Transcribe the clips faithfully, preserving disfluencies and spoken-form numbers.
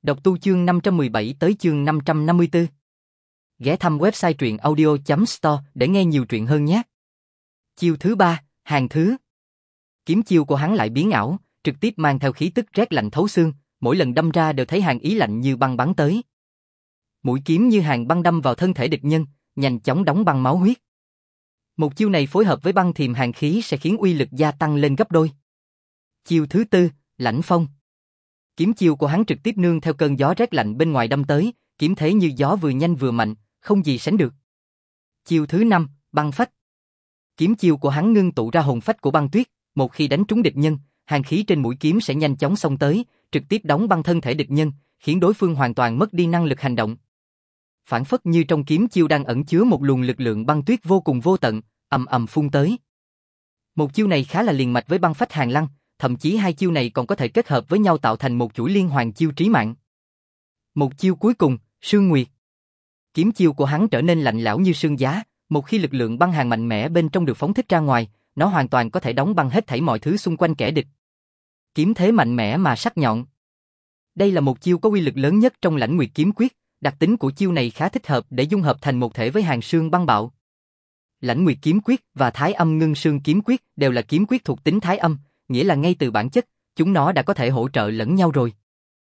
Đọc tu chương năm trăm mười bảy tới chương năm trăm năm mươi tư. Ghé thăm website truyện audio chấm store để nghe nhiều truyện hơn nhé. Chiêu thứ ba, hàng thứ. Kiếm chiêu của hắn lại biến ảo, trực tiếp mang theo khí tức rét lạnh thấu xương, mỗi lần đâm ra đều thấy hàng ý lạnh như băng bắn tới. Mũi kiếm như hàng băng đâm vào thân thể địch nhân, nhanh chóng đóng băng máu huyết. Một chiêu này phối hợp với băng thiềm hàng khí sẽ khiến uy lực gia tăng lên gấp đôi. Chiêu thứ tư, lãnh phong. Kiếm chiêu của hắn trực tiếp nương theo cơn gió rét lạnh bên ngoài đâm tới, kiếm thế như gió vừa nhanh vừa mạnh, không gì sánh được. Chiêu thứ năm, băng phách. Kiếm chiêu của hắn ngưng tụ ra hồn phách của băng tuyết, một khi đánh trúng địch nhân, hàng khí trên mũi kiếm sẽ nhanh chóng xông tới, trực tiếp đóng băng thân thể địch nhân, khiến đối phương hoàn toàn mất đi năng lực hành động. Phản phất như trong kiếm chiêu đang ẩn chứa một luồng lực lượng băng tuyết vô cùng vô tận, ầm ầm phun tới. Một chiêu này khá là liền mạch với băng phách hàng lăng, thậm chí hai chiêu này còn có thể kết hợp với nhau tạo thành một chuỗi liên hoàn chiêu trí mạng. Một chiêu cuối cùng, Sương Nguyệt. Kiếm chiêu của hắn trở nên lạnh lẽo như sương giá, một khi lực lượng băng hàng mạnh mẽ bên trong được phóng thích ra ngoài, nó hoàn toàn có thể đóng băng hết thảy mọi thứ xung quanh kẻ địch. Kiếm thế mạnh mẽ mà sắc nhọn. Đây là một chiêu có uy lực lớn nhất trong Lãnh Nguyệt kiếm quyết, đặc tính của chiêu này khá thích hợp để dung hợp thành một thể với Hàng Sương băng bạo. Lãnh Nguyệt kiếm quyết và Thái Âm Ngưng Sương kiếm quyết đều là kiếm quyết thuộc tính Thái Âm, nghĩa là ngay từ bản chất, chúng nó đã có thể hỗ trợ lẫn nhau rồi.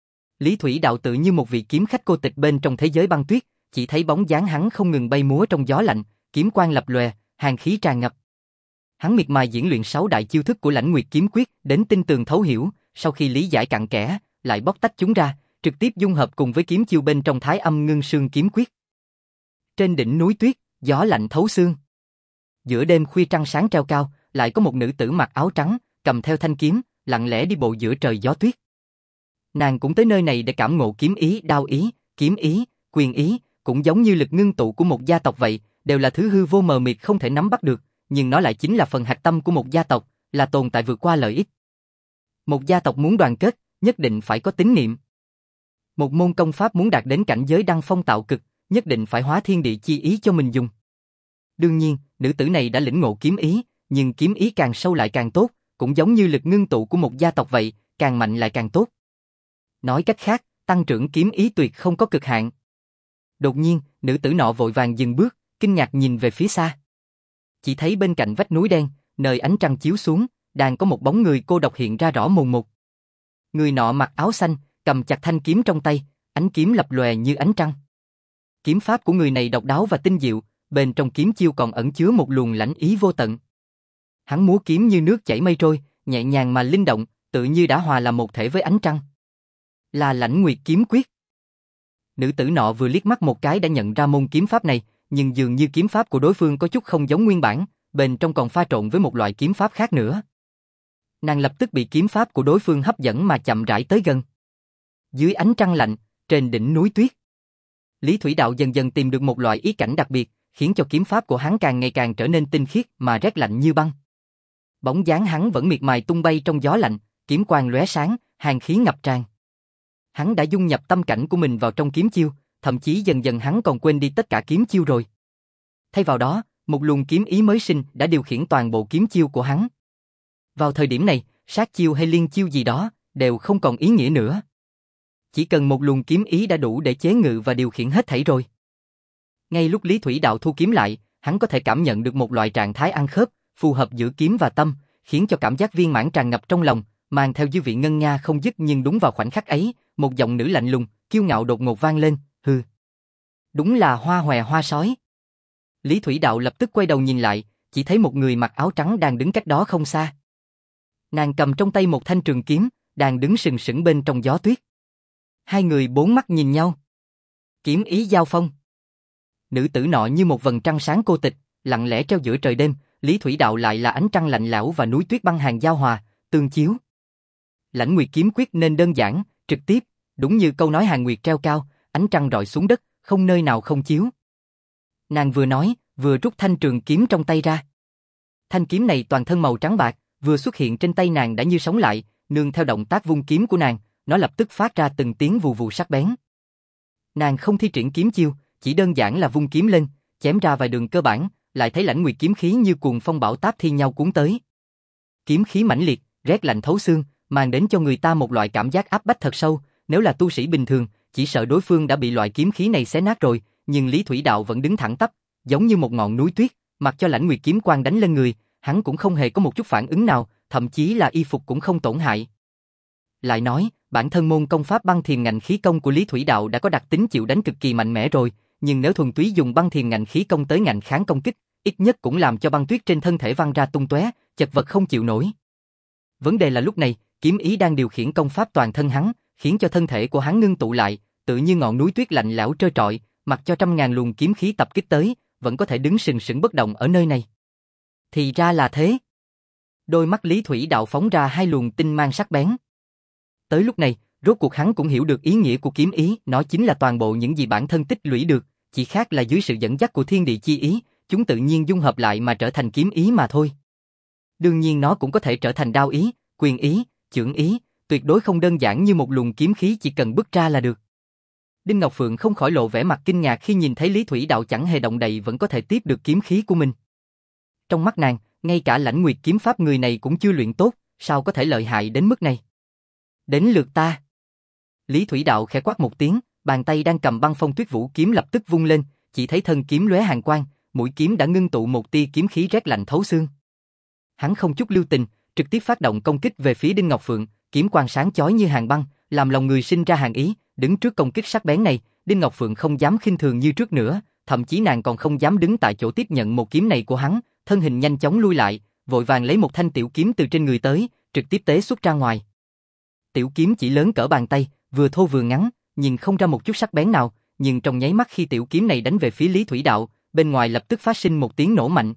Lý Thủy Đạo tự như một vị kiếm khách cô tịch bên trong thế giới băng tuyết, chỉ thấy bóng dáng hắn không ngừng bay múa trong gió lạnh, kiếm quang lập lòe, hàn khí tràn ngập. Hắn miệt mài diễn luyện sáu đại chiêu thức của Lãnh Nguyệt kiếm quyết đến tinh tường thấu hiểu, sau khi lý giải cặn kẽ, lại bóc tách chúng ra, trực tiếp dung hợp cùng với kiếm chiêu bên trong Thái Âm Ngưng Sương kiếm quyết. Trên đỉnh núi tuyết, gió lạnh thấu xương. Giữa đêm khuya trăng sáng treo cao, lại có một nữ tử mặc áo trắng, cầm theo thanh kiếm, lặng lẽ đi bộ giữa trời gió tuyết. Nàng cũng tới nơi này để cảm ngộ kiếm ý, đao ý, kiếm ý, quyền ý, cũng giống như lực ngưng tụ của một gia tộc vậy, đều là thứ hư vô mờ mịt không thể nắm bắt được, nhưng nó lại chính là phần hạch tâm của một gia tộc, là tồn tại vượt qua lợi ích. Một gia tộc muốn đoàn kết, nhất định phải có tín niệm. Một môn công pháp muốn đạt đến cảnh giới đăng phong tạo cực, nhất định phải hóa thiên địa chi ý cho mình dùng. Đương nhiên, nữ tử này đã lĩnh ngộ kiếm ý, nhưng kiếm ý càng sâu lại càng tốt, cũng giống như lực ngưng tụ của một gia tộc vậy, càng mạnh lại càng tốt. Nói cách khác, tăng trưởng kiếm ý tuyệt không có cực hạn. Đột nhiên, nữ tử nọ vội vàng dừng bước, kinh ngạc nhìn về phía xa. Chỉ thấy bên cạnh vách núi đen, nơi ánh trăng chiếu xuống, đang có một bóng người cô độc hiện ra rõ mồn một. Người nọ mặc áo xanh, cầm chặt thanh kiếm trong tay, ánh kiếm lập lòe như ánh trăng. Kiếm pháp của người này độc đáo và tinh diệu, bên trong kiếm chiêu còn ẩn chứa một luồng lãnh ý vô tận. Hắn múa kiếm như nước chảy mây trôi, nhẹ nhàng mà linh động, tự như đã hòa làm một thể với ánh trăng. Là Lãnh Nguyệt kiếm quyết. Nữ tử nọ vừa liếc mắt một cái đã nhận ra môn kiếm pháp này, nhưng dường như kiếm pháp của đối phương có chút không giống nguyên bản, bên trong còn pha trộn với một loại kiếm pháp khác nữa. Nàng lập tức bị kiếm pháp của đối phương hấp dẫn mà chậm rãi tới gần. Dưới ánh trăng lạnh, trên đỉnh núi tuyết, Lý Thủy Đạo dần dần tìm được một loại ý cảnh đặc biệt, khiến cho kiếm pháp của hắn càng ngày càng trở nên tinh khiết mà rét lạnh như băng. Bóng dáng hắn vẫn miệt mài tung bay trong gió lạnh, kiếm quang lóe sáng, hàn khí ngập tràn. Hắn đã dung nhập tâm cảnh của mình vào trong kiếm chiêu, thậm chí dần dần hắn còn quên đi tất cả kiếm chiêu rồi. Thay vào đó, một luồng kiếm ý mới sinh đã điều khiển toàn bộ kiếm chiêu của hắn. Vào thời điểm này, sát chiêu hay liên chiêu gì đó đều không còn ý nghĩa nữa. Chỉ cần một luồng kiếm ý đã đủ để chế ngự và điều khiển hết thảy rồi. Ngay lúc Lý Thủy Đạo thu kiếm lại, hắn có thể cảm nhận được một loại trạng thái ăn khớp, phù hợp giữa kiếm và tâm, khiến cho cảm giác viên mãn tràn ngập trong lòng, mang theo dư vị ngân nga không dứt. Nhưng đúng vào khoảnh khắc ấy, một giọng nữ lạnh lùng, kiêu ngạo đột ngột vang lên, hừ. Đúng là hoa hòe hoa sói. Lý Thủy Đạo lập tức quay đầu nhìn lại, chỉ thấy một người mặc áo trắng đang đứng cách đó không xa. Nàng cầm trong tay một thanh trường kiếm, đang đứng sừng sững bên trong gió tuyết. Hai người bốn mắt nhìn nhau. Kiếm ý giao phong. Nữ tử nọ như một vầng trăng sáng cô tịch, lặng lẽ treo giữa trời đêm, Lý Thủy Đạo lại là ánh trăng lạnh lẽo và núi tuyết băng hàng giao hòa, tương chiếu. Lãnh Nguyệt kiếm quyết nên đơn giản, trực tiếp, đúng như câu nói Hàn Nguyệt treo cao, ánh trăng rọi xuống đất, không nơi nào không chiếu. Nàng vừa nói, vừa rút thanh trường kiếm trong tay ra. Thanh kiếm này toàn thân màu trắng bạc, vừa xuất hiện trên tay nàng đã như sống lại, nương theo động tác vung kiếm của nàng, nó lập tức phát ra từng tiếng vù vù sắc bén. Nàng không thi triển kiếm chiêu, chỉ đơn giản là vung kiếm lên, chém ra vài đường cơ bản, lại thấy Lãnh Nguyệt kiếm khí như cuồng phong bão táp thi nhau cuốn tới. Kiếm khí mãnh liệt, rét lạnh thấu xương, mang đến cho người ta một loại cảm giác áp bách thật sâu, nếu là tu sĩ bình thường, chỉ sợ đối phương đã bị loại kiếm khí này xé nát rồi, nhưng Lý Thủy Đạo vẫn đứng thẳng tắp, giống như một ngọn núi tuyết, mặc cho Lãnh Nguyệt kiếm quang đánh lên người, hắn cũng không hề có một chút phản ứng nào, thậm chí là y phục cũng không tổn hại. Lại nói, bản thân môn công pháp băng thiềm ngạnh khí công của Lý Thủy Đạo đã có đặc tính chịu đánh cực kỳ mạnh mẽ rồi, nhưng nếu thuần túy dùng băng thiềm ngạnh khí công tới ngạnh kháng công kích, ít nhất cũng làm cho băng tuyết trên thân thể văng ra tung tóe, chật vật không chịu nổi. Vấn đề là lúc này, kiếm ý đang điều khiển công pháp toàn thân hắn, khiến cho thân thể của hắn ngưng tụ lại, tự như ngọn núi tuyết lạnh lẽo trơ trọi, mặc cho trăm ngàn luồng kiếm khí tập kích tới, vẫn có thể đứng sừng sững bất động ở nơi này. Thì ra là thế. Đôi mắt Lý Thủy Đạo phóng ra hai luồng tinh mang sắc bén. Tới lúc này, rốt cuộc hắn cũng hiểu được ý nghĩa của kiếm ý, nó chính là toàn bộ những gì bản thân tích lũy được, chỉ khác là dưới sự dẫn dắt của thiên địa chi ý, chúng tự nhiên dung hợp lại mà trở thành kiếm ý mà thôi. Đương nhiên nó cũng có thể trở thành đao ý, quyền ý, chưởng ý, tuyệt đối không đơn giản như một luồng kiếm khí chỉ cần bứt ra là được. Đinh Ngọc Phượng không khỏi lộ vẻ mặt kinh ngạc khi nhìn thấy Lý Thủy Đạo chẳng hề động đậy vẫn có thể tiếp được kiếm khí của mình. Trong mắt nàng, ngay cả Lãnh Nguyệt kiếm pháp người này cũng chưa luyện tốt, sao có thể lợi hại đến mức này? Đến lượt ta. Lý Thủy Đạo khẽ quát một tiếng, bàn tay đang cầm băng phong tuyết vũ kiếm lập tức vung lên, chỉ thấy thân kiếm lóe hàn quang, mũi kiếm đã ngưng tụ một tia kiếm khí rét lạnh thấu xương. Hắn không chút lưu tình, trực tiếp phát động công kích về phía Đinh Ngọc Phượng, kiếm quang sáng chói như hàn băng, làm lòng người sinh ra hàn ý. Đứng trước công kích sắc bén này, Đinh Ngọc Phượng không dám khinh thường như trước nữa, thậm chí nàng còn không dám đứng tại chỗ tiếp nhận một kiếm này của hắn, thân hình nhanh chóng lui lại, vội vàng lấy một thanh tiểu kiếm từ trên người tới, trực tiếp tế xuất ra ngoài. Tiểu kiếm chỉ lớn cỡ bàn tay, vừa thô vừa ngắn, nhìn không ra một chút sắc bén nào, nhưng trong nháy mắt khi tiểu kiếm này đánh về phía Lý Thủy Đạo, bên ngoài lập tức phát sinh một tiếng nổ mạnh.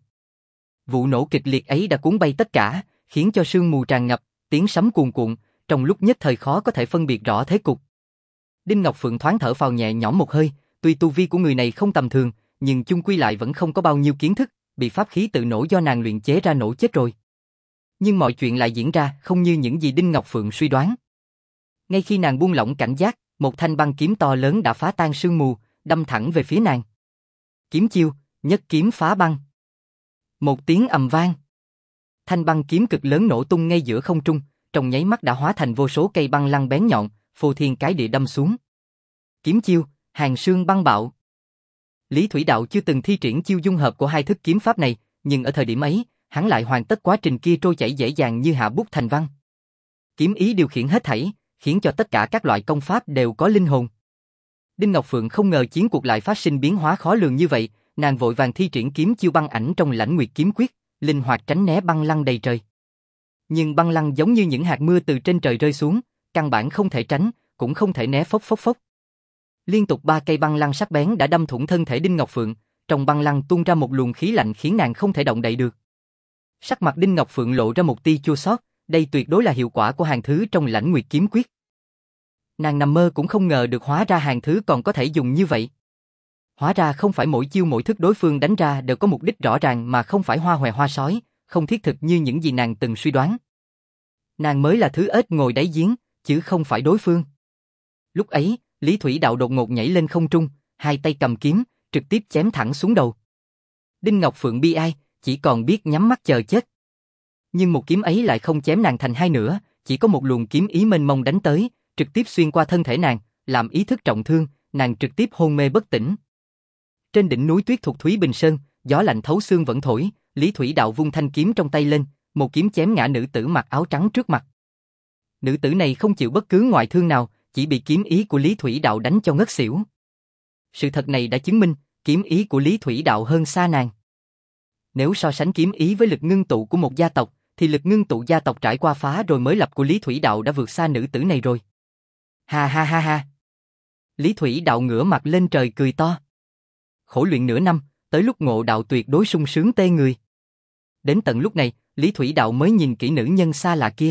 Vụ nổ kịch liệt ấy đã cuốn bay tất cả, khiến cho sương mù tràn ngập, tiếng sấm cuồn cuộn, trong lúc nhất thời khó có thể phân biệt rõ thế cục. Đinh Ngọc Phượng thoáng thở phào nhẹ nhõm một hơi, tuy tu vi của người này không tầm thường, nhưng chung quy lại vẫn không có bao nhiêu kiến thức, bị pháp khí tự nổ do nàng luyện chế ra nổ chết rồi. Nhưng mọi chuyện lại diễn ra không như những gì Đinh Ngọc Phượng suy đoán. Ngay khi nàng buông lỏng cảnh giác, một thanh băng kiếm to lớn đã phá tan sương mù, đâm thẳng về phía nàng. Kiếm chiêu, nhất kiếm phá băng. Một tiếng ầm vang. Thanh băng kiếm cực lớn nổ tung ngay giữa không trung, trong nháy mắt đã hóa thành vô số cây băng lăng bén nhọn, phô thiên cái địa đâm xuống. Kiếm chiêu, hàn sương băng bạo. Lý Thủy Đạo chưa từng thi triển chiêu dung hợp của hai thức kiếm pháp này, nhưng ở thời điểm ấy, hắn lại hoàn tất quá trình kia trôi chảy dễ dàng như hạ bút thành văn. Kiếm ý điều khiển hết thảy, khiến cho tất cả các loại công pháp đều có linh hồn. Đinh Ngọc Phượng không ngờ chiến cuộc lại phát sinh biến hóa khó lường như vậy, nàng vội vàng thi triển kiếm chiêu băng ảnh trong Lãnh Nguyệt kiếm quyết, linh hoạt tránh né băng lăng đầy trời. Nhưng băng lăng giống như những hạt mưa từ trên trời rơi xuống, căn bản không thể tránh, cũng không thể né phốc phốc phốc. Liên tục ba cây băng lăng sắc bén đã đâm thủng thân thể Đinh Ngọc Phượng, trong băng lăng tuôn ra một luồng khí lạnh khiến nàng không thể động đậy được. Sắc mặt Đinh Ngọc Phượng lộ ra một tia chua xót, đây tuyệt đối là hiệu quả của hàng thứ trong Lãnh Nguyệt kiếm quyết. Nàng nằm mơ cũng không ngờ được hóa ra hàng thứ còn có thể dùng như vậy. Hóa ra không phải mỗi chiêu mỗi thức đối phương đánh ra đều có mục đích rõ ràng mà không phải hoa hòe hoa sói, không thiết thực như những gì nàng từng suy đoán. Nàng mới là thứ ếch ngồi đáy giếng, chứ không phải đối phương. Lúc ấy, Lý Thủy Đạo đột ngột nhảy lên không trung, hai tay cầm kiếm, trực tiếp chém thẳng xuống đầu. Đinh Ngọc Phượng bi ai, chỉ còn biết nhắm mắt chờ chết. Nhưng một kiếm ấy lại không chém nàng thành hai nửa, chỉ có một luồng kiếm ý mênh mông đánh tới, trực tiếp xuyên qua thân thể nàng, làm ý thức trọng thương, nàng trực tiếp hôn mê bất tỉnh. Trên đỉnh núi tuyết thuộc Thúy Bình Sơn, gió lạnh thấu xương vẫn thổi, Lý Thủy Đạo vung thanh kiếm trong tay lên, một kiếm chém ngã nữ tử mặc áo trắng trước mặt. Nữ tử này không chịu bất cứ ngoại thương nào, chỉ bị kiếm ý của Lý Thủy Đạo đánh cho ngất xỉu. Sự thật này đã chứng minh, kiếm ý của Lý Thủy Đạo hơn xa nàng. Nếu so sánh kiếm ý với lực ngưng tụ của một gia tộc, thì lực ngưng tụ gia tộc trải qua phá rồi mới lập của Lý Thủy Đạo đã vượt xa nữ tử này rồi. Ha ha ha ha. Lý Thủy Đạo ngửa mặt lên trời cười to. Khổ luyện nửa năm, tới lúc ngộ đạo tuyệt đối sung sướng tê người. Đến tận lúc này, Lý Thủy Đạo mới nhìn kỹ nữ nhân xa lạ kia.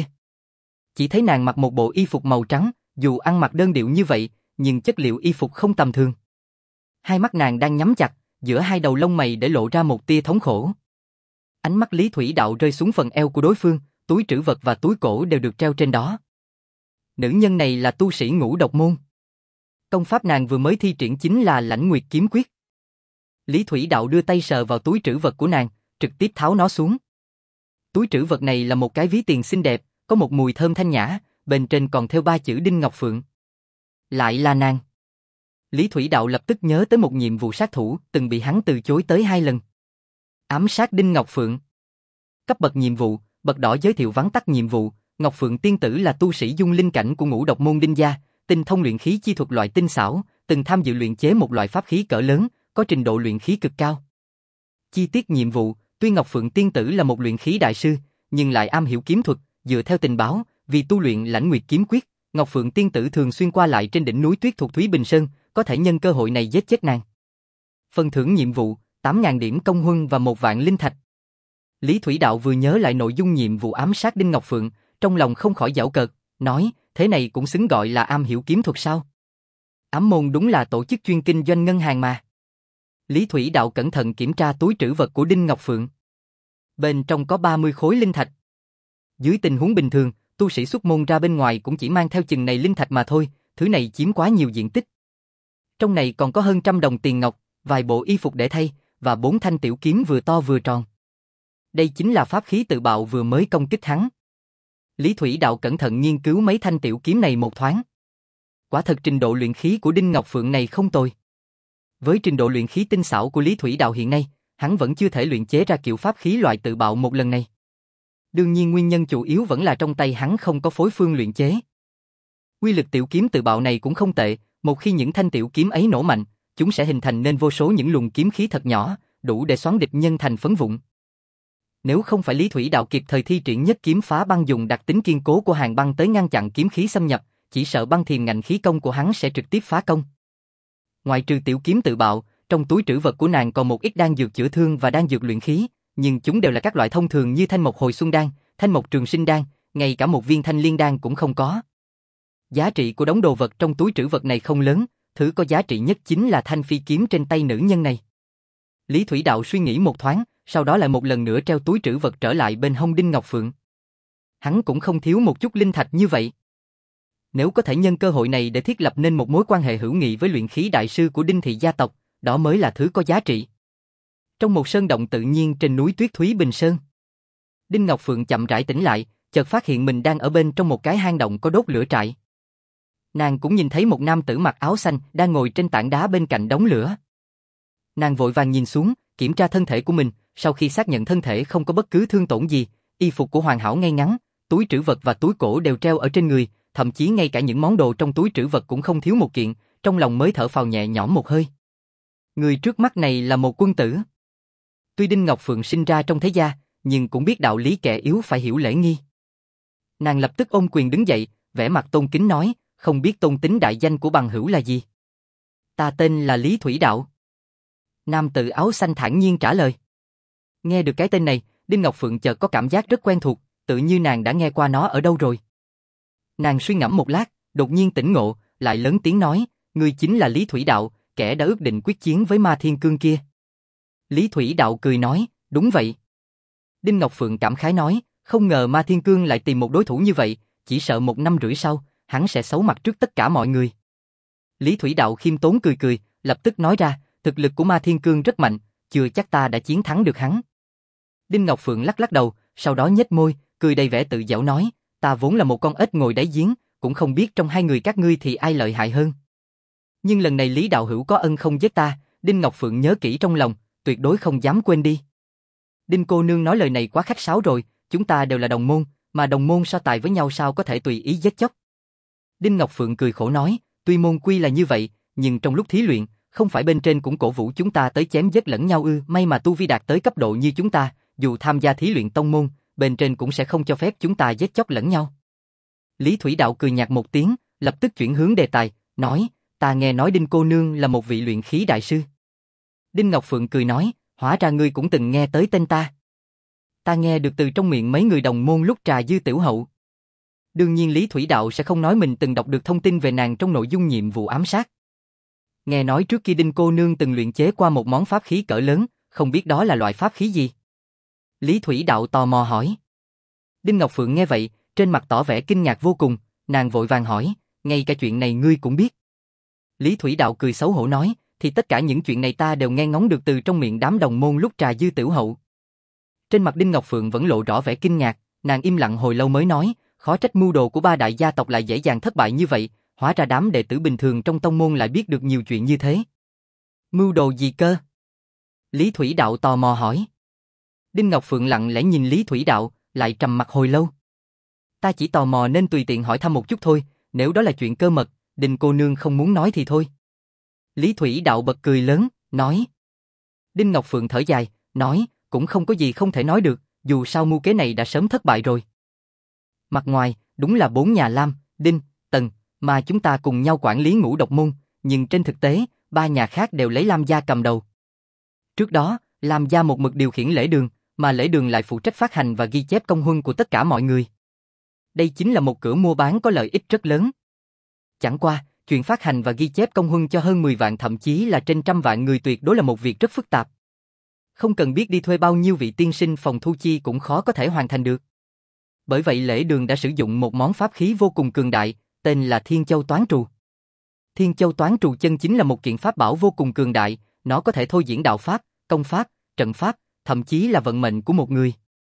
Chỉ thấy nàng mặc một bộ y phục màu trắng, dù ăn mặc đơn điệu như vậy, nhưng chất liệu y phục không tầm thường. Hai mắt nàng đang nhắm chặt, giữa hai đầu lông mày để lộ ra một tia thống khổ. Ánh mắt Lý Thủy Đạo rơi xuống phần eo của đối phương, túi trữ vật và túi cổ đều được treo trên đó. Nữ nhân này là tu sĩ Ngũ Độc môn. Công pháp nàng vừa mới thi triển chính là Lãnh Nguyệt kiếm quyết. Lý Thủy Đạo đưa tay sờ vào túi trữ vật của nàng, trực tiếp tháo nó xuống. Túi trữ vật này là một cái ví tiền xinh đẹp, có một mùi thơm thanh nhã, bên trên còn thêu ba chữ Đinh Ngọc Phượng. Lại là nàng. Lý Thủy Đạo lập tức nhớ tới một nhiệm vụ sát thủ từng bị hắn từ chối tới hai lần. Ám sát Đinh Ngọc Phượng. Cấp bậc nhiệm vụ, bậc đỏ giới thiệu vắn tắt nhiệm vụ. Ngọc Phượng tiên tử là tu sĩ dung linh cảnh của Ngũ Độc môn Đinh gia, tinh thông luyện khí chi thuật loại tinh xảo, từng tham dự luyện chế một loại pháp khí cỡ lớn, có trình độ luyện khí cực cao. Chi tiết nhiệm vụ, tuy Ngọc Phượng tiên tử là một luyện khí đại sư, nhưng lại am hiểu kiếm thuật, dựa theo tình báo, vì tu luyện Lãnh Nguyệt kiếm quyết, Ngọc Phượng tiên tử thường xuyên qua lại trên đỉnh núi tuyết thuộc Thúy Bình Sơn, có thể nhân cơ hội này giết chết nàng. Phần thưởng nhiệm vụ, tám nghìn điểm công huân và một vạn linh thạch. Lý Thủy Đạo vừa nhớ lại nội dung nhiệm vụ ám sát Đinh Ngọc Phượng, trong lòng không khỏi giễu cợt, nói, thế này cũng xứng gọi là am hiểu kiếm thuật sao? Ám môn đúng là tổ chức chuyên kinh doanh ngân hàng mà. Lý Thủy Đạo cẩn thận kiểm tra túi trữ vật của Đinh Ngọc Phượng. Bên trong có ba mươi khối linh thạch. Dưới tình huống bình thường, tu sĩ xuất môn ra bên ngoài cũng chỉ mang theo chừng này linh thạch mà thôi, thứ này chiếm quá nhiều diện tích. Trong này còn có hơn trăm đồng tiền ngọc, vài bộ y phục để thay, và bốn thanh tiểu kiếm vừa to vừa tròn. Đây chính là pháp khí tự bạo vừa mới công kích hắn. Lý Thủy Đạo cẩn thận nghiên cứu mấy thanh tiểu kiếm này một thoáng. Quả thật trình độ luyện khí của Đinh Ngọc Phượng này không tồi. Với trình độ luyện khí tinh xảo của Lý Thủy Đạo hiện nay, hắn vẫn chưa thể luyện chế ra kiểu pháp khí loại tự bạo một lần này. Đương nhiên nguyên nhân chủ yếu vẫn là trong tay hắn không có phối phương luyện chế. Quy lực tiểu kiếm tự bạo này cũng không tệ, một khi những thanh tiểu kiếm ấy nổ mạnh, chúng sẽ hình thành nên vô số những luồng kiếm khí thật nhỏ, đủ để xoắn địch nhân thành phấn vụn. Nếu không phải Lý Thủy Đạo kịp thời thi triển nhất kiếm phá băng dùng đặc tính kiên cố của hàng băng tới ngăn chặn kiếm khí xâm nhập, chỉ sợ băng thiềm ngạnh khí công của hắn sẽ trực tiếp phá công. Ngoài trừ tiểu kiếm tự bạo, trong túi trữ vật của nàng còn một ít đan dược chữa thương và đan dược luyện khí, nhưng chúng đều là các loại thông thường như thanh mộc hồi xuân đan, thanh mộc trường sinh đan, ngay cả một viên thanh liên đan cũng không có. Giá trị của đống đồ vật trong túi trữ vật này không lớn, thứ có giá trị nhất chính là thanh phi kiếm trên tay nữ nhân này. Lý Thủy Đạo suy nghĩ một thoáng, sau đó lại một lần nữa treo túi trữ vật trở lại bên hông Đinh Ngọc Phượng. Hắn cũng không thiếu một chút linh thạch như vậy. Nếu có thể nhân cơ hội này để thiết lập nên một mối quan hệ hữu nghị với luyện khí đại sư của Đinh thị gia tộc, đó mới là thứ có giá trị. Trong một sơn động tự nhiên trên núi tuyết Thúy Bình Sơn, Đinh Ngọc Phượng chậm rãi tỉnh lại, chợt phát hiện mình đang ở bên trong một cái hang động có đốt lửa trại. Nàng cũng nhìn thấy một nam tử mặc áo xanh đang ngồi trên tảng đá bên cạnh đống lửa. Nàng vội vàng nhìn xuống, kiểm tra thân thể của mình, sau khi xác nhận thân thể không có bất cứ thương tổn gì, y phục của hoàn hảo ngay ngắn, túi trữ vật và túi cổ đều treo ở trên người, thậm chí ngay cả những món đồ trong túi trữ vật cũng không thiếu một kiện, trong lòng mới thở phào nhẹ nhõm một hơi. Người trước mắt này là một quân tử. Tuy Đinh Ngọc Phượng sinh ra trong thế gia, nhưng cũng biết đạo lý kẻ yếu phải hiểu lễ nghi. Nàng lập tức ôm quyền đứng dậy, vẻ mặt tôn kính nói, không biết tôn tính đại danh của bằng hữu là gì? Ta tên là Lý Thủy Đạo. Nam tử áo xanh thản nhiên trả lời. Nghe được cái tên này, Đinh Ngọc Phượng chợt có cảm giác rất quen thuộc, tự như nàng đã nghe qua nó ở đâu rồi. Nàng suy ngẫm một lát, đột nhiên tỉnh ngộ, lại lớn tiếng nói, ngươi chính là Lý Thủy Đạo, kẻ đã ước định quyết chiến với Ma Thiên Cương kia. Lý Thủy Đạo cười nói, đúng vậy. Đinh Ngọc Phượng cảm khái nói, không ngờ Ma Thiên Cương lại tìm một đối thủ như vậy, chỉ sợ một năm rưỡi sau, hắn sẽ xấu mặt trước tất cả mọi người. Lý Thủy Đạo khiêm tốn cười cười, lập tức nói ra, thực lực của Ma Thiên Cương rất mạnh, chưa chắc ta đã chiến thắng được hắn. Đinh Ngọc Phượng lắc lắc đầu, sau đó nhếch môi, cười đầy vẻ tự giễu nói, ta vốn là một con ếch ngồi đáy giếng, cũng không biết trong hai người các ngươi thì ai lợi hại hơn. Nhưng lần này Lý đạo hữu có ân không giết ta, Đinh Ngọc Phượng nhớ kỹ trong lòng, tuyệt đối không dám quên đi. Đinh cô nương nói lời này quá khách sáo rồi, chúng ta đều là đồng môn, mà đồng môn so tài với nhau sao có thể tùy ý giết chóc. Đinh Ngọc Phượng cười khổ nói, tuy môn quy là như vậy, nhưng trong lúc thí luyện, không phải bên trên cũng cổ vũ chúng ta tới chém giết lẫn nhau ư? May mà tu vi đạt tới cấp độ như chúng ta, dù tham gia thí luyện tông môn, bên trên cũng sẽ không cho phép chúng ta giết chóc lẫn nhau. Lý Thủy Đạo cười nhạt một tiếng, lập tức chuyển hướng đề tài, nói, ta nghe nói Đinh cô nương là một vị luyện khí đại sư. Đinh Ngọc Phượng cười nói, hóa ra ngươi cũng từng nghe tới tên ta. Ta nghe được từ trong miệng mấy người đồng môn lúc trà dư tiểu hậu. Đương nhiên Lý Thủy Đạo sẽ không nói mình từng đọc được thông tin về nàng trong nội dung nhiệm vụ ám sát. Nghe nói trước kia Đinh cô nương từng luyện chế qua một món pháp khí cỡ lớn, không biết đó là loại pháp khí gì? Lý Thủy Đạo tò mò hỏi. Đinh Ngọc Phượng nghe vậy, trên mặt tỏ vẻ kinh ngạc vô cùng, nàng vội vàng hỏi, ngay cả chuyện này ngươi cũng biết. Lý Thủy Đạo cười xấu hổ nói, thì tất cả những chuyện này ta đều nghe ngóng được từ trong miệng đám đồng môn lúc trà dư tiểu hậu. Trên mặt Đinh Ngọc Phượng vẫn lộ rõ vẻ kinh ngạc, nàng im lặng hồi lâu mới nói, khó trách mưu đồ của ba đại gia tộc lại dễ dàng thất bại như vậy, hóa ra đám đệ tử bình thường trong tông môn lại biết được nhiều chuyện như thế. Mưu đồ gì cơ? Lý Thủy Đạo tò mò hỏi. Đinh Ngọc Phượng lặng lẽ nhìn Lý Thủy Đạo, lại trầm mặc hồi lâu. Ta chỉ tò mò nên tùy tiện hỏi thăm một chút thôi, nếu đó là chuyện cơ mật, Đinh cô nương không muốn nói thì thôi. Lý Thủy Đạo bật cười lớn, nói. Đinh Ngọc Phượng thở dài, nói, cũng không có gì không thể nói được, dù sao mưu kế này đã sớm thất bại rồi. Mặt ngoài, đúng là bốn nhà Lam, Đinh, Tần, mà chúng ta cùng nhau quản lý Ngũ Độc môn, nhưng trên thực tế, ba nhà khác đều lấy Lam gia cầm đầu. Trước đó, Lam gia một mực điều khiển lễ đường, mà lễ đường lại phụ trách phát hành và ghi chép công huân của tất cả mọi người. Đây chính là một cửa mua bán có lợi ích rất lớn. Chẳng qua, chuyện phát hành và ghi chép công huân cho hơn mười vạn thậm chí là trên trăm vạn người tuyệt đối là một việc rất phức tạp. Không cần biết đi thuê bao nhiêu vị tiên sinh phòng thu chi cũng khó có thể hoàn thành được. Bởi vậy lễ đường đã sử dụng một món pháp khí vô cùng cường đại, tên là Thiên Châu Toán Trù. Thiên Châu Toán Trù chân chính là một kiện pháp bảo vô cùng cường đại, nó có thể thôi diễn đạo pháp, công pháp, trận pháp, thậm chí là vận mệnh của một người.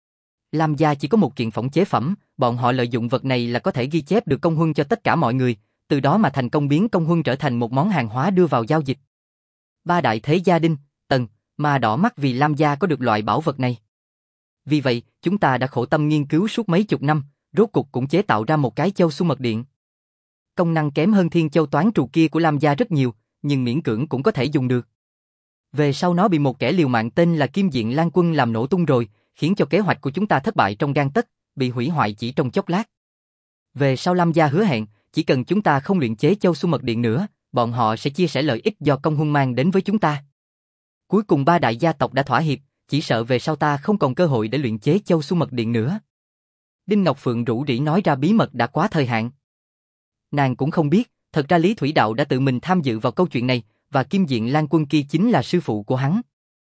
Lam gia chỉ có một kiện phỏng chế phẩm, bọn họ lợi dụng vật này là có thể ghi chép được công huân cho tất cả mọi người, từ đó mà thành công biến công huân trở thành một món hàng hóa đưa vào giao dịch. Ba đại thế gia Đinh, Tần, mà đỏ mắt vì Lam gia có được loại bảo vật này. Vì vậy, chúng ta đã khổ tâm nghiên cứu suốt mấy chục năm, rốt cục cũng chế tạo ra một cái Châu Su Mật Điện. Công năng kém hơn Thiên Châu Toán Trù kia của Lam gia rất nhiều, nhưng miễn cưỡng cũng có thể dùng được. Về sau nó bị một kẻ liều mạng tên là Kim Diện Lan Quân làm nổ tung rồi, khiến cho kế hoạch của chúng ta thất bại trong gang tấc, bị hủy hoại chỉ trong chốc lát. Về sau Lam gia hứa hẹn, chỉ cần chúng ta không luyện chế Châu Su Mật Điện nữa, bọn họ sẽ chia sẻ lợi ích do công huân mang đến với chúng ta. Cuối cùng ba đại gia tộc đã thỏa hiệp, chỉ sợ về sau ta không còn cơ hội để luyện chế Châu Su Mật Điện nữa. Đinh Ngọc Phượng rủ rỉ nói ra bí mật đã quá thời hạn. Nàng cũng không biết, thật ra Lý Thủy Đạo đã tự mình tham dự vào câu chuyện này, và Kim Diện Lan Quân kia chính là sư phụ của hắn.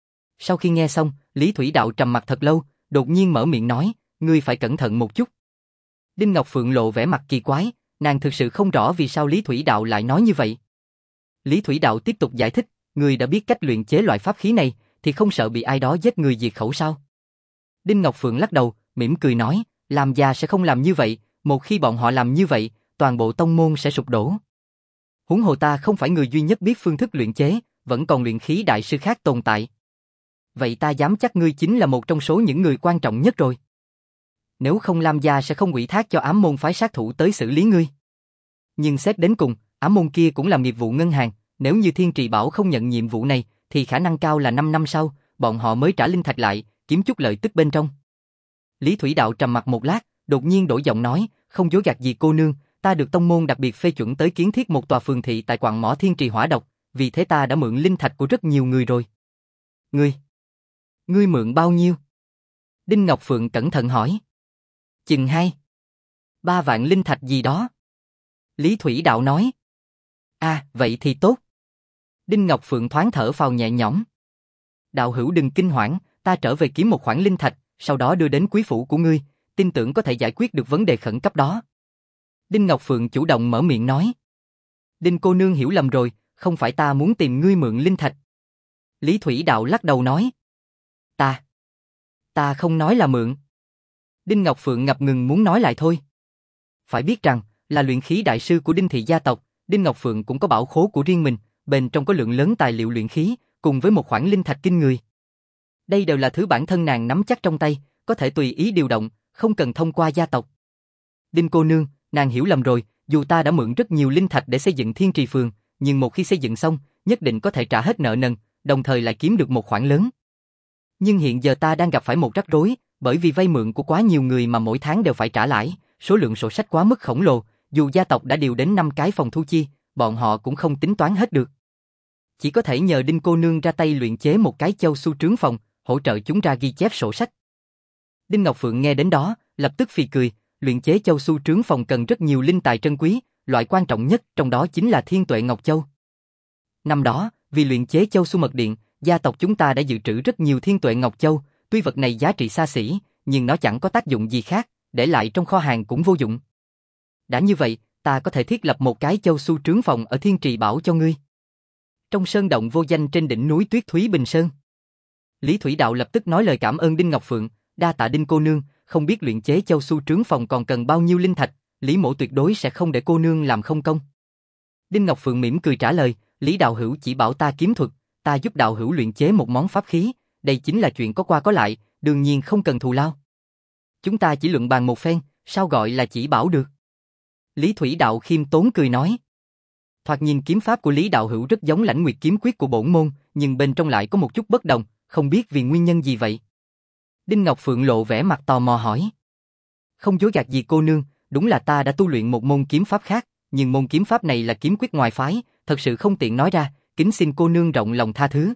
Sau khi nghe xong, Lý Thủy Đạo trầm mặt thật lâu, đột nhiên mở miệng nói, ngươi phải cẩn thận một chút. Đinh Ngọc Phượng lộ vẻ mặt kỳ quái, nàng thực sự không rõ vì sao Lý Thủy Đạo lại nói như vậy. Lý Thủy Đạo tiếp tục giải thích, ngươi đã biết cách luyện chế loại pháp khí này, thì không sợ bị ai đó giết người diệt khẩu sao? Đinh Ngọc Phượng lắc đầu, mỉm cười nói, Lam gia sẽ không làm như vậy, một khi bọn họ làm như vậy, toàn bộ tông môn sẽ sụp đổ. Huống hồ ta không phải người duy nhất biết phương thức luyện chế, vẫn còn luyện khí đại sư khác tồn tại. Vậy ta dám chắc ngươi chính là một trong số những người quan trọng nhất rồi. Nếu không Lam gia sẽ không ủy thác cho ám môn phái sát thủ tới xử lý ngươi. Nhưng xét đến cùng, ám môn kia cũng làm nghiệp vụ ngân hàng, nếu như Thiên Trì Bảo không nhận nhiệm vụ này, thì khả năng cao là năm năm sau, bọn họ mới trả linh thạch lại, kiếm chút lợi tức bên trong. Lý Thủy Đạo trầm mặt một lát, đột nhiên đổi giọng nói, không dối gạt gì cô nương, ta được tông môn đặc biệt phê chuẩn tới kiến thiết một tòa phường thị tại quặng mỏ Thiên Trì Hỏa Độc, vì thế ta đã mượn linh thạch của rất nhiều người rồi. Ngươi? Ngươi mượn bao nhiêu? Đinh Ngọc Phượng cẩn thận hỏi. Chừng hai, ba vạn linh thạch gì đó. Lý Thủy Đạo nói. À, vậy thì tốt. Đinh Ngọc Phượng thoáng thở phào nhẹ nhõm. Đạo hữu đừng kinh hoảng, ta trở về kiếm một khoản linh thạch, sau đó đưa đến quý phủ của ngươi, tin tưởng có thể giải quyết được vấn đề khẩn cấp đó. Đinh Ngọc Phượng chủ động mở miệng nói. Đinh cô nương hiểu lầm rồi, không phải ta muốn tìm ngươi mượn linh thạch. Lý Thủy Đạo lắc đầu nói. Ta, ta không nói là mượn. Đinh Ngọc Phượng ngập ngừng muốn nói lại thôi. Phải biết rằng, là luyện khí đại sư của Đinh thị gia tộc, Đinh Ngọc Phượng cũng có bảo khố của riêng mình, bên trong có lượng lớn tài liệu luyện khí, cùng với một khoản linh thạch kinh người. Đây đều là thứ bản thân nàng nắm chắc trong tay, có thể tùy ý điều động, không cần thông qua gia tộc. Đinh cô nương, nàng hiểu lầm rồi, dù ta đã mượn rất nhiều linh thạch để xây dựng Thiên Trì Phường, nhưng một khi xây dựng xong, nhất định có thể trả hết nợ nần, đồng thời lại kiếm được một khoản lớn. Nhưng hiện giờ ta đang gặp phải một rắc rối, bởi vì vay mượn của quá nhiều người mà mỗi tháng đều phải trả lãi, số lượng sổ sách quá mức khổng lồ, dù gia tộc đã điều đến năm cái phòng thu chi, bọn họ cũng không tính toán hết được. Chỉ có thể nhờ Đinh cô nương ra tay luyện chế một cái Châu Su trướng phòng, hỗ trợ chúng ra ghi chép sổ sách. Đinh Ngọc Phượng nghe đến đó, lập tức phì cười, luyện chế Châu Su trướng phòng cần rất nhiều linh tài trân quý, loại quan trọng nhất trong đó chính là Thiên Tuệ Ngọc Châu. Năm đó, vì luyện chế Châu Su Mật Điện, gia tộc chúng ta đã dự trữ rất nhiều Thiên Tuệ Ngọc Châu, tuy vật này giá trị xa xỉ, nhưng nó chẳng có tác dụng gì khác, để lại trong kho hàng cũng vô dụng. Đã như vậy, ta có thể thiết lập một cái Châu Su trướng phòng ở Thiên Trì Bảo cho ngươi. Trong sơn động vô danh trên đỉnh núi Tuyết Thúy Bình Sơn. Lý Thủy Đạo lập tức nói lời cảm ơn Đinh Ngọc Phượng, đa tạ Đinh cô nương, không biết luyện chế Châu Su trướng phòng còn cần bao nhiêu linh thạch, Lý mỗ tuyệt đối sẽ không để cô nương làm không công. Đinh Ngọc Phượng mỉm cười trả lời, Lý đạo hữu chỉ bảo ta kiếm thuật, ta giúp đạo hữu luyện chế một món pháp khí, đây chính là chuyện có qua có lại, đương nhiên không cần thù lao. Chúng ta chỉ luận bàn một phen, sao gọi là chỉ bảo được? Lý Thủy Đạo khiêm tốn cười nói. Thoạt nhìn kiếm pháp của Lý đạo hữu rất giống Lãnh Nguyệt kiếm quyết của bổn môn, nhưng bên trong lại có một chút bất đồng, không biết vì nguyên nhân gì vậy. Đinh Ngọc Phượng lộ vẻ mặt tò mò hỏi. Không dối gạt gì cô nương, đúng là ta đã tu luyện một môn kiếm pháp khác, nhưng môn kiếm pháp này là kiếm quyết ngoài phái, thật sự không tiện nói ra, kính xin cô nương rộng lòng tha thứ.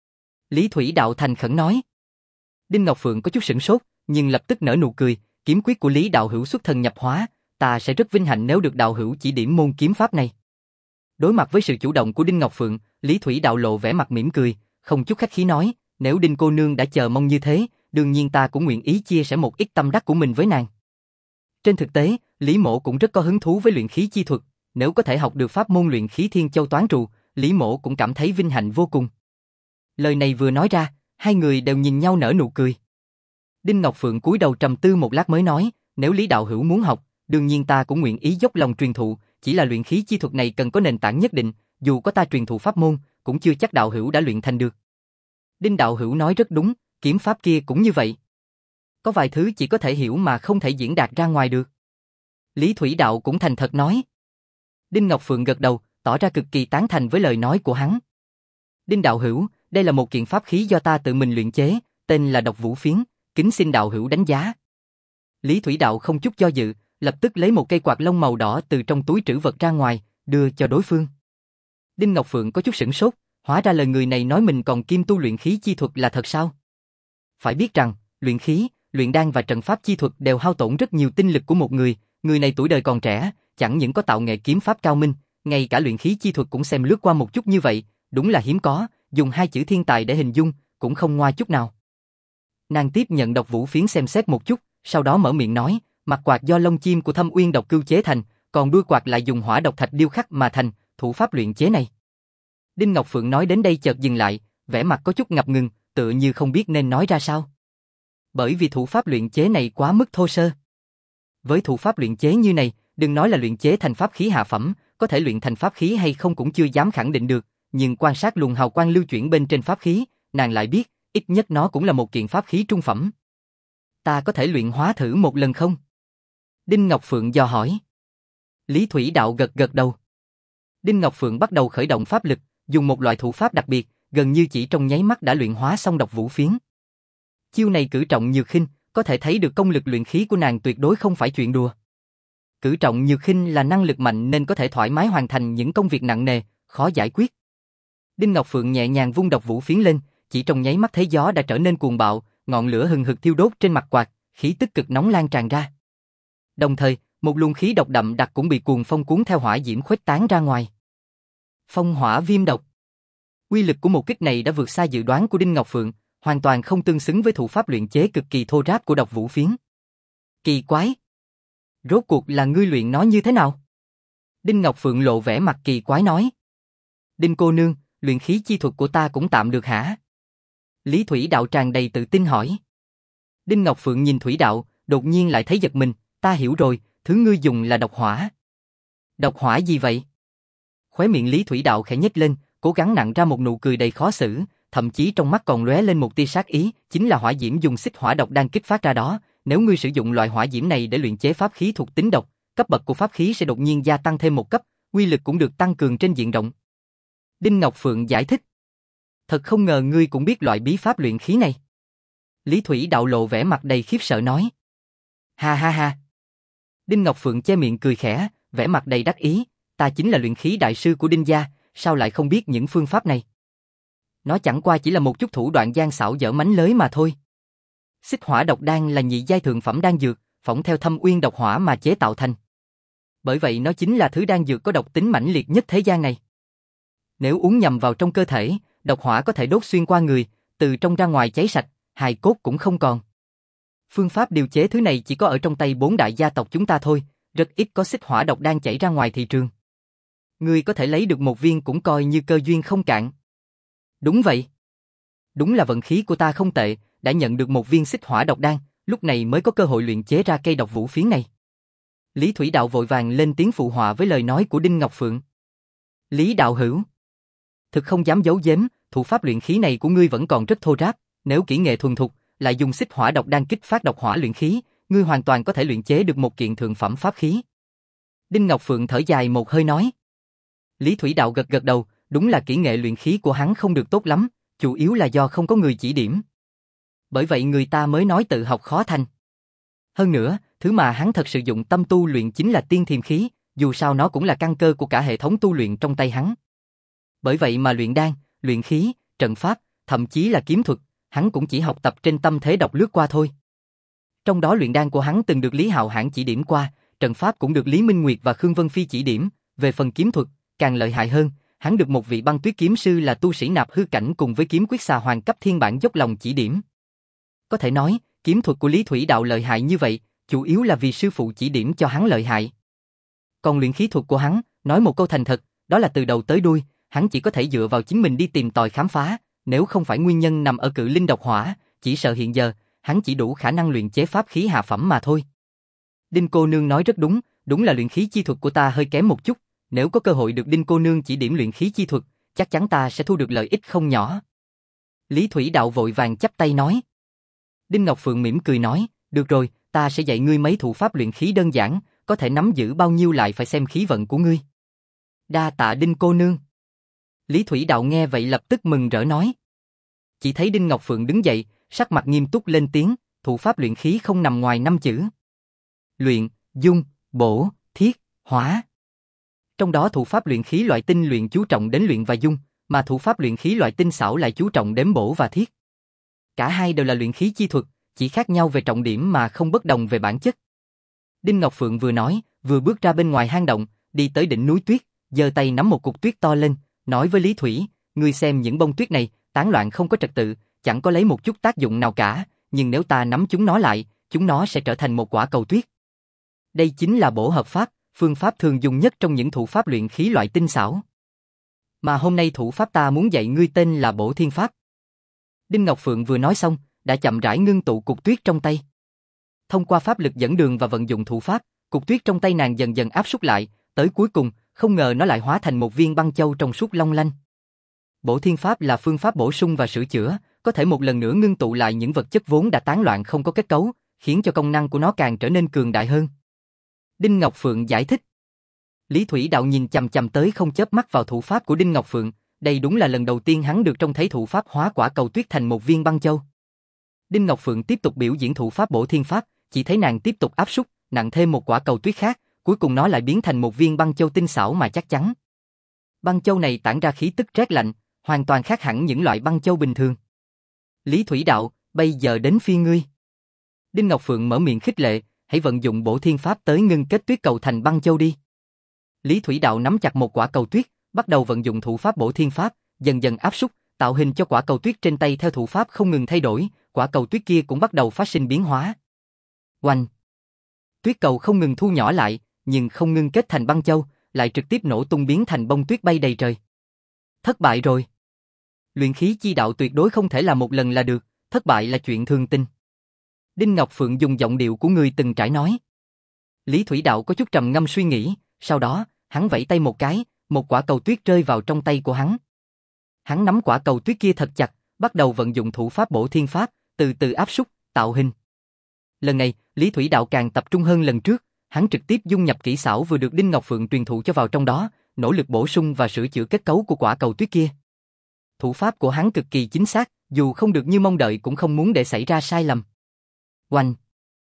Lý Thủy Đạo thành khẩn nói. Đinh Ngọc Phượng có chút sửng sốt, nhưng lập tức nở nụ cười, kiếm quyết của Lý đạo hữu xuất thần nhập hóa, ta sẽ rất vinh hạnh nếu được đạo hữu chỉ điểm môn kiếm pháp này. Đối mặt với sự chủ động của Đinh Ngọc Phượng, Lý Thủy Đạo lộ vẻ mặt mỉm cười, không chút khách khí nói, nếu Đinh cô nương đã chờ mong như thế, đương nhiên ta cũng nguyện ý chia sẻ một ít tâm đắc của mình với nàng. Trên thực tế, Lý Mỗ cũng rất có hứng thú với luyện khí chi thuật, nếu có thể học được pháp môn luyện khí Thiên Châu Toán Trù, Lý Mỗ cũng cảm thấy vinh hạnh vô cùng. Lời này vừa nói ra, hai người đều nhìn nhau nở nụ cười. Đinh Ngọc Phượng cúi đầu trầm tư một lát mới nói, nếu Lý đạo hữu muốn học, đương nhiên ta cũng nguyện ý dốc lòng truyền thụ, chỉ là luyện khí chi thuật này cần có nền tảng nhất định, dù có ta truyền thụ pháp môn, cũng chưa chắc đạo hữu đã luyện thành được. Đinh đạo hữu nói rất đúng, kiếm pháp kia cũng như vậy. Có vài thứ chỉ có thể hiểu mà không thể diễn đạt ra ngoài được. Lý Thủy Đạo cũng thành thật nói. Đinh Ngọc Phượng gật đầu, tỏ ra cực kỳ tán thành với lời nói của hắn. Đinh đạo hữu, đây là một kiện pháp khí do ta tự mình luyện chế, tên là Độc Vũ Phiến, kính xin đạo hữu đánh giá. Lý Thủy Đạo không chút do dự, lập tức lấy một cây quạt lông màu đỏ từ trong túi trữ vật ra ngoài, đưa cho đối phương. Đinh Ngọc Phượng có chút sửng sốt, hóa ra lời người này nói mình còn kiêm tu luyện khí chi thuật là thật sao? Phải biết rằng, luyện khí, luyện đan và trận pháp chi thuật đều hao tổn rất nhiều tinh lực của một người, người này tuổi đời còn trẻ, chẳng những có tạo nghệ kiếm pháp cao minh, ngay cả luyện khí chi thuật cũng xem lướt qua một chút như vậy, đúng là hiếm có, dùng hai chữ thiên tài để hình dung, cũng không ngoa chút nào. Nàng tiếp nhận Độc Vũ Phiến xem xét một chút, sau đó mở miệng nói, mặt quạt do lông chim của Thâm Uyên độc cưu chế thành, còn đuôi quạt lại dùng hỏa độc thạch điêu khắc mà thành, thủ pháp luyện chế này. Đinh Ngọc Phượng nói đến đây chợt dừng lại, vẻ mặt có chút ngập ngừng, tựa như không biết nên nói ra sao. Bởi vì thủ pháp luyện chế này quá mức thô sơ. Với thủ pháp luyện chế như này, đừng nói là luyện chế thành pháp khí hạ phẩm, có thể luyện thành pháp khí hay không cũng chưa dám khẳng định được, nhưng quan sát luồng hào quang lưu chuyển bên trên pháp khí, nàng lại biết, ít nhất nó cũng là một kiện pháp khí trung phẩm. Ta có thể luyện hóa thử một lần không? Đinh Ngọc Phượng dò hỏi. Lý Thủy Đạo gật gật đầu. Đinh Ngọc Phượng bắt đầu khởi động pháp lực, dùng một loại thủ pháp đặc biệt, gần như chỉ trong nháy mắt đã luyện hóa xong Độc Vũ Phiến. Chiêu này cử trọng nhược khinh, có thể thấy được công lực luyện khí của nàng tuyệt đối không phải chuyện đùa. Cử trọng nhược khinh là năng lực mạnh nên có thể thoải mái hoàn thành những công việc nặng nề, khó giải quyết. Đinh Ngọc Phượng nhẹ nhàng vung Độc Vũ Phiến lên, chỉ trong nháy mắt thấy gió đã trở nên cuồng bạo, ngọn lửa hừng hực thiêu đốt trên mặt quạt, khí tức cực nóng lan tràn ra. Đồng thời, một luồng khí độc đậm đặc cũng bị cuồng phong cuốn theo hỏa diễm khuếch tán ra ngoài. Phong hỏa viêm độc. Uy lực của một kích này đã vượt xa dự đoán của Đinh Ngọc Phượng, hoàn toàn không tương xứng với thủ pháp luyện chế cực kỳ thô ráp của Độc Vũ Phiến. Kỳ quái! Rốt cuộc là ngươi luyện nó như thế nào? Đinh Ngọc Phượng lộ vẻ mặt kỳ quái nói. Đinh cô nương, luyện khí chi thuật của ta cũng tạm được hả? Lý Thủy Đạo tràn đầy tự tin hỏi. Đinh Ngọc Phượng nhìn Thủy Đạo, đột nhiên lại thấy giật mình, ta hiểu rồi, thứ ngươi dùng là độc hỏa. Độc hỏa gì vậy? Khóe miệng Lý Thủy Đạo khẽ nhếch lên, cố gắng nặn ra một nụ cười đầy khó xử, thậm chí trong mắt còn lóe lên một tia sát ý, chính là hỏa diễm dùng xích hỏa độc đang kích phát ra đó, nếu ngươi sử dụng loại hỏa diễm này để luyện chế pháp khí thuộc tính độc, cấp bậc của pháp khí sẽ đột nhiên gia tăng thêm một cấp, uy lực cũng được tăng cường trên diện rộng. Đinh Ngọc Phượng giải thích. Thật không ngờ ngươi cũng biết loại bí pháp luyện khí này. Lý Thủy Đạo lộ vẻ mặt đầy khiếp sợ nói. Ha ha ha. Đinh Ngọc Phượng che miệng cười khẽ, vẻ mặt đầy đắc ý, ta chính là luyện khí đại sư của Đinh gia, sao lại không biết những phương pháp này? Nó chẳng qua chỉ là một chút thủ đoạn gian xảo dở mánh lới mà thôi. Xích hỏa độc đan là nhị giai thượng phẩm đan dược, phỏng theo Thâm Uyên độc hỏa mà chế tạo thành. Bởi vậy nó chính là thứ đan dược có độc tính mãnh liệt nhất thế gian này. Nếu uống nhầm vào trong cơ thể, độc hỏa có thể đốt xuyên qua người, từ trong ra ngoài cháy sạch, hài cốt cũng không còn. Phương pháp điều chế thứ này chỉ có ở trong tay bốn đại gia tộc chúng ta thôi, rất ít có xích hỏa độc đan chảy ra ngoài thị trường. Ngươi có thể lấy được một viên cũng coi như cơ duyên không cạn. Đúng vậy. Đúng là vận khí của ta không tệ, đã nhận được một viên xích hỏa độc đan, lúc này mới có cơ hội luyện chế ra cây Độc Vũ Phiến này. Lý Thủy Đạo vội vàng lên tiếng phụ họa với lời nói của Đinh Ngọc Phượng. Lý đạo hữu. Thực không dám giấu giếm, thủ pháp luyện khí này của ngươi vẫn còn rất thô ráp, nếu kỹ nghệ thuần thục, lại dùng xích hỏa độc đan kích phát độc hỏa luyện khí, ngươi hoàn toàn có thể luyện chế được một kiện thượng phẩm pháp khí. Đinh Ngọc Phượng thở dài một hơi nói. Lý Thủy Đạo gật gật đầu, đúng là kỹ nghệ luyện khí của hắn không được tốt lắm, chủ yếu là do không có người chỉ điểm. Bởi vậy người ta mới nói tự học khó thành. Hơn nữa, thứ mà hắn thật sự dụng tâm tu luyện chính là tiên thiềm khí, dù sao nó cũng là căn cơ của cả hệ thống tu luyện trong tay hắn. Bởi vậy mà luyện đan, luyện khí, trận pháp, thậm chí là kiếm thuật, hắn cũng chỉ học tập trên tâm thế đọc lướt qua thôi. Trong đó luyện đan của hắn từng được Lý Hạo Hãn chỉ điểm qua, trận pháp cũng được Lý Minh Nguyệt và Khương Vân Phi chỉ điểm, về phần kiếm thuật, càng lợi hại hơn, hắn được một vị băng tuyết kiếm sư là tu sĩ nạp hư cảnh cùng với kiếm quyết xà hoàng cấp thiên bản dốc lòng chỉ điểm. Có thể nói, kiếm thuật của Lý Thủy Đạo lợi hại như vậy, chủ yếu là vì sư phụ chỉ điểm cho hắn lợi hại. Còn luyện khí thuật của hắn, nói một câu thành thật, đó là từ đầu tới đuôi, hắn chỉ có thể dựa vào chính mình đi tìm tòi khám phá, nếu không phải nguyên nhân nằm ở cự linh độc hỏa, chỉ sợ hiện giờ, hắn chỉ đủ khả năng luyện chế pháp khí hạ phẩm mà thôi. Đinh cô nương nói rất đúng, đúng là luyện khí chi thuật của ta hơi kém một chút, nếu có cơ hội được Đinh cô nương chỉ điểm luyện khí chi thuật, chắc chắn ta sẽ thu được lợi ích không nhỏ. Lý Thủy Đạo vội vàng chắp tay nói. Đinh Ngọc Phượng mỉm cười nói, được rồi, ta sẽ dạy ngươi mấy thủ pháp luyện khí đơn giản, có thể nắm giữ bao nhiêu lại phải xem khí vận của ngươi. Đa tạ Đinh cô nương. Lý Thủy Đạo nghe vậy lập tức mừng rỡ nói. Chỉ thấy Đinh Ngọc Phượng đứng dậy, sắc mặt nghiêm túc lên tiếng, thủ pháp luyện khí không nằm ngoài năm chữ. Luyện, dung, bổ, thiết, hóa. Trong đó thủ pháp luyện khí loại tinh luyện chú trọng đến luyện và dung, mà thủ pháp luyện khí loại tinh xảo lại chú trọng đến bổ và thiết. Cả hai đều là luyện khí chi thuật, chỉ khác nhau về trọng điểm mà không bất đồng về bản chất. Đinh Ngọc Phượng vừa nói, vừa bước ra bên ngoài hang động, đi tới đỉnh núi tuyết, giơ tay nắm một cục tuyết to lên, nói với Lý Thủy, ngươi xem những bông tuyết này, tán loạn không có trật tự, chẳng có lấy một chút tác dụng nào cả, nhưng nếu ta nắm chúng nó lại, chúng nó sẽ trở thành một quả cầu tuyết. Đây chính là bổ hợp pháp, phương pháp thường dùng nhất trong những thủ pháp luyện khí loại tinh xảo. Mà hôm nay thủ pháp ta muốn dạy ngươi tên là Bổ Thiên Pháp. Đinh Ngọc Phượng vừa nói xong, đã chậm rãi ngưng tụ cục tuyết trong tay. Thông qua pháp lực dẫn đường và vận dụng thủ pháp, cục tuyết trong tay nàng dần dần áp suất lại, tới cuối cùng, không ngờ nó lại hóa thành một viên băng châu trong suốt long lanh. Bổ Thiên Pháp là phương pháp bổ sung và sửa chữa, có thể một lần nữa ngưng tụ lại những vật chất vốn đã tán loạn không có kết cấu, khiến cho công năng của nó càng trở nên cường đại hơn. Đinh Ngọc Phượng giải thích. Lý Thủy Đạo nhìn chằm chằm tới không chớp mắt vào thủ pháp của Đinh Ngọc Phượng, đây đúng là lần đầu tiên hắn được trông thấy thủ pháp hóa quả cầu tuyết thành một viên băng châu. Đinh Ngọc Phượng tiếp tục biểu diễn thủ pháp Bổ Thiên Pháp, chỉ thấy nàng tiếp tục áp suất, nặng thêm một quả cầu tuyết khác, cuối cùng nó lại biến thành một viên băng châu tinh xảo mà chắc chắn. Băng châu này tản ra khí tức rét lạnh, hoàn toàn khác hẳn những loại băng châu bình thường. Lý Thủy Đạo, bây giờ đến phiên ngươi. Đinh Ngọc Phượng mở miệng khích lệ, hãy vận dụng Bổ Thiên Pháp tới ngưng kết tuyết cầu thành băng châu đi. Lý Thủy Đạo nắm chặt một quả cầu tuyết, bắt đầu vận dụng thủ pháp Bổ Thiên Pháp, dần dần áp suất, tạo hình cho quả cầu tuyết trên tay theo thủ pháp không ngừng thay đổi, quả cầu tuyết kia cũng bắt đầu phát sinh biến hóa. Oanh! Tuyết cầu không ngừng thu nhỏ lại, nhưng không ngưng kết thành băng châu, lại trực tiếp nổ tung biến thành bông tuyết bay đầy trời. Thất bại rồi. Luyện khí chi đạo tuyệt đối không thể là một lần là được, thất bại là chuyện thường tình. Đinh Ngọc Phượng dùng giọng điệu của người từng trải nói. Lý Thủy Đạo có chút trầm ngâm suy nghĩ, sau đó, hắn vẫy tay một cái, một quả cầu tuyết rơi vào trong tay của hắn. Hắn nắm quả cầu tuyết kia thật chặt, bắt đầu vận dụng thủ pháp Bổ Thiên Pháp, từ từ áp suất, tạo hình. Lần này, Lý Thủy Đạo càng tập trung hơn lần trước, hắn trực tiếp dung nhập kỹ xảo vừa được Đinh Ngọc Phượng truyền thụ cho vào trong đó, nỗ lực bổ sung và sửa chữa kết cấu của quả cầu tuyết kia. Thủ pháp của hắn cực kỳ chính xác, dù không được như mong đợi cũng không muốn để xảy ra sai lầm. Oanh!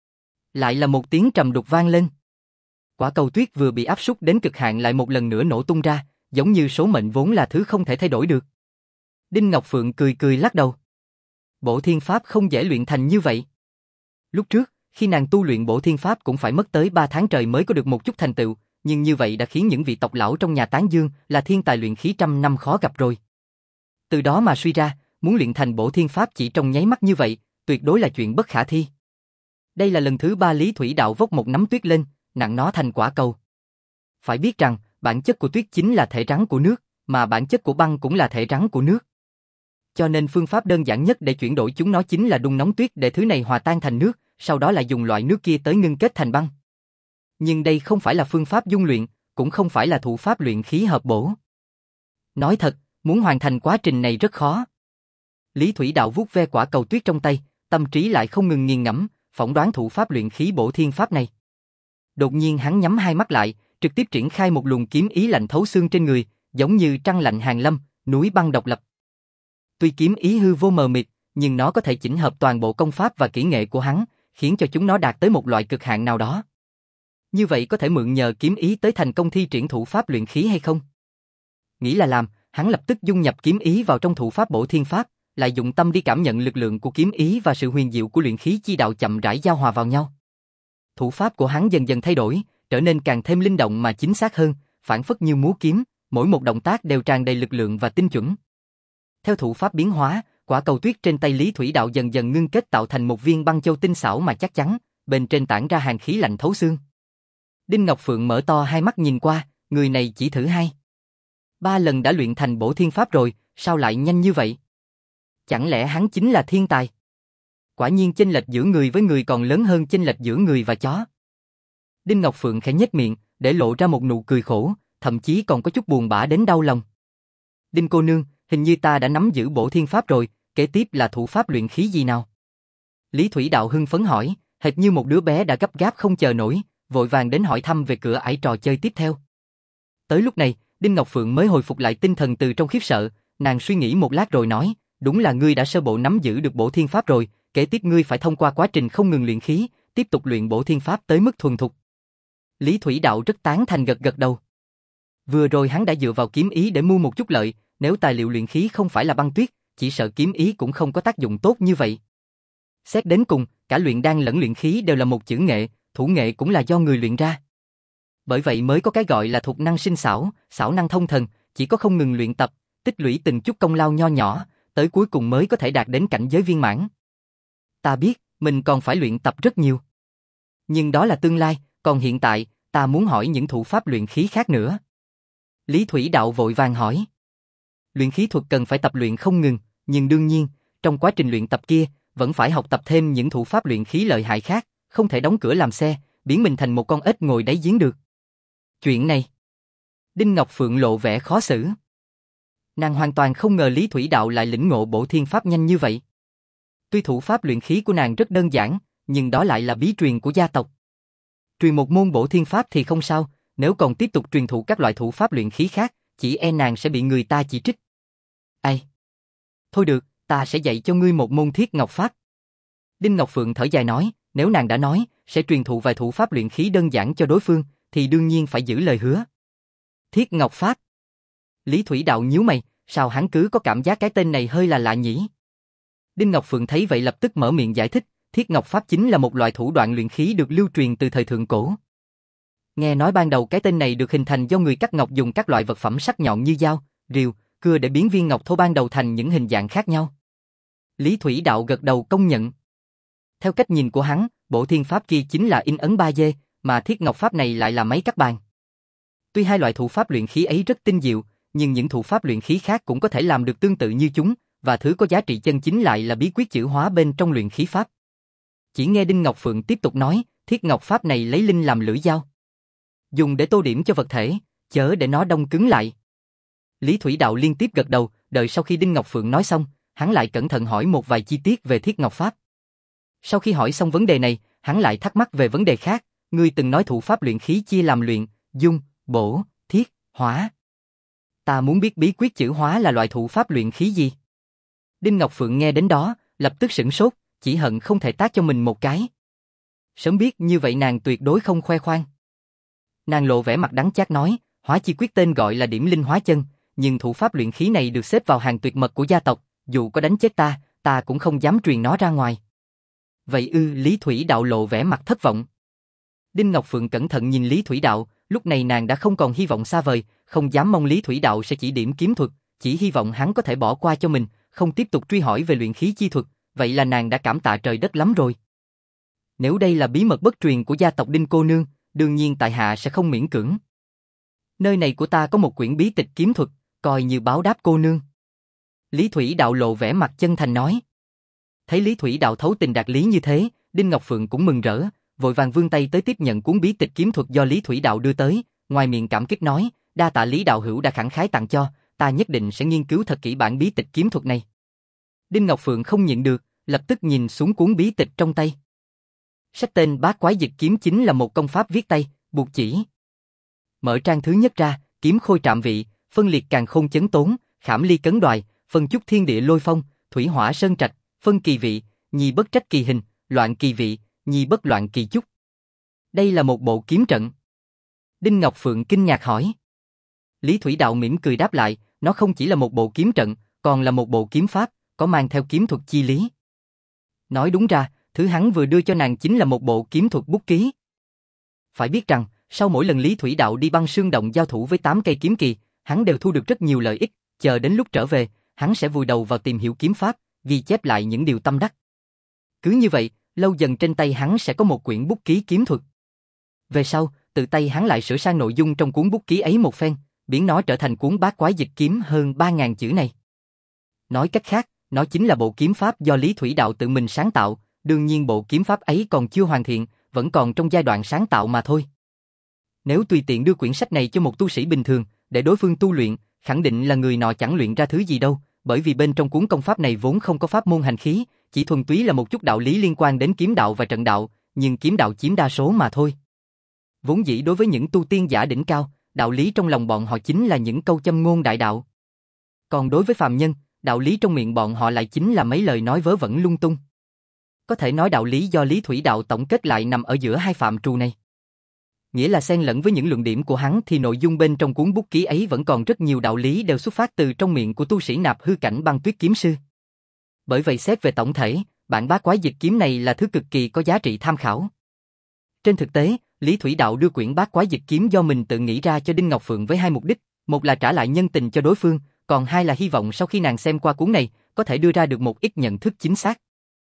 Lại là một tiếng trầm đục vang lên. Quả cầu tuyết vừa bị áp suất đến cực hạn lại một lần nữa nổ tung ra, giống như số mệnh vốn là thứ không thể thay đổi được. Đinh Ngọc Phượng cười cười lắc đầu. Bổ Thiên Pháp không dễ luyện thành như vậy. Lúc trước, khi nàng tu luyện Bổ Thiên Pháp cũng phải mất tới ba tháng trời mới có được một chút thành tựu, nhưng như vậy đã khiến những vị tộc lão trong nhà tán dương là thiên tài luyện khí trăm năm khó gặp rồi. Từ đó mà suy ra, muốn luyện thành Bổ Thiên Pháp chỉ trong nháy mắt như vậy, tuyệt đối là chuyện bất khả thi. Đây là lần thứ ba Lý Thủy Đạo vốc một nắm tuyết lên, nặng nó thành quả cầu. Phải biết rằng, bản chất của tuyết chính là thể rắn của nước, mà bản chất của băng cũng là thể rắn của nước. Cho nên phương pháp đơn giản nhất để chuyển đổi chúng nó chính là đun nóng tuyết để thứ này hòa tan thành nước, sau đó lại dùng loại nước kia tới ngưng kết thành băng. Nhưng đây không phải là phương pháp dung luyện, cũng không phải là thủ pháp luyện khí hợp bổ. Nói thật, muốn hoàn thành quá trình này rất khó. Lý Thủy Đạo vuốt ve quả cầu tuyết trong tay, tâm trí lại không ngừng nghiền ngẫm, phỏng đoán thủ pháp luyện khí bổ thiên pháp này. Đột nhiên hắn nhắm hai mắt lại, trực tiếp triển khai một luồng kiếm ý lạnh thấu xương trên người, giống như trăng lạnh hàng lâm, núi băng độc lập. Tuy kiếm ý hư vô mờ mịt, nhưng nó có thể chỉnh hợp toàn bộ công pháp và kỹ nghệ của hắn, khiến cho chúng nó đạt tới một loại cực hạn nào đó. Như vậy có thể mượn nhờ kiếm ý tới thành công thi triển thủ pháp luyện khí hay không? Nghĩ là làm, hắn lập tức dung nhập kiếm ý vào trong thủ pháp bổ thiên pháp, lại dụng tâm đi cảm nhận lực lượng của kiếm ý và sự huyền diệu của luyện khí chi đạo chậm rãi giao hòa vào nhau. Thủ pháp của hắn dần dần thay đổi, trở nên càng thêm linh động mà chính xác hơn, phảng phất như múa kiếm, mỗi một động tác đều tràn đầy lực lượng và tinh chuẩn. Theo thủ pháp biến hóa, quả cầu tuyết trên tay Lý Thủy Đạo dần dần ngưng kết tạo thành một viên băng châu tinh xảo mà chắc chắn, bên trên tản ra hàn khí lạnh thấu xương. Đinh Ngọc Phượng mở to hai mắt nhìn qua, người này chỉ thử hai ba lần đã luyện thành bổ thiên pháp rồi, sao lại nhanh như vậy? Chẳng lẽ hắn chính là thiên tài? Quả nhiên chênh lệch giữa người với người còn lớn hơn chênh lệch giữa người và chó. Đinh Ngọc Phượng khẽ nhếch miệng, để lộ ra một nụ cười khổ, thậm chí còn có chút buồn bã đến đau lòng. Đinh cô nương, hình như ta đã nắm giữ bổ thiên pháp rồi, kế tiếp là thủ pháp luyện khí gì nào? Lý Thủy Đạo hưng phấn hỏi, hệt như một đứa bé đã gấp gáp không chờ nổi, vội vàng đến hỏi thăm về cửa ải trò chơi tiếp theo. Tới lúc này, Đinh Ngọc Phượng mới hồi phục lại tinh thần từ trong khiếp sợ, nàng suy nghĩ một lát rồi nói, đúng là ngươi đã sơ bộ nắm giữ được bổ thiên pháp rồi, kế tiếp ngươi phải thông qua quá trình không ngừng luyện khí, tiếp tục luyện bổ thiên pháp tới mức thuần thục. Lý Thủy Đạo rất tán thành gật gật đầu. Vừa rồi hắn đã dựa vào kiếm ý để mua một chút lợi, nếu tài liệu luyện khí không phải là băng tuyết, chỉ sợ kiếm ý cũng không có tác dụng tốt như vậy. Xét đến cùng, cả luyện đan lẫn luyện khí đều là một chữ nghệ, thủ nghệ cũng là do người luyện ra. Bởi vậy mới có cái gọi là thục năng sinh xảo, xảo năng thông thần, chỉ có không ngừng luyện tập, tích lũy từng chút công lao nho nhỏ, tới cuối cùng mới có thể đạt đến cảnh giới viên mãn. Ta biết, mình còn phải luyện tập rất nhiều. Nhưng đó là tương lai, còn hiện tại, ta muốn hỏi những thủ pháp luyện khí khác nữa. Lý Thủy Đạo vội vàng hỏi. Luyện khí thuật cần phải tập luyện không ngừng, nhưng đương nhiên, trong quá trình luyện tập kia, vẫn phải học tập thêm những thủ pháp luyện khí lợi hại khác, không thể đóng cửa làm xe, biến mình thành một con ếch ngồi đáy giếng được. Chuyện này, Đinh Ngọc Phượng lộ vẻ khó xử. Nàng hoàn toàn không ngờ Lý Thủy Đạo lại lĩnh ngộ bổ thiên pháp nhanh như vậy. Tuy thủ pháp luyện khí của nàng rất đơn giản, nhưng đó lại là bí truyền của gia tộc. Truyền một môn bổ thiên pháp thì không sao, nếu còn tiếp tục truyền thụ các loại thủ pháp luyện khí khác, chỉ e nàng sẽ bị người ta chỉ trích. Ai? Thôi được, ta sẽ dạy cho ngươi một môn thiết ngọc pháp. Đinh Ngọc Phượng thở dài nói, nếu nàng đã nói, sẽ truyền thụ vài thủ pháp luyện khí đơn giản cho đối phương, thì đương nhiên phải giữ lời hứa. Thiết ngọc pháp. Lý Thủy Đạo nhíu mày, sao hắn cứ có cảm giác cái tên này hơi là lạ nhỉ? Đinh Ngọc Phượng thấy vậy lập tức mở miệng giải thích, thiết ngọc pháp chính là một loại thủ đoạn luyện khí được lưu truyền từ thời thượng cổ. Nghe nói ban đầu cái tên này được hình thành do người cắt ngọc dùng các loại vật phẩm sắc nhọn như dao, rìu, cưa để biến viên ngọc thô ban đầu thành những hình dạng khác nhau. Lý Thủy Đạo gật đầu công nhận. Theo cách nhìn của hắn, bổ thiên pháp kia chính là in ấn ba D, mà thiết ngọc pháp này lại là máy cắt bàn. Tuy hai loại thủ pháp luyện khí ấy rất tinh diệu, nhưng những thủ pháp luyện khí khác cũng có thể làm được tương tự như chúng, và thứ có giá trị chân chính lại là bí quyết chữ hóa bên trong luyện khí pháp. Chỉ nghe Đinh Ngọc Phượng tiếp tục nói, thiết ngọc pháp này lấy linh làm lưỡi dao, dùng để tô điểm cho vật thể, chớ để nó đông cứng lại. Lý Thủy Đạo liên tiếp gật đầu, đợi sau khi Đinh Ngọc Phượng nói xong, hắn lại cẩn thận hỏi một vài chi tiết về thiết ngọc pháp. Sau khi hỏi xong vấn đề này, hắn lại thắc mắc về vấn đề khác, ngươi từng nói thủ pháp luyện khí chia làm luyện, dung, bổ, thiết, hóa. Ta muốn biết bí quyết chữ hóa là loại thủ pháp luyện khí gì? Đinh Ngọc Phượng nghe đến đó, lập tức sửng sốt, chỉ hận không thể tát cho mình một cái. Sớm biết như vậy nàng tuyệt đối không khoe khoang. Nàng lộ vẻ mặt đắng chát nói, hóa chi quyết tên gọi là điểm linh hóa chân, nhưng thủ pháp luyện khí này được xếp vào hàng tuyệt mật của gia tộc, dù có đánh chết ta, ta cũng không dám truyền nó ra ngoài. Vậy ư? Lý Thủy Đạo lộ vẻ mặt thất vọng. Đinh Ngọc Phượng cẩn thận nhìn Lý Thủy Đạo, lúc này nàng đã không còn hy vọng xa vời, không dám mong Lý Thủy Đạo sẽ chỉ điểm kiếm thuật, chỉ hy vọng hắn có thể bỏ qua cho mình, không tiếp tục truy hỏi về luyện khí chi thuật, vậy là nàng đã cảm tạ trời đất lắm rồi. Nếu đây là bí mật bất truyền của gia tộc Đinh cô nương, đương nhiên tại hạ sẽ không miễn cưỡng. Nơi này của ta có một quyển bí tịch kiếm thuật, coi như báo đáp cô nương. Lý Thủy Đạo lộ vẻ mặt chân thành nói. Thấy Lý Thủy Đạo thấu tình đạt lý như thế, Đinh Ngọc Phượng cũng mừng rỡ, vội vàng vươn tay tới tiếp nhận cuốn bí tịch kiếm thuật do Lý Thủy Đạo đưa tới, ngoài miệng cảm kích nói, đa tạ Lý đạo hữu đã khẳng khái tặng cho, ta nhất định sẽ nghiên cứu thật kỹ bản bí tịch kiếm thuật này. Đinh Ngọc Phượng không nhịn được, lập tức nhìn xuống cuốn bí tịch trong tay. Sách tên Bát Quái Dịch Kiếm chính là một công pháp viết tay, buộc chỉ. Mở trang thứ nhất ra, kiếm khôi trạm vị, phân liệt càn khôn chấn tốn, khảm ly cấn đoài, phân chúc thiên địa lôi phong, thủy hỏa sơn trạch, phân kỳ vị, nhi bất trách kỳ hình, loạn kỳ vị, nhi bất loạn kỳ chúc. Đây là một bộ kiếm trận. Đinh Ngọc Phượng kinh ngạc hỏi. Lý Thủy Đạo mỉm cười đáp lại, nó không chỉ là một bộ kiếm trận, còn là một bộ kiếm pháp, có mang theo kiếm thuật chi lý. Nói đúng ra, thứ hắn vừa đưa cho nàng chính là một bộ kiếm thuật bút ký. Phải biết rằng, sau mỗi lần Lý Thủy Đạo đi băng sương động giao thủ với tám cây kiếm kỳ, hắn đều thu được rất nhiều lợi ích, chờ đến lúc trở về, hắn sẽ vùi đầu vào tìm hiểu kiếm pháp, ghi chép lại những điều tâm đắc. Cứ như vậy, lâu dần trên tay hắn sẽ có một quyển bút ký kiếm thuật. Về sau, tự tay hắn lại sửa sang nội dung trong cuốn bút ký ấy một phen, biến nó trở thành cuốn Bát Quái Dịch Kiếm hơn ba ngàn chữ này. Nói cách khác, nó chính là bộ kiếm pháp do Lý Thủy Đạo tự mình sáng tạo, đương nhiên bộ kiếm pháp ấy còn chưa hoàn thiện, vẫn còn trong giai đoạn sáng tạo mà thôi. Nếu tùy tiện đưa quyển sách này cho một tu sĩ bình thường, để đối phương tu luyện, khẳng định là người nọ chẳng luyện ra thứ gì đâu, bởi vì bên trong cuốn công pháp này vốn không có pháp môn hành khí, chỉ thuần túy là một chút đạo lý liên quan đến kiếm đạo và trận đạo, nhưng kiếm đạo chiếm đa số mà thôi. Vốn dĩ đối với những tu tiên giả đỉnh cao, đạo lý trong lòng bọn họ chính là những câu châm ngôn đại đạo. Còn đối với phàm nhân, đạo lý trong miệng bọn họ lại chính là mấy lời nói vớ vẩn lung tung. Có thể nói đạo lý do Lý Thủy Đạo tổng kết lại nằm ở giữa hai phạm trù này. Nghĩa là xen lẫn với những luận điểm của hắn thì nội dung bên trong cuốn bút ký ấy vẫn còn rất nhiều đạo lý đều xuất phát từ trong miệng của tu sĩ nạp hư cảnh Băng Tuyết kiếm sư. Bởi vậy xét về tổng thể, bản Bát Quái Dịch Kiếm này là thứ cực kỳ có giá trị tham khảo. Trên thực tế, Lý Thủy Đạo đưa quyển Bát Quái Dịch Kiếm do mình tự nghĩ ra cho Đinh Ngọc Phượng với hai mục đích, một là trả lại nhân tình cho đối phương, còn hai là hy vọng sau khi nàng xem qua cuốn này, có thể đưa ra được một ít nhận thức chính xác.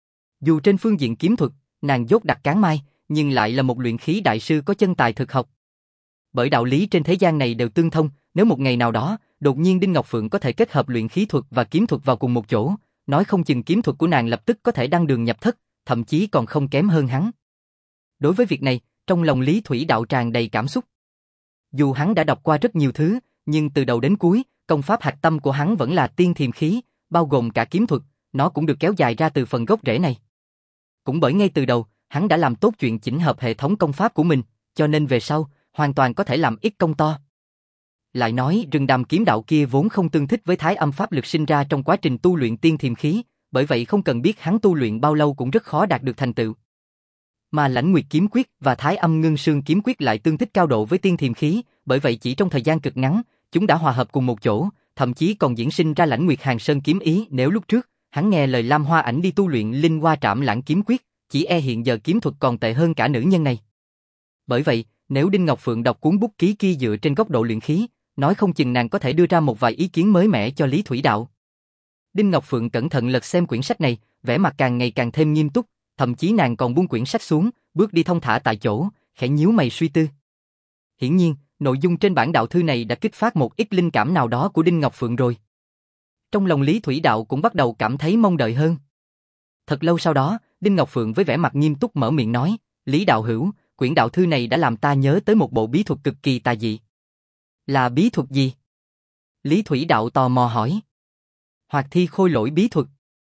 Dù trên phương diện kiếm thuật, nàng dốt đặt cán mai, nhưng lại là một luyện khí đại sư có chân tài thực học. Bởi đạo lý trên thế gian này đều tương thông, nếu một ngày nào đó, đột nhiên Đinh Ngọc Phượng có thể kết hợp luyện khí thuật và kiếm thuật vào cùng một chỗ, nói không chừng kiếm thuật của nàng lập tức có thể đăng đường nhập thất, thậm chí còn không kém hơn hắn. Đối với việc này, trong lòng Lý Thủy Đạo tràn đầy cảm xúc. Dù hắn đã đọc qua rất nhiều thứ, nhưng từ đầu đến cuối, công pháp hạch tâm của hắn vẫn là tiên thiềm khí, bao gồm cả kiếm thuật, nó cũng được kéo dài ra từ phần gốc rễ này. Cũng bởi ngay từ đầu, hắn đã làm tốt chuyện chỉnh hợp hệ thống công pháp của mình, cho nên về sau, hoàn toàn có thể làm ít công to. Lại nói, rừng đàm kiếm đạo kia vốn không tương thích với thái âm pháp lực sinh ra trong quá trình tu luyện tiên thiềm khí, bởi vậy không cần biết hắn tu luyện bao lâu cũng rất khó đạt được thành tựu. Mà Lãnh Nguyệt kiếm quyết và Thái Âm Ngưng Sương kiếm quyết lại tương thích cao độ với tiên thiềm khí, bởi vậy chỉ trong thời gian cực ngắn, chúng đã hòa hợp cùng một chỗ, thậm chí còn diễn sinh ra Lãnh Nguyệt Hàng Sơn kiếm ý. Nếu lúc trước, hắn nghe lời Lam Hoa Ảnh đi tu luyện Linh Hoa Trảm Lãng kiếm quyết, chỉ e hiện giờ kiếm thuật còn tệ hơn cả nữ nhân này. Bởi vậy, nếu Đinh Ngọc Phượng đọc cuốn bút ký kia dựa trên góc độ luyện khí, nói không chừng nàng có thể đưa ra một vài ý kiến mới mẻ cho Lý Thủy Đạo. Đinh Ngọc Phượng cẩn thận lật xem quyển sách này, vẻ mặt càng ngày càng thêm nghiêm túc, thậm chí nàng còn buông quyển sách xuống, bước đi thong thả tại chỗ, khẽ nhíu mày suy tư. Hiển nhiên, nội dung trên bản đạo thư này đã kích phát một ít linh cảm nào đó của Đinh Ngọc Phượng rồi. Trong lòng Lý Thủy Đạo cũng bắt đầu cảm thấy mong đợi hơn. Thật lâu sau đó, Đinh Ngọc Phượng với vẻ mặt nghiêm túc mở miệng nói, Lý đạo hữu, quyển đạo thư này đã làm ta nhớ tới một bộ bí thuật cực kỳ tà dị. Là bí thuật gì? Lý Thủy Đạo tò mò hỏi. Hoạt thi khôi lỗi bí thuật.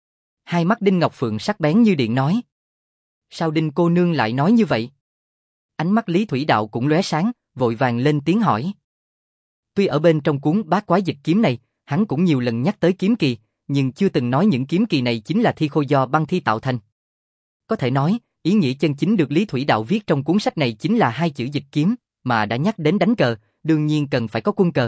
Hai mắt Đinh Ngọc Phượng sắc bén như điện nói. Sao Đinh cô nương lại nói như vậy? Ánh mắt Lý Thủy Đạo cũng lóe sáng, vội vàng lên tiếng hỏi. Tuy ở bên trong cuốn Bát Quái Dịch Kiếm này, hắn cũng nhiều lần nhắc tới kiếm kỳ, nhưng chưa từng nói những kiếm kỳ này chính là thi khôi do băng thi tạo thành. Có thể nói, ý nghĩa chân chính được Lý Thủy Đạo viết trong cuốn sách này chính là hai chữ dịch kiếm, mà đã nhắc đến đánh cờ, đương nhiên cần phải có quân cờ.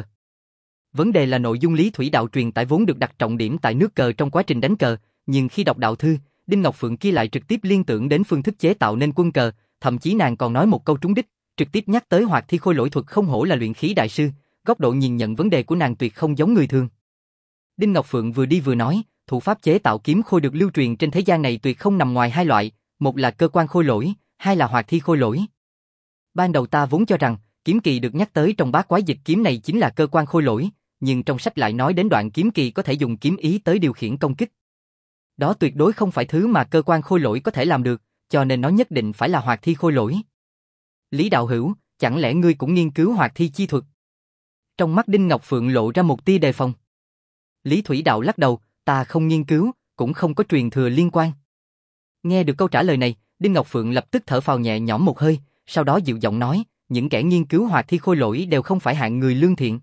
Vấn đề là nội dung Lý Thủy Đạo truyền tải vốn được đặt trọng điểm tại nước cờ trong quá trình đánh cờ, nhưng khi đọc đạo thư, Đinh Ngọc Phượng kia lại trực tiếp liên tưởng đến phương thức chế tạo nên quân cờ, thậm chí nàng còn nói một câu trúng đích, trực tiếp nhắc tới hoạt thi khôi lỗi thuật không hổ là luyện khí đại sư, góc độ nhìn nhận vấn đề của nàng tuyệt không giống người thường. Đinh Ngọc Phượng vừa đi vừa nói, thủ pháp chế tạo kiếm khôi được lưu truyền trên thế gian này tuyệt không nằm ngoài hai loại, một là cơ quan khôi lỗi, hai là hoạt thi khôi lỗi. Ban đầu ta vốn cho rằng, kiếm kỳ được nhắc tới trong Bát Quái Dịch Kiếm này chính là cơ quan khôi lỗi, nhưng trong sách lại nói đến đoạn kiếm kỳ có thể dùng kiếm ý tới điều khiển công kích. Đó tuyệt đối không phải thứ mà cơ quan khôi lỗi có thể làm được, cho nên nó nhất định phải là hoạt thi khôi lỗi. Lý đạo hữu, chẳng lẽ ngươi cũng nghiên cứu hoạt thi chi thuật? Trong mắt Đinh Ngọc Phượng lộ ra một tia đề phòng. Lý Thủy Đạo lắc đầu, ta không nghiên cứu, cũng không có truyền thừa liên quan. Nghe được câu trả lời này, Đinh Ngọc Phượng lập tức thở phào nhẹ nhõm một hơi, sau đó dịu giọng nói, những kẻ nghiên cứu hoạt thi khôi lỗi đều không phải hạng người lương thiện.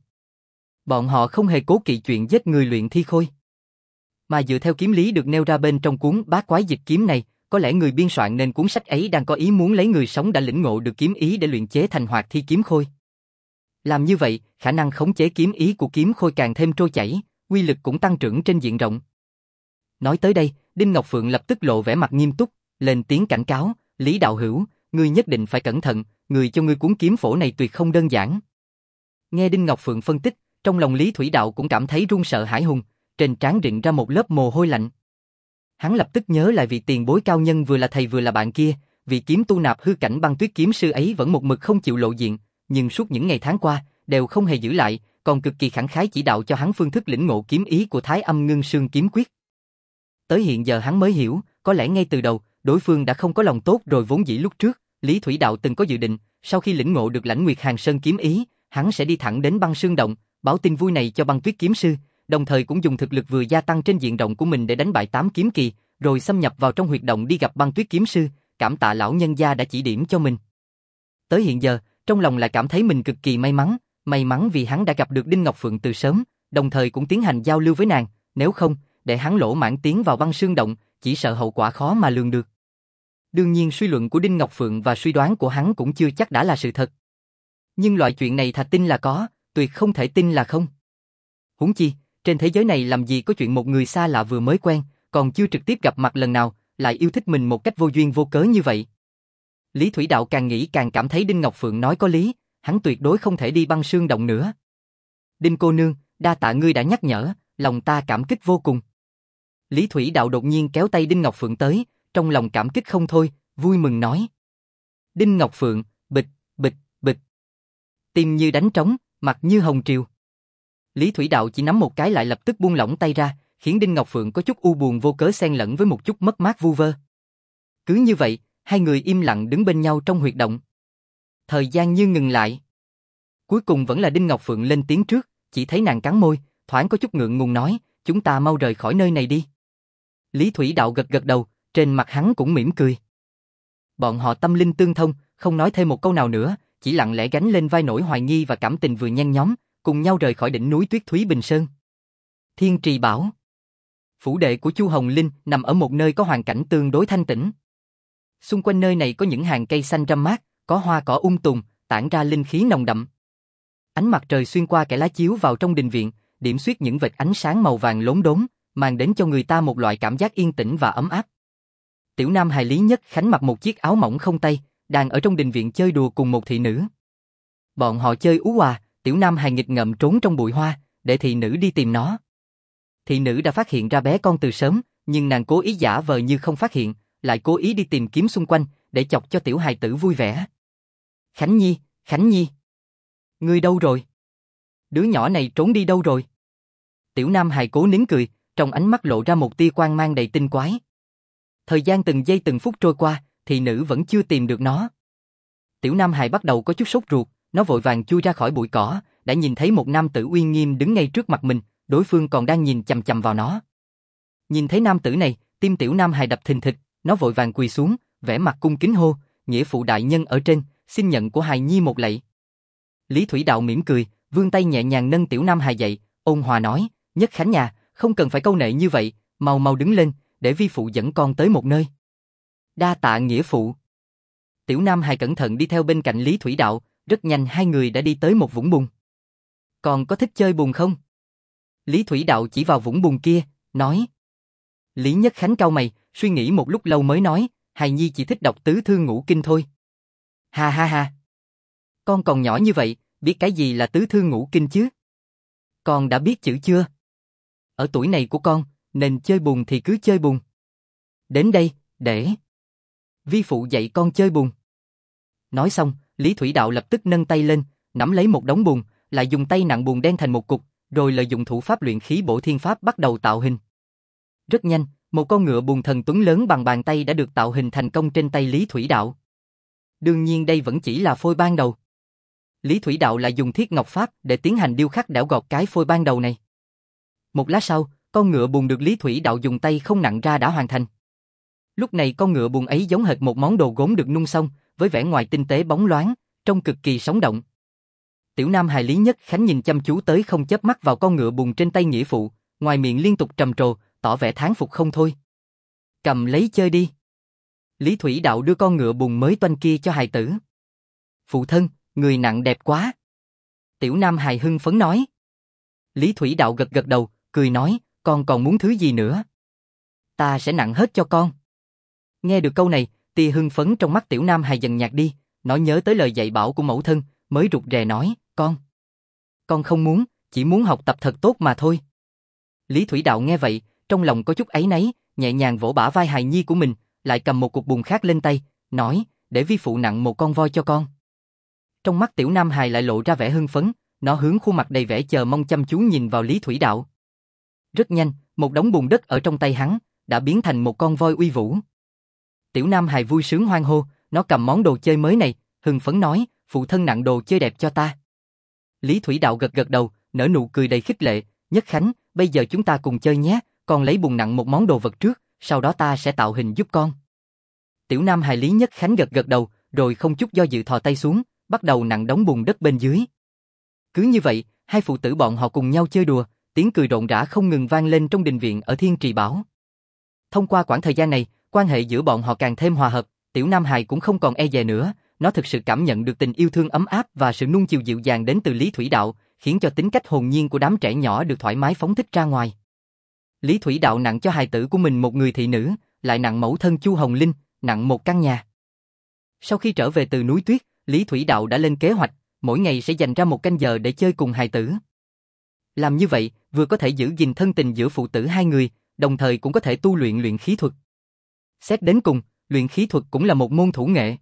Bọn họ không hề cố kỵ chuyện giết người luyện thi khôi. Mà dựa theo kiếm lý được nêu ra bên trong cuốn Bát Quái Dịch Kiếm này, có lẽ người biên soạn nên cuốn sách ấy đang có ý muốn lấy người sống đã lĩnh ngộ được kiếm ý để luyện chế thành hoạt thi kiếm khôi. Làm như vậy, khả năng khống chế kiếm ý của kiếm khôi càng thêm trôi chảy, uy lực cũng tăng trưởng trên diện rộng. Nói tới đây, Đinh Ngọc Phượng lập tức lộ vẻ mặt nghiêm túc, lên tiếng cảnh cáo, Lý đạo hữu, ngươi nhất định phải cẩn thận, người cho ngươi cuốn kiếm phổ này tuyệt không đơn giản. Nghe Đinh Ngọc Phượng phân tích, trong lòng Lý Thủy Đạo cũng cảm thấy run sợ hãi hùng, trên trán rịn ra một lớp mồ hôi lạnh. Hắn lập tức nhớ lại vị tiền bối cao nhân vừa là thầy vừa là bạn kia, vị kiếm tu nạp hư cảnh Băng Tuyết kiếm sư ấy vẫn một mực không chịu lộ diện, nhưng suốt những ngày tháng qua, đều không hề giữ lại, còn cực kỳ khẳng khái chỉ đạo cho hắn phương thức lĩnh ngộ kiếm ý của Thái Âm Ngưng Sương kiếm quyết. Tới hiện giờ hắn mới hiểu, có lẽ ngay từ đầu, đối phương đã không có lòng tốt rồi vốn dĩ lúc trước, Lý Thủy Đạo từng có dự định, sau khi lĩnh ngộ được Lãnh Nguyệt Hàng Sơn kiếm ý, hắn sẽ đi thẳng đến Băng Sương Động, báo tin vui này cho Băng Tuyết kiếm sư, đồng thời cũng dùng thực lực vừa gia tăng trên diện rộng của mình để đánh bại tám kiếm kỳ, rồi xâm nhập vào trong huyệt động đi gặp Băng Tuyết kiếm sư, cảm tạ lão nhân gia đã chỉ điểm cho mình. Tới hiện giờ, trong lòng lại cảm thấy mình cực kỳ may mắn, may mắn vì hắn đã gặp được Đinh Ngọc Phượng từ sớm, đồng thời cũng tiến hành giao lưu với nàng, nếu không, để hắn lỗ mãng tiến vào Băng Sương Động, chỉ sợ hậu quả khó mà lường được. Đương nhiên suy luận của Đinh Ngọc Phượng và suy đoán của hắn cũng chưa chắc đã là sự thật. Nhưng loại chuyện này thà tin là có, tuyệt không thể tin là không. Huống chi, trên thế giới này làm gì có chuyện một người xa lạ vừa mới quen, còn chưa trực tiếp gặp mặt lần nào, lại yêu thích mình một cách vô duyên vô cớ như vậy. Lý Thủy Đạo càng nghĩ càng cảm thấy Đinh Ngọc Phượng nói có lý, hắn tuyệt đối không thể đi Băng Sương Động nữa. Đinh cô nương, đa tạ ngươi đã nhắc nhở, lòng ta cảm kích vô cùng. Lý Thủy Đạo đột nhiên kéo tay Đinh Ngọc Phượng tới, trong lòng cảm kích không thôi, vui mừng nói. Đinh Ngọc Phượng, bịch, bịch, bịch. Tim như đánh trống, mặt như hồng triều. Lý Thủy Đạo chỉ nắm một cái lại lập tức buông lỏng tay ra, khiến Đinh Ngọc Phượng có chút u buồn vô cớ xen lẫn với một chút mất mát vu vơ. Cứ như vậy, hai người im lặng đứng bên nhau trong huyệt động. Thời gian như ngừng lại. Cuối cùng vẫn là Đinh Ngọc Phượng lên tiếng trước, chỉ thấy nàng cắn môi, thoáng có chút ngượng ngùng nói, chúng ta mau rời khỏi nơi này đi. Lý Thủy Đạo gật gật đầu, trên mặt hắn cũng mỉm cười. Bọn họ tâm linh tương thông, không nói thêm một câu nào nữa, chỉ lặng lẽ gánh lên vai nỗi hoài nghi và cảm tình vừa nhen nhóm, cùng nhau rời khỏi đỉnh núi Tuyết Thúy Bình Sơn. Thiên Trì Bảo. Phủ đệ của Chu Hồng Linh nằm ở một nơi có hoàn cảnh tương đối thanh tĩnh. Xung quanh nơi này có những hàng cây xanh râm mát, có hoa cỏ um tùm, tản ra linh khí nồng đậm. Ánh mặt trời xuyên qua kẽ lá chiếu vào trong đình viện, điểm xuyết những vệt ánh sáng màu vàng lốm đốm, mang đến cho người ta một loại cảm giác yên tĩnh và ấm áp. Tiểu nam hài Lý Nhất Khánh mặc một chiếc áo mỏng không tay, đang ở trong đình viện chơi đùa cùng một thị nữ. Bọn họ chơi ú òa, tiểu nam hài nghịch ngợm trốn trong bụi hoa, để thị nữ đi tìm nó. Thị nữ đã phát hiện ra bé con từ sớm, nhưng nàng cố ý giả vờ như không phát hiện, lại cố ý đi tìm kiếm xung quanh, để chọc cho tiểu hài tử vui vẻ. Khánh Nhi, Khánh Nhi, ngươi đâu rồi? Đứa nhỏ này trốn đi đâu rồi? Tiểu nam hài cố nín cười, trong ánh mắt lộ ra một tia quang mang đầy tinh quái. Thời gian từng giây từng phút trôi qua, thị nữ vẫn chưa tìm được nó. Tiểu nam hài bắt đầu có chút sốt ruột, nó vội vàng chui ra khỏi bụi cỏ, đã nhìn thấy một nam tử uy nghiêm đứng ngay trước mặt mình, đối phương còn đang nhìn chằm chằm vào nó. Nhìn thấy nam tử này, tim tiểu nam hài đập thình thịch, nó vội vàng quỳ xuống, vẻ mặt cung kính hô, nghĩa phụ đại nhân ở trên, xin nhận của hài nhi một lạy. Lý Thủy Đạo mỉm cười, vươn tay nhẹ nhàng nâng tiểu nam hài dậy, ôn hòa nói, Nhất Khánh nhà, không cần phải câu nệ như vậy, mau mau đứng lên, để vi phụ dẫn con tới một nơi. Đa tạ nghĩa phụ. Tiểu nam hài cẩn thận đi theo bên cạnh Lý Thủy Đạo, rất nhanh hai người đã đi tới một vũng bùn. Còn có thích chơi bùn không? Lý Thủy Đạo chỉ vào vũng bùn kia, nói. Lý Nhất Khánh cau mày, suy nghĩ một lúc lâu mới nói, hài nhi chỉ thích đọc tứ thư ngũ kinh thôi. Ha ha ha. Con còn nhỏ như vậy, biết cái gì là tứ thư ngũ kinh chứ? Con đã biết chữ chưa? Ở tuổi này của con, nên chơi bùn thì cứ chơi bùn. Đến đây, để vi phụ dạy con chơi bùn. Nói xong, Lý Thủy Đạo lập tức nâng tay lên, nắm lấy một đống bùn, lại dùng tay nặng bùn đen thành một cục, rồi lợi dụng thủ pháp luyện khí bổ thiên pháp bắt đầu tạo hình. Rất nhanh, một con ngựa bùn thần tuấn lớn bằng bàn tay đã được tạo hình thành công trên tay Lý Thủy Đạo. Đương nhiên đây vẫn chỉ là phôi ban đầu. Lý Thủy Đạo lại dùng thiết ngọc pháp để tiến hành điêu khắc đẽo gọt cái phôi ban đầu này. Một lát sau, con ngựa buồn được Lý Thủy Đạo dùng tay không nặng ra đã hoàn thành. Lúc này con ngựa buồn ấy giống hệt một món đồ gốm được nung xong, với vẻ ngoài tinh tế bóng loáng, trông cực kỳ sống động. Tiểu Nam hài Lý Nhất Khánh nhìn chăm chú tới không chớp mắt vào con ngựa buồn trên tay nghĩa phụ, ngoài miệng liên tục trầm trồ, tỏ vẻ thán phục không thôi. Cầm lấy chơi đi. Lý Thủy Đạo đưa con ngựa buồn mới toanh kia cho hài tử. Phụ thân, người nặng đẹp quá. Tiểu Nam hài hưng phấn nói. Lý Thủy Đạo gật gật đầu, cười nói, con còn muốn thứ gì nữa? Ta sẽ nặng hết cho con. Nghe được câu này, tia hưng phấn trong mắt Tiểu Nam hài dần nhạt đi, nó nhớ tới lời dạy bảo của mẫu thân, mới rụt rè nói, con. Con không muốn, chỉ muốn học tập thật tốt mà thôi. Lý Thủy Đạo nghe vậy, trong lòng có chút áy náy, nhẹ nhàng vỗ bả vai hài nhi của mình, lại cầm một cục bùn khác lên tay, nói, để vi phụ nặng một con voi cho con. Trong mắt Tiểu Nam hài lại lộ ra vẻ hưng phấn, nó hướng khuôn mặt đầy vẻ chờ mong chăm chú nhìn vào Lý Thủy Đạo. Rất nhanh, một đống bùn đất ở trong tay hắn, đã biến thành một con voi uy vũ. Tiểu Nam hài vui sướng hoan hô, nó cầm món đồ chơi mới này, hưng phấn nói, phụ thân nặng đồ chơi đẹp cho ta. Lý Thủy Đạo gật gật đầu, nở nụ cười đầy khích lệ, Nhất Khánh, bây giờ chúng ta cùng chơi nhé, con lấy bùn nặng một món đồ vật trước, sau đó ta sẽ tạo hình giúp con. Tiểu Nam hài Lý Nhất Khánh gật gật đầu, rồi không chút do dự thò tay xuống, bắt đầu nặng đống bùn đất bên dưới. Cứ như vậy, hai phụ tử bọn họ cùng nhau chơi đùa, tiếng cười rộn rã không ngừng vang lên trong đình viện ở Thiên Trì Bảo. Thông qua quãng thời gian này, quan hệ giữa bọn họ càng thêm hòa hợp, Tiểu Nam hài cũng không còn e dè nữa, nó thực sự cảm nhận được tình yêu thương ấm áp và sự nuông chiều dịu dàng đến từ Lý Thủy Đạo, khiến cho tính cách hồn nhiên của đám trẻ nhỏ được thoải mái phóng thích ra ngoài. Lý Thủy Đạo nặng cho hài tử của mình một người thị nữ, lại nặng mẫu thân Chu Hồng Linh, nặng một căn nhà. Sau khi trở về từ núi tuyết, Lý Thủy Đạo đã lên kế hoạch, mỗi ngày sẽ dành ra một canh giờ để chơi cùng hài tử. Làm như vậy, vừa có thể giữ gìn thân tình giữa phụ tử hai người, đồng thời cũng có thể tu luyện luyện khí thuật. Xét đến cùng, luyện khí thuật cũng là một môn thủ nghệ.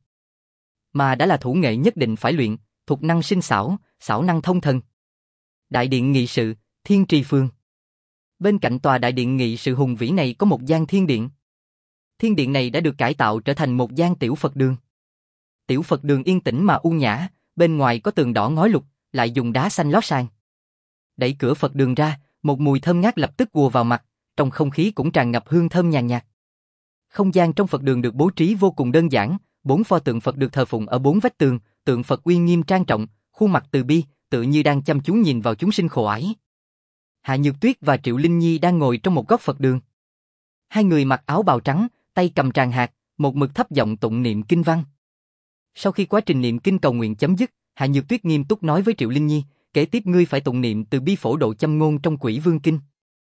Mà đã là thủ nghệ nhất định phải luyện, thuật năng sinh xảo, xảo năng thông thần. Đại điện nghị sự, Thiên Trì Phường. Bên cạnh tòa đại điện nghị sự hùng vĩ này có một gian thiên điện. Thiên điện này đã được cải tạo trở thành một gian tiểu Phật đường. Tiểu Phật đường yên tĩnh mà u nhã, bên ngoài có tường đỏ ngói lục, lại dùng đá xanh lót sàn. Đẩy cửa Phật đường ra, một mùi thơm ngát lập tức ùa vào mặt, trong không khí cũng tràn ngập hương thơm nhàn nhạt. Không gian trong Phật đường được bố trí vô cùng đơn giản, bốn pho tượng Phật được thờ phụng ở bốn vách tường, tượng Phật uy nghiêm trang trọng, khuôn mặt từ bi, tự như đang chăm chú nhìn vào chúng sinh khổ ải. Hạ Nhược Tuyết và Triệu Linh Nhi đang ngồi trong một góc Phật đường. Hai người mặc áo bào trắng, tay cầm tràng hạt, một mực thấp giọng tụng niệm kinh văn. Sau khi quá trình niệm kinh cầu nguyện chấm dứt, Hạ Nhược Tuyết nghiêm túc nói với Triệu Linh Nhi, kế tiếp ngươi phải tụng niệm từ bi phổ độ châm ngôn trong Quỷ Vương Kinh.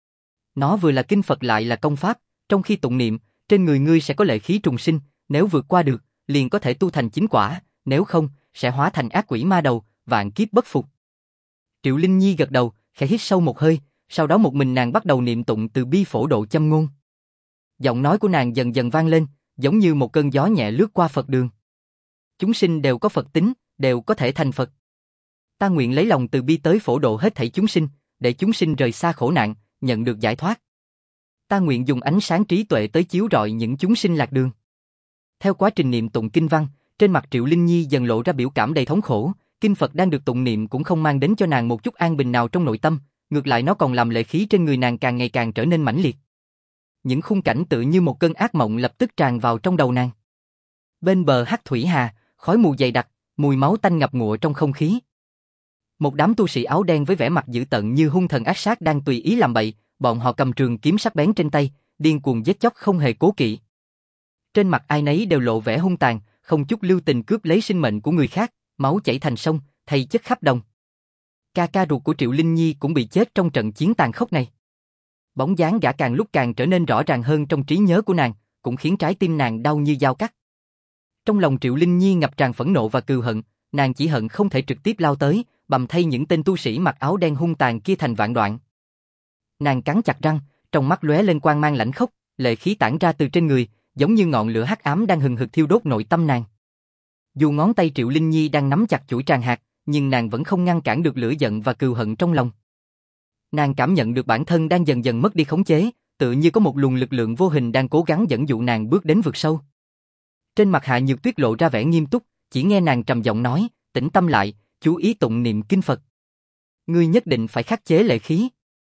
Nó vừa là kinh Phật lại là công pháp, trong khi tụng niệm, trên người ngươi sẽ có lệ khí trùng sinh, nếu vượt qua được, liền có thể tu thành chính quả, nếu không, sẽ hóa thành ác quỷ ma đầu, vạn kiếp bất phục. Triệu Linh Nhi gật đầu, khẽ hít sâu một hơi, sau đó một mình nàng bắt đầu niệm tụng từ bi phổ độ châm ngôn. Giọng nói của nàng dần dần vang lên, giống như một cơn gió nhẹ lướt qua Phật đường. Chúng sinh đều có Phật tính, đều có thể thành Phật. Ta nguyện lấy lòng từ bi tới phổ độ hết thảy chúng sinh, để chúng sinh rời xa khổ nạn, nhận được giải thoát. Ta nguyện dùng ánh sáng trí tuệ tới chiếu rọi những chúng sinh lạc đường. Theo quá trình niệm tụng kinh văn, trên mặt Triệu Linh Nhi dần lộ ra biểu cảm đầy thống khổ, kinh Phật đang được tụng niệm cũng không mang đến cho nàng một chút an bình nào trong nội tâm, ngược lại nó còn làm lệ khí trên người nàng càng ngày càng trở nên mãnh liệt. Những khung cảnh tự như một cơn ác mộng lập tức tràn vào trong đầu nàng. Bên bờ Hắc Thủy Hà, khói mù dày đặc, mùi máu tanh ngập ngụa trong không khí. Một đám tu sĩ áo đen với vẻ mặt dữ tợn như hung thần ác sát đang tùy ý làm bậy, bọn họ cầm trường kiếm sắc bén trên tay, điên cuồng giết chóc không hề cố kỵ. Trên mặt ai nấy đều lộ vẻ hung tàn, không chút lưu tình cướp lấy sinh mệnh của người khác, máu chảy thành sông, thây chất khắp đồng. Ca ca ruột của Triệu Linh Nhi cũng bị chết trong trận chiến tàn khốc này. Bóng dáng gã càng lúc càng trở nên rõ ràng hơn trong trí nhớ của nàng, cũng khiến trái tim nàng đau như dao cắt. Trong lòng Triệu Linh Nhi ngập tràn phẫn nộ và cừu hận, nàng chỉ hận không thể trực tiếp lao tới, bầm thay những tên tu sĩ mặc áo đen hung tàn kia thành vạn đoạn. Nàng cắn chặt răng, trong mắt lóe lên quang mang lãnh khốc, lệ khí tản ra từ trên người, giống như ngọn lửa hắc ám đang hừng hực thiêu đốt nội tâm nàng. Dù ngón tay Triệu Linh Nhi đang nắm chặt chuỗi tràng hạt, nhưng nàng vẫn không ngăn cản được lửa giận và cừu hận trong lòng. Nàng cảm nhận được bản thân đang dần dần mất đi khống chế, tự như có một luồng lực lượng vô hình đang cố gắng dẫn dụ nàng bước đến vực sâu. Trên mặt Hạ Nhược Tuyết lộ ra vẻ nghiêm túc, chỉ nghe nàng trầm giọng nói, tĩnh tâm lại, chú ý tụng niệm kinh Phật. Ngươi nhất định phải khắc chế lệ khí.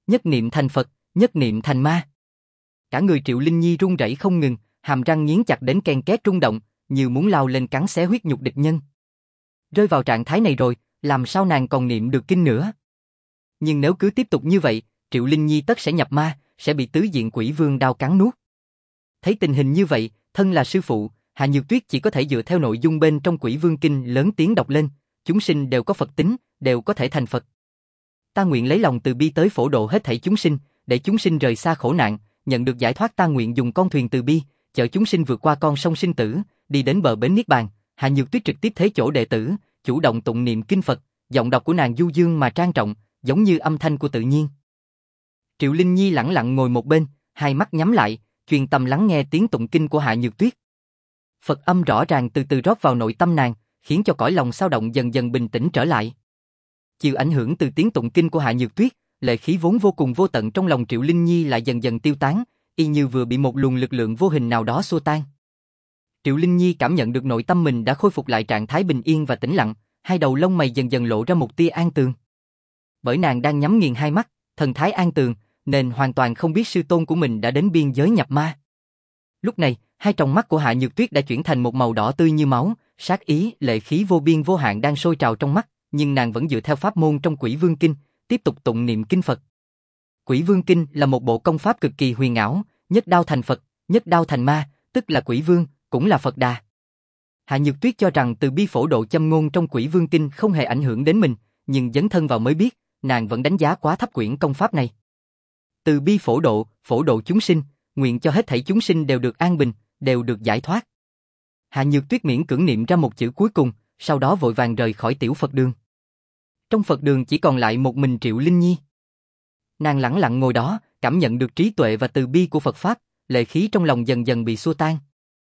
Nhất niệm thành Phật, nhất niệm thành ma. Cả người Triệu Linh Nhi run rẩy không ngừng, hàm răng nghiến chặt đến ken két rung động, như muốn lao lên cắn xé huyết nhục địch nhân. Rơi vào trạng thái này rồi, làm sao nàng còn niệm được kinh nữa? Nhưng nếu cứ tiếp tục như vậy, Triệu Linh Nhi tất sẽ nhập ma, sẽ bị tứ diện quỷ vương đao cắn nuốt. Thấy tình hình như vậy, thân là sư phụ, Hạ Nhược Tuyết chỉ có thể dựa theo nội dung bên trong Quỷ Vương Kinh lớn tiếng đọc lên, chúng sinh đều có Phật tính, đều có thể thành Phật. Ta nguyện lấy lòng từ bi tới phổ độ hết thảy chúng sinh, để chúng sinh rời xa khổ nạn, nhận được giải thoát. Ta nguyện dùng con thuyền từ bi, chở chúng sinh vượt qua con sông sinh tử, đi đến bờ bến niết bàn. Hạ Nhược Tuyết trực tiếp thế chỗ đệ tử, chủ động tụng niệm kinh Phật, giọng đọc của nàng du dương mà trang trọng, giống như âm thanh của tự nhiên. Triệu Linh Nhi lẳng lặng ngồi một bên, hai mắt nhắm lại, chuyên tâm lắng nghe tiếng tụng kinh của Hạ Nhược Tuyết. Phật âm rõ ràng từ từ rót vào nội tâm nàng, khiến cho cõi lòng xao động dần dần bình tĩnh trở lại. Chịu ảnh hưởng từ tiếng tụng kinh của Hạ Nhược Tuyết, lệ khí vốn vô cùng vô tận trong lòng Triệu Linh Nhi lại dần dần tiêu tán, y như vừa bị một luồng lực lượng vô hình nào đó xua tan. Triệu Linh Nhi cảm nhận được nội tâm mình đã khôi phục lại trạng thái bình yên và tĩnh lặng, hai đầu lông mày dần dần lộ ra một tia an tường. Bởi nàng đang nhắm nghiền hai mắt, thần thái an tường, nên hoàn toàn không biết sư tôn của mình đã đến biên giới nhập ma. Lúc này, hai tròng mắt của Hạ Nhược Tuyết đã chuyển thành một màu đỏ tươi như máu, sát ý, lệ khí vô biên vô hạn đang sôi trào trong mắt, nhưng nàng vẫn dựa theo pháp môn trong Quỷ Vương Kinh, tiếp tục tụng niệm kinh Phật. Quỷ Vương Kinh là một bộ công pháp cực kỳ huyền ảo, nhất đao thành Phật, nhất đao thành ma, tức là Quỷ Vương, cũng là Phật Đà. Hạ Nhược Tuyết cho rằng từ bi phổ độ châm ngôn trong Quỷ Vương Kinh không hề ảnh hưởng đến mình, nhưng dấn thân vào mới biết, nàng vẫn đánh giá quá thấp quyển công pháp này. Từ bi phổ độ, phổ độ chúng sinh, nguyện cho hết thảy chúng sinh đều được an bình, đều được giải thoát. Hạ Nhược Tuyết miễn cưỡng niệm ra một chữ cuối cùng, sau đó vội vàng rời khỏi tiểu Phật đường. Trong Phật đường chỉ còn lại một mình Triệu Linh Nhi. Nàng lẳng lặng ngồi đó, cảm nhận được trí tuệ và từ bi của Phật Pháp, lệ khí trong lòng dần dần bị xua tan.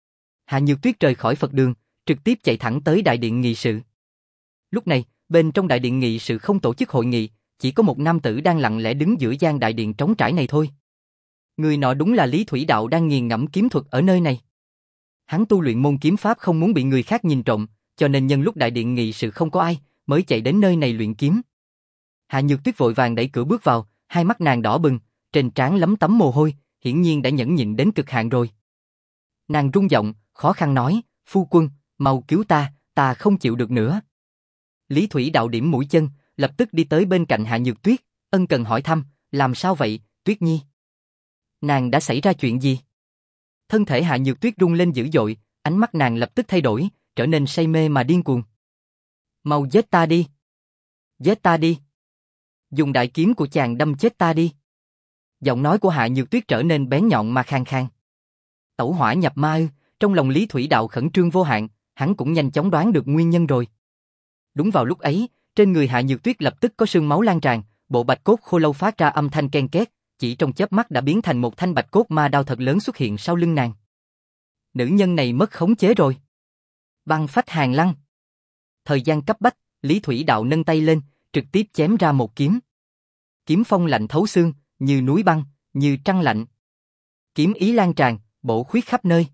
Hạ Nhược Tuyết rời khỏi Phật đường, trực tiếp chạy thẳng tới đại điện nghị sự. Lúc này, bên trong đại điện nghị sự không tổ chức hội nghị, chỉ có một nam tử đang lặng lẽ đứng giữa gian đại điện trống trải này thôi. Người nọ đúng là Lý Thủy Đạo đang nghiền ngẫm kiếm thuật ở nơi này. Hắn tu luyện môn kiếm pháp không muốn bị người khác nhìn trộm, cho nên nhân lúc đại điện nghị sự không có ai, mới chạy đến nơi này luyện kiếm. Hạ Nhược Tuyết vội vàng đẩy cửa bước vào, hai mắt nàng đỏ bừng, trên trán lấm tấm mồ hôi, hiển nhiên đã nhẫn nhịn đến cực hạn rồi. Nàng run giọng, khó khăn nói, phu quân, mau cứu ta, ta không chịu được nữa. Lý Thủy Đạo điểm mũi chân, lập tức đi tới bên cạnh Hạ Nhược Tuyết, ân cần hỏi thăm, làm sao vậy, Tuyết Nhi? Nàng đã xảy ra chuyện gì? Thân thể Hạ Nhược Tuyết rung lên dữ dội, ánh mắt nàng lập tức thay đổi, trở nên say mê mà điên cuồng. Mau giết ta đi! Giết ta đi! Dùng đại kiếm của chàng đâm chết ta đi! Giọng nói của Hạ Nhược Tuyết trở nên bén nhọn mà khàn khàn. Tẩu hỏa nhập ma ư? Trong lòng Lý Thủy Đạo khẩn trương vô hạn, hắn cũng nhanh chóng đoán được nguyên nhân rồi. Đúng vào lúc ấy, trên người Hạ Nhược Tuyết lập tức có sương máu lan tràn, bộ bạch cốt khô lâu phát ra âm thanh ken két, chỉ trong chớp mắt đã biến thành một thanh bạch cốt ma đao thật lớn xuất hiện sau lưng nàng. Nữ nhân này mất khống chế rồi. Băng phách hàn lăng. Thời gian cấp bách, Lý Thủy Đạo nâng tay lên, trực tiếp chém ra một kiếm. Kiếm phong lạnh thấu xương, như núi băng, như trăng lạnh. Kiếm ý lan tràn, bổ khuyết khắp nơi.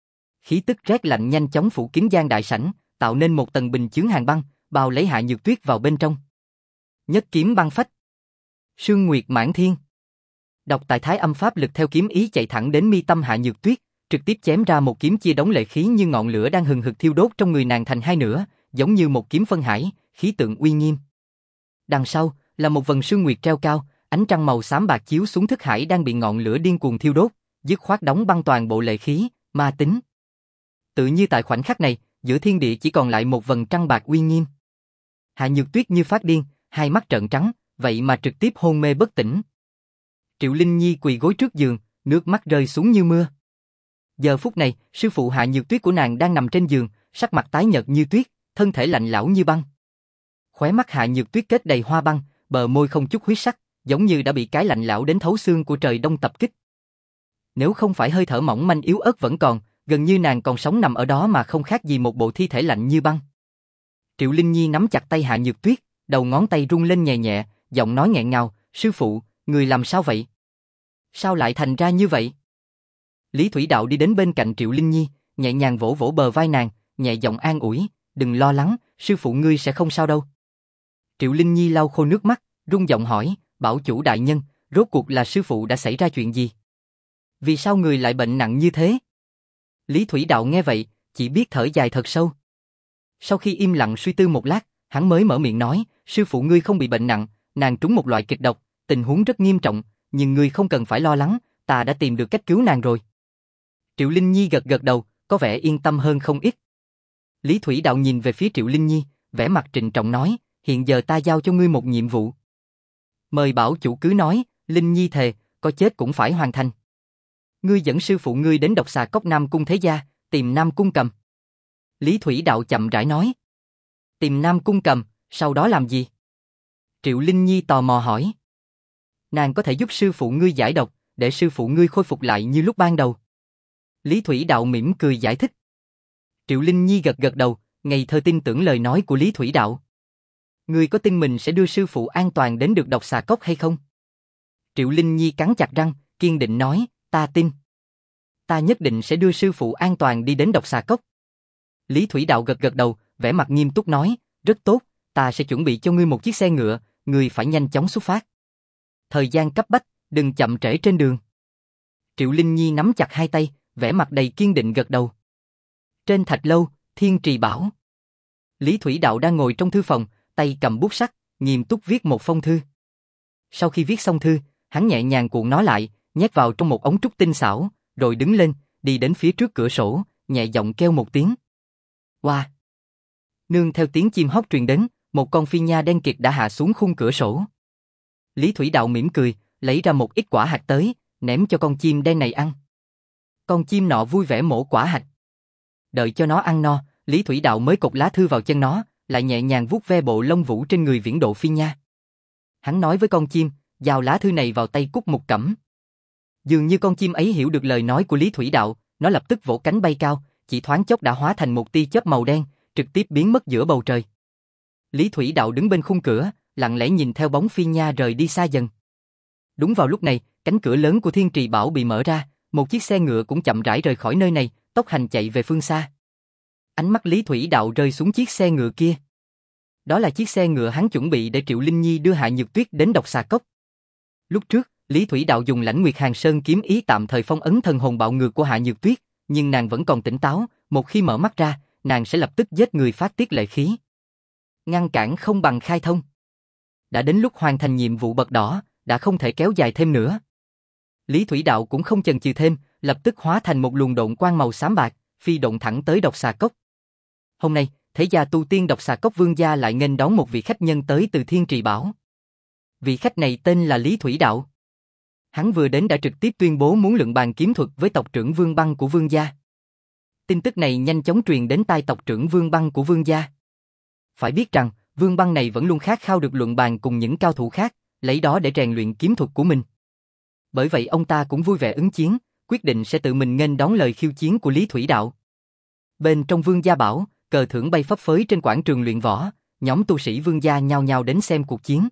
Khí tức rét lạnh nhanh chóng phủ kín gian đại sảnh, tạo nên một tầng bình chướng hàn băng, bao lấy Hạ Nhược Tuyết vào bên trong. Nhất kiếm băng phách. Sương Nguyệt mãn thiên. Độc tài thái âm pháp lực theo kiếm ý chạy thẳng đến mi tâm Hạ Nhược Tuyết, trực tiếp chém ra một kiếm chia đống lệ khí như ngọn lửa đang hừng hực thiêu đốt trong người nàng thành hai nửa, giống như một kiếm phân hải, khí tượng uy nghiêm. Đằng sau là một vầng sương nguyệt treo cao, ánh trăng màu xám bạc chiếu xuống thức hải đang bị ngọn lửa điên cuồng thiêu đốt, dứt khoát đóng băng toàn bộ lệ khí, ma tính. Tự như tại khoảnh khắc này, giữa thiên địa chỉ còn lại một vầng trăng bạc uy nghiêm. Hạ Nhược Tuyết như phát điên, hai mắt trợn trắng, vậy mà trực tiếp hôn mê bất tỉnh. Triệu Linh Nhi quỳ gối trước giường, nước mắt rơi xuống như mưa. Giờ phút này, sư phụ Hạ Nhược Tuyết của nàng đang nằm trên giường, sắc mặt tái nhợt như tuyết, thân thể lạnh lẽo như băng. Khóe mắt Hạ Nhược Tuyết kết đầy hoa băng, bờ môi không chút huyết sắc, giống như đã bị cái lạnh lẽo đến thấu xương của trời đông tập kích. Nếu không phải hơi thở mỏng manh yếu ớt vẫn còn, gần như nàng còn sống nằm ở đó mà không khác gì một bộ thi thể lạnh như băng. Triệu Linh Nhi nắm chặt tay Hạ Nhược Tuyết, đầu ngón tay rung lên nhẹ nhẹ, giọng nói nghẹn ngào, sư phụ, người làm sao vậy? Sao lại thành ra như vậy? Lý Thủy Đạo đi đến bên cạnh Triệu Linh Nhi, nhẹ nhàng vỗ vỗ bờ vai nàng, nhẹ giọng an ủi, đừng lo lắng, sư phụ ngươi sẽ không sao đâu. Triệu Linh Nhi lau khô nước mắt, run giọng hỏi, bảo chủ đại nhân, rốt cuộc là sư phụ đã xảy ra chuyện gì? Vì sao người lại bệnh nặng như thế? Lý Thủy Đạo nghe vậy, chỉ biết thở dài thật sâu. Sau khi im lặng suy tư một lát, hắn mới mở miệng nói, sư phụ ngươi không bị bệnh nặng, nàng trúng một loại kịch độc, tình huống rất nghiêm trọng, nhưng ngươi không cần phải lo lắng, ta đã tìm được cách cứu nàng rồi. Triệu Linh Nhi gật gật đầu, có vẻ yên tâm hơn không ít. Lý Thủy Đạo nhìn về phía Triệu Linh Nhi, vẻ mặt trịnh trọng nói, hiện giờ ta giao cho ngươi một nhiệm vụ. Mời bảo chủ cứ nói, Linh Nhi thề, có chết cũng phải hoàn thành. Ngươi dẫn sư phụ ngươi đến độc xà cốc Nam Cung Thế Gia, tìm Nam Cung Cầm. Lý Thủy Đạo chậm rãi nói. Tìm Nam Cung Cầm, sau đó làm gì? Triệu Linh Nhi tò mò hỏi. Nàng có thể giúp sư phụ ngươi giải độc, để sư phụ ngươi khôi phục lại như lúc ban đầu. Lý Thủy Đạo mỉm cười giải thích. Triệu Linh Nhi gật gật đầu, ngây thơ tin tưởng lời nói của Lý Thủy Đạo. Ngươi có tin mình sẽ đưa sư phụ an toàn đến được độc xà cốc hay không? Triệu Linh Nhi cắn chặt răng, kiên định nói, ta tin. Ta nhất định sẽ đưa sư phụ an toàn đi đến độc xà cốc. Lý Thủy Đạo gật gật đầu, vẻ mặt nghiêm túc nói, rất tốt, ta sẽ chuẩn bị cho ngươi một chiếc xe ngựa, ngươi phải nhanh chóng xuất phát. Thời gian cấp bách, đừng chậm trễ trên đường. Triệu Linh Nhi nắm chặt hai tay, vẻ mặt đầy kiên định gật đầu. Trên thạch lâu, Thiên Trì Bảo. Lý Thủy Đạo đang ngồi trong thư phòng, tay cầm bút sắt, nghiêm túc viết một phong thư. Sau khi viết xong thư, hắn nhẹ nhàng cuộn nó lại, nhét vào trong một ống trúc tinh xảo, rồi đứng lên, đi đến phía trước cửa sổ, nhẹ giọng kêu một tiếng. Oa! Wow. Nương theo tiếng chim hót truyền đến, một con phi nha đen kịt đã hạ xuống khung cửa sổ. Lý Thủy Đạo mỉm cười, lấy ra một ít quả hạch tới, ném cho con chim đen này ăn. Con chim nọ vui vẻ mổ quả hạch. Đợi cho nó ăn no, Lý Thủy Đạo mới cột lá thư vào chân nó, lại nhẹ nhàng vuốt ve bộ lông vũ trên người Viễn Độ phi nha. Hắn nói với con chim, giao lá thư này vào tay Cúc Mục Cẩm. Dường như con chim ấy hiểu được lời nói của Lý Thủy Đạo, nó lập tức vỗ cánh bay cao, chỉ thoáng chốc đã hóa thành một tia chớp màu đen, trực tiếp biến mất giữa bầu trời. Lý Thủy Đạo đứng bên khung cửa, lặng lẽ nhìn theo bóng phi nha rời đi xa dần. Đúng vào lúc này, cánh cửa lớn của Thiên Trì Bảo bị mở ra, một chiếc xe ngựa cũng chậm rãi rời khỏi nơi này, tốc hành chạy về phương xa. Ánh mắt Lý Thủy Đạo rơi xuống chiếc xe ngựa kia. Đó là chiếc xe ngựa hắn chuẩn bị để Triệu Linh Nhi đưa Hạ Nhược Tuyết đến độc xà cốc. Lúc trước, Lý Thủy Đạo dùng Lãnh Nguyệt Hàn Sơn kiếm ý tạm thời phong ấn thần hồn bạo ngược của Hạ Nhược Tuyết, nhưng nàng vẫn còn tỉnh táo, một khi mở mắt ra, nàng sẽ lập tức giết người phát tiết lệ khí. Ngăn cản không bằng khai thông. Đã đến lúc hoàn thành nhiệm vụ bậc đỏ, đã không thể kéo dài thêm nữa. Lý Thủy Đạo cũng không chần chừ thêm, lập tức hóa thành một luồng độn quang màu xám bạc, phi độn thẳng tới độc xà cốc. Hôm nay, thế gia tu tiên độc xà cốc Vương gia lại nghênh đón một vị khách nhân tới từ Thiên Trì Bảo. Vị khách này tên là Lý Thủy Đạo. Hắn vừa đến đã trực tiếp tuyên bố muốn luận bàn kiếm thuật với tộc trưởng Vương Băng của Vương gia. Tin tức này nhanh chóng truyền đến tai tộc trưởng Vương Băng của Vương gia. Phải biết rằng, Vương Băng này vẫn luôn khát khao được luận bàn cùng những cao thủ khác, lấy đó để rèn luyện kiếm thuật của mình. Bởi vậy ông ta cũng vui vẻ ứng chiến, quyết định sẽ tự mình nghênh đón lời khiêu chiến của Lý Thủy Đạo. Bên trong Vương gia bảo, cờ thưởng bay phấp phới trên quảng trường luyện võ, nhóm tu sĩ Vương gia nhao nhao đến xem cuộc chiến.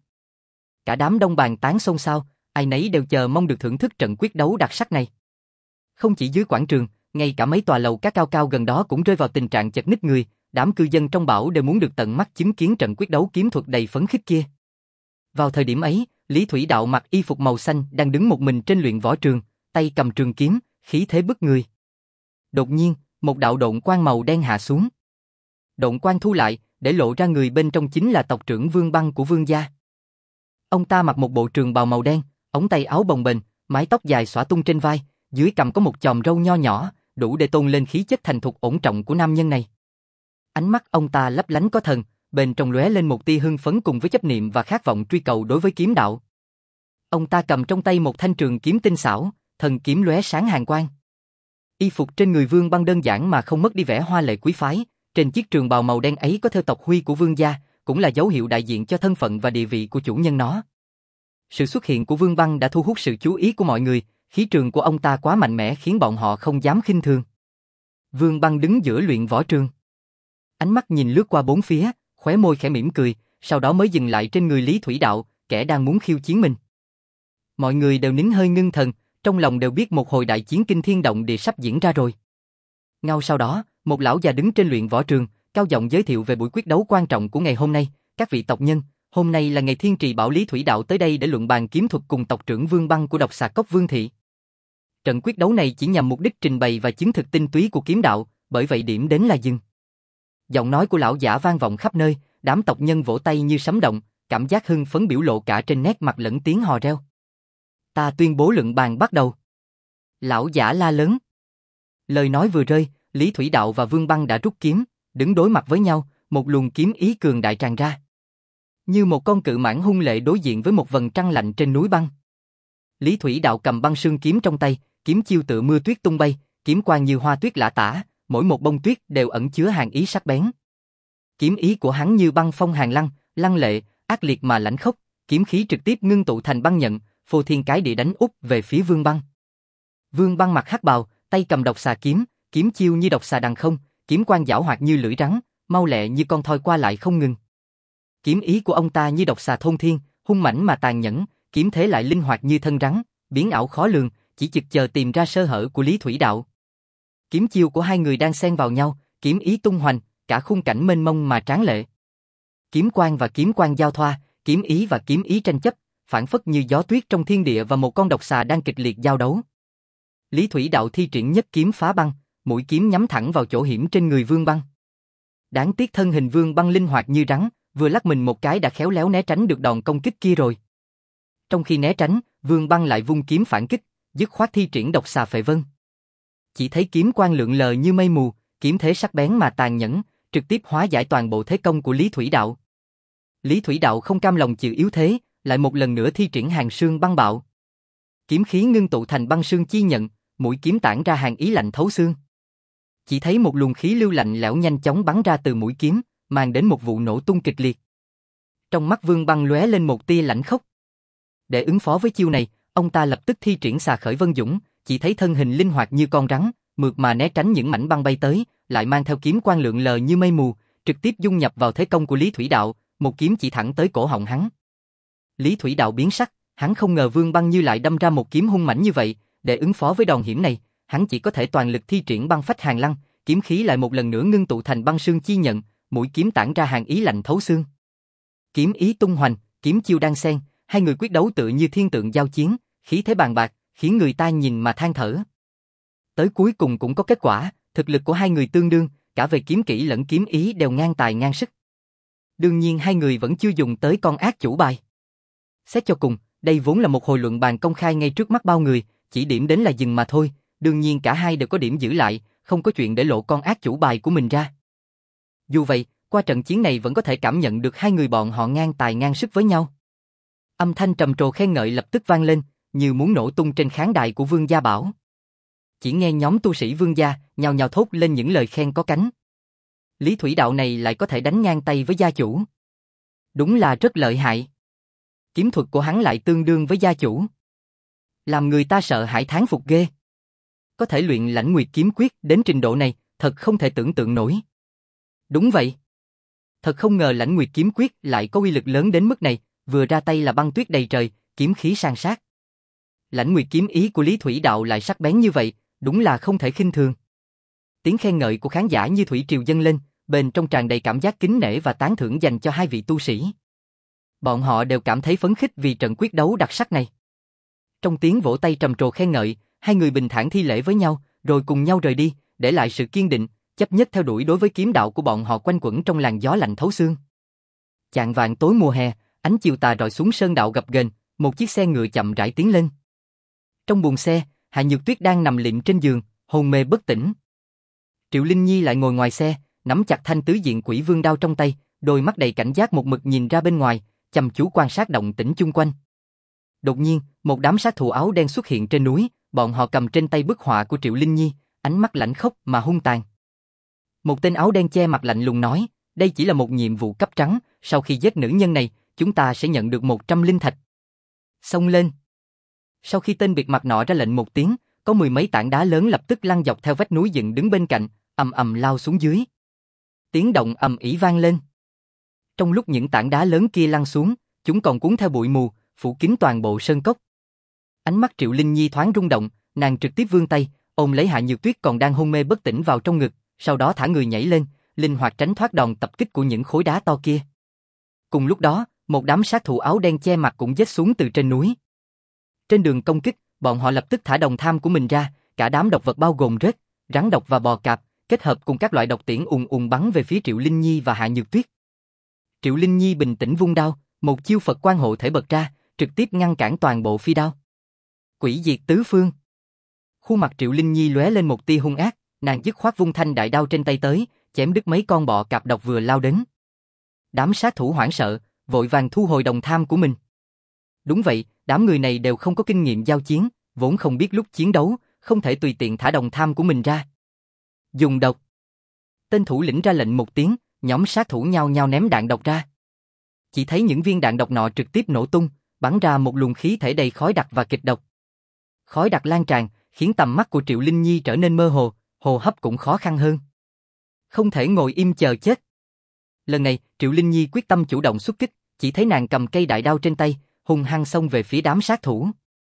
Cả đám đông bàn tán xôn xao, ai nấy đều chờ mong được thưởng thức trận quyết đấu đặc sắc này. Không chỉ dưới quảng trường, ngay cả mấy tòa lầu các cao cao gần đó cũng rơi vào tình trạng chật ních người, đám cư dân trong bảo đều muốn được tận mắt chứng kiến trận quyết đấu kiếm thuật đầy phấn khích kia. Vào thời điểm ấy, Lý Thủy Đạo mặc y phục màu xanh đang đứng một mình trên luyện võ trường, tay cầm trường kiếm, khí thế bức người. Đột nhiên, một đạo độn quang màu đen hạ xuống. Độn quang thu lại, để lộ ra người bên trong chính là tộc trưởng Vương Băng của Vương gia. Ông ta mặc một bộ trường bào màu đen, ống tay áo bồng bềnh, mái tóc dài xõa tung trên vai, dưới cằm có một chòm râu nho nhỏ, đủ để tôn lên khí chất thành thục ổn trọng của nam nhân này. Ánh mắt ông ta lấp lánh có thần, bên trong lóe lên một tia hưng phấn cùng với chấp niệm và khát vọng truy cầu đối với kiếm đạo. Ông ta cầm trong tay một thanh trường kiếm tinh xảo, thần kiếm lóe sáng hàn quang. Y phục trên người Vương Băng đơn giản mà không mất đi vẻ hoa lệ quý phái, trên chiếc trường bào màu đen ấy có theo tộc huy của Vương gia, cũng là dấu hiệu đại diện cho thân phận và địa vị của chủ nhân nó. Sự xuất hiện của Vương Băng đã thu hút sự chú ý của mọi người, khí trường của ông ta quá mạnh mẽ khiến bọn họ không dám khinh thường. Vương Băng đứng giữa luyện võ trường. Ánh mắt nhìn lướt qua bốn phía, khóe môi khẽ mỉm cười, sau đó mới dừng lại trên người Lý Thủy Đạo, kẻ đang muốn khiêu chiến mình. Mọi người đều nín hơi ngưng thần, trong lòng đều biết một hồi đại chiến kinh thiên động địa sắp diễn ra rồi. Ngay sau đó, một lão già đứng trên luyện võ trường, cao giọng giới thiệu về buổi quyết đấu quan trọng của ngày hôm nay. Các vị tộc nhân, hôm nay là ngày Thiên Trì bảo Lý Thủy Đạo tới đây để luận bàn kiếm thuật cùng tộc trưởng Vương Băng của Độc Xà Cốc Vương Thị. Trận quyết đấu này chỉ nhằm mục đích trình bày và chứng thực tinh túy của kiếm đạo, bởi vậy điểm đến là dừng. Giọng nói của lão giả vang vọng khắp nơi, đám tộc nhân vỗ tay như sấm động, cảm giác hưng phấn biểu lộ cả trên nét mặt lẫn tiếng hò reo. Ta tuyên bố luận bàn bắt đầu. Lão giả la lớn. Lời nói vừa rơi, Lý Thủy Đạo và Vương Băng đã rút kiếm, đứng đối mặt với nhau, một luồng kiếm ý cường đại tràn ra. Như một con cự mãng hung lệ đối diện với một vầng trăng lạnh trên núi băng. Lý Thủy Đạo cầm băng sương kiếm trong tay, kiếm chiêu tựa mưa tuyết tung bay, kiếm quang như hoa tuyết lả tả, mỗi một bông tuyết đều ẩn chứa hàn ý sắc bén. Kiếm ý của hắn như băng phong hàn lăng, lăng lệ, ác liệt mà lãnh khốc, kiếm khí trực tiếp ngưng tụ thành băng nhận, phô thiên cái địa đánh úp về phía Vương Băng. Vương Băng mặc hắc bào, tay cầm độc xà kiếm, kiếm chiêu như độc xà đằng không, kiếm quang giảo hoạt như lưỡi rắn, mau lẹ như con thoi qua lại không ngừng. Kiếm ý của ông ta như độc xà thôn thiên, hung mãnh mà tàn nhẫn, kiếm thế lại linh hoạt như thân rắn, biến ảo khó lường, chỉ chực chờ tìm ra sơ hở của Lý Thủy Đạo. Kiếm chiêu của hai người đang xen vào nhau, kiếm ý tung hoành, cả khung cảnh mênh mông mà tráng lệ. Kiếm quang và kiếm quang giao thoa, kiếm ý và kiếm ý tranh chấp, phản phất như gió tuyết trong thiên địa và một con độc xà đang kịch liệt giao đấu. Lý Thủy Đạo thi triển nhất kiếm phá băng, mũi kiếm nhắm thẳng vào chỗ hiểm trên người Vương Băng. Đáng tiếc thân hình Vương Băng linh hoạt như rắn, vừa lắc mình một cái đã khéo léo né tránh được đòn công kích kia rồi. Trong khi né tránh, Vương Băng lại vung kiếm phản kích, dứt khoát thi triển độc xà phệ vân. Chỉ thấy kiếm quang lượn lờ như mây mù, kiếm thế sắc bén mà tàn nhẫn, trực tiếp hóa giải toàn bộ thế công của Lý Thủy Đạo. Lý Thủy Đạo không cam lòng chịu yếu thế, lại một lần nữa thi triển Hàn Sương Băng Bạo. Kiếm khí ngưng tụ thành băng sương chi nhận, mũi kiếm tản ra hàn ý lạnh thấu xương. Chỉ thấy một luồng khí lưu lạnh lẽo nhanh chóng bắn ra từ mũi kiếm, mang đến một vụ nổ tung kịch liệt. Trong mắt Vương Băng lóe lên một tia lãnh khốc. Để ứng phó với chiêu này, ông ta lập tức thi triển Xà Khởi Vân Dũng, chỉ thấy thân hình linh hoạt như con rắn, mượt mà né tránh những mảnh băng bay tới, lại mang theo kiếm quang lượn lờ như mây mù, trực tiếp dung nhập vào thế công của Lý Thủy Đạo, một kiếm chỉ thẳng tới cổ họng hắn. Lý Thủy Đạo biến sắc, hắn không ngờ Vương Băng Như lại đâm ra một kiếm hung mãnh như vậy, để ứng phó với đòn hiểm này, hắn chỉ có thể toàn lực thi triển băng phách hàn lăng, kiếm khí lại một lần nữa ngưng tụ thành băng sương chi nhận, mũi kiếm tản ra hàn ý lạnh thấu xương. Kiếm ý tung hoành, kiếm chiêu đan xen, hai người quyết đấu tự như thiên tượng giao chiến, khí thế bàn bạc, khiến người ta nhìn mà than thở. Tới cuối cùng cũng có kết quả, thực lực của hai người tương đương, cả về kiếm kỹ lẫn kiếm ý đều ngang tài ngang sức. Đương nhiên hai người vẫn chưa dùng tới con ác chủ bài. Xét cho cùng, đây vốn là một hồi luận bàn công khai ngay trước mắt bao người, chỉ điểm đến là dừng mà thôi, đương nhiên cả hai đều có điểm giữ lại, không có chuyện để lộ con ác chủ bài của mình ra. Dù vậy, qua trận chiến này vẫn có thể cảm nhận được hai người bọn họ ngang tài ngang sức với nhau. Âm thanh trầm trồ khen ngợi lập tức vang lên, như muốn nổ tung trên khán đài của Vương Gia Bảo. Chỉ nghe nhóm tu sĩ Vương Gia nhào nhào thốt lên những lời khen có cánh. Lý Thủy Đạo này lại có thể đánh ngang tay với gia chủ. Đúng là rất lợi hại. Kiếm thuật của hắn lại tương đương với gia chủ. Làm người ta sợ hãi thán phục ghê. Có thể luyện Lãnh Nguyệt kiếm quyết đến trình độ này, thật không thể tưởng tượng nổi. Đúng vậy. Thật không ngờ Lãnh Nguyệt kiếm quyết lại có uy lực lớn đến mức này, vừa ra tay là băng tuyết đầy trời, kiếm khí san sát. Lãnh Nguyệt kiếm ý của Lý Thủy Đạo lại sắc bén như vậy, đúng là không thể khinh thường. Tiếng khen ngợi của khán giả như thủy triều dâng lên, bên trong tràn đầy cảm giác kính nể và tán thưởng dành cho hai vị tu sĩ. Bọn họ đều cảm thấy phấn khích vì trận quyết đấu đặc sắc này. Trong tiếng vỗ tay trầm trồ khen ngợi, hai người bình thản thi lễ với nhau, rồi cùng nhau rời đi, để lại sự kiên định, chấp nhất theo đuổi đối với kiếm đạo của bọn họ quanh quẩn trong làn gió lạnh thấu xương. Chạng vạng tối mùa hè, ánh chiều tà rọi xuống sơn đạo gập ghềnh, một chiếc xe ngựa chậm rãi tiến lên. Trong buồng xe, Hạ Nhược Tuyết đang nằm lịm trên giường, hôn mê bất tỉnh. Triệu Linh Nhi lại ngồi ngoài xe, nắm chặt thanh tứ diện quỷ vương đao trong tay, đôi mắt đầy cảnh giác một mực nhìn ra bên ngoài, chăm chú quan sát động tĩnh chung quanh. Đột nhiên, một đám sát thủ áo đen xuất hiện trên núi, bọn họ cầm trên tay bức họa của Triệu Linh Nhi, ánh mắt lãnh khốc mà hung tàn. Một tên áo đen che mặt lạnh lùng nói, đây chỉ là một nhiệm vụ cấp trắng, sau khi giết nữ nhân này, chúng ta sẽ nhận được một trăm linh thạch. Xông lên. Sau khi tên bịt mặt nọ ra lệnh một tiếng, có mười mấy tảng đá lớn lập tức lăn dọc theo vách núi dựng đứng bên cạnh, ầm ầm lao xuống dưới. Tiếng động ầm ĩ vang lên. Trong lúc những tảng đá lớn kia lăn xuống, chúng còn cuốn theo bụi mù, phủ kín toàn bộ sơn cốc. Ánh mắt Triệu Linh Nhi thoáng rung động, nàng trực tiếp vươn tay, ôm lấy Hạ Nhược Tuyết còn đang hôn mê bất tỉnh vào trong ngực, sau đó thả người nhảy lên, linh hoạt tránh thoát đòn tập kích của những khối đá to kia. Cùng lúc đó, Một đám sát thủ áo đen che mặt cũng giết xuống từ trên núi. Trên đường công kích, bọn họ lập tức thả đồng tham của mình ra, cả đám độc vật bao gồm rết, rắn độc và bò cạp, kết hợp cùng các loại độc tiễn ùn ùn bắn về phía Triệu Linh Nhi và Hạ Nhược Tuyết. Triệu Linh Nhi bình tĩnh vung đao, một chiêu Phật quan hộ thể bật ra, trực tiếp ngăn cản toàn bộ phi đao. Quỷ diệt tứ phương. Khuôn mặt Triệu Linh Nhi lóe lên một tia hung ác, nàng dứt khoát vung thanh đại đao trên tay tới, chém đứt mấy con bọ cạp độc vừa lao đến. Đám sát thủ hoảng sợ, vội vàng thu hồi đồng tham của mình. Đúng vậy, đám người này đều không có kinh nghiệm giao chiến, vốn không biết lúc chiến đấu, không thể tùy tiện thả đồng tham của mình ra. Dùng độc. Tên thủ lĩnh ra lệnh một tiếng, nhóm sát thủ nhao nhao ném đạn độc ra. Chỉ thấy những viên đạn độc nọ trực tiếp nổ tung, bắn ra một luồng khí thể đầy khói đặc và kịch độc. Khói đặc lan tràn, khiến tầm mắt của Triệu Linh Nhi trở nên mơ hồ, hô hấp cũng khó khăn hơn. Không thể ngồi im chờ chết. Lần này, Triệu Linh Nhi quyết tâm chủ động xuất kích, chỉ thấy nàng cầm cây đại đao trên tay, hung hăng xông về phía đám sát thủ.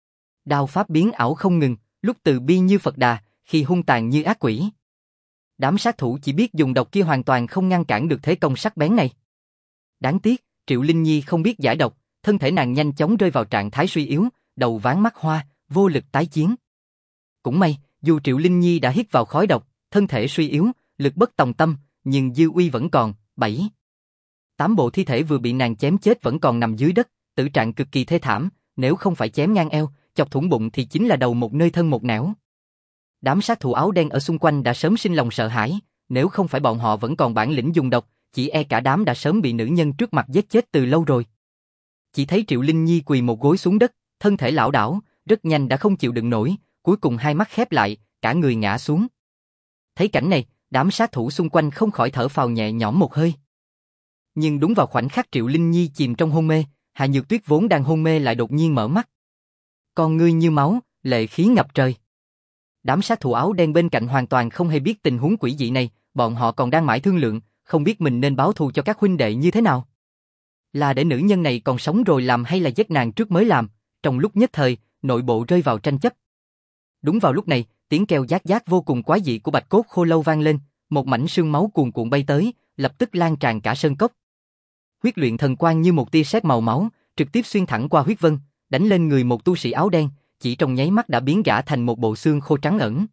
Đao pháp biến ảo không ngừng, lúc từ bi như Phật Đà, khi hung tàn như ác quỷ. Đám sát thủ chỉ biết dùng độc kia hoàn toàn không ngăn cản được thế công sắc bén này. Đáng tiếc, Triệu Linh Nhi không biết giải độc, thân thể nàng nhanh chóng rơi vào trạng thái suy yếu, đầu váng mắt hoa, vô lực tái chiến. Cũng may, dù Triệu Linh Nhi đã hít vào khói độc, thân thể suy yếu, lực bất tòng tâm, nhưng dư uy vẫn còn. Bảy. Tám bộ thi thể vừa bị nàng chém chết vẫn còn nằm dưới đất, tử trạng cực kỳ thê thảm, nếu không phải chém ngang eo, chọc thủng bụng thì chính là đầu một nơi thân một nẻo. Đám sát thủ áo đen ở xung quanh đã sớm sinh lòng sợ hãi, nếu không phải bọn họ vẫn còn bản lĩnh dùng độc, chỉ e cả đám đã sớm bị nữ nhân trước mặt giết chết từ lâu rồi. Chỉ thấy Triệu Linh Nhi quỳ một gối xuống đất, thân thể lảo đảo, rất nhanh đã không chịu đựng nổi, cuối cùng hai mắt khép lại, cả người ngã xuống. Thấy cảnh này, đám sát thủ xung quanh không khỏi thở phào nhẹ nhõm một hơi. Nhưng đúng vào khoảnh khắc Triệu Linh Nhi chìm trong hôn mê, Hạ Nhược Tuyết vốn đang hôn mê lại đột nhiên mở mắt. Con ngươi như máu, lệ khí ngập trời. Đám sát thủ áo đen bên cạnh hoàn toàn không hề biết tình huống quỷ dị này, bọn họ còn đang mãi thương lượng, không biết mình nên báo thù cho các huynh đệ như thế nào. Là để nữ nhân này còn sống rồi làm hay là giết nàng trước mới làm, trong lúc nhất thời, nội bộ rơi vào tranh chấp. Đúng vào lúc này, tiếng kêu giác giác vô cùng quái dị của bạch cốt khô lâu vang lên, một mảnh sương máu cuồn cuộn bay tới, lập tức lan tràn cả sơn cốc. Huyết luyện thần quang như một tia sét màu máu, trực tiếp xuyên thẳng qua huyết vân, đánh lên người một tu sĩ áo đen, chỉ trong nháy mắt đã biến gã thành một bộ xương khô trắng ẩn.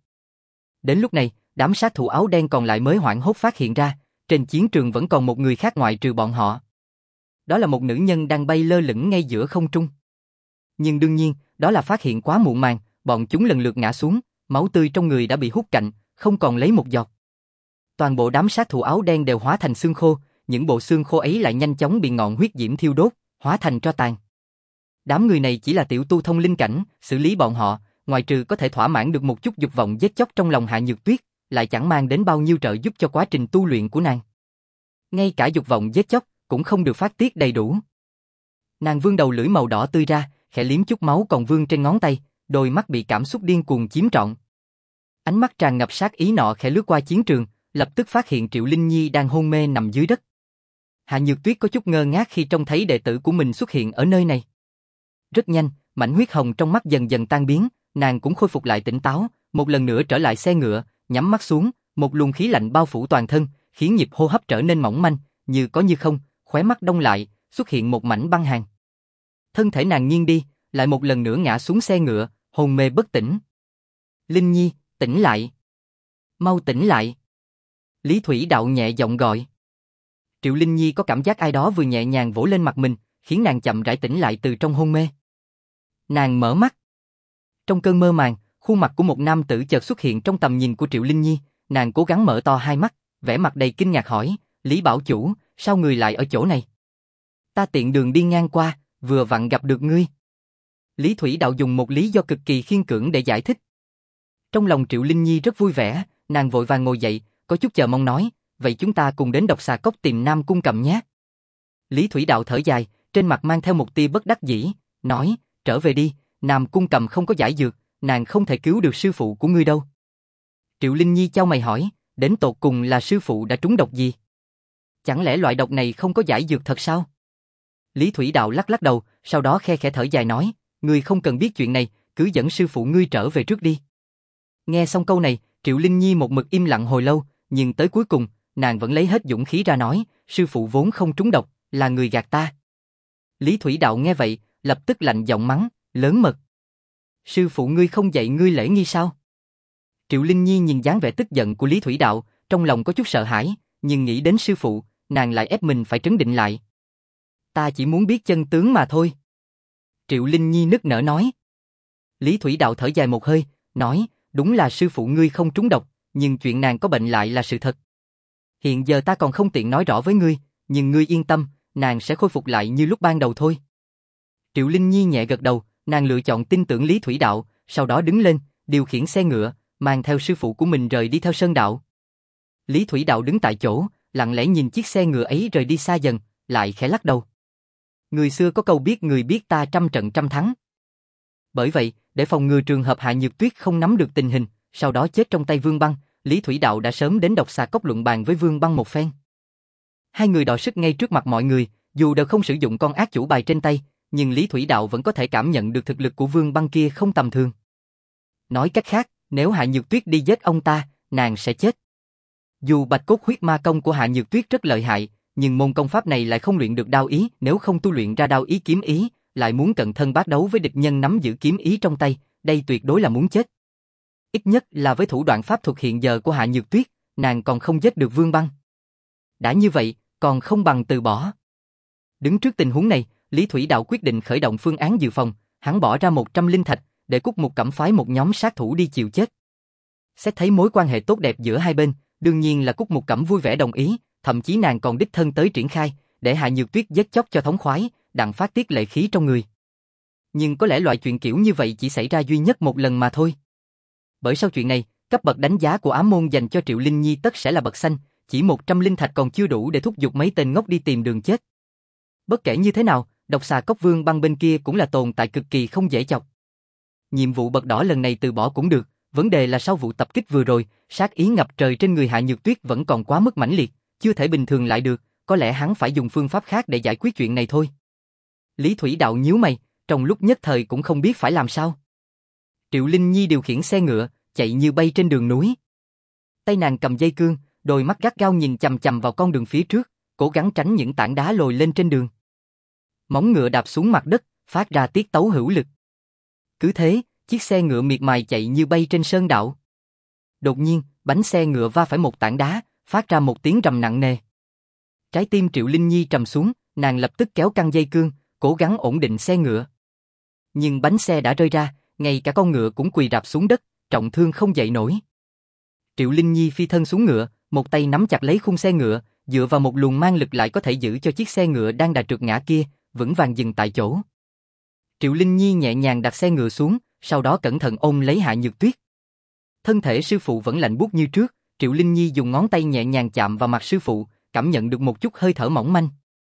Đến lúc này, đám sát thủ áo đen còn lại mới hoảng hốt phát hiện ra, trên chiến trường vẫn còn một người khác ngoại trừ bọn họ. Đó là một nữ nhân đang bay lơ lửng ngay giữa không trung. Nhưng đương nhiên, đó là phát hiện quá muộn màng, bọn chúng lần lượt ngã xuống, máu tươi trong người đã bị hút cạn, không còn lấy một giọt. Toàn bộ đám sát thủ áo đen đều hóa thành xương khô, những bộ xương khô ấy lại nhanh chóng bị ngọn huyết diễm thiêu đốt, hóa thành tro tàn. Đám người này chỉ là tiểu tu thông linh cảnh, xử lý bọn họ, ngoài trừ có thể thỏa mãn được một chút dục vọng giết chóc trong lòng Hạ Nhược Tuyết, lại chẳng mang đến bao nhiêu trợ giúp cho quá trình tu luyện của nàng. Ngay cả dục vọng giết chóc cũng không được phát tiết đầy đủ. Nàng vươn đầu lưỡi màu đỏ tươi ra, khẽ liếm chút máu còn vương trên ngón tay, đôi mắt bị cảm xúc điên cuồng chiếm trọn. Ánh mắt tràn ngập sát ý nọ khẽ lướt qua chiến trường, lập tức phát hiện Triệu Linh Nhi đang hôn mê nằm dưới đất. Hạ Nhược Tuyết có chút ngơ ngác khi trông thấy đệ tử của mình xuất hiện ở nơi này. Rất nhanh, mảnh huyết hồng trong mắt dần dần tan biến, nàng cũng khôi phục lại tỉnh táo, một lần nữa trở lại xe ngựa, nhắm mắt xuống, một luồng khí lạnh bao phủ toàn thân, khiến nhịp hô hấp trở nên mỏng manh, như có như không, khóe mắt đông lại, xuất hiện một mảnh băng hàn. Thân thể nàng nghiêng đi, lại một lần nữa ngã xuống xe ngựa, hôn mê bất tỉnh. Linh Nhi, tỉnh lại. Mau tỉnh lại. Lý Thủy Đạo nhẹ giọng gọi. Triệu Linh Nhi có cảm giác ai đó vừa nhẹ nhàng vỗ lên mặt mình, khiến nàng chậm rãi tỉnh lại từ trong hôn mê. Nàng mở mắt. Trong cơn mơ màng, khuôn mặt của một nam tử chợt xuất hiện trong tầm nhìn của Triệu Linh Nhi, nàng cố gắng mở to hai mắt, vẻ mặt đầy kinh ngạc hỏi, Lý Bảo Chủ, sao người lại ở chỗ này? Ta tiện đường đi ngang qua, vừa vặn gặp được ngươi. Lý Thủy Đạo dùng một lý do cực kỳ khiên cưỡng để giải thích. Trong lòng Triệu Linh Nhi rất vui vẻ, nàng vội vàng ngồi dậy, có chút chờ mong nói, vậy chúng ta cùng đến Độc Xà Cốc tìm Nam Cung Cầm nhé. Lý Thủy Đạo thở dài, trên mặt mang theo một tia bất đắc dĩ, nói, trở về đi, Nam Cung Cầm không có giải dược, nàng không thể cứu được sư phụ của ngươi đâu. Triệu Linh Nhi chau mày hỏi, đến tột cùng là sư phụ đã trúng độc gì? Chẳng lẽ loại độc này không có giải dược thật sao? Lý Thủy Đạo lắc lắc đầu, sau đó khe khẽ thở dài nói, ngươi không cần biết chuyện này, cứ dẫn sư phụ ngươi trở về trước đi. Nghe xong câu này, Triệu Linh Nhi một mực im lặng hồi lâu, nhưng tới cuối cùng, nàng vẫn lấy hết dũng khí ra nói, sư phụ vốn không trúng độc, là người gạt ta. Lý Thủy Đạo nghe vậy, lập tức lạnh giọng mắng, lớn mật. Sư phụ ngươi không dạy ngươi lễ nghi sao? Triệu Linh Nhi nhìn dáng vẻ tức giận của Lý Thủy Đạo, trong lòng có chút sợ hãi, nhưng nghĩ đến sư phụ, nàng lại ép mình phải trấn định lại. Ta chỉ muốn biết chân tướng mà thôi. Triệu Linh Nhi nức nở nói. Lý Thủy Đạo thở dài một hơi, nói, đúng là sư phụ ngươi không trúng độc, nhưng chuyện nàng có bệnh lại là sự thật. Hiện giờ ta còn không tiện nói rõ với ngươi, nhưng ngươi yên tâm, nàng sẽ khôi phục lại như lúc ban đầu thôi. Triệu Linh Nhi nhẹ gật đầu, nàng lựa chọn tin tưởng Lý Thủy Đạo, sau đó đứng lên, điều khiển xe ngựa, mang theo sư phụ của mình rời đi theo sơn đạo. Lý Thủy Đạo đứng tại chỗ, lặng lẽ nhìn chiếc xe ngựa ấy rời đi xa dần, lại khẽ lắc đầu. Người xưa có câu biết người biết ta trăm trận trăm thắng. Bởi vậy, để phòng ngừa trường hợp Hạ Nhược Tuyết không nắm được tình hình, sau đó chết trong tay Vương Băng, Lý Thủy Đạo đã sớm đến Độc Xà Cốc luận bàn với Vương Băng một phen. Hai người đọ sức ngay trước mặt mọi người, dù đều không sử dụng con ác chủ bài trên tay, nhưng Lý Thủy Đạo vẫn có thể cảm nhận được thực lực của Vương Băng kia không tầm thường. Nói cách khác, nếu Hạ Nhược Tuyết đi giết ông ta, nàng sẽ chết. Dù Bạch Cốt Huyết Ma Công của Hạ Nhược Tuyết rất lợi hại, nhưng môn công pháp này lại không luyện được đao ý, nếu không tu luyện ra đao ý kiếm ý, lại muốn cận thân bát đấu với địch nhân nắm giữ kiếm ý trong tay, đây tuyệt đối là muốn chết. Ít nhất là với thủ đoạn pháp thuật hiện giờ của Hạ Nhược Tuyết, nàng còn không giết được Vương Băng. Đã như vậy, còn không bằng từ bỏ. Đứng trước tình huống này, Lý Thủy Đạo quyết định khởi động phương án dự phòng, hắn bỏ ra một trăm linh thạch, để Cúc Mục Cẩm phái một nhóm sát thủ đi chịu chết. Xét thấy mối quan hệ tốt đẹp giữa hai bên, đương nhiên là Cúc Mục Cẩm vui vẻ đồng ý, thậm chí nàng còn đích thân tới triển khai, để Hạ Nhược Tuyết giết chóc cho thống khoái, đặng phát tiết lệ khí trong người. Nhưng có lẽ loại chuyện kiểu như vậy chỉ xảy ra duy nhất một lần mà thôi. Bởi sau chuyện này, cấp bậc đánh giá của ám môn dành cho Triệu Linh Nhi tất sẽ là bậc xanh, chỉ một trăm linh thạch còn chưa đủ để thúc giục mấy tên ngốc đi tìm đường chết. Bất kể như thế nào, Độc Xà Cốc Vương Băng bên kia cũng là tồn tại cực kỳ không dễ chọc. Nhiệm vụ bậc đỏ lần này từ bỏ cũng được, vấn đề là sau vụ tập kích vừa rồi, sát ý ngập trời trên người Hạ Nhược Tuyết vẫn còn quá mức mãnh liệt, chưa thể bình thường lại được, có lẽ hắn phải dùng phương pháp khác để giải quyết chuyện này thôi. Lý Thủy Đạo nhíu mày, trong lúc nhất thời cũng không biết phải làm sao. Triệu Linh Nhi điều khiển xe ngựa, chạy như bay trên đường núi. Tay nàng cầm dây cương, đôi mắt gắt gao nhìn chằm chằm vào con đường phía trước, cố gắng tránh những tảng đá lồi lên trên đường. Móng ngựa đạp xuống mặt đất, phát ra tiết tấu hữu lực. Cứ thế, chiếc xe ngựa miệt mài chạy như bay trên sơn đạo. Đột nhiên, bánh xe ngựa va phải một tảng đá, phát ra một tiếng rầm nặng nề. Trái tim Triệu Linh Nhi trầm xuống, nàng lập tức kéo căng dây cương, cố gắng ổn định xe ngựa. Nhưng bánh xe đã rơi ra, ngay cả con ngựa cũng quỳ rạp xuống đất, trọng thương không dậy nổi. Triệu Linh Nhi phi thân xuống ngựa, một tay nắm chặt lấy khung xe ngựa, dựa vào một luồng mang lực lại có thể giữ cho chiếc xe ngựa đang đà trượt ngã kia, vững vàng dừng tại chỗ. Triệu Linh Nhi nhẹ nhàng đặt xe ngựa xuống, sau đó cẩn thận ôm lấy Hạ Nhược Tuyết. Thân thể sư phụ vẫn lạnh buốt như trước, Triệu Linh Nhi dùng ngón tay nhẹ nhàng chạm vào mặt sư phụ, cảm nhận được một chút hơi thở mỏng manh.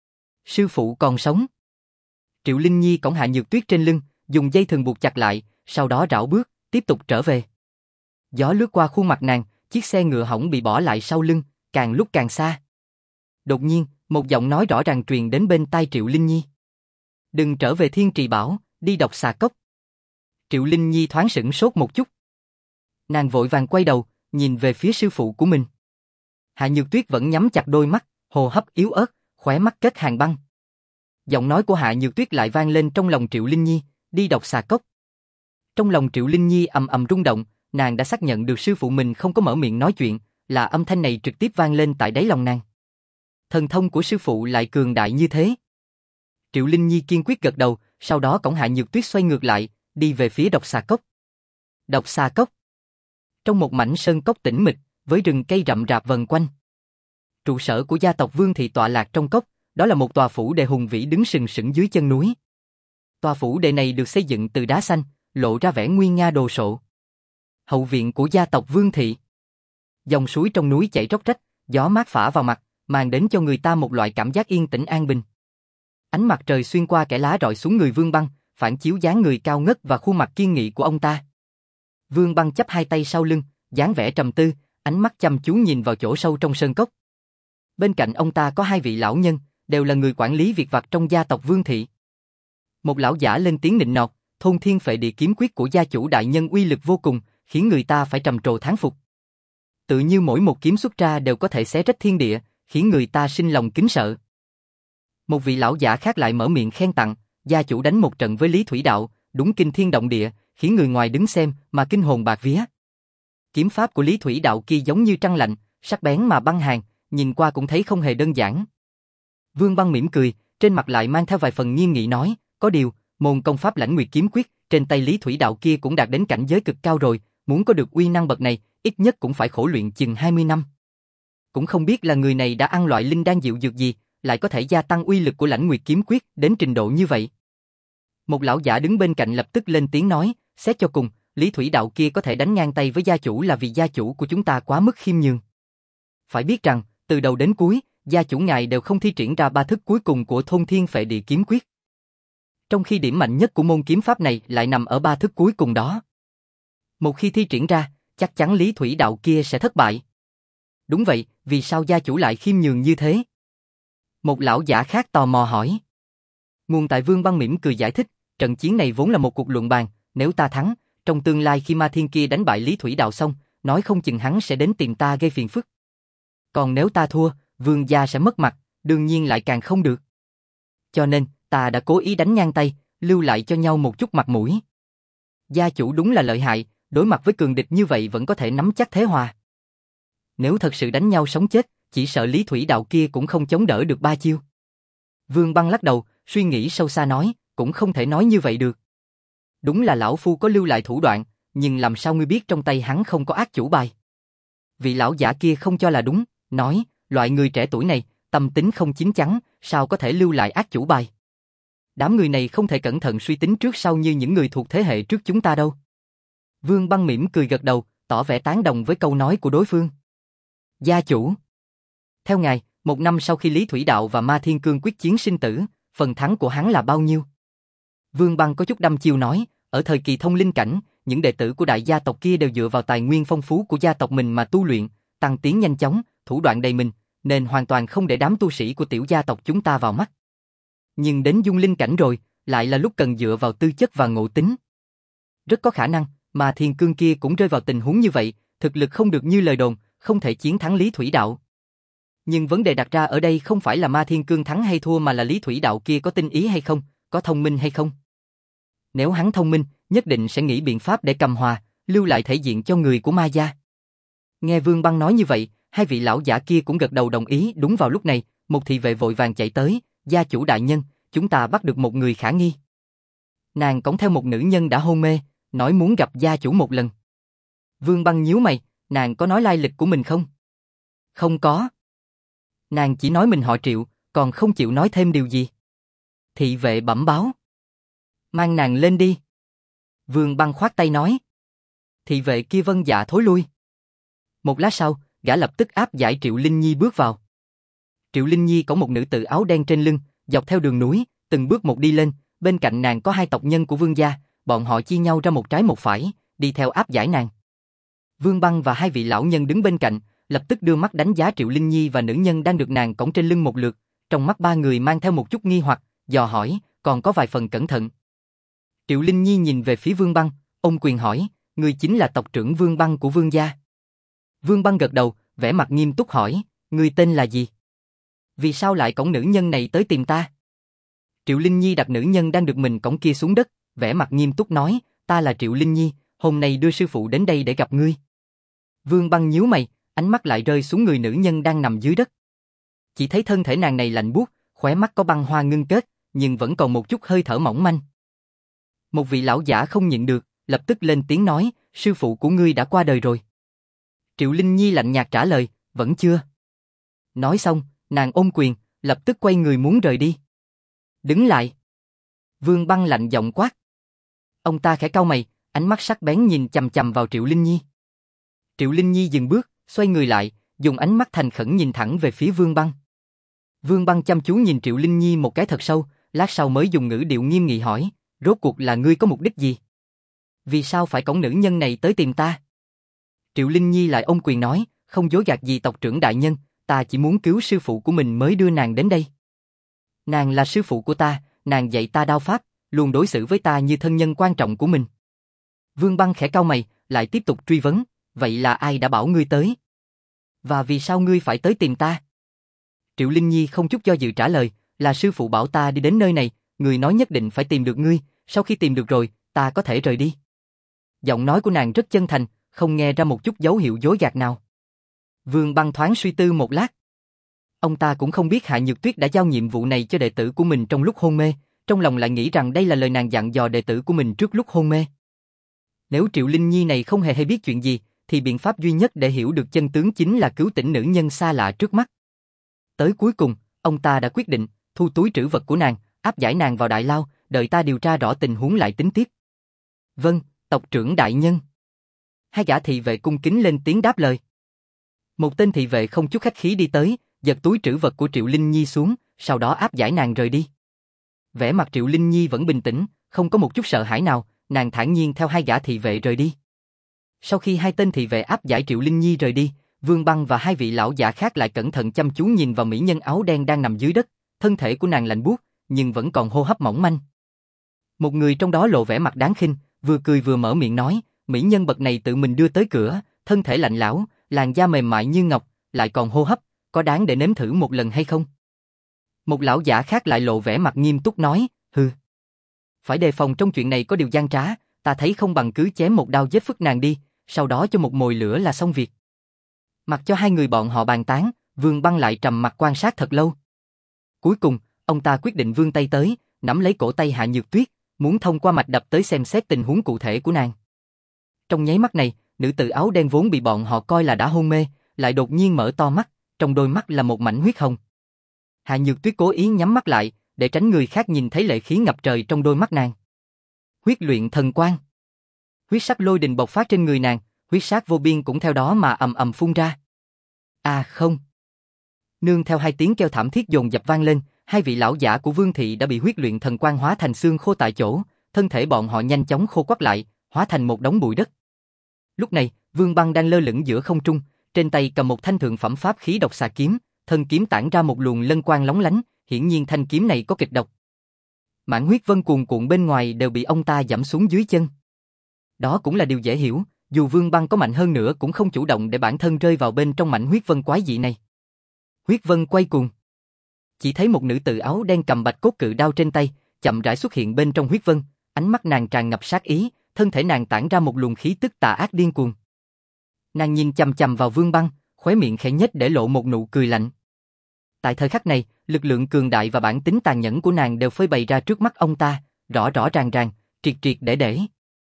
Sư phụ còn sống. Triệu Linh Nhi cõng Hạ Nhược Tuyết trên lưng, dùng dây thừng buộc chặt lại, sau đó rảo bước, tiếp tục trở về. Gió lướt qua khuôn mặt nàng, chiếc xe ngựa hỏng bị bỏ lại sau lưng, càng lúc càng xa. Đột nhiên, một giọng nói rõ ràng truyền đến bên tai Triệu Linh Nhi. Đừng trở về Thiên Trì Bảo, đi Độc Xà Cốc. Triệu Linh Nhi thoáng sửng sốt một chút. Nàng vội vàng quay đầu, nhìn về phía sư phụ của mình. Hạ Nhược Tuyết vẫn nhắm chặt đôi mắt, hô hấp yếu ớt, khóe mắt kết hàng băng. Giọng nói của Hạ Nhược Tuyết lại vang lên trong lòng Triệu Linh Nhi, đi Độc Xà Cốc. Trong lòng Triệu Linh Nhi ầm ầm rung động, nàng đã xác nhận được sư phụ mình không có mở miệng nói chuyện, là âm thanh này trực tiếp vang lên tại đáy lòng nàng. Thần thông của sư phụ lại cường đại như thế. Triệu Linh Nhi kiên quyết gật đầu, sau đó cõng Hạ Nhược Tuyết xoay ngược lại, đi về phía Độc Xà Cốc. Độc Xà Cốc. Trong một mảnh sơn cốc tĩnh mịch, với rừng cây rậm rạp vần quanh. Trụ sở của gia tộc Vương Thị tọa lạc trong cốc, đó là một tòa phủ đệ hùng vĩ đứng sừng sững dưới chân núi. Tòa phủ đệ này được xây dựng từ đá xanh, lộ ra vẻ nguy nga đồ sộ. Hậu viện của gia tộc Vương Thị. Dòng suối trong núi chảy róc rách, gió mát phả vào mặt, mang đến cho người ta một loại cảm giác yên tĩnh an bình. Ánh mặt trời xuyên qua kẽ lá rọi xuống người Vương Băng, phản chiếu dáng người cao ngất và khuôn mặt kiên nghị của ông ta. Vương Băng chắp hai tay sau lưng, dáng vẻ trầm tư, ánh mắt chăm chú nhìn vào chỗ sâu trong sơn cốc. Bên cạnh ông ta có hai vị lão nhân, đều là người quản lý việc vặt trong gia tộc Vương Thị. Một lão giả lên tiếng nịnh nọt, thôn thiên phệ địa kiếm quyết của gia chủ đại nhân uy lực vô cùng, khiến người ta phải trầm trồ thán phục. Tự như mỗi một kiếm xuất ra đều có thể xé rách thiên địa, khiến người ta sinh lòng kính sợ. Một vị lão giả khác lại mở miệng khen tặng, gia chủ đánh một trận với Lý Thủy Đạo, đúng kinh thiên động địa, khiến người ngoài đứng xem mà kinh hồn bạt vía. Kiếm pháp của Lý Thủy Đạo kia giống như trăng lạnh, sắc bén mà băng hàn, nhìn qua cũng thấy không hề đơn giản. Vương Băng mỉm cười, trên mặt lại mang theo vài phần nghiêm nghị nói, có điều, môn công pháp Lãnh Nguyệt kiếm quyết, trên tay Lý Thủy Đạo kia cũng đạt đến cảnh giới cực cao rồi, muốn có được uy năng bậc này, ít nhất cũng phải khổ luyện chừng hai mươi năm. Cũng không biết là người này đã ăn loại linh đan dịu dược gì, lại có thể gia tăng uy lực của Lãnh Nguyệt kiếm quyết đến trình độ như vậy. Một lão giả đứng bên cạnh lập tức lên tiếng nói, xét cho cùng, Lý Thủy Đạo kia có thể đánh ngang tay với gia chủ là vì gia chủ của chúng ta quá mức khiêm nhường. Phải biết rằng, từ đầu đến cuối, gia chủ ngài đều không thi triển ra ba thức cuối cùng của Thôn Thiên Phệ Địa kiếm quyết. Trong khi điểm mạnh nhất của môn kiếm pháp này lại nằm ở ba thức cuối cùng đó. Một khi thi triển ra, chắc chắn Lý Thủy Đạo kia sẽ thất bại. Đúng vậy, vì sao gia chủ lại khiêm nhường như thế? Một lão giả khác tò mò hỏi. Nguồn tại Vương Băng mỉm cười giải thích, trận chiến này vốn là một cuộc luận bàn, nếu ta thắng, trong tương lai khi ma thiên kia đánh bại Lý Thủy Đạo xong, nói không chừng hắn sẽ đến tìm ta gây phiền phức. Còn nếu ta thua, Vương gia sẽ mất mặt, đương nhiên lại càng không được. Cho nên, ta đã cố ý đánh ngang tay, lưu lại cho nhau một chút mặt mũi. Gia chủ đúng là lợi hại, đối mặt với cường địch như vậy vẫn có thể nắm chắc thế hòa. Nếu thật sự đánh nhau sống chết, chỉ sợ Lý Thủy Đạo kia cũng không chống đỡ được ba chiêu. Vương Băng lắc đầu, suy nghĩ sâu xa nói, cũng không thể nói như vậy được. Đúng là lão phu có lưu lại thủ đoạn, nhưng làm sao ngươi biết trong tay hắn không có ác chủ bài? Vị lão giả kia không cho là đúng, nói, loại người trẻ tuổi này, tâm tính không chín chắn, sao có thể lưu lại ác chủ bài? Đám người này không thể cẩn thận suy tính trước sau như những người thuộc thế hệ trước chúng ta đâu. Vương Băng mỉm cười gật đầu, tỏ vẻ tán đồng với câu nói của đối phương. Gia chủ. Theo ngài, một năm sau khi Lý Thủy Đạo và Ma Thiên Cương quyết chiến sinh tử, phần thắng của hắn là bao nhiêu? Vương Băng có chút đăm chiêu nói, ở thời kỳ thông linh cảnh, những đệ tử của đại gia tộc kia đều dựa vào tài nguyên phong phú của gia tộc mình mà tu luyện, tăng tiến nhanh chóng, thủ đoạn đầy mình, nên hoàn toàn không để đám tu sĩ của tiểu gia tộc chúng ta vào mắt. Nhưng đến dung linh cảnh rồi, lại là lúc cần dựa vào tư chất và ngộ tính. Rất có khả năng, mà Thiên Cương kia cũng rơi vào tình huống như vậy, thực lực không được như lời đồn, không thể chiến thắng Lý Thủy Đạo. Nhưng vấn đề đặt ra ở đây không phải là Ma Thiên Cương thắng hay thua mà là Lý Thủy Đạo kia có tinh ý hay không, có thông minh hay không. Nếu hắn thông minh, nhất định sẽ nghĩ biện pháp để cầm hòa, lưu lại thể diện cho người của Ma gia. Nghe Vương Băng nói như vậy, hai vị lão giả kia cũng gật đầu đồng ý. Đúng vào lúc này, một thị vệ vội vàng chạy tới, gia chủ đại nhân, chúng ta bắt được một người khả nghi. Nàng cõng theo một nữ nhân đã hôn mê, nói muốn gặp gia chủ một lần. Vương Băng nhíu mày, nàng có nói lai lịch của mình không? Không có. Nàng chỉ nói mình họ Triệu, còn không chịu nói thêm điều gì. Thị vệ bẩm báo. Mang nàng lên đi. Vương Băng khoát tay nói. Thị vệ kia vâng dạ thối lui. Một lát sau, gã lập tức áp giải Triệu Linh Nhi bước vào. Triệu Linh Nhi có một nữ tử áo đen trên lưng, dọc theo đường núi, từng bước một đi lên, bên cạnh nàng có hai tộc nhân của Vương gia, bọn họ chia nhau ra một trái một phải, đi theo áp giải nàng. Vương Băng và hai vị lão nhân đứng bên cạnh, lập tức đưa mắt đánh giá Triệu Linh Nhi và nữ nhân đang được nàng cõng trên lưng một lượt, trong mắt ba người mang theo một chút nghi hoặc, dò hỏi, còn có vài phần cẩn thận. Triệu Linh Nhi nhìn về phía Vương Băng, ôm quyền hỏi, người chính là tộc trưởng Vương Băng của Vương gia. Vương Băng gật đầu, vẻ mặt nghiêm túc hỏi, người tên là gì? Vì sao lại cõng nữ nhân này tới tìm ta? Triệu Linh Nhi đặt nữ nhân đang được mình cõng kia xuống đất, vẻ mặt nghiêm túc nói, ta là Triệu Linh Nhi, hôm nay đưa sư phụ đến đây để gặp ngươi. Vương Băng nhíu mày, ánh mắt lại rơi xuống người nữ nhân đang nằm dưới đất. Chỉ thấy thân thể nàng này lạnh buốt, khóe mắt có băng hoa ngưng kết, nhưng vẫn còn một chút hơi thở mỏng manh. Một vị lão giả không nhịn được, lập tức lên tiếng nói, sư phụ của ngươi đã qua đời rồi. Triệu Linh Nhi lạnh nhạt trả lời, vẫn chưa. Nói xong, nàng ôm quyền, lập tức quay người muốn rời đi. Đứng lại. Vương Băng lạnh giọng quát. Ông ta khẽ cau mày, ánh mắt sắc bén nhìn chằm chằm vào Triệu Linh Nhi. Triệu Linh Nhi dừng bước, xoay người lại, dùng ánh mắt thành khẩn nhìn thẳng về phía Vương Băng. Vương Băng chăm chú nhìn Triệu Linh Nhi một cái thật sâu, lát sau mới dùng ngữ điệu nghiêm nghị hỏi, rốt cuộc là ngươi có mục đích gì? Vì sao phải cõng nữ nhân này tới tìm ta? Triệu Linh Nhi lại ôm quyền nói, không dối gạt gì tộc trưởng đại nhân, ta chỉ muốn cứu sư phụ của mình mới đưa nàng đến đây. Nàng là sư phụ của ta, nàng dạy ta đao pháp, luôn đối xử với ta như thân nhân quan trọng của mình. Vương Băng khẽ cau mày, lại tiếp tục truy vấn, vậy là ai đã bảo ngươi tới? Và vì sao ngươi phải tới tìm ta? Triệu Linh Nhi không chút do dự trả lời, là sư phụ bảo ta đi đến nơi này, người nói nhất định phải tìm được ngươi, sau khi tìm được rồi, ta có thể rời đi. Giọng nói của nàng rất chân thành, không nghe ra một chút dấu hiệu dối gạt nào. Vương Băng thoáng suy tư một lát. Ông ta cũng không biết Hạ Nhược Tuyết đã giao nhiệm vụ này cho đệ tử của mình trong lúc hôn mê, trong lòng lại nghĩ rằng đây là lời nàng dặn dò đệ tử của mình trước lúc hôn mê. Nếu Triệu Linh Nhi này không hề hay biết chuyện gì, thì biện pháp duy nhất để hiểu được chân tướng chính là cứu tỉnh nữ nhân xa lạ trước mắt. Tới cuối cùng, ông ta đã quyết định, thu túi trữ vật của nàng, áp giải nàng vào đại lao, đợi ta điều tra rõ tình huống lại tính tiếp. Vâng, tộc trưởng đại nhân. Hai gã thị vệ cung kính lên tiếng đáp lời. Một tên thị vệ không chút khách khí đi tới, giật túi trữ vật của Triệu Linh Nhi xuống, sau đó áp giải nàng rời đi. Vẻ mặt Triệu Linh Nhi vẫn bình tĩnh, không có một chút sợ hãi nào, nàng thản nhiên theo hai gã thị vệ rời đi. Sau khi hai tên thị vệ áp giải Triệu Linh Nhi rời đi, Vương Băng và hai vị lão giả khác lại cẩn thận chăm chú nhìn vào mỹ nhân áo đen đang nằm dưới đất, thân thể của nàng lạnh buốt, nhưng vẫn còn hô hấp mỏng manh. Một người trong đó lộ vẻ mặt đáng khinh, vừa cười vừa mở miệng nói, mỹ nhân bậc này tự mình đưa tới cửa, thân thể lạnh lẽo, làn da mềm mại như ngọc, lại còn hô hấp, có đáng để nếm thử một lần hay không? Một lão giả khác lại lộ vẻ mặt nghiêm túc nói, hừ. Phải đề phòng trong chuyện này có điều gian trá, ta thấy không bằng cứ chém một đao giết phức nàng đi, sau đó cho một mồi lửa là xong việc. Mặc cho hai người bọn họ bàn tán, Vương Băng lại trầm mặt quan sát thật lâu. Cuối cùng, ông ta quyết định vươn tay tới, nắm lấy cổ tay Hạ Nhược Tuyết, muốn thông qua mạch đập tới xem xét tình huống cụ thể của nàng. Trong nháy mắt này, nữ tử áo đen vốn bị bọn họ coi là đã hôn mê, lại đột nhiên mở to mắt, trong đôi mắt là một mảnh huyết hồng. Hạ Nhược Tuyết cố ý nhắm mắt lại, để tránh người khác nhìn thấy lệ khí ngập trời trong đôi mắt nàng. Huyết luyện thần quang. Huyết sắc lôi đình bộc phát trên người nàng, huyết sát vô biên cũng theo đó mà ầm ầm phun ra. À không. Nương theo hai tiếng kêu thảm thiết dồn dập vang lên, hai vị lão giả của Vương thị đã bị huyết luyện thần quang hóa thành xương khô tại chỗ, thân thể bọn họ nhanh chóng khô quắt lại, hóa thành một đống bụi đất. Lúc này, Vương Băng đang lơ lửng giữa không trung, trên tay cầm một thanh thượng phẩm pháp khí độc xà kiếm, thân kiếm tản ra một luồng lân quang lóng lánh, hiển nhiên thanh kiếm này có kịch độc. Mãn huyết vân cuồn cuộn bên ngoài đều bị ông ta giẫm xuống dưới chân. Đó cũng là điều dễ hiểu, dù Vương Băng có mạnh hơn nữa cũng không chủ động để bản thân rơi vào bên trong mảnh huyết vân quái dị này. Huyết vân quay cuồng. Chỉ thấy một nữ tử áo đen cầm bạch cốt cự đao trên tay, chậm rãi xuất hiện bên trong huyết vân, ánh mắt nàng tràn ngập sát ý, thân thể nàng tản ra một luồng khí tức tà ác điên cuồng. Nàng nhìn chằm chằm vào Vương Băng, khóe miệng khẽ nhếch để lộ một nụ cười lạnh. Tại thời khắc này, lực lượng cường đại và bản tính tàn nhẫn của nàng đều phơi bày ra trước mắt ông ta, rõ rõ ràng ràng, triệt triệt để để.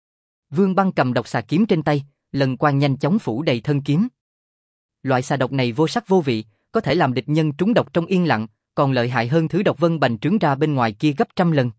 Vương Băng cầm độc xà kiếm trên tay, lần quang nhanh chóng phủ đầy thân kiếm. Loại xà độc này vô sắc vô vị, có thể làm địch nhân trúng độc trong yên lặng, còn lợi hại hơn thứ độc vân bành trướng ra bên ngoài kia gấp trăm lần.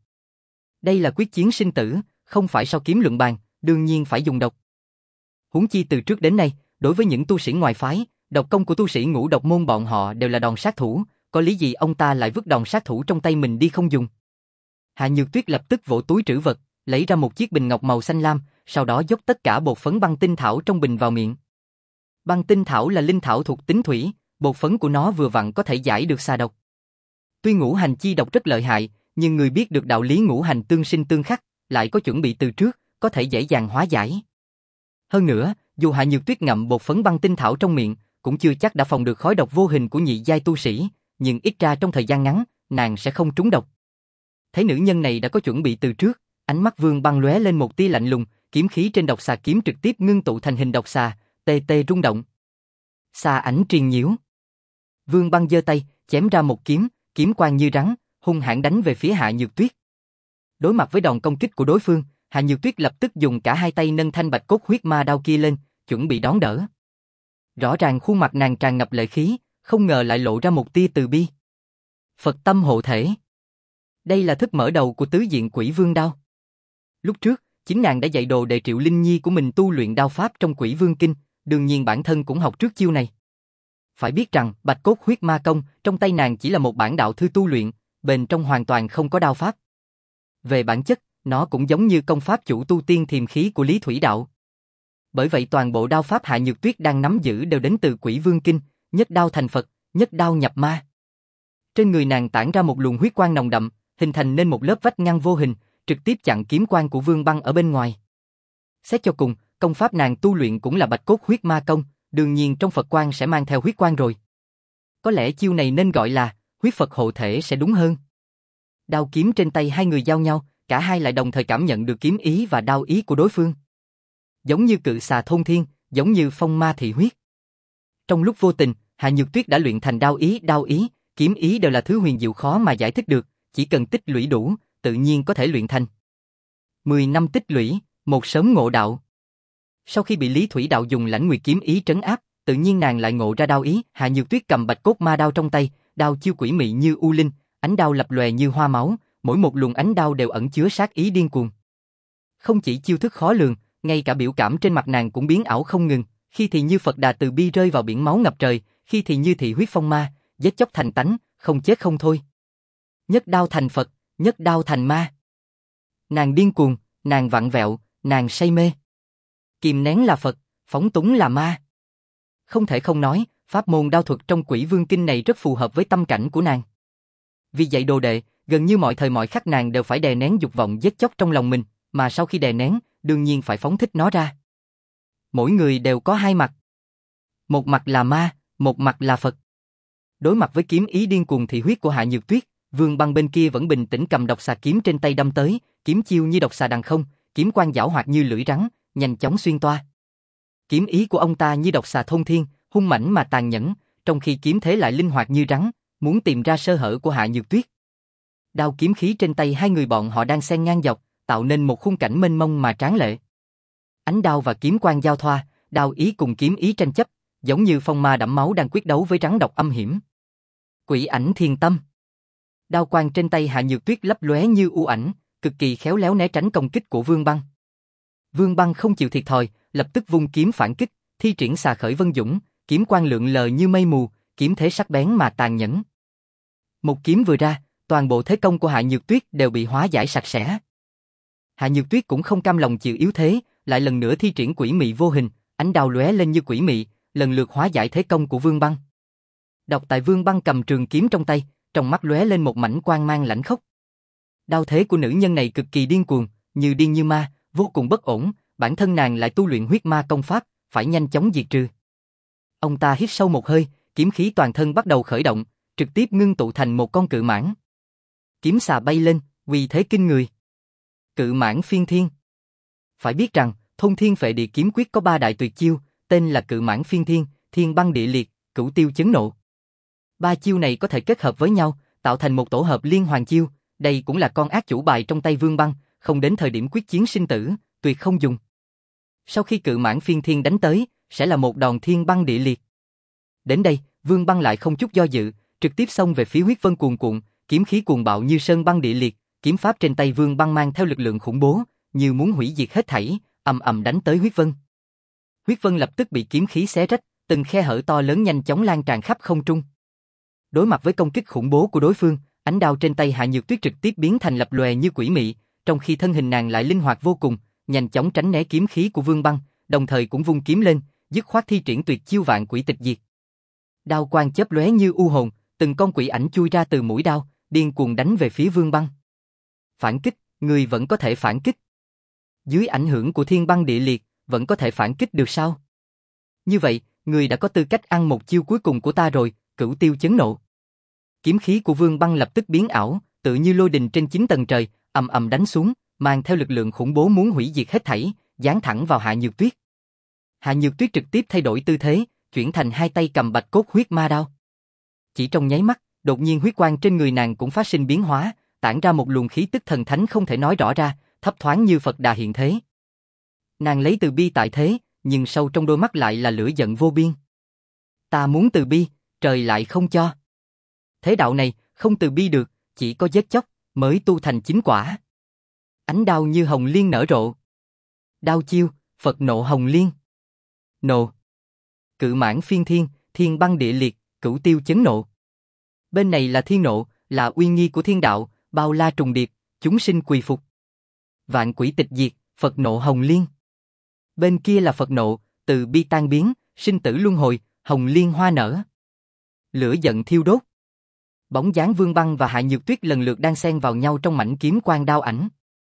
Đây là quyết chiến sinh tử, không phải sao kiếm luận bàn, đương nhiên phải dùng độc. Huống chi từ trước đến nay, đối với những tu sĩ ngoài phái, độc công của tu sĩ ngũ độc môn bọn họ đều là đòn sát thủ, có lý gì ông ta lại vứt đòn sát thủ trong tay mình đi không dùng. Hạ Nhược Tuyết lập tức vỗ túi trữ vật, lấy ra một chiếc bình ngọc màu xanh lam, sau đó dốc tất cả bột phấn băng tinh thảo trong bình vào miệng. Băng tinh thảo là linh thảo thuộc tính thủy, bột phấn của nó vừa vặn có thể giải được xà độc. Tuy ngũ hành chi độc rất lợi hại, nhưng người biết được đạo lý ngũ hành tương sinh tương khắc, lại có chuẩn bị từ trước, có thể dễ dàng hóa giải. Hơn nữa, dù Hạ Nhược Tuyết ngậm bột phấn băng tinh thảo trong miệng, cũng chưa chắc đã phòng được khói độc vô hình của nhị giai tu sĩ, nhưng ít ra trong thời gian ngắn, nàng sẽ không trúng độc. Thấy nữ nhân này đã có chuẩn bị từ trước, ánh mắt Vương Băng lóe lên một tia lạnh lùng, kiếm khí trên độc xà kiếm trực tiếp ngưng tụ thành hình độc xà, tê tê rung động. Xà ảnh triền nhiễu. Vương Băng giơ tay, chém ra một kiếm, kiếm quang như rắn, hung hãn đánh về phía Hạ Nhược Tuyết. Đối mặt với đòn công kích của đối phương, Hạ Nhược Tuyết lập tức dùng cả hai tay nâng thanh bạch cốt huyết ma đao kia lên, chuẩn bị đón đỡ. Rõ ràng khuôn mặt nàng tràn ngập lệ khí, không ngờ lại lộ ra một tia từ bi. Phật tâm hộ thể. Đây là thức mở đầu của tứ diện quỷ vương đao. Lúc trước, chính nàng đã dạy đồ đệ Triệu Linh Nhi của mình tu luyện đao pháp trong Quỷ Vương Kinh, đương nhiên bản thân cũng học trước chiêu này. Phải biết rằng, bạch cốt huyết ma công, trong tay nàng chỉ là một bản đạo thư tu luyện, bên trong hoàn toàn không có đao pháp. Về bản chất, nó cũng giống như công pháp chủ tu tiên thiềm khí của Lý Thủy Đạo. Bởi vậy toàn bộ đao pháp Hạ Nhược Tuyết đang nắm giữ đều đến từ Quỷ Vương Kinh, nhất đao thành Phật, nhất đao nhập ma. Trên người nàng tản ra một luồng huyết quang nồng đậm, hình thành nên một lớp vách ngăn vô hình, trực tiếp chặn kiếm quang của Vương Băng ở bên ngoài. Xét cho cùng, công pháp nàng tu luyện cũng là bạch cốt huyết ma công, đương nhiên trong Phật quang sẽ mang theo huyết quang rồi. Có lẽ chiêu này nên gọi là huyết Phật hộ thể sẽ đúng hơn. Đao kiếm trên tay hai người giao nhau, cả hai lại đồng thời cảm nhận được kiếm ý và đao ý của đối phương. Giống như cự xà thôn thiên, giống như phong ma thị huyết. Trong lúc vô tình, Hạ Nhược Tuyết đã luyện thành đao ý, đao ý, kiếm ý đều là thứ huyền diệu khó mà giải thích được, chỉ cần tích lũy đủ, tự nhiên có thể luyện thành. Mười năm tích lũy, một sớm ngộ đạo. Sau khi bị Lý Thủy Đạo dùng Lãnh Nguyệt kiếm ý trấn áp, tự nhiên nàng lại ngộ ra đao ý. Hạ Nhược Tuyết cầm Bạch Cốt Ma đao trong tay, đao chiêu quỷ mị như u linh, ánh đao lập lòe như hoa máu, mỗi một luồng ánh đao đều ẩn chứa sát ý điên cuồng. Không chỉ chiêu thức khó lường, ngay cả biểu cảm trên mặt nàng cũng biến ảo không ngừng, khi thì như Phật Đà từ bi rơi vào biển máu ngập trời, khi thì như thị huyết phong ma, giết chóc thành tánh, không chết không thôi. Nhất đao thành Phật, nhất đao thành ma. Nàng điên cuồng, nàng vặn vẹo, nàng say mê. Kìm nén là Phật, phóng túng là ma. Không thể không nói, pháp môn đao thuật trong Quỷ Vương Kinh này rất phù hợp với tâm cảnh của nàng. Vì dạy đồ đệ, gần như mọi thời mọi khắc nàng đều phải đè nén dục vọng giết chóc trong lòng mình, mà sau khi đè nén, đương nhiên phải phóng thích nó ra. Mỗi người đều có hai mặt. Một mặt là ma, một mặt là Phật. Đối mặt với kiếm ý điên cuồng thị huyết của Hạ Nhược Tuyết, Vương Băng bên kia vẫn bình tĩnh cầm độc xà kiếm trên tay đâm tới, kiếm chiêu như độc xà đằng không, kiếm quang giảo hoạt như lưỡi rắn, nhanh chóng xuyên toa. Kiếm ý của ông ta như độc xà thôn thiên, hung mãnh mà tàn nhẫn, trong khi kiếm thế lại linh hoạt như rắn, muốn tìm ra sơ hở của Hạ Nhược Tuyết. Đao kiếm khí trên tay hai người bọn họ đang xen ngang dọc, tạo nên một khung cảnh mênh mông mà tráng lệ. Ánh đao và kiếm quang giao thoa, đao ý cùng kiếm ý tranh chấp, giống như phong ma đẫm máu đang quyết đấu với rắn độc âm hiểm. Quỷ ảnh thiên tâm. Đao quang trên tay Hạ Nhược Tuyết lấp lóe như u ảnh, cực kỳ khéo léo né tránh công kích của Vương Băng. Vương Băng không chịu thiệt thòi, lập tức vung kiếm phản kích, thi triển xà khởi vân dũng, kiếm quang lượn lờ như mây mù, kiếm thế sắc bén mà tàn nhẫn. Một kiếm vừa ra, toàn bộ thế công của Hạ Nhược Tuyết đều bị hóa giải sạch sẽ. Hạ Nhược Tuyết cũng không cam lòng chịu yếu thế, lại lần nữa thi triển quỷ mị vô hình, ánh đao lóe lên như quỷ mị, lần lượt hóa giải thế công của Vương Băng. Độc tại Vương Băng cầm trường kiếm trong tay, trong mắt lóe lên một mảnh quang mang lãnh khốc. Đao thế của nữ nhân này cực kỳ điên cuồng, như điên như ma, vô cùng bất ổn, bản thân nàng lại tu luyện huyết ma công pháp, phải nhanh chóng diệt trừ. Ông ta hít sâu một hơi, kiếm khí toàn thân bắt đầu khởi động, trực tiếp ngưng tụ thành một con cự mãng. Kiếm xà bay lên, uy thế kinh người. Cự mãng phiên thiên. Phải biết rằng, Thôn Thiên Phệ Địa kiếm quyết có ba đại tuyệt chiêu, tên là Cự Mãng Phiên Thiên, Thiên Băng Địa Liệt, Cửu Tiêu Chấn Nộ. Ba chiêu này có thể kết hợp với nhau, tạo thành một tổ hợp liên hoàn chiêu, đây cũng là con ác chủ bài trong tay Vương Băng, không đến thời điểm quyết chiến sinh tử, tuyệt không dùng. Sau khi Cự Mãng Phiên Thiên đánh tới, sẽ là một đòn Thiên Băng Địa Liệt. Đến đây, Vương Băng lại không chút do dự, trực tiếp xông về phía huyết vân cuồn cuộn, kiếm khí cuồng bạo như sơn băng địa liệt, kiếm pháp trên tay Vương Băng mang theo lực lượng khủng bố, như muốn hủy diệt hết thảy, ầm ầm đánh tới huyết vân. Huyết vân lập tức bị kiếm khí xé rách, từng khe hở to lớn nhanh chóng lan tràn khắp không trung. Đối mặt với công kích khủng bố của đối phương, ánh đao trên tay Hạ Nhược Tuyết trực tiếp biến thành lập lòe như quỷ mị, trong khi thân hình nàng lại linh hoạt vô cùng, nhanh chóng tránh né kiếm khí của Vương Băng, đồng thời cũng vung kiếm lên, dứt khoát thi triển tuyệt chiêu vạn quỷ tịch diệt. Đao quang chớp lóe như u hồn, từng con quỷ ảnh chui ra từ mũi đao, điên cuồng đánh về phía Vương Băng. Phản kích, người vẫn có thể phản kích. Dưới ảnh hưởng của thiên băng địa liệt, vẫn có thể phản kích được sao? Như vậy, người đã có tư cách ăn một chiêu cuối cùng của ta rồi, Cửu Tiêu Chấn Nộ. Kiếm khí của Vương Băng lập tức biến ảo, tự như lôi đình trên chín tầng trời, ầm ầm đánh xuống, mang theo lực lượng khủng bố muốn hủy diệt hết thảy, giáng thẳng vào Hạ Nhược Tuyết. Hạ Nhược Tuyết trực tiếp thay đổi tư thế, chuyển thành hai tay cầm bạch cốt huyết ma đao. Chỉ trong nháy mắt, đột nhiên huyết quang trên người nàng cũng phát sinh biến hóa, tản ra một luồng khí tức thần thánh không thể nói rõ ra, thấp thoáng như Phật Đà hiện thế. Nàng lấy từ bi tại thế, nhưng sâu trong đôi mắt lại là lửa giận vô biên. Ta muốn từ bi, trời lại không cho. Thế đạo này, không từ bi được, chỉ có giết chóc, mới tu thành chính quả. Ánh đao như hồng liên nở rộ. Đao chiêu, Phật nộ hồng liên. Nộ. Cự mãng phiên thiên, thiên băng địa liệt, cửu tiêu chấn nộ. Bên này là thiên nộ, là uy nghi của thiên đạo, bao la trùng điệp, chúng sinh quỳ phục. Vạn quỷ tịch diệt, Phật nộ hồng liên. Bên kia là Phật nộ, từ bi tan biến, sinh tử luân hồi, hồng liên hoa nở. Lửa giận thiêu đốt. Bóng dáng Vương Băng và Hạ Nhược Tuyết lần lượt đang xen vào nhau trong mảnh kiếm quang đao ảnh.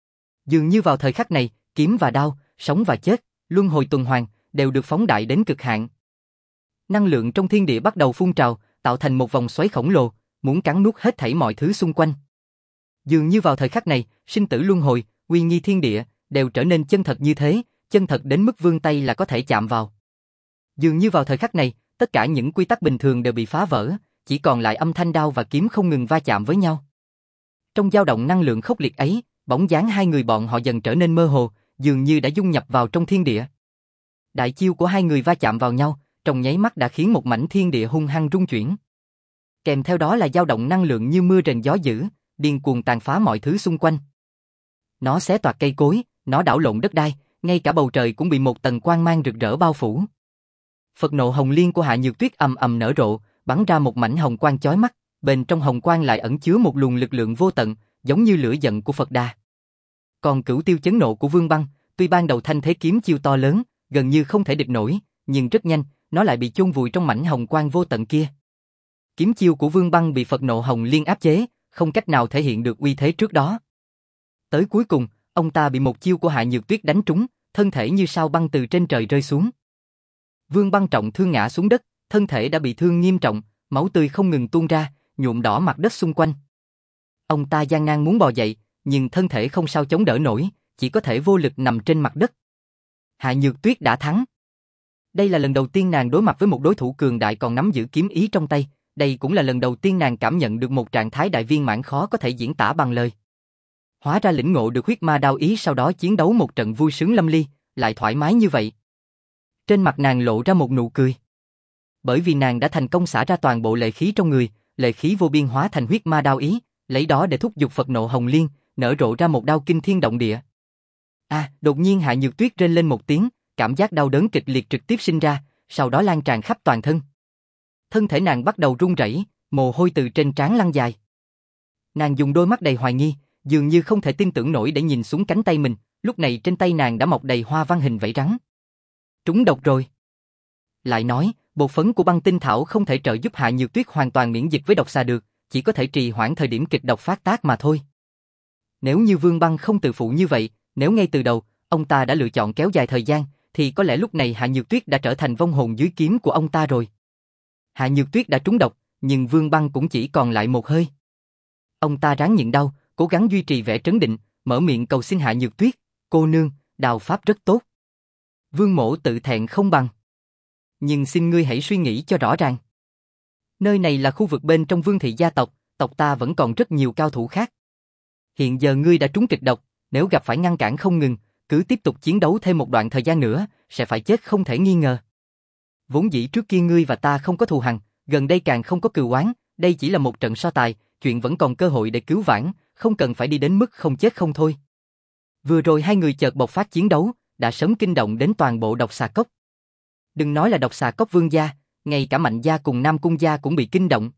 Dường như vào thời khắc này, kiếm và đao, sống và chết, luân hồi tuần hoàn, đều được phóng đại đến cực hạn. Năng lượng trong thiên địa bắt đầu phun trào, tạo thành một vòng xoáy khổng lồ, muốn cắn nuốt hết thảy mọi thứ xung quanh. Dường như vào thời khắc này, sinh tử luân hồi, uy nghi thiên địa, đều trở nên chân thật như thế, chân thật đến mức vươn tay là có thể chạm vào. Dường như vào thời khắc này, tất cả những quy tắc bình thường đều bị phá vỡ, chỉ còn lại âm thanh đao và kiếm không ngừng va chạm với nhau. Trong dao động năng lượng khốc liệt ấy, bóng dáng hai người bọn họ dần trở nên mơ hồ, dường như đã dung nhập vào trong thiên địa. Đại chiêu của hai người va chạm vào nhau, trong nháy mắt đã khiến một mảnh thiên địa hung hăng rung chuyển. Kèm theo đó là dao động năng lượng như mưa rền gió dữ, điên cuồng tàn phá mọi thứ xung quanh. Nó xé toạc cây cối, nó đảo lộn đất đai, ngay cả bầu trời cũng bị một tầng quang mang rực rỡ bao phủ. Phật nộ hồng liên của Hạ Nhược Tuyết ầm ầm nở rộ, bắn ra một mảnh hồng quang chói mắt, bên trong hồng quang lại ẩn chứa một luồng lực lượng vô tận, giống như lửa giận của Phật Đà. Còn cửu tiêu chấn nộ của Vương Băng, tuy ban đầu thanh thế kiếm chiêu to lớn, gần như không thể địch nổi, nhưng rất nhanh, nó lại bị chôn vùi trong mảnh hồng quang vô tận kia. Kiếm chiêu của Vương Băng bị Phật nộ hồng liên áp chế, không cách nào thể hiện được uy thế trước đó. Tới cuối cùng, ông ta bị một chiêu của Hạ Nhược Tuyết đánh trúng, thân thể như sao băng từ trên trời rơi xuống. Vương Băng trọng thương ngã xuống đất, thân thể đã bị thương nghiêm trọng, máu tươi không ngừng tuôn ra, nhuộm đỏ mặt đất xung quanh. Ông ta gian nan muốn bò dậy, nhưng thân thể không sao chống đỡ nổi, chỉ có thể vô lực nằm trên mặt đất. Hạ Nhược Tuyết đã thắng. Đây là lần đầu tiên nàng đối mặt với một đối thủ cường đại còn nắm giữ kiếm ý trong tay, đây cũng là lần đầu tiên nàng cảm nhận được một trạng thái đại viên mãn khó có thể diễn tả bằng lời. Hóa ra lĩnh ngộ được huyết ma đao ý sau đó chiến đấu một trận vui sướng lâm ly, lại thoải mái như vậy. Trên mặt nàng lộ ra một nụ cười. Bởi vì nàng đã thành công xả ra toàn bộ lệ khí trong người, lệ khí vô biên hóa thành huyết ma đao ý, lấy đó để thúc giục Phật nộ hồng liên, nở rộ ra một đao kinh thiên động địa. À, đột nhiên Hạ Nhược Tuyết rên lên một tiếng, cảm giác đau đớn kịch liệt trực tiếp sinh ra, sau đó lan tràn khắp toàn thân. Thân thể nàng bắt đầu run rẩy, mồ hôi từ trên trán lăn dài. Nàng dùng đôi mắt đầy hoài nghi, dường như không thể tin tưởng nổi để nhìn xuống cánh tay mình, lúc này trên tay nàng đã mọc đầy hoa văn hình vảy rắn. Trúng độc rồi. Lại nói, bột phấn của băng tinh thảo không thể trợ giúp Hạ Nhược Tuyết hoàn toàn miễn dịch với độc xà được, chỉ có thể trì hoãn thời điểm kịch độc phát tác mà thôi. Nếu như Vương Băng không tự phụ như vậy, nếu ngay từ đầu, ông ta đã lựa chọn kéo dài thời gian, thì có lẽ lúc này Hạ Nhược Tuyết đã trở thành vong hồn dưới kiếm của ông ta rồi. Hạ Nhược Tuyết đã trúng độc, nhưng Vương Băng cũng chỉ còn lại một hơi. Ông ta ráng nhịn đau, cố gắng duy trì vẻ trấn định, mở miệng cầu xin Hạ Nhược Tuyết, cô nương, đào pháp rất tốt. Vương mỗ tự thẹn không bằng. Nhưng xin ngươi hãy suy nghĩ cho rõ ràng. Nơi này là khu vực bên trong Vương thị gia tộc, tộc ta vẫn còn rất nhiều cao thủ khác. Hiện giờ ngươi đã trúng kịch độc, nếu gặp phải ngăn cản không ngừng, cứ tiếp tục chiến đấu thêm một đoạn thời gian nữa, sẽ phải chết không thể nghi ngờ. Vốn dĩ trước kia ngươi và ta không có thù hằn, gần đây càng không có cừu oán, đây chỉ là một trận so tài, chuyện vẫn còn cơ hội để cứu vãn, không cần phải đi đến mức không chết không thôi. Vừa rồi hai người chợt bộc phát chiến đấu, đã sớm kinh động đến toàn bộ Độc Xà Cốc. Đừng nói là Độc Xà Cốc Vương gia, ngay cả Mạnh gia cùng Nam Cung gia cũng bị kinh động.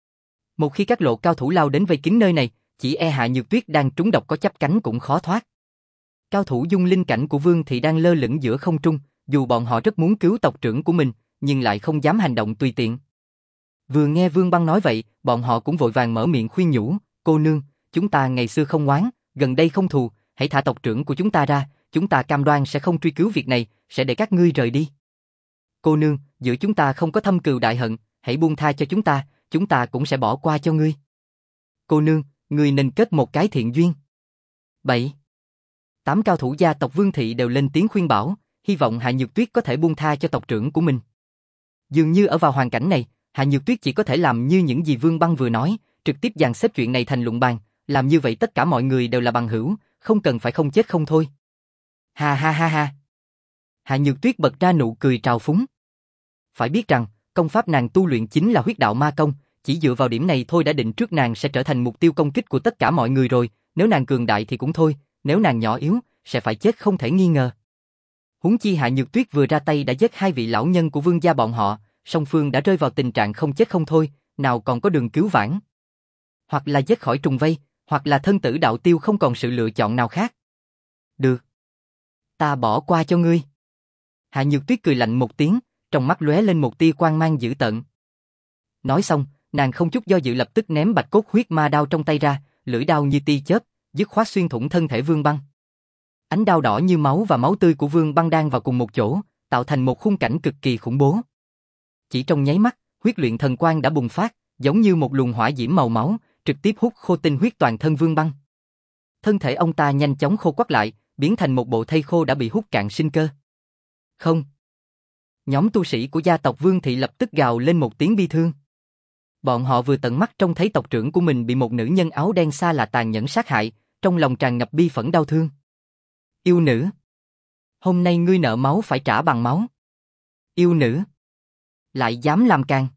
Một khi các lộ cao thủ lao đến vây kín nơi này, chỉ e Hạ Nhược Tuyết đang trúng độc có chắp cánh cũng khó thoát. Cao thủ dung linh cảnh của Vương thị đang lơ lửng giữa không trung, dù bọn họ rất muốn cứu tộc trưởng của mình, nhưng lại không dám hành động tùy tiện. Vừa nghe Vương Băng nói vậy, bọn họ cũng vội vàng mở miệng khuyên nhủ, cô nương, chúng ta ngày xưa không oán, gần đây không thù, hãy thả tộc trưởng của chúng ta ra, chúng ta cam đoan sẽ không truy cứu việc này, sẽ để các ngươi rời đi. Cô nương, giữa chúng ta không có thâm cừu đại hận, hãy buông tha cho chúng ta, chúng ta cũng sẽ bỏ qua cho ngươi. Cô nương, ngươi nên kết một cái thiện duyên. Bảy. Tám cao thủ gia tộc Vương thị đều lên tiếng khuyên bảo, hy vọng Hạ Nhược Tuyết có thể buông tha cho tộc trưởng của mình. Dường như ở vào hoàn cảnh này, Hạ Nhược Tuyết chỉ có thể làm như những gì Vương Băng vừa nói, trực tiếp dàn xếp chuyện này thành luận bàn, làm như vậy tất cả mọi người đều là bằng hữu, không cần phải không chết không thôi. Ha ha ha ha. Hạ Nhược Tuyết bật ra nụ cười trào phúng. Phải biết rằng, công pháp nàng tu luyện chính là huyết đạo ma công, chỉ dựa vào điểm này thôi đã định trước nàng sẽ trở thành mục tiêu công kích của tất cả mọi người rồi, nếu nàng cường đại thì cũng thôi, nếu nàng nhỏ yếu, sẽ phải chết không thể nghi ngờ. Huống chi Hạ Nhược Tuyết vừa ra tay đã giết hai vị lão nhân của Vương gia bọn họ, song phương đã rơi vào tình trạng không chết không thôi, nào còn có đường cứu vãn. Hoặc là giết khỏi trùng vây, hoặc là thân tử đạo tiêu, không còn sự lựa chọn nào khác. Được. Ta bỏ qua cho ngươi. Hạ Nhược Tuyết cười lạnh một tiếng, trong mắt lóe lên một tia quang mang dữ tợn. Nói xong, nàng không chút do dự lập tức ném bạch cốt huyết ma đao trong tay ra, lưỡi đao như tia chớp, dứt khoát xuyên thủng thân thể Vương Băng. Ánh đao đỏ như máu và máu tươi của Vương Băng đang vào cùng một chỗ, tạo thành một khung cảnh cực kỳ khủng bố. Chỉ trong nháy mắt, huyết luyện thần quang đã bùng phát, giống như một luồng hỏa diễm màu máu, trực tiếp hút khô tinh huyết toàn thân Vương Băng. Thân thể ông ta nhanh chóng khô quắt lại, biến thành một bộ thây khô đã bị hút cạn sinh cơ. Không. Nhóm tu sĩ của gia tộc Vương Thị lập tức gào lên một tiếng bi thương. Bọn họ vừa tận mắt trông thấy tộc trưởng của mình bị một nữ nhân áo đen xa lạ tàn nhẫn sát hại, trong lòng tràn ngập bi phẫn đau thương. Yêu nữ. Hôm nay ngươi nợ máu phải trả bằng máu. Yêu nữ. Lại dám làm càng.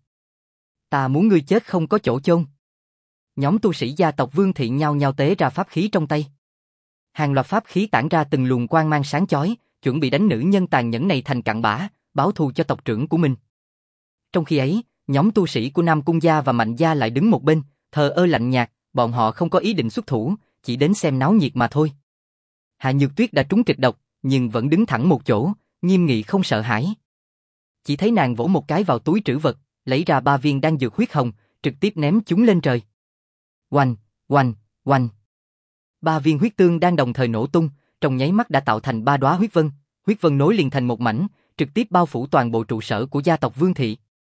Ta muốn ngươi chết không có chỗ chôn. Nhóm tu sĩ gia tộc Vương Thị nhao nhao tế ra pháp khí trong tay. Hàng loạt pháp khí tản ra từng luồng quang mang sáng chói, chuẩn bị đánh nữ nhân tàn nhẫn này thành cặn bã, báo thù cho tộc trưởng của mình. Trong khi ấy, nhóm tu sĩ của Nam Cung gia và Mạnh gia lại đứng một bên, thờ ơ lạnh nhạt, bọn họ không có ý định xuất thủ, chỉ đến xem náo nhiệt mà thôi. Hạ Nhược Tuyết đã trúng kịch độc, nhưng vẫn đứng thẳng một chỗ, nghiêm nghị không sợ hãi. Chỉ thấy nàng vỗ một cái vào túi trữ vật, lấy ra ba viên đan dược huyết hồng, trực tiếp ném chúng lên trời. Oanh, oanh, oanh. Ba viên huyết tương đang đồng thời nổ tung, trong nháy mắt đã tạo thành ba đóa huyết vân, huyết vân nối liền thành một mảnh, trực tiếp bao phủ toàn bộ trụ sở của gia tộc Vương Thị.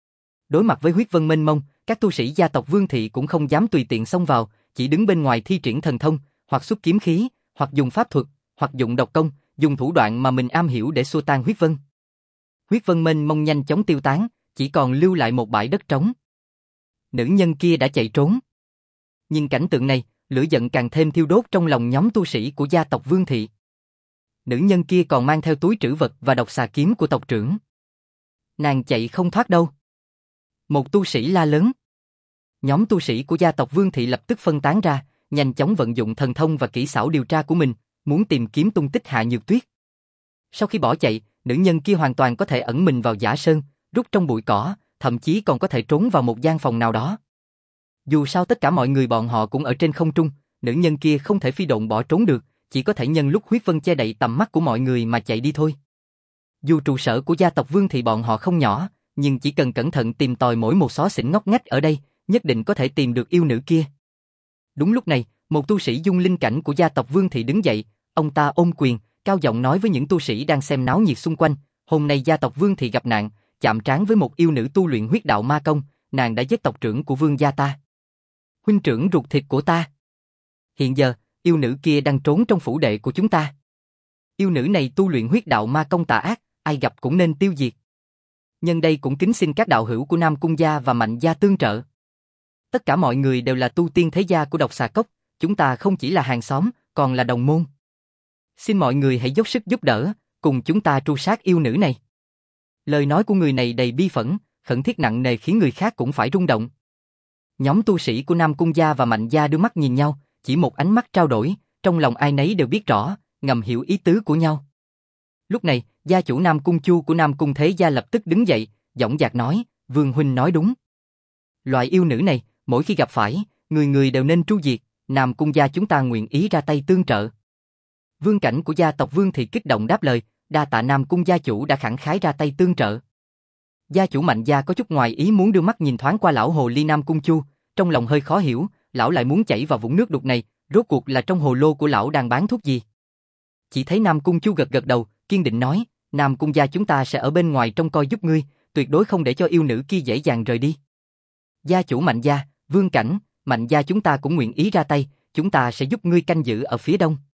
Đối mặt với huyết vân mênh mông, các tu sĩ gia tộc Vương Thị cũng không dám tùy tiện xông vào, chỉ đứng bên ngoài thi triển thần thông, hoặc xuất kiếm khí, hoặc dùng pháp thuật, hoặc dụng độc công, dùng thủ đoạn mà mình am hiểu để xua tan huyết vân. Huyết vân mênh mông nhanh chóng tiêu tán, chỉ còn lưu lại một bãi đất trống. Nữ nhân kia đã chạy trốn. Nhìn cảnh tượng này, lửa giận càng thêm thiêu đốt trong lòng nhóm tu sĩ của gia tộc Vương Thị. Nữ nhân kia còn mang theo túi trữ vật và độc xà kiếm của tộc trưởng. Nàng chạy không thoát đâu. Một tu sĩ la lớn. Nhóm tu sĩ của gia tộc Vương Thị lập tức phân tán ra, nhanh chóng vận dụng thần thông và kỹ xảo điều tra của mình, muốn tìm kiếm tung tích Hạ Nhược Tuyết. Sau khi bỏ chạy, nữ nhân kia hoàn toàn có thể ẩn mình vào giả sơn, rút trong bụi cỏ, thậm chí còn có thể trốn vào một gian phòng nào đó. Dù sao tất cả mọi người bọn họ cũng ở trên không trung, nữ nhân kia không thể phi độn bỏ trốn được, chỉ có thể nhân lúc huyết vân che đậy tầm mắt của mọi người mà chạy đi thôi. Dù trụ sở của gia tộc Vương Thị bọn họ không nhỏ, nhưng chỉ cần cẩn thận tìm tòi mỗi một xó xỉnh ngóc ngách ở đây, nhất định có thể tìm được yêu nữ kia. Đúng lúc này, một tu sĩ dung linh cảnh của gia tộc Vương Thị đứng dậy, ông ta ôm quyền, cao giọng nói với những tu sĩ đang xem náo nhiệt xung quanh, hôm nay gia tộc Vương Thị gặp nạn, chạm trán với một yêu nữ tu luyện huyết đạo ma công, nàng đã giết tộc trưởng của vương gia ta. Huynh trưởng ruột thịt của ta. Hiện giờ, yêu nữ kia đang trốn trong phủ đệ của chúng ta. Yêu nữ này tu luyện huyết đạo ma công tà ác, ai gặp cũng nên tiêu diệt. Nhân đây cũng kính xin các đạo hữu của Nam Cung gia và Mạnh gia tương trợ. Tất cả mọi người đều là tu tiên thế gia của Độc Xà Cốc, chúng ta không chỉ là hàng xóm, còn là đồng môn. Xin mọi người hãy dốc sức giúp đỡ, cùng chúng ta tru sát yêu nữ này. Lời nói của người này đầy bi phẫn, khẩn thiết nặng nề khiến người khác cũng phải rung động. Nhóm tu sĩ của Nam Cung gia và Mạnh gia đưa mắt nhìn nhau, chỉ một ánh mắt trao đổi, trong lòng ai nấy đều biết rõ, ngầm hiểu ý tứ của nhau. Lúc này, gia chủ Nam Cung Chu của Nam Cung Thế gia lập tức đứng dậy, dõng dạc nói, Vương huynh nói đúng. Loại yêu nữ này, mỗi khi gặp phải, người người đều nên tru diệt, Nam Cung gia chúng ta nguyện ý ra tay tương trợ. Vương cảnh của gia tộc Vương Thị kích động đáp lời, đa tạ Nam Cung gia chủ đã khẳng khái ra tay tương trợ. Gia chủ Mạnh gia có chút ngoài ý muốn đưa mắt nhìn thoáng qua lão hồ ly Nam Cung Chu, trong lòng hơi khó hiểu, lão lại muốn chảy vào vũng nước đục này, rốt cuộc là trong hồ lô của lão đang bán thuốc gì? Chỉ thấy Nam Cung Chu gật gật đầu, kiên định nói, Nam Cung gia chúng ta sẽ ở bên ngoài trông coi giúp ngươi, tuyệt đối không để cho yêu nữ kia dễ dàng rời đi. Gia chủ Mạnh gia, Vương cảnh, Mạnh gia chúng ta cũng nguyện ý ra tay, chúng ta sẽ giúp ngươi canh giữ ở phía đông.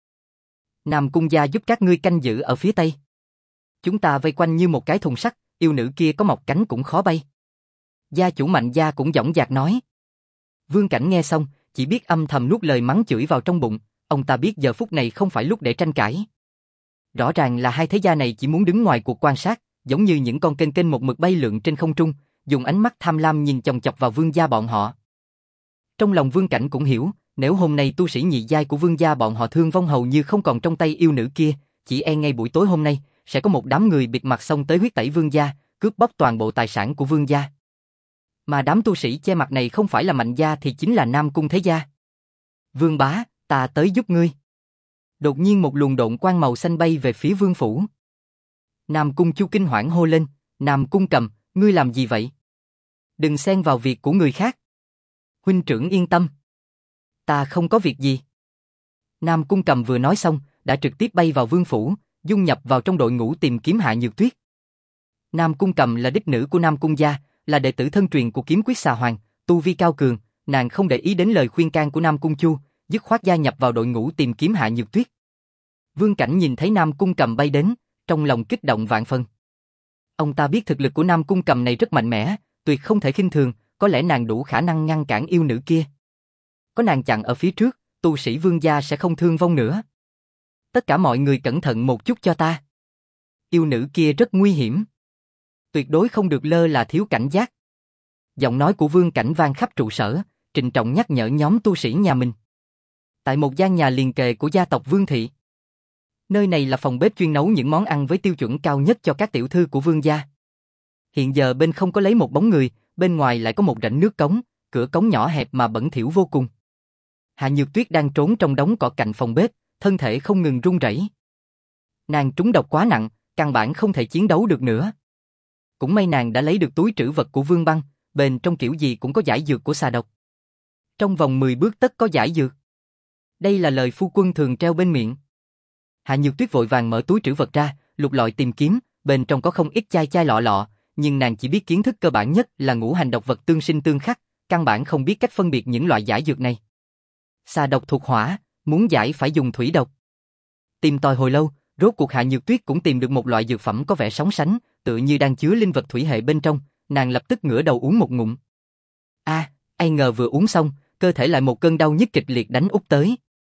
Nam Cung gia giúp các ngươi canh giữ ở phía tây. Chúng ta vây quanh như một cái thùng sắt, yêu nữ kia có mọc cánh cũng khó bay. Gia chủ Mạnh gia cũng dõng dạc nói. Vương cảnh nghe xong, chỉ biết âm thầm nuốt lời mắng chửi vào trong bụng, ông ta biết giờ phút này không phải lúc để tranh cãi. Rõ ràng là hai thế gia này chỉ muốn đứng ngoài cuộc quan sát, giống như những con kênh kênh một mực bay lượn trên không trung, dùng ánh mắt tham lam nhìn chòng chọc vào vương gia bọn họ. Trong lòng Vương cảnh cũng hiểu, nếu hôm nay tu sĩ nhị giai của vương gia bọn họ thương vong hầu như không còn trong tay yêu nữ kia, chỉ e ngay buổi tối hôm nay, sẽ có một đám người bịt mặt xông tới huyết tẩy vương gia, cướp bóc toàn bộ tài sản của vương gia. Mà đám tu sĩ che mặt này không phải là Mạnh gia thì chính là Nam Cung Thế gia. Vương bá, ta tới giúp ngươi. Đột nhiên một luồng độn quang màu xanh bay về phía vương phủ. Nam Cung Chu kinh hoảng hô lên, Nam Cung Cầm, ngươi làm gì vậy? Đừng xen vào việc của người khác. Huynh trưởng yên tâm. Ta không có việc gì. Nam Cung Cầm vừa nói xong, đã trực tiếp bay vào vương phủ, dung nhập vào trong đội ngũ tìm kiếm Hạ Nhược Tuyết. Nam Cung Cầm là đích nữ của Nam Cung gia, là đệ tử thân truyền của Kiếm Quyết Xà Hoàng, tu vi cao cường, nàng không để ý đến lời khuyên can của Nam Cung Chu, dứt khoát gia nhập vào đội ngũ tìm kiếm Hạ Nhược Tuyết. Vương Cảnh nhìn thấy Nam Cung Cầm bay đến, trong lòng kích động vạn phần. Ông ta biết thực lực của Nam Cung Cầm này rất mạnh mẽ, tuyệt không thể khinh thường, có lẽ nàng đủ khả năng ngăn cản yêu nữ kia. Có nàng chặn ở phía trước, tu sĩ Vương gia sẽ không thương vong nữa. Tất cả mọi người cẩn thận một chút cho ta. Yêu nữ kia rất nguy hiểm. Tuyệt đối không được lơ là thiếu cảnh giác. Giọng nói của Vương Cảnh vang khắp trụ sở, trịnh trọng nhắc nhở nhóm tu sĩ nhà mình. Tại một gian nhà liền kề của gia tộc Vương Thị. Nơi này là phòng bếp chuyên nấu những món ăn với tiêu chuẩn cao nhất cho các tiểu thư của Vương gia. Hiện giờ bên không có lấy một bóng người, bên ngoài lại có một rãnh nước cống, cửa cống nhỏ hẹp mà bẩn thỉu vô cùng. Hạ Nhược Tuyết đang trốn trong đống cỏ cạnh phòng bếp, thân thể không ngừng run rẩy. Nàng trúng độc quá nặng, căn bản không thể chiến đấu được nữa. Cũng may nàng đã lấy được túi trữ vật của Vương Băng, bên trong kiểu gì cũng có giải dược của xà độc. Trong vòng mười bước tất có giải dược. Đây là lời phu quân thường treo bên miệng. Hạ Nhược Tuyết vội vàng mở túi trữ vật ra, lục lọi tìm kiếm, bên trong có không ít chai chai lọ lọ, nhưng nàng chỉ biết kiến thức cơ bản nhất là ngũ hành độc vật tương sinh tương khắc, căn bản không biết cách phân biệt những loại giải dược này. Xà độc thuộc hỏa, muốn giải phải dùng thủy độc. Tìm tòi hồi lâu, rốt cuộc Hạ Nhược Tuyết cũng tìm được một loại dược phẩm có vẻ sóng sánh, tự như đang chứa linh vật thủy hệ bên trong, nàng lập tức ngửa đầu uống một ngụm. A, à, ai ngờ vừa uống xong, cơ thể lại một cơn đau nhức kịch liệt đánh úp tới.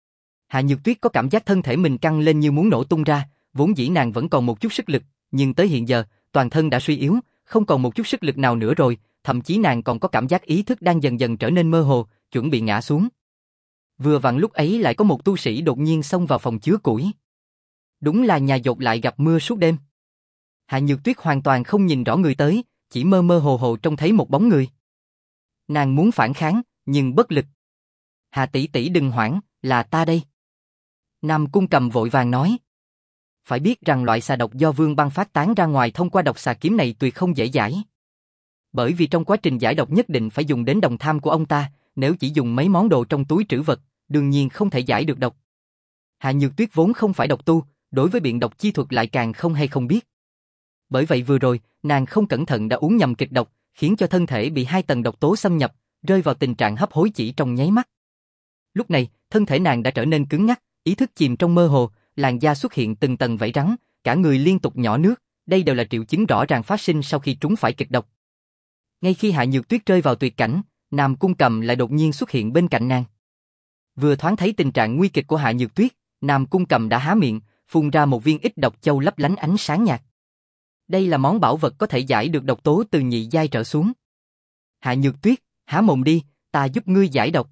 Hạ Nhược Tuyết có cảm giác thân thể mình căng lên như muốn nổ tung ra, vốn dĩ nàng vẫn còn một chút sức lực, nhưng tới hiện giờ, toàn thân đã suy yếu, không còn một chút sức lực nào nữa rồi, thậm chí nàng còn có cảm giác ý thức đang dần dần trở nên mơ hồ, chuẩn bị ngã xuống. Vừa vặn lúc ấy lại có một tu sĩ đột nhiên xông vào phòng chứa củi. Đúng là nhà dột lại gặp mưa suốt đêm. Hạ Nhược Tuyết hoàn toàn không nhìn rõ người tới, chỉ mơ mơ hồ hồ trông thấy một bóng người. Nàng muốn phản kháng, nhưng bất lực. Hạ tỷ tỷ đừng hoảng, là ta đây. Nam Cung Cầm vội vàng nói. Phải biết rằng loại xà độc do Vương Băng phát tán ra ngoài thông qua độc xà kiếm này tuyệt không dễ giải. Bởi vì trong quá trình giải độc nhất định phải dùng đến đồng tham của ông ta, nếu chỉ dùng mấy món đồ trong túi trữ vật, đương nhiên không thể giải được độc. Hạ Nhược Tuyết vốn không phải độc tu, đối với biện độc chi thuật lại càng không hay không biết. Bởi vậy vừa rồi, nàng không cẩn thận đã uống nhầm kịch độc, khiến cho thân thể bị hai tầng độc tố xâm nhập, rơi vào tình trạng hấp hối chỉ trong nháy mắt. Lúc này, thân thể nàng đã trở nên cứng ngắc, ý thức chìm trong mơ hồ, làn da xuất hiện từng tầng vảy rắn, cả người liên tục nhỏ nước, đây đều là triệu chứng rõ ràng phát sinh sau khi trúng phải kịch độc. Ngay khi Hạ Nhược Tuyết rơi vào tuyệt cảnh, Nam Cung Cầm lại đột nhiên xuất hiện bên cạnh nàng. Vừa thoáng thấy tình trạng nguy kịch của Hạ Nhược Tuyết, Nam Cung Cầm đã há miệng, phun ra một viên ích độc châu lấp lánh ánh sáng nhạt. Đây là món bảo vật có thể giải được độc tố từ nhị giai trở xuống. Hạ Nhược Tuyết, há mồm đi, ta giúp ngươi giải độc.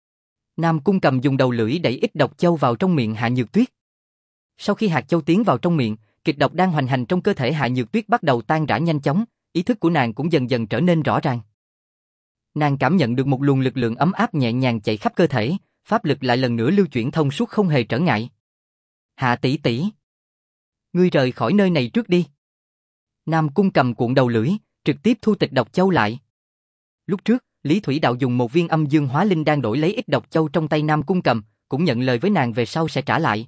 Nam Cung Cầm dùng đầu lưỡi đẩy ích độc châu vào trong miệng Hạ Nhược Tuyết. Sau khi hạt châu tiến vào trong miệng, kịch độc đang hoành hành trong cơ thể Hạ Nhược Tuyết bắt đầu tan rã nhanh chóng, ý thức của nàng cũng dần dần trở nên rõ ràng. Nàng cảm nhận được một luồng lực lượng ấm áp nhẹ nhàng chạy khắp cơ thể, pháp lực lại lần nữa lưu chuyển thông suốt không hề trở ngại. Hạ tỷ tỷ, ngươi rời khỏi nơi này trước đi. Nam Cung Cầm cuộn đầu lưỡi, trực tiếp thu tịch độc châu lại. Lúc trước, Lý Thủy Đạo dùng một viên âm dương hóa linh đang đổi lấy ít độc châu trong tay Nam Cung Cầm, cũng nhận lời với nàng về sau sẽ trả lại.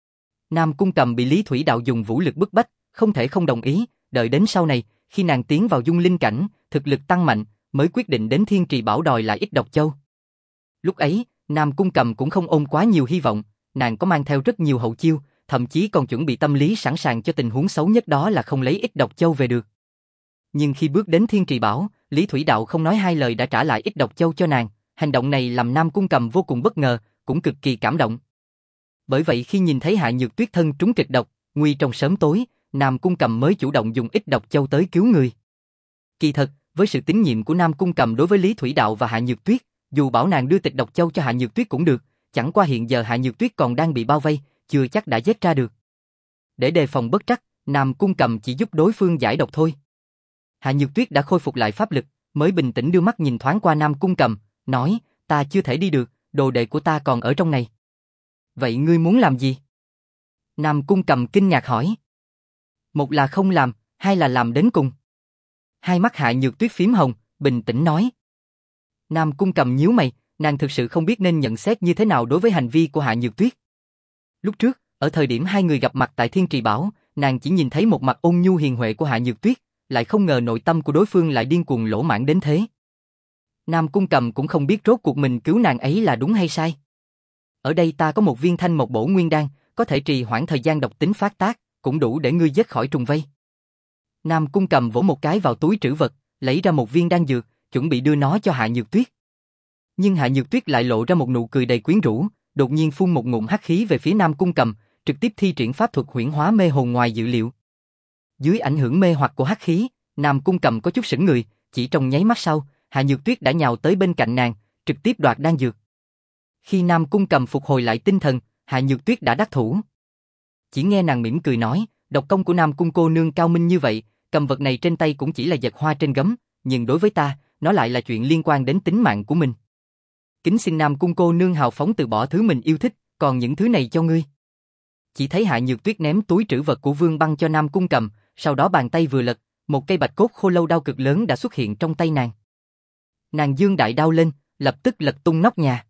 Nam Cung Cầm bị Lý Thủy Đạo dùng vũ lực bức bách, không thể không đồng ý, đợi đến sau này, khi nàng tiến vào dung linh cảnh, thực lực tăng mạnh, mới quyết định đến Thiên Trì Bảo đòi lại ít độc châu. Lúc ấy, Nam Cung Cầm cũng không ôm quá nhiều hy vọng, nàng có mang theo rất nhiều hậu chiêu, thậm chí còn chuẩn bị tâm lý sẵn sàng cho tình huống xấu nhất đó là không lấy ít độc châu về được. Nhưng khi bước đến Thiên Trì Bảo, Lý Thủy Đạo không nói hai lời đã trả lại ít độc châu cho nàng, hành động này làm Nam Cung Cầm vô cùng bất ngờ, cũng cực kỳ cảm động. Bởi vậy khi nhìn thấy Hạ Nhược Tuyết thân trúng kịch độc, nguy trong sớm tối, Nam Cung Cầm mới chủ động dùng ít độc châu tới cứu người. Kỳ thật, với sự tín nhiệm của Nam Cung Cầm đối với Lý Thủy Đạo và Hạ Nhược Tuyết, dù bảo nàng đưa tịch độc châu cho Hạ Nhược Tuyết cũng được, chẳng qua hiện giờ Hạ Nhược Tuyết còn đang bị bao vây, chưa chắc đã giết ra được. Để đề phòng bất trắc, Nam Cung Cầm chỉ giúp đối phương giải độc thôi. Hạ Nhược Tuyết đã khôi phục lại pháp lực, mới bình tĩnh đưa mắt nhìn thoáng qua Nam Cung Cầm, nói, ta chưa thể đi được, đồ đệ của ta còn ở trong này. Vậy ngươi muốn làm gì? Nam Cung Cầm kinh ngạc hỏi. Một là không làm, hai là làm đến cùng. Hai mắt Hạ Nhược Tuyết phím hồng, bình tĩnh nói. Nam Cung Cầm nhíu mày, nàng thực sự không biết nên nhận xét như thế nào đối với hành vi của Hạ Nhược Tuyết. Lúc trước, ở thời điểm hai người gặp mặt tại Thiên Trì Bảo, nàng chỉ nhìn thấy một mặt ôn nhu hiền huệ của Hạ Nhược Tuyết, lại không ngờ nội tâm của đối phương lại điên cuồng lỗ mãng đến thế. Nam Cung Cầm cũng không biết rốt cuộc mình cứu nàng ấy là đúng hay sai. Ở đây ta có một viên thanh mộc bổ nguyên đan, có thể trì hoãn thời gian độc tính phát tác, cũng đủ để ngươi dứt khỏi trùng vây. Nam Cung Cầm vỗ một cái vào túi trữ vật, lấy ra một viên đan dược, chuẩn bị đưa nó cho Hạ Nhược Tuyết. Nhưng Hạ Nhược Tuyết lại lộ ra một nụ cười đầy quyến rũ, đột nhiên phun một ngụm hắc khí về phía Nam Cung Cầm, trực tiếp thi triển pháp thuật huyễn hóa mê hồn ngoài dự liệu. Dưới ảnh hưởng mê hoặc của hắc khí, Nam Cung Cầm có chút sững người, chỉ trong nháy mắt sau, Hạ Nhược Tuyết đã nhào tới bên cạnh nàng, trực tiếp đoạt đan dược. Khi Nam Cung Cầm phục hồi lại tinh thần, Hạ Nhược Tuyết đã đắc thủ. Chỉ nghe nàng mỉm cười nói, độc công của Nam Cung cô nương cao minh như vậy, cầm vật này trên tay cũng chỉ là giật hoa trên gấm, nhưng đối với ta, nó lại là chuyện liên quan đến tính mạng của mình. Kính xin Nam Cung cô nương hào phóng từ bỏ thứ mình yêu thích, còn những thứ này cho ngươi. Chỉ thấy Hạ Nhược Tuyết ném túi trữ vật của Vương Băng cho Nam Cung Cầm, sau đó bàn tay vừa lật, một cây bạch cốt khô lâu đao cực lớn đã xuất hiện trong tay nàng. Nàng giương đại đao lên, lập tức lật tung nóc nhà.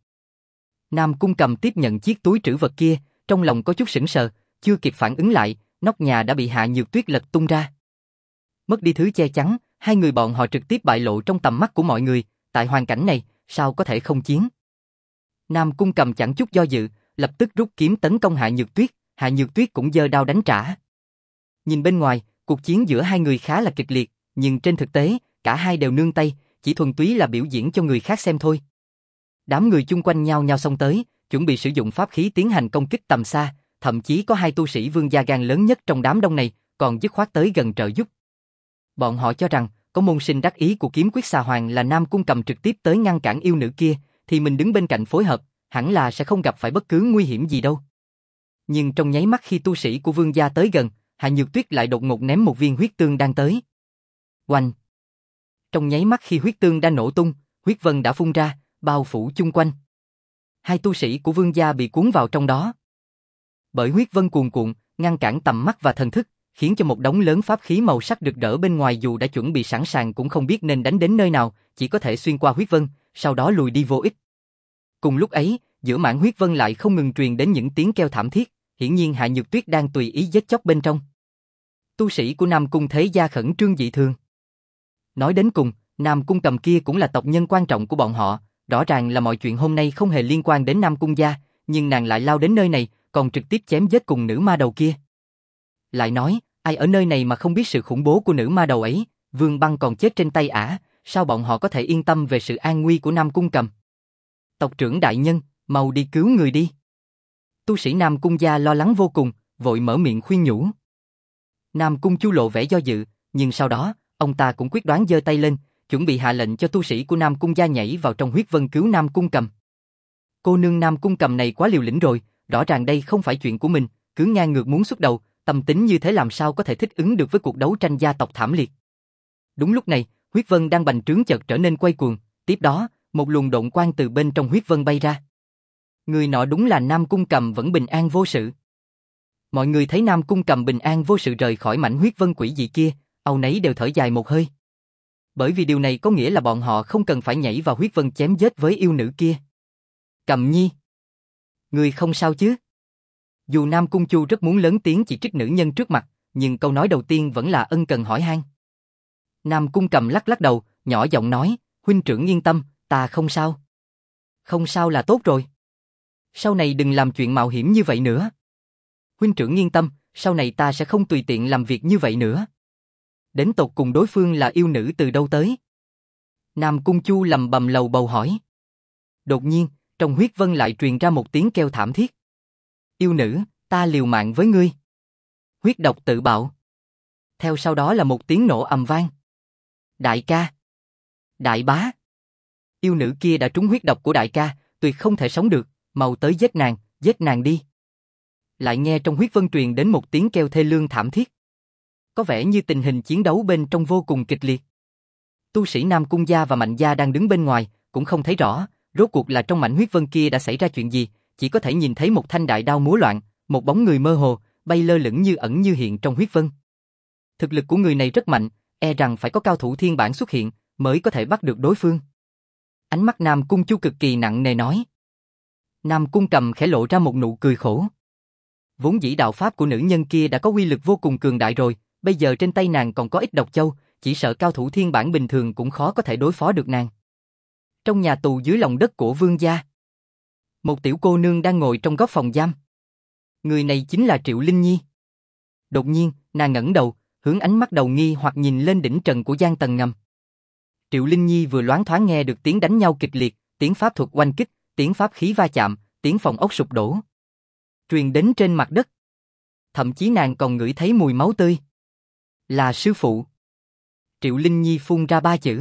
Nam Cung Cầm tiếp nhận chiếc túi trữ vật kia, trong lòng có chút sững sờ, chưa kịp phản ứng lại, nóc nhà đã bị Hạ Nhược Tuyết lật tung ra. Mất đi thứ che chắn, hai người bọn họ trực tiếp bại lộ trong tầm mắt của mọi người, tại hoàn cảnh này, sao có thể không chiến? Nam Cung Cầm chẳng chút do dự, lập tức rút kiếm tấn công Hạ Nhược Tuyết, Hạ Nhược Tuyết cũng giơ đao đánh trả. Nhìn bên ngoài, cuộc chiến giữa hai người khá là kịch liệt, nhưng trên thực tế, cả hai đều nương tay, chỉ thuần túy là biểu diễn cho người khác xem thôi. Đám người chung quanh nhao nhao xông tới, chuẩn bị sử dụng pháp khí tiến hành công kích tầm xa, thậm chí có hai tu sĩ vương gia gan lớn nhất trong đám đông này, còn dứt khoát tới gần trợ giúp. Bọn họ cho rằng, có môn sinh đắc ý của kiếm quyết xà hoàng là Nam Cung Cầm trực tiếp tới ngăn cản yêu nữ kia, thì mình đứng bên cạnh phối hợp, hẳn là sẽ không gặp phải bất cứ nguy hiểm gì đâu. Nhưng trong nháy mắt khi tu sĩ của vương gia tới gần, Hạ Nhược Tuyết lại đột ngột ném một viên huyết tương đan tới. Oanh! Trong nháy mắt khi huyết tương đan nổ tung, huyết vân đã phun ra, bao phủ chung quanh. Hai tu sĩ của vương gia bị cuốn vào trong đó. Bởi huyết vân cuồn cuộn, ngăn cản tầm mắt và thần thức, khiến cho một đống lớn pháp khí màu sắc rực rỡ bên ngoài dù đã chuẩn bị sẵn sàng cũng không biết nên đánh đến nơi nào, chỉ có thể xuyên qua huyết vân, sau đó lùi đi vô ích. Cùng lúc ấy, giữa mảng huyết vân lại không ngừng truyền đến những tiếng kêu thảm thiết, hiển nhiên Hạ Nhược Tuyết đang tùy ý giết chóc bên trong. Tu sĩ của Nam Cung Thế gia khẩn trương dị thường. Nói đến cùng, Nam Cung Cầm kia cũng là tộc nhân quan trọng của bọn họ, rõ ràng là mọi chuyện hôm nay không hề liên quan đến Nam Cung gia, nhưng nàng lại lao đến nơi này, còn trực tiếp chém giết cùng nữ ma đầu kia. Lại nói, ai ở nơi này mà không biết sự khủng bố của nữ ma đầu ấy, Vương Băng còn chết trên tay ả, sao bọn họ có thể yên tâm về sự an nguy của Nam Cung Cầm? Tộc trưởng đại nhân, mau đi cứu người đi. Tu sĩ Nam Cung gia lo lắng vô cùng, vội mở miệng khuyên nhủ. Nam Cung Chu lộ vẻ do dự, nhưng sau đó, ông ta cũng quyết đoán giơ tay lên, chuẩn bị hạ lệnh cho tu sĩ của Nam Cung gia nhảy vào trong huyết vân cứu Nam Cung Cầm. Cô nương Nam Cung Cầm này quá liều lĩnh rồi, rõ ràng đây không phải chuyện của mình, cứ ngang ngược muốn xuất đầu, tâm tính như thế làm sao có thể thích ứng được với cuộc đấu tranh gia tộc thảm liệt. Đúng lúc này, huyết vân đang bành trướng chợt trở nên quay cuồng, tiếp đó, một luồng độn quang từ bên trong huyết vân bay ra. Người nọ đúng là Nam Cung Cầm vẫn bình an vô sự. Mọi người thấy Nam Cung Cầm bình an vô sự rời khỏi mảnh huyết vân quỷ dị kia, âu nấy đều thở dài một hơi. Bởi vì điều này có nghĩa là bọn họ không cần phải nhảy vào huyết vân chém giết với yêu nữ kia. Cầm Nhi, người không sao chứ? Dù Nam Cung Chu rất muốn lớn tiếng chỉ trích nữ nhân trước mặt, nhưng câu nói đầu tiên vẫn là ân cần hỏi han. Nam Cung Cầm lắc lắc đầu, nhỏ giọng nói, huynh trưởng yên tâm, ta không sao. Không sao là tốt rồi. Sau này đừng làm chuyện mạo hiểm như vậy nữa. Huynh trưởng yên tâm, sau này ta sẽ không tùy tiện làm việc như vậy nữa. Đến tột cùng đối phương là yêu nữ từ đâu tới? Nam Cung Chu lầm bầm lầu bầu hỏi. Đột nhiên, trong huyết vân lại truyền ra một tiếng kêu thảm thiết. Yêu nữ, ta liều mạng với ngươi. Huyết độc tự bạo. Theo sau đó là một tiếng nổ ầm vang. Đại ca. Đại bá. Yêu nữ kia đã trúng huyết độc của đại ca, tuyệt không thể sống được, mau tới giết nàng, giết nàng đi. Lại nghe trong huyết vân truyền đến một tiếng kêu thê lương thảm thiết. Có vẻ như tình hình chiến đấu bên trong vô cùng kịch liệt. Tu sĩ Nam Cung gia và Mạnh gia đang đứng bên ngoài, cũng không thấy rõ, rốt cuộc là trong mảnh huyết vân kia đã xảy ra chuyện gì, chỉ có thể nhìn thấy một thanh đại đao múa loạn, một bóng người mơ hồ, bay lơ lửng như ẩn như hiện trong huyết vân. Thực lực của người này rất mạnh, e rằng phải có cao thủ thiên bản xuất hiện, mới có thể bắt được đối phương. Ánh mắt Nam Cung Chu cực kỳ nặng nề nói. Nam Cung Cầm khẽ lộ ra một nụ cười khổ. Vốn dĩ đạo pháp của nữ nhân kia đã có uy lực vô cùng cường đại rồi, bây giờ trên tay nàng còn có ít độc châu, chỉ sợ cao thủ thiên bản bình thường cũng khó có thể đối phó được nàng. Trong nhà tù dưới lòng đất của Vương gia, một tiểu cô nương đang ngồi trong góc phòng giam. Người này chính là Triệu Linh Nhi. Đột nhiên, nàng ngẩng đầu, hướng ánh mắt đầu nghi hoặc nhìn lên đỉnh trần của giang tầng ngầm. Triệu Linh Nhi vừa loáng thoáng nghe được tiếng đánh nhau kịch liệt, tiếng pháp thuật oanh kích, tiếng pháp khí va chạm, tiếng phòng ốc sụp đổ truyền đến trên mặt đất. Thậm chí nàng còn ngửi thấy mùi máu tươi. Là sư phụ. Triệu Linh Nhi phun ra ba chữ.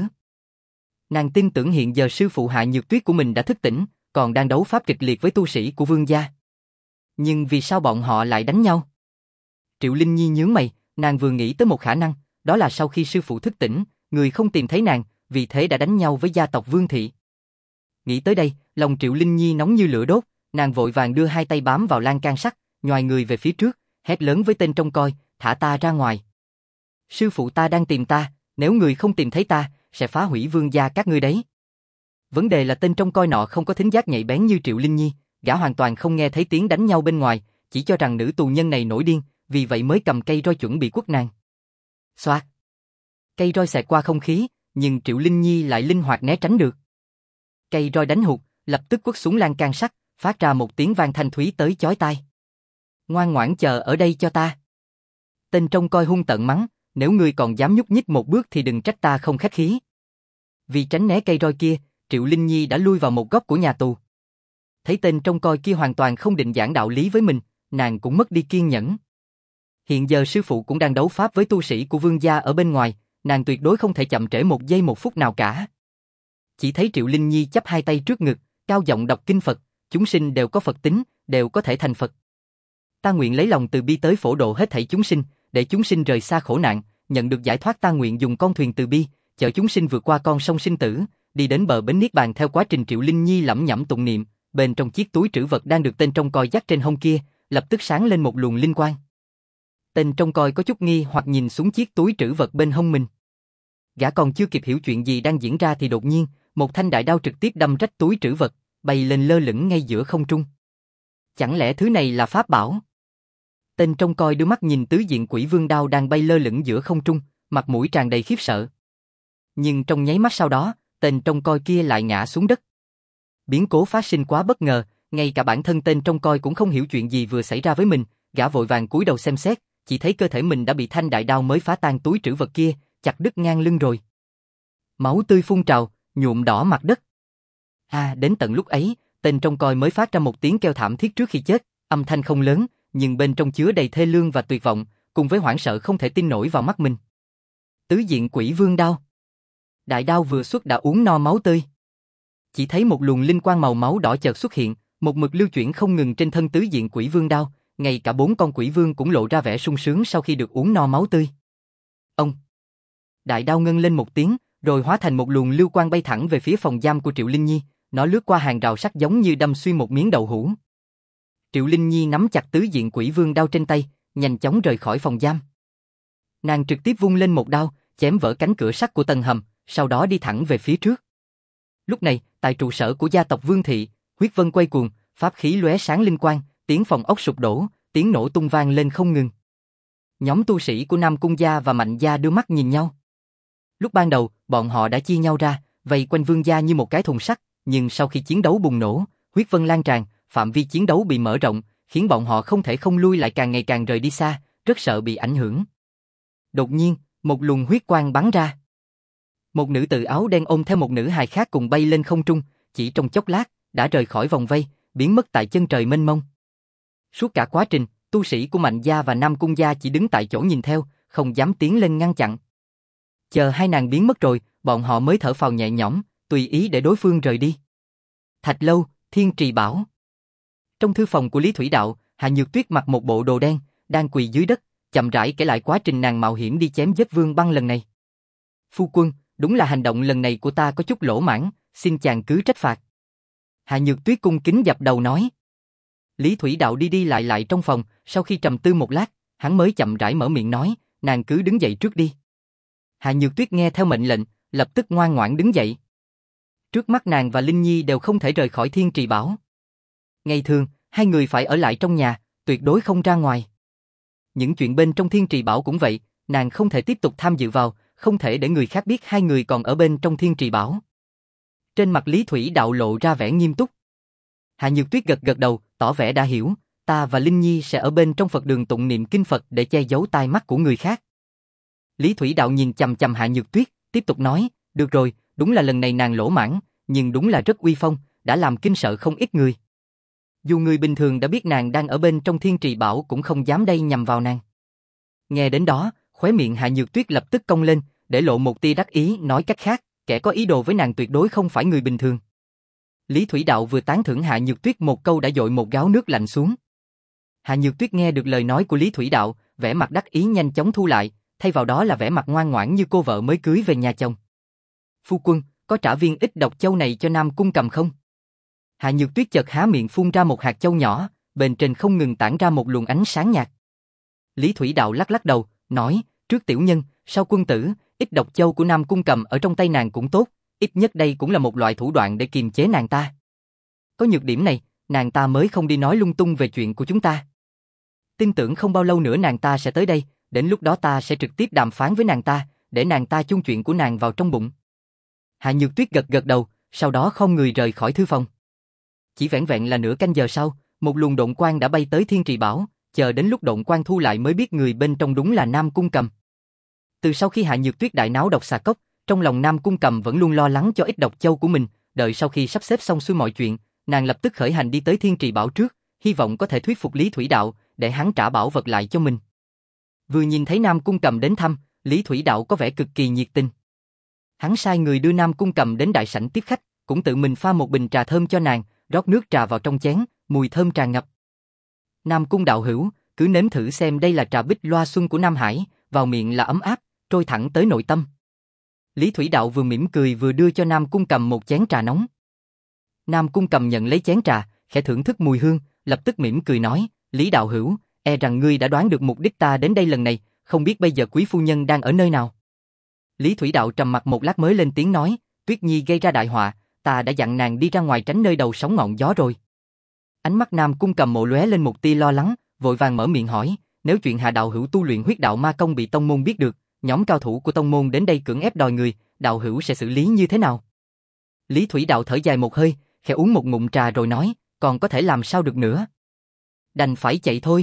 Nàng tin tưởng hiện giờ sư phụ Hạ Nhược Tuyết của mình đã thức tỉnh, còn đang đấu pháp kịch liệt với tu sĩ của Vương gia. Nhưng vì sao bọn họ lại đánh nhau? Triệu Linh Nhi nhướng mày, nàng vừa nghĩ tới một khả năng, đó là sau khi sư phụ thức tỉnh, người không tìm thấy nàng, vì thế đã đánh nhau với gia tộc Vương thị. Nghĩ tới đây, lòng Triệu Linh Nhi nóng như lửa đốt, nàng vội vàng đưa hai tay bám vào lan can sắt, nhoài người về phía trước, hét lớn với tên trông coi, thả ta ra ngoài. Sư phụ ta đang tìm ta, nếu người không tìm thấy ta, sẽ phá hủy Vương gia các ngươi đấy. Vấn đề là tên trông coi nọ không có thính giác nhạy bén như Triệu Linh Nhi, gã hoàn toàn không nghe thấy tiếng đánh nhau bên ngoài, chỉ cho rằng nữ tù nhân này nổi điên, vì vậy mới cầm cây roi chuẩn bị quất nàng. Xoạt. Cây roi xẹt qua không khí, nhưng Triệu Linh Nhi lại linh hoạt né tránh được. Cây roi đánh hụt, lập tức quất xuống lan can sắt, phát ra một tiếng vang thanh thúy tới chói tai. Ngoan ngoãn chờ ở đây cho ta. Tên trông coi hung tợn mắng, nếu ngươi còn dám nhúc nhích một bước thì đừng trách ta không khách khí. Vì tránh né cây roi kia, Triệu Linh Nhi đã lui vào một góc của nhà tù. Thấy tên trông coi kia hoàn toàn không định giảng đạo lý với mình, nàng cũng mất đi kiên nhẫn. Hiện giờ sư phụ cũng đang đấu pháp với tu sĩ của Vương gia ở bên ngoài, nàng tuyệt đối không thể chậm trễ một giây một phút nào cả. Chỉ thấy Triệu Linh Nhi chắp hai tay trước ngực, cao giọng đọc kinh Phật, chúng sinh đều có Phật tính, đều có thể thành Phật. Ta nguyện lấy lòng từ bi tới phổ độ hết thảy chúng sinh, để chúng sinh rời xa khổ nạn, nhận được giải thoát. Ta nguyện dùng con thuyền từ bi, chở chúng sinh vượt qua con sông sinh tử, đi đến bờ bến niết bàn. Theo quá trình Triệu Linh Nhi lẩm nhẩm tụng niệm, bên trong chiếc túi trữ vật đang được tên trông coi dắt trên hông kia, lập tức sáng lên một luồng linh quang. Tên trông coi có chút nghi hoặc nhìn xuống chiếc túi trữ vật bên hông mình. Gã còn chưa kịp hiểu chuyện gì đang diễn ra thì đột nhiên, một thanh đại đao trực tiếp đâm rách túi trữ vật, bay lên lơ lửng ngay giữa không trung. Chẳng lẽ thứ này là pháp bảo? Tên trông coi đưa mắt nhìn tứ diện quỷ vương đao đang bay lơ lửng giữa không trung, mặt mũi tràn đầy khiếp sợ. Nhưng trong nháy mắt sau đó, tên trông coi kia lại ngã xuống đất. Biến cố phát sinh quá bất ngờ, ngay cả bản thân tên trông coi cũng không hiểu chuyện gì vừa xảy ra với mình, gã vội vàng cúi đầu xem xét, chỉ thấy cơ thể mình đã bị thanh đại đao mới phá tan túi trữ vật kia, chặt đứt ngang lưng rồi. Máu tươi phun trào, nhuộm đỏ mặt đất. À, đến tận lúc ấy, tên trông coi mới phát ra một tiếng kêu thảm thiết trước khi chết, âm thanh không lớn, nhưng bên trong chứa đầy thê lương và tuyệt vọng, cùng với hoảng sợ không thể tin nổi vào mắt mình. Tứ diện quỷ vương đao. Đại đao vừa xuất đã uống no máu tươi. Chỉ thấy một luồng linh quang màu máu đỏ chợt xuất hiện, một mực lưu chuyển không ngừng trên thân tứ diện quỷ vương đao, ngay cả bốn con quỷ vương cũng lộ ra vẻ sung sướng sau khi được uống no máu tươi. Ông. Đại đao ngân lên một tiếng, rồi hóa thành một luồng lưu quang bay thẳng về phía phòng giam của Triệu Linh Nhi, nó lướt qua hàng rào sắt giống như đâm xuyên một miếng đậu hũ. Triệu Linh Nhi nắm chặt tứ diện quỷ vương đao trên tay, nhanh chóng rời khỏi phòng giam. Nàng trực tiếp vung lên một đao, chém vỡ cánh cửa sắt của tầng hầm, sau đó đi thẳng về phía trước. Lúc này, tại trụ sở của gia tộc Vương thị, huyết vân quay cuồng, pháp khí lóe sáng linh quang, tiếng phòng ốc sụp đổ, tiếng nổ tung vang lên không ngừng. Nhóm tu sĩ của Nam Cung gia và Mạnh gia đưa mắt nhìn nhau. Lúc ban đầu, bọn họ đã chia nhau ra, vây quanh Vương gia như một cái thùng sắt, nhưng sau khi chiến đấu bùng nổ, huyết vân lan tràn, phạm vi chiến đấu bị mở rộng, khiến bọn họ không thể không lui lại, càng ngày càng rời đi xa, rất sợ bị ảnh hưởng. Đột nhiên, một luồng huyết quang bắn ra. Một nữ tử áo đen ôm theo một nữ hài khác cùng bay lên không trung, chỉ trong chốc lát, đã rời khỏi vòng vây, biến mất tại chân trời mênh mông. Suốt cả quá trình, tu sĩ của Mạnh gia và Nam Cung gia chỉ đứng tại chỗ nhìn theo, không dám tiến lên ngăn chặn. Chờ hai nàng biến mất rồi, bọn họ mới thở phào nhẹ nhõm, tùy ý để đối phương rời đi. Thạch lâu, Thiên Trì Bảo. Trong thư phòng của Lý Thủy Đạo, Hạ Nhược Tuyết mặc một bộ đồ đen, đang quỳ dưới đất, chậm rãi kể lại quá trình nàng mạo hiểm đi chém giết Vương Băng lần này. Phu quân, đúng là hành động lần này của ta có chút lỗ mãng, xin chàng cứ trách phạt. Hạ Nhược Tuyết cung kính dập đầu nói. Lý Thủy Đạo đi đi lại lại trong phòng, sau khi trầm tư một lát, hắn mới chậm rãi mở miệng nói, nàng cứ đứng dậy trước đi. Hạ Nhược Tuyết nghe theo mệnh lệnh, lập tức ngoan ngoãn đứng dậy. Trước mắt nàng và Linh Nhi đều không thể rời khỏi Thiên Trì Bảo. Ngày thường, hai người phải ở lại trong nhà, tuyệt đối không ra ngoài. Những chuyện bên trong Thiên Trì Bảo cũng vậy, nàng không thể tiếp tục tham dự vào, không thể để người khác biết hai người còn ở bên trong Thiên Trì Bảo. Trên mặt Lý Thủy Đạo lộ ra vẻ nghiêm túc. Hạ Nhược Tuyết gật gật đầu, tỏ vẻ đã hiểu, ta và Linh Nhi sẽ ở bên trong Phật đường tụng niệm kinh Phật để che giấu tai mắt của người khác. Lý Thủy Đạo nhìn chằm chằm Hạ Nhược Tuyết, tiếp tục nói, được rồi, đúng là lần này nàng lỗ mãng, nhưng đúng là rất uy phong, đã làm kinh sợ không ít người. Dù người bình thường đã biết nàng đang ở bên trong Thiên Trì Bảo cũng không dám đây nhằm vào nàng. Nghe đến đó, khóe miệng Hạ Nhược Tuyết lập tức cong lên, để lộ một tia đắc ý, nói cách khác, kẻ có ý đồ với nàng tuyệt đối không phải người bình thường. Lý Thủy Đạo vừa tán thưởng Hạ Nhược Tuyết một câu đã dội một gáo nước lạnh xuống. Hạ Nhược Tuyết nghe được lời nói của Lý Thủy Đạo, vẻ mặt đắc ý nhanh chóng thu lại, thay vào đó là vẻ mặt ngoan ngoãn như cô vợ mới cưới về nhà chồng. Phu quân, có trả viên ít độc châu này cho Nam Cung Cầm không? Hạ Nhược Tuyết chợt há miệng phun ra một hạt châu nhỏ, bên trên không ngừng tản ra một luồng ánh sáng nhạt. Lý Thủy Đạo lắc lắc đầu, nói, trước tiểu nhân, sau quân tử, ít độc châu của Nam Cung Cầm ở trong tay nàng cũng tốt, ít nhất đây cũng là một loại thủ đoạn để kiềm chế nàng ta. Có nhược điểm này, nàng ta mới không đi nói lung tung về chuyện của chúng ta. Tin tưởng không bao lâu nữa nàng ta sẽ tới đây, đến lúc đó ta sẽ trực tiếp đàm phán với nàng ta, để nàng ta chôn chuyện của nàng vào trong bụng. Hạ Nhược Tuyết gật gật đầu, sau đó không người rời khỏi thư phòng. Chỉ vẻn vẹn là nửa canh giờ sau, một luồng độn quang đã bay tới Thiên Trì Bảo, chờ đến lúc độn quang thu lại mới biết người bên trong đúng là Nam Cung Cầm. Từ sau khi Hạ Nhược Tuyết đại náo độc xà cốc, trong lòng Nam Cung Cầm vẫn luôn lo lắng cho ít độc châu của mình, đợi sau khi sắp xếp xong xuôi mọi chuyện, nàng lập tức khởi hành đi tới Thiên Trì Bảo trước, hy vọng có thể thuyết phục Lý Thủy Đạo, để hắn trả bảo vật lại cho mình. Vừa nhìn thấy Nam Cung Cầm đến thăm, Lý Thủy Đạo có vẻ cực kỳ nhiệt tình. Hắn sai người đưa Nam Cung Cầm đến đại sảnh tiếp khách, cũng tự mình pha một bình trà thơm cho nàng, rót nước trà vào trong chén, mùi thơm tràn ngập. Nam Cung đạo hữu, cứ nếm thử xem, đây là trà bích loa xuân của Nam Hải, vào miệng là ấm áp, trôi thẳng tới nội tâm. Lý Thủy Đạo vừa mỉm cười vừa đưa cho Nam Cung Cầm một chén trà nóng. Nam Cung Cầm nhận lấy chén trà, khẽ thưởng thức mùi hương, lập tức mỉm cười nói, Lý đạo hữu, e rằng ngươi đã đoán được mục đích ta đến đây lần này, không biết bây giờ quý phu nhân đang ở nơi nào. Lý Thủy Đạo trầm mặt một lát mới lên tiếng nói, Tuyết Nhi gây ra đại họa, ta đã dặn nàng đi ra ngoài tránh nơi đầu sóng ngọn gió rồi. Ánh mắt Nam Cung Cầm mộ lóe lên một tia lo lắng, vội vàng mở miệng hỏi, nếu chuyện Hạ đạo hữu tu luyện huyết đạo ma công bị tông môn biết được, nhóm cao thủ của tông môn đến đây cưỡng ép đòi người, đạo hữu sẽ xử lý như thế nào? Lý Thủy Đạo thở dài một hơi, khẽ uống một ngụm trà rồi nói, còn có thể làm sao được nữa? Đành phải chạy thôi.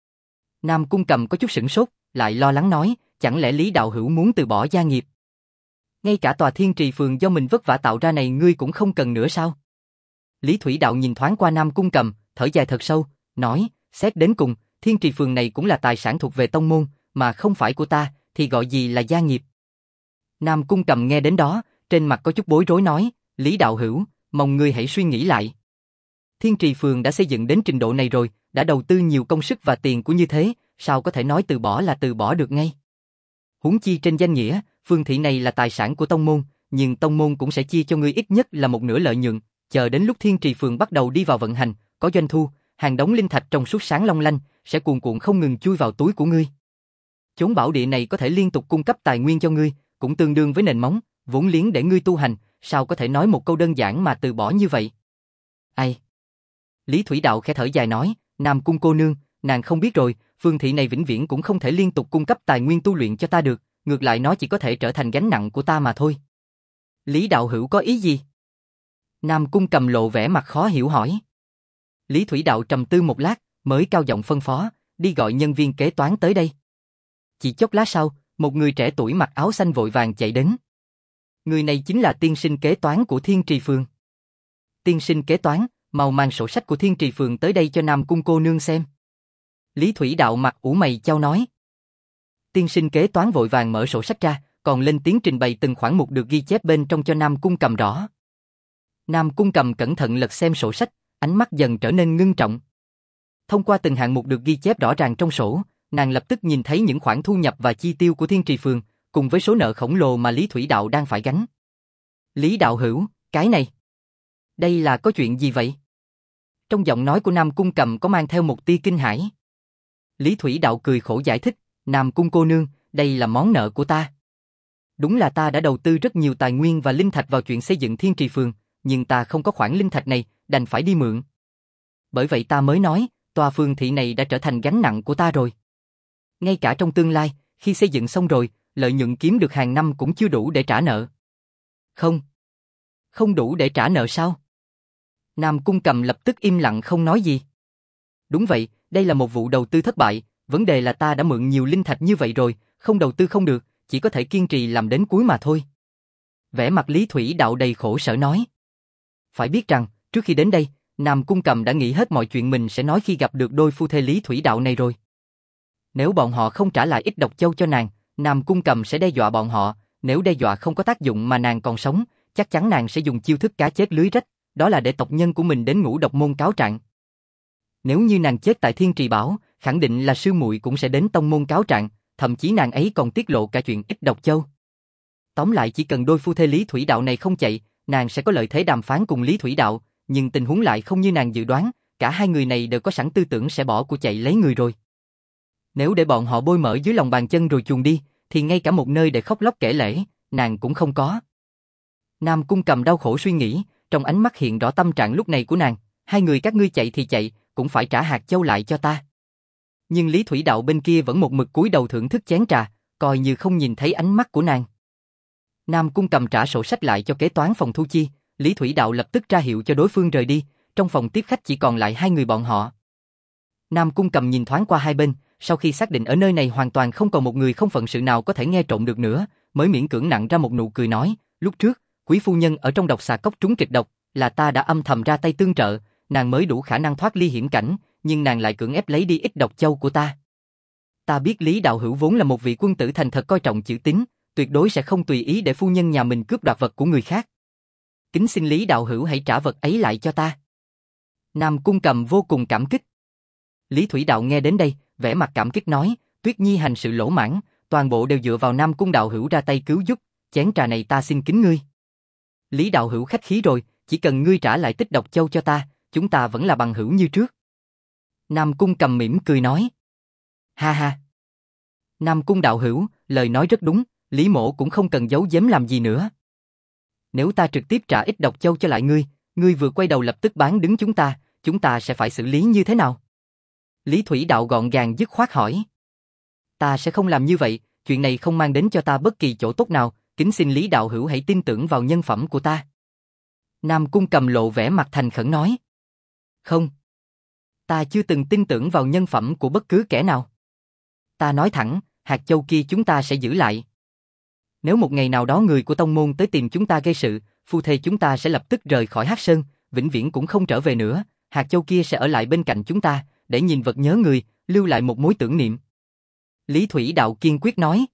Nam Cung Cầm có chút sửng sốt, lại lo lắng nói, chẳng lẽ Lý đạo hữu muốn từ bỏ gia nghiệp? Ngay cả tòa Thiên Trì Phường do mình vất vả tạo ra này ngươi cũng không cần nữa sao? Lý Thủy Đạo nhìn thoáng qua Nam Cung Cầm, thở dài thật sâu, nói, xét đến cùng, Thiên Trì Phường này cũng là tài sản thuộc về tông môn, mà không phải của ta, thì gọi gì là gia nghiệp? Nam Cung Cầm nghe đến đó, trên mặt có chút bối rối nói, Lý đạo hữu, mong ngươi hãy suy nghĩ lại. Thiên Trì Phường đã xây dựng đến trình độ này rồi, đã đầu tư nhiều công sức và tiền của như thế, sao có thể nói từ bỏ là từ bỏ được ngay? Huống chi trên danh nghĩa, phường thị này là tài sản của tông môn, nhưng tông môn cũng sẽ chia cho ngươi ít nhất là một nửa lợi nhuận, chờ đến lúc Thiên Trì Phường bắt đầu đi vào vận hành, có doanh thu, hàng đống linh thạch trong suốt sáng long lanh, sẽ cuồn cuộn không ngừng chui vào túi của ngươi. Chốn bảo địa này có thể liên tục cung cấp tài nguyên cho ngươi, cũng tương đương với nền móng, vốn liếng để ngươi tu hành, sao có thể nói một câu đơn giản mà từ bỏ như vậy? Ai? Lý Thủy Đạo khẽ thở dài nói, Nam Cung cô nương, nàng không biết rồi, phường thị này vĩnh viễn cũng không thể liên tục cung cấp tài nguyên tu luyện cho ta được, ngược lại nó chỉ có thể trở thành gánh nặng của ta mà thôi. Lý đạo hữu có ý gì? Nam Cung Cầm lộ vẻ mặt khó hiểu hỏi. Lý Thủy Đạo trầm tư một lát, mới cao giọng phân phó, đi gọi nhân viên kế toán tới đây. Chỉ chốc lát sau, một người trẻ tuổi mặc áo xanh vội vàng chạy đến. Người này chính là tiên sinh kế toán của Thiên Trì Phường. Tiên sinh kế toán, mau mang sổ sách của Thiên Trì Phường tới đây cho Nam Cung cô nương xem. Lý Thủy Đạo mặt ủ mày chau nói. Tiên sinh kế toán vội vàng mở sổ sách ra, còn lên tiếng trình bày từng khoản mục được ghi chép bên trong cho Nam Cung Cầm rõ. Nam Cung Cầm cẩn thận lật xem sổ sách, ánh mắt dần trở nên ngưng trọng. Thông qua từng hạng mục được ghi chép rõ ràng trong sổ, nàng lập tức nhìn thấy những khoản thu nhập và chi tiêu của Thiên Trì Phường, cùng với số nợ khổng lồ mà Lý Thủy Đạo đang phải gánh. Lý đạo hữu, cái này, đây là có chuyện gì vậy? Trong giọng nói của Nam Cung Cầm có mang theo một tia kinh hãi. Lý Thủy Đạo cười khổ giải thích, Nam Cung cô nương, đây là món nợ của ta. Đúng là ta đã đầu tư rất nhiều tài nguyên và linh thạch vào chuyện xây dựng Thiên Trì Phường, nhưng ta không có khoản linh thạch này, đành phải đi mượn. Bởi vậy ta mới nói, tòa phường thị này đã trở thành gánh nặng của ta rồi. Ngay cả trong tương lai, khi xây dựng xong rồi, lợi nhuận kiếm được hàng năm cũng chưa đủ để trả nợ. Không. Không đủ để trả nợ sao? Nam Cung Cầm lập tức im lặng không nói gì. Đúng vậy, đây là một vụ đầu tư thất bại, vấn đề là ta đã mượn nhiều linh thạch như vậy rồi, không đầu tư không được, chỉ có thể kiên trì làm đến cuối mà thôi. Vẻ mặt Lý Thủy Đạo đầy khổ sở nói. Phải biết rằng, trước khi đến đây, Nam Cung Cầm đã nghĩ hết mọi chuyện mình sẽ nói khi gặp được đôi phu thê Lý Thủy Đạo này rồi. Nếu bọn họ không trả lại ít độc châu cho nàng, Nam Cung Cầm sẽ đe dọa bọn họ, nếu đe dọa không có tác dụng mà nàng còn sống, chắc chắn nàng sẽ dùng chiêu thức cá chết lưới rách, đó là để tộc nhân của mình đến Ngũ Độc Môn cáo trạng. Nếu như nàng chết tại Thiên Trì Bảo, khẳng định là sư muội cũng sẽ đến tông môn cáo trạng, thậm chí nàng ấy còn tiết lộ cả chuyện ít độc châu. Tóm lại chỉ cần đôi phu thê Lý Thủy Đạo này không chạy, nàng sẽ có lợi thế đàm phán cùng Lý Thủy Đạo, nhưng tình huống lại không như nàng dự đoán, cả hai người này đều có sẵn tư tưởng sẽ bỏ của chạy lấy người rồi. Nếu để bọn họ bôi mỡ dưới lòng bàn chân rồi chuồn đi, thì ngay cả một nơi để khóc lóc kể lể, nàng cũng không có. Nam Cung Cầm đau khổ suy nghĩ, trong ánh mắt hiện rõ tâm trạng lúc này của nàng, hai người các ngươi chạy thì chạy, cũng phải trả hạt châu lại cho ta. Nhưng Lý Thủy Đạo bên kia vẫn một mực cúi đầu thưởng thức chén trà, coi như không nhìn thấy ánh mắt của nàng. Nam Cung Cầm trả sổ sách lại cho kế toán phòng thu chi, Lý Thủy Đạo lập tức ra hiệu cho đối phương rời đi, trong phòng tiếp khách chỉ còn lại hai người bọn họ. Nam Cung Cầm nhìn thoáng qua hai bên, sau khi xác định ở nơi này hoàn toàn không còn một người không phận sự nào có thể nghe trộm được nữa, mới miễn cưỡng nặn ra một nụ cười nói, lúc trước, quý phu nhân ở trong độc xà cốc trúng kịch độc, là ta đã âm thầm ra tay tương trợ, nàng mới đủ khả năng thoát ly hiểm cảnh, nhưng nàng lại cưỡng ép lấy đi ít độc châu của ta. Ta biết Lý đạo hữu vốn là một vị quân tử thành thật coi trọng chữ tín, tuyệt đối sẽ không tùy ý để phu nhân nhà mình cướp đoạt vật của người khác. Kính xin Lý đạo hữu hãy trả vật ấy lại cho ta. Nam Cung Cầm vô cùng cảm kích. Lý Thủy Đạo nghe đến đây, vẻ mặt cảm kích nói, Tuyết Nhi hành sự lỗ mãng, toàn bộ đều dựa vào Nam Cung đạo hữu ra tay cứu giúp, chén trà này ta xin kính ngươi. Lý đạo hữu khách khí rồi, chỉ cần ngươi trả lại tích độc châu cho ta, chúng ta vẫn là bằng hữu như trước. Nam Cung Cầm mỉm cười nói. Ha ha. Nam Cung đạo hữu, lời nói rất đúng, Lý mỗ cũng không cần giấu giếm làm gì nữa. Nếu ta trực tiếp trả ít độc châu cho lại ngươi, ngươi vừa quay đầu lập tức bán đứng chúng ta, chúng ta sẽ phải xử lý như thế nào? Lý Thủy Đạo gọn gàng dứt khoát hỏi. Ta sẽ không làm như vậy, chuyện này không mang đến cho ta bất kỳ chỗ tốt nào, kính xin Lý đạo hữu hãy tin tưởng vào nhân phẩm của ta. Nam Cung Cầm lộ vẻ mặt thành khẩn nói. Không. Ta chưa từng tin tưởng vào nhân phẩm của bất cứ kẻ nào. Ta nói thẳng, hạt châu kia chúng ta sẽ giữ lại. Nếu một ngày nào đó người của tông môn tới tìm chúng ta gây sự, phu thê chúng ta sẽ lập tức rời khỏi Hắc Sơn, vĩnh viễn cũng không trở về nữa, hạt châu kia sẽ ở lại bên cạnh chúng ta, để nhìn vật nhớ người, lưu lại một mối tưởng niệm. Lý Thủy Đạo kiên quyết nói.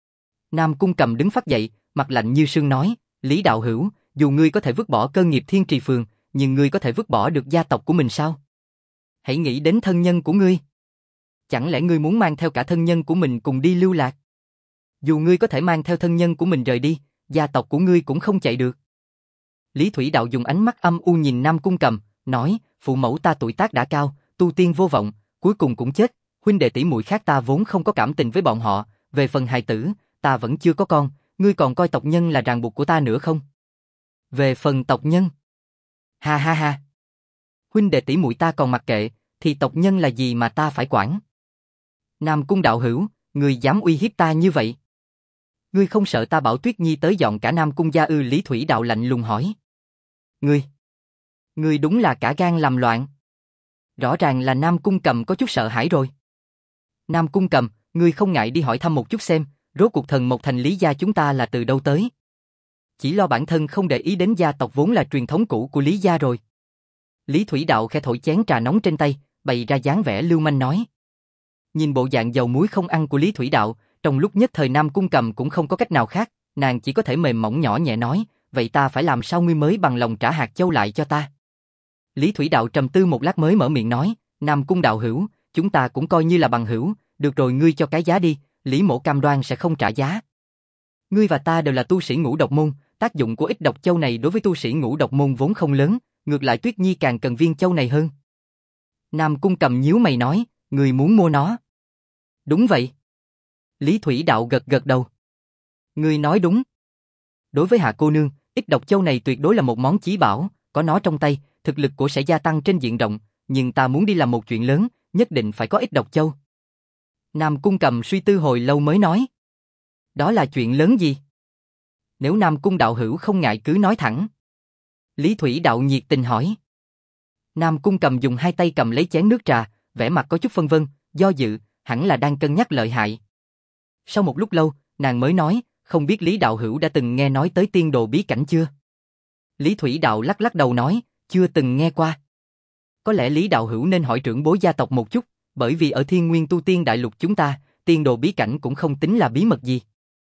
Nam Cung Cầm đứng phát dậy, mặt lạnh như sương nói, Lý đạo hữu, dù ngươi có thể vứt bỏ cơ nghiệp Thiên Trì Phường, nhưng ngươi có thể vứt bỏ được gia tộc của mình sao? Hãy nghĩ đến thân nhân của ngươi. Chẳng lẽ ngươi muốn mang theo cả thân nhân của mình cùng đi lưu lạc? Dù ngươi có thể mang theo thân nhân của mình rời đi, gia tộc của ngươi cũng không chạy được. Lý Thủy Đạo dùng ánh mắt âm u nhìn Nam Cung Cầm, nói, phụ mẫu ta tuổi tác đã cao, tu tiên vô vọng, cuối cùng cũng chết, huynh đệ tỷ muội khác ta vốn không có cảm tình với bọn họ, về phần hài tử, ta vẫn chưa có con, ngươi còn coi tộc nhân là ràng buộc của ta nữa không? Về phần tộc nhân, ha ha ha, huynh đệ tỷ muội ta còn mặc kệ, thì tộc nhân là gì mà ta phải quản? Nam Cung đạo hữu, ngươi dám uy hiếp ta như vậy? Ngươi không sợ ta bảo Tuyết Nhi tới dọn cả Nam Cung gia ư? Lý Thủy Đạo lạnh lùng hỏi. Ngươi, ngươi đúng là cả gan làm loạn. Rõ ràng là Nam Cung Cầm có chút sợ hãi rồi. Nam Cung Cầm, ngươi không ngại đi hỏi thăm một chút xem, rốt cuộc thần một thành Lý gia chúng ta là từ đâu tới? Chỉ lo bản thân không để ý đến gia tộc vốn là truyền thống cũ của Lý gia rồi. Lý Thủy Đạo khẽ thổi chén trà nóng trên tay, bày ra dáng vẻ lưu manh nói. Nhìn bộ dạng dầu muối không ăn của Lý Thủy Đạo, trong lúc nhất thời Nam Cung Cầm cũng không có cách nào khác, nàng chỉ có thể mềm mỏng nhỏ nhẹ nói, vậy ta phải làm sao ngươi mới bằng lòng trả hạt châu lại cho ta? Lý Thủy Đạo trầm tư một lát mới mở miệng nói, Nam Cung đạo hữu, chúng ta cũng coi như là bằng hữu, được rồi ngươi cho cái giá đi, Lý mỗ cam đoan sẽ không trả giá. Ngươi và ta đều là tu sĩ Ngũ Độc Môn, tác dụng của ít độc châu này đối với tu sĩ Ngũ Độc Môn vốn không lớn, ngược lại Tuyết Nhi càng cần viên châu này hơn. Nam Cung Cầm nhíu mày nói, ngươi muốn mua nó? Đúng vậy. Lý Thủy Đạo gật gật đầu. Ngươi nói đúng. Đối với hạ cô nương, ít độc châu này tuyệt đối là một món chí bảo, có nó trong tay, thực lực của sẽ gia tăng trên diện rộng, nhưng ta muốn đi làm một chuyện lớn, nhất định phải có ít độc châu. Nam Cung Cầm suy tư hồi lâu mới nói. Đó là chuyện lớn gì? Nếu Nam Cung đạo hữu không ngại cứ nói thẳng. Lý Thủy Đạo nhiệt tình hỏi. Nam Cung Cầm dùng hai tay cầm lấy chén nước trà, vẻ mặt có chút phân vân, do dự, hẳn là đang cân nhắc lợi hại. Sau một lúc lâu, nàng mới nói, không biết Lý Đạo Hữu đã từng nghe nói tới tiên đồ bí cảnh chưa? Lý Thủy Đạo lắc lắc đầu nói, chưa từng nghe qua. Có lẽ Lý Đạo Hữu nên hỏi trưởng bối gia tộc một chút, bởi vì ở Thiên Nguyên Tu Tiên Đại Lục chúng ta, tiên đồ bí cảnh cũng không tính là bí mật gì.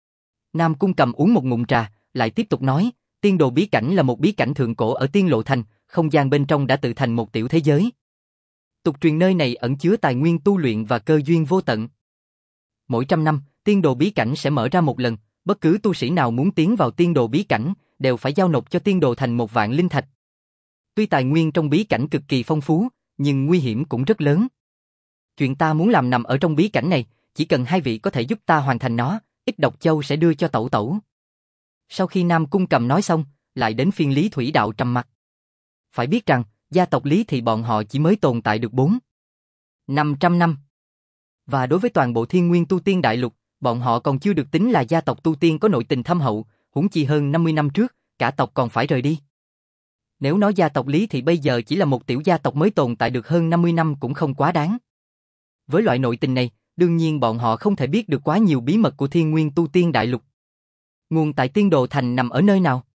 Nam Cung Cầm uống một ngụm trà, lại tiếp tục nói, tiên đồ bí cảnh là một bí cảnh thượng cổ ở Tiên Lộ Thành, không gian bên trong đã tự thành một tiểu thế giới. Tục truyền nơi này ẩn chứa tài nguyên tu luyện và cơ duyên vô tận. Mỗi trăm năm, tiên đồ bí cảnh sẽ mở ra một lần, bất cứ tu sĩ nào muốn tiến vào tiên đồ bí cảnh, đều phải giao nộp cho Tiên Đồ Thành một vạn linh thạch. Tuy tài nguyên trong bí cảnh cực kỳ phong phú, nhưng nguy hiểm cũng rất lớn. Chuyện ta muốn làm nằm ở trong bí cảnh này, chỉ cần hai vị có thể giúp ta hoàn thành nó, ít độc châu sẽ đưa cho tẩu tẩu. Sau khi Nam Cung Cầm nói xong, lại đến phiên Lý Thủy Đạo trầm mặt. Phải biết rằng, gia tộc Lý thì bọn họ chỉ mới tồn tại được bốn năm trăm năm. Và đối với toàn bộ Thiên Nguyên Tu Tiên Đại Lục, bọn họ còn chưa được tính là gia tộc tu tiên có nội tình thâm hậu, huống chi hơn năm mươi năm trước, cả tộc còn phải rời đi. Nếu nói gia tộc Lý thì bây giờ chỉ là một tiểu gia tộc mới tồn tại được hơn năm mươi năm cũng không quá đáng. Với loại nội tình này, đương nhiên bọn họ không thể biết được quá nhiều bí mật của Thiên Nguyên Tu Tiên Đại Lục. Nguồn tại Tiên Đồ Thành nằm ở nơi nào?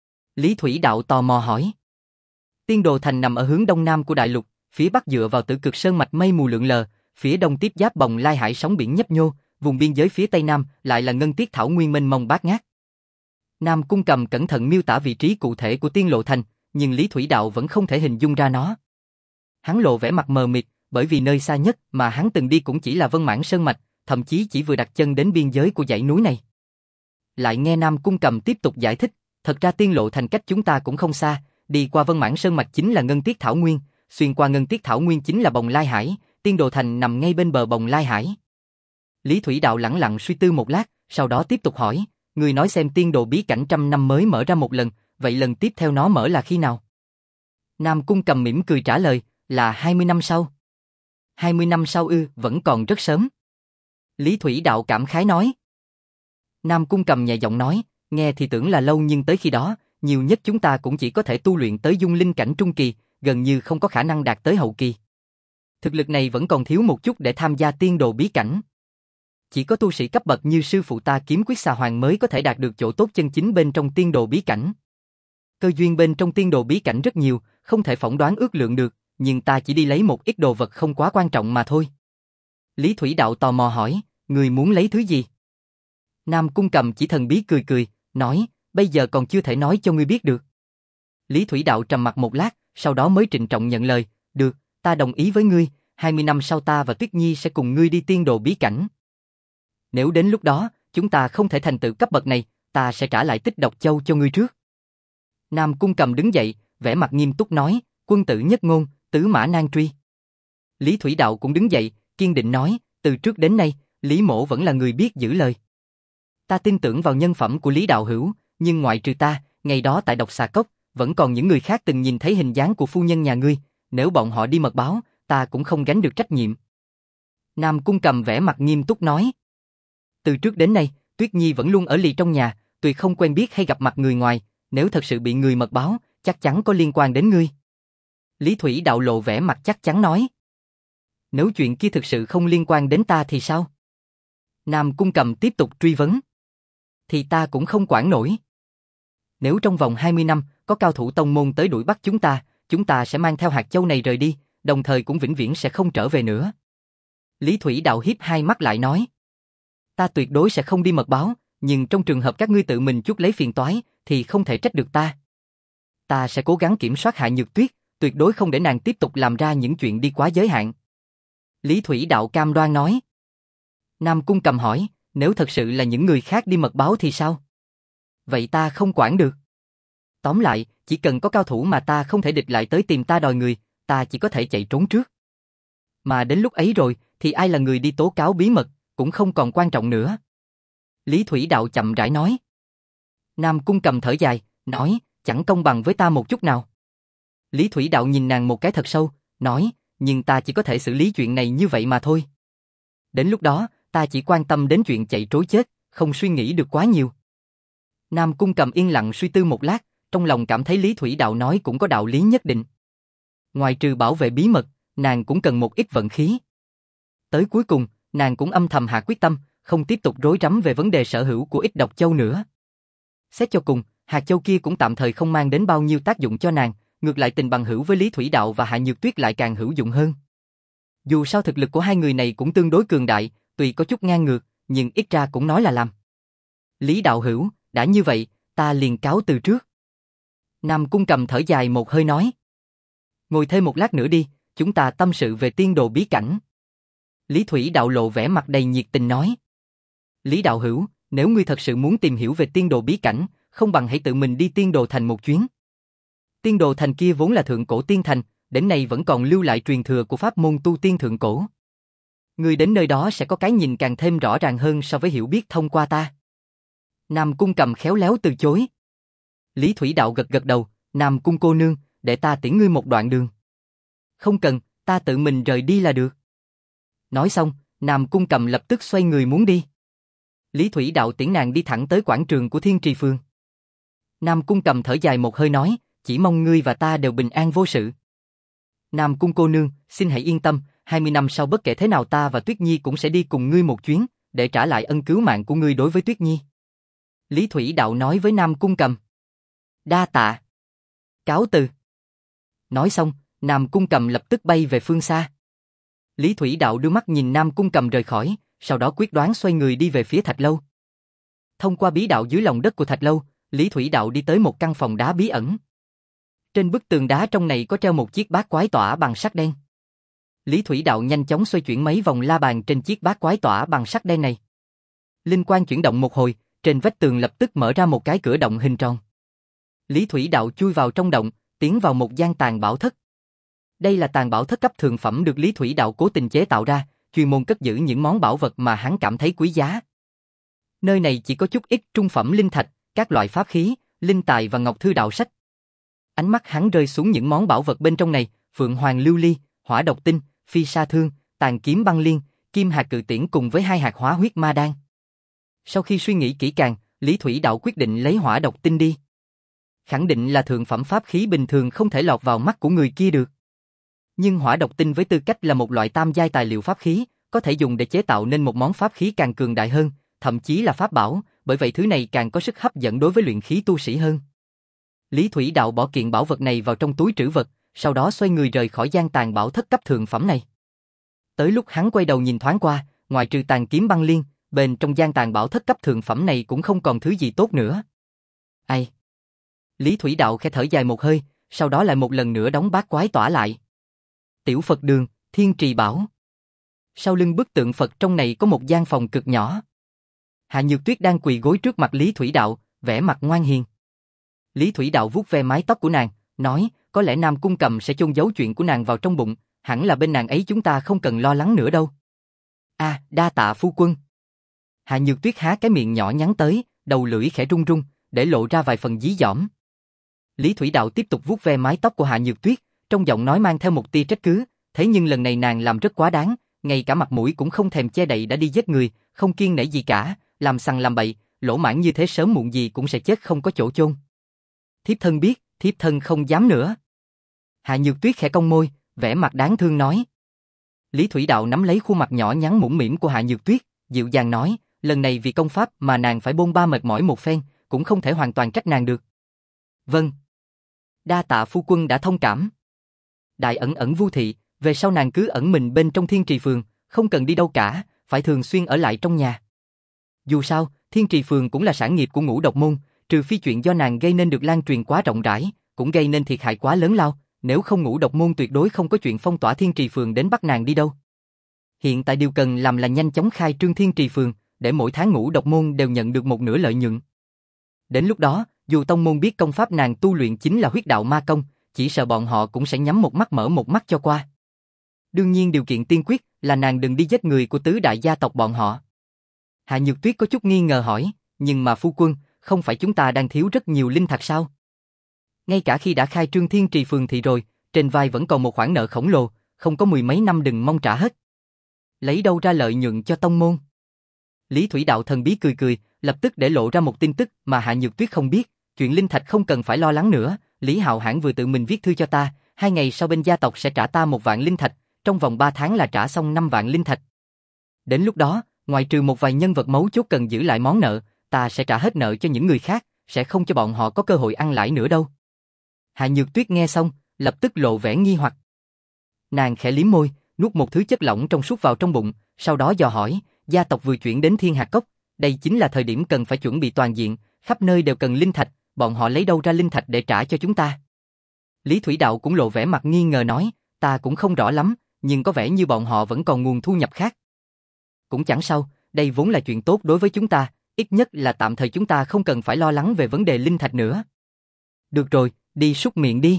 Lý Thủy Đạo tò mò hỏi. Tiên Đồ Thành nằm ở hướng đông nam của đại lục, phía bắc dựa vào Tử Cực Sơn mạch mây mù lượn lờ, phía đông tiếp giáp Bồng Lai Hải sóng biển nhấp nhô, vùng biên giới phía tây nam lại là ngân tiết thảo nguyên mênh mông bát ngát. Nam Cung Cầm cẩn thận miêu tả vị trí cụ thể của Tiên Lộ Thành, nhưng Lý Thủy Đạo vẫn không thể hình dung ra nó. Hắn lộ vẻ mặt mờ mịt, bởi vì nơi xa nhất mà hắn từng đi cũng chỉ là Vân Mãn Sơn mạch, thậm chí chỉ vừa đặt chân đến biên giới của dãy núi này. Lại nghe Nam Cung Cầm tiếp tục giải thích, thật ra Tiên Lộ Thành cách chúng ta cũng không xa, đi qua Vân Mãn Sơn mạch chính là ngân tiết thảo nguyên, xuyên qua ngân tiết thảo nguyên chính là Bồng Lai Hải, Tiên Đồ Thành nằm ngay bên bờ Bồng Lai Hải. Lý Thủy Đạo lẳng lặng suy tư một lát, sau đó tiếp tục hỏi, người nói xem tiên đồ bí cảnh trăm năm mới mở ra một lần, vậy lần tiếp theo nó mở là khi nào? Nam Cung Cầm mỉm cười trả lời, là hai mươi năm sau. hai mươi năm sau ư, vẫn còn rất sớm. Lý Thủy Đạo cảm khái nói. Nam Cung Cầm nhẹ giọng nói, nghe thì tưởng là lâu nhưng tới khi đó, nhiều nhất chúng ta cũng chỉ có thể tu luyện tới dung linh cảnh trung kỳ, gần như không có khả năng đạt tới hậu kỳ. Thực lực này vẫn còn thiếu một chút để tham gia tiên đồ bí cảnh. Chỉ có tu sĩ cấp bậc như sư phụ ta Kiếm Quyết Xà Hoàng mới có thể đạt được chỗ tốt chân chính bên trong tiên đồ bí cảnh. Cơ duyên bên trong tiên đồ bí cảnh rất nhiều, không thể phỏng đoán ước lượng được, nhưng ta chỉ đi lấy một ít đồ vật không quá quan trọng mà thôi. Lý Thủy Đạo tò mò hỏi, người muốn lấy thứ gì? Nam Cung Cầm chỉ thần bí cười cười, nói, bây giờ còn chưa thể nói cho ngươi biết được. Lý Thủy Đạo trầm mặt một lát, sau đó mới trịnh trọng nhận lời, được, ta đồng ý với ngươi, hai mươi năm sau ta và Tuyết Nhi sẽ cùng ngươi đi tiên đồ bí cảnh. Nếu đến lúc đó, chúng ta không thể thành tựu cấp bậc này, ta sẽ trả lại tích độc châu cho ngươi trước. Nam Cung Cầm đứng dậy, vẻ mặt nghiêm túc nói, quân tử nhất ngôn, tứ mã nan truy. Lý Thủy Đạo cũng đứng dậy, kiên định nói, từ trước đến nay, Lý Mỗ vẫn là người biết giữ lời. Ta tin tưởng vào nhân phẩm của Lý Đạo Hữu, nhưng ngoại trừ ta, ngày đó tại Độc Xà Cốc, vẫn còn những người khác từng nhìn thấy hình dáng của phu nhân nhà ngươi, nếu bọn họ đi mật báo, ta cũng không gánh được trách nhiệm. Nam Cung Cầm vẻ mặt nghiêm túc nói. Từ trước đến nay, Tuyết Nhi vẫn luôn ở lì trong nhà, tuyệt không quen biết hay gặp mặt người ngoài, nếu thật sự bị người mật báo, chắc chắn có liên quan đến ngươi. Lý Thủy Đạo lộ vẻ mặt chắc chắn nói. Nếu chuyện kia thực sự không liên quan đến ta thì sao? Nam Cung Cầm tiếp tục truy vấn. Thì ta cũng không quản nổi. Nếu trong vòng hai mươi năm, có cao thủ tông môn tới đuổi bắt chúng ta, chúng ta sẽ mang theo hạt châu này rời đi, đồng thời cũng vĩnh viễn sẽ không trở về nữa. Lý Thủy Đạo hiếp hai mắt lại nói. Ta tuyệt đối sẽ không đi mật báo, nhưng trong trường hợp các ngươi tự mình chuốc lấy phiền toái, thì không thể trách được ta. Ta sẽ cố gắng kiểm soát Hạ Nhược Tuyết, tuyệt đối không để nàng tiếp tục làm ra những chuyện đi quá giới hạn. Lý Thủy Đạo cam đoan nói. Nam Cung Cầm hỏi, nếu thật sự là những người khác đi mật báo thì sao? Vậy ta không quản được. Tóm lại, chỉ cần có cao thủ mà ta không thể địch lại tới tìm ta đòi người, ta chỉ có thể chạy trốn trước. Mà đến lúc ấy rồi, thì ai là người đi tố cáo bí mật, cũng không còn quan trọng nữa. Lý Thủy Đạo chậm rãi nói. Nam Cung Cầm thở dài, nói, chẳng công bằng với ta một chút nào. Lý Thủy Đạo nhìn nàng một cái thật sâu, nói, nhưng ta chỉ có thể xử lý chuyện này như vậy mà thôi. Đến lúc đó, ta chỉ quan tâm đến chuyện chạy trối chết, không suy nghĩ được quá nhiều. Nam Cung Cầm yên lặng suy tư một lát, trong lòng cảm thấy Lý Thủy Đạo nói cũng có đạo lý nhất định. Ngoài trừ bảo vệ bí mật, nàng cũng cần một ít vận khí. Tới cuối cùng, nàng cũng âm thầm hạ quyết tâm, không tiếp tục rối rắm về vấn đề sở hữu của ít độc châu nữa. Xét cho cùng, hạt châu kia cũng tạm thời không mang đến bao nhiêu tác dụng cho nàng, ngược lại tình bằng hữu với Lý Thủy Đạo và Hạ Nhược Tuyết lại càng hữu dụng hơn. Dù sao thực lực của hai người này cũng tương đối cường đại, tuy có chút ngang ngược, nhưng ít ra cũng nói là làm. Lý đạo hữu, đã như vậy, ta liền cáo từ trước. Nam Cung Cầm thở dài một hơi nói. Ngồi thêm một lát nữa đi, chúng ta tâm sự về tiên đồ bí cảnh. Lý Thủy Đạo lộ vẻ mặt đầy nhiệt tình nói. Lý đạo hữu, nếu ngươi thật sự muốn tìm hiểu về tiên đồ bí cảnh, không bằng hãy tự mình đi tiên đồ thành một chuyến. Tiên đồ thành kia vốn là thượng cổ tiên thành, đến nay vẫn còn lưu lại truyền thừa của pháp môn tu tiên thượng cổ. Ngươi đến nơi đó sẽ có cái nhìn càng thêm rõ ràng hơn so với hiểu biết thông qua ta. Nam Cung Cầm khéo léo từ chối. Lý Thủy Đạo gật gật đầu, Nam Cung cô nương, để ta tiễn ngươi một đoạn đường. Không cần, ta tự mình rời đi là được. Nói xong, Nam Cung Cầm lập tức xoay người muốn đi. Lý Thủy Đạo tiễn nàng đi thẳng tới quảng trường của Thiên Trì Phường. Nam Cung Cầm thở dài một hơi nói, chỉ mong ngươi và ta đều bình an vô sự. Nam Cung cô nương, xin hãy yên tâm, hai mươi năm sau bất kể thế nào ta và Tuyết Nhi cũng sẽ đi cùng ngươi một chuyến, để trả lại ân cứu mạng của ngươi đối với Tuyết Nhi. Lý Thủy Đạo nói với Nam Cung Cầm. Đa tạ. Cáo từ. Nói xong, Nam Cung Cầm lập tức bay về phương xa. Lý Thủy Đạo đưa mắt nhìn Nam Cung Cầm rời khỏi, sau đó quyết đoán xoay người đi về phía Thạch Lâu. Thông qua bí đạo dưới lòng đất của Thạch Lâu, Lý Thủy Đạo đi tới một căn phòng đá bí ẩn. Trên bức tường đá trong này có treo một chiếc bát quái tỏa bằng sắt đen. Lý Thủy Đạo nhanh chóng xoay chuyển mấy vòng la bàn trên chiếc bát quái tỏa bằng sắt đen này. Linh quang chuyển động một hồi, trên vách tường lập tức mở ra một cái cửa động hình tròn. Lý Thủy Đạo chui vào trong động, tiến vào một gian tàng bảo thất. Đây là tàng bảo thất cấp thượng phẩm được Lý Thủy Đạo cố tình chế tạo ra, chuyên môn cất giữ những món bảo vật mà hắn cảm thấy quý giá. Nơi này chỉ có chút ít trung phẩm linh thạch, các loại pháp khí, linh tài và ngọc thư đạo sách. Ánh mắt hắn rơi xuống những món bảo vật bên trong này, Phượng Hoàng Lưu Ly, Hỏa Độc Tinh, Phi Sa Thương, Tàn Kiếm Băng Liên, Kim Hạt Cự Tiễn cùng với hai hạt Hóa Huyết Ma Đan. Sau khi suy nghĩ kỹ càng, Lý Thủy Đạo quyết định lấy Hỏa Độc Tinh đi. Khẳng định là thượng phẩm pháp khí bình thường không thể lọt vào mắt của người kia được. Nhưng Hỏa Độc Tinh với tư cách là một loại tam giai tài liệu pháp khí, có thể dùng để chế tạo nên một món pháp khí càng cường đại hơn, thậm chí là pháp bảo, bởi vậy thứ này càng có sức hấp dẫn đối với luyện khí tu sĩ hơn. Lý Thủy Đạo bỏ kiện bảo vật này vào trong túi trữ vật, sau đó xoay người rời khỏi gian tàng bảo thất cấp thượng phẩm này. Tới lúc hắn quay đầu nhìn thoáng qua, ngoài trừ Tàn Kiếm Băng Liên, bên trong gian tàng bảo thất cấp thượng phẩm này cũng không còn thứ gì tốt nữa. Ai? Lý Thủy Đạo khẽ thở dài một hơi, sau đó lại một lần nữa đóng bát quái tỏa lại. Tiểu Phật Đường, Thiên Trì Bảo. Sau lưng bức tượng Phật trong này có một gian phòng cực nhỏ. Hạ Nhược Tuyết đang quỳ gối trước mặt Lý Thủy Đạo, vẻ mặt ngoan hiền. Lý Thủy Đạo vuốt ve mái tóc của nàng, nói, có lẽ Nam Cung Cầm sẽ chôn giấu chuyện của nàng vào trong bụng, hẳn là bên nàng ấy chúng ta không cần lo lắng nữa đâu. A, à, đa tạ phu quân. Hạ Nhược Tuyết há cái miệng nhỏ nhắn tới, đầu lưỡi khẽ run run, để lộ ra vài phần dí dỏm. Lý Thủy Đạo tiếp tục vuốt ve mái tóc của Hạ Nhược Tuyết, trong giọng nói mang theo một tia trách cứ, thế nhưng lần này nàng làm rất quá đáng, ngay cả mặt mũi cũng không thèm che đậy đã đi giết người, không kiêng nể gì cả, làm sằng làm bậy, lỗ mãng như thế sớm muộn gì cũng sẽ chết không có chỗ chôn. Thiếp thân biết, thiếp thân không dám nữa. Hạ Nhược Tuyết khẽ cong môi, vẻ mặt đáng thương nói. Lý Thủy Đạo nắm lấy khuôn mặt nhỏ nhắn mũm mĩm của Hạ Nhược Tuyết, dịu dàng nói, lần này vì công pháp mà nàng phải bôn ba mệt mỏi một phen, cũng không thể hoàn toàn trách nàng được. Vâng. Đa tạ phu quân đã thông cảm. Đại ẩn ẩn Vu thị, về sau nàng cứ ẩn mình bên trong Thiên Trì Phường, không cần đi đâu cả, phải thường xuyên ở lại trong nhà. Dù sao, Thiên Trì Phường cũng là sản nghiệp của Ngũ Độc Môn, trừ phi chuyện do nàng gây nên được lan truyền quá rộng rãi, cũng gây nên thiệt hại quá lớn lao, nếu không Ngũ Độc Môn tuyệt đối không có chuyện phong tỏa Thiên Trì Phường đến bắt nàng đi đâu. Hiện tại điều cần làm là nhanh chóng khai trương Thiên Trì Phường, để mỗi tháng Ngũ Độc Môn đều nhận được một nửa lợi nhuận. Đến lúc đó, dù tông môn biết công pháp nàng tu luyện chính là huyết đạo ma công, chỉ sợ bọn họ cũng sẽ nhắm một mắt mở một mắt cho qua. Đương nhiên điều kiện tiên quyết là nàng đừng đi giết người của tứ đại gia tộc bọn họ. Hạ Nhược Tuyết có chút nghi ngờ hỏi, nhưng mà phu quân, không phải chúng ta đang thiếu rất nhiều linh thạch sao? Ngay cả khi đã khai trương Thiên Trì Phường thì rồi, trên vai vẫn còn một khoản nợ khổng lồ, không có mười mấy năm đừng mong trả hết. Lấy đâu ra lợi nhuận cho tông môn? Lý Thủy Đạo thần bí cười cười, lập tức để lộ ra một tin tức mà Hạ Nhược Tuyết không biết, Chuyện linh thạch không cần phải lo lắng nữa, Lý Hạo Hãn vừa tự mình viết thư cho ta, hai ngày sau bên gia tộc sẽ trả ta một vạn linh thạch, trong vòng ba tháng là trả xong năm vạn linh thạch. Đến lúc đó, ngoài trừ một vài nhân vật mấu chốt cần giữ lại món nợ, ta sẽ trả hết nợ cho những người khác, sẽ không cho bọn họ có cơ hội ăn lãi nữa đâu. Hạ Nhược Tuyết nghe xong, lập tức lộ vẻ nghi hoặc. Nàng khẽ liếm môi, nuốt một thứ chất lỏng trong suốt vào trong bụng, sau đó dò hỏi, gia tộc vừa chuyển đến Thiên Hạt Cốc, đây chính là thời điểm cần phải chuẩn bị toàn diện, khắp nơi đều cần linh thạch, bọn họ lấy đâu ra linh thạch để trả cho chúng ta? Lý Thủy Đạo cũng lộ vẻ mặt nghi ngờ nói, ta cũng không rõ lắm, nhưng có vẻ như bọn họ vẫn còn nguồn thu nhập khác. Cũng chẳng sao, đây vốn là chuyện tốt đối với chúng ta, ít nhất là tạm thời chúng ta không cần phải lo lắng về vấn đề linh thạch nữa. Được rồi, đi súc miệng đi.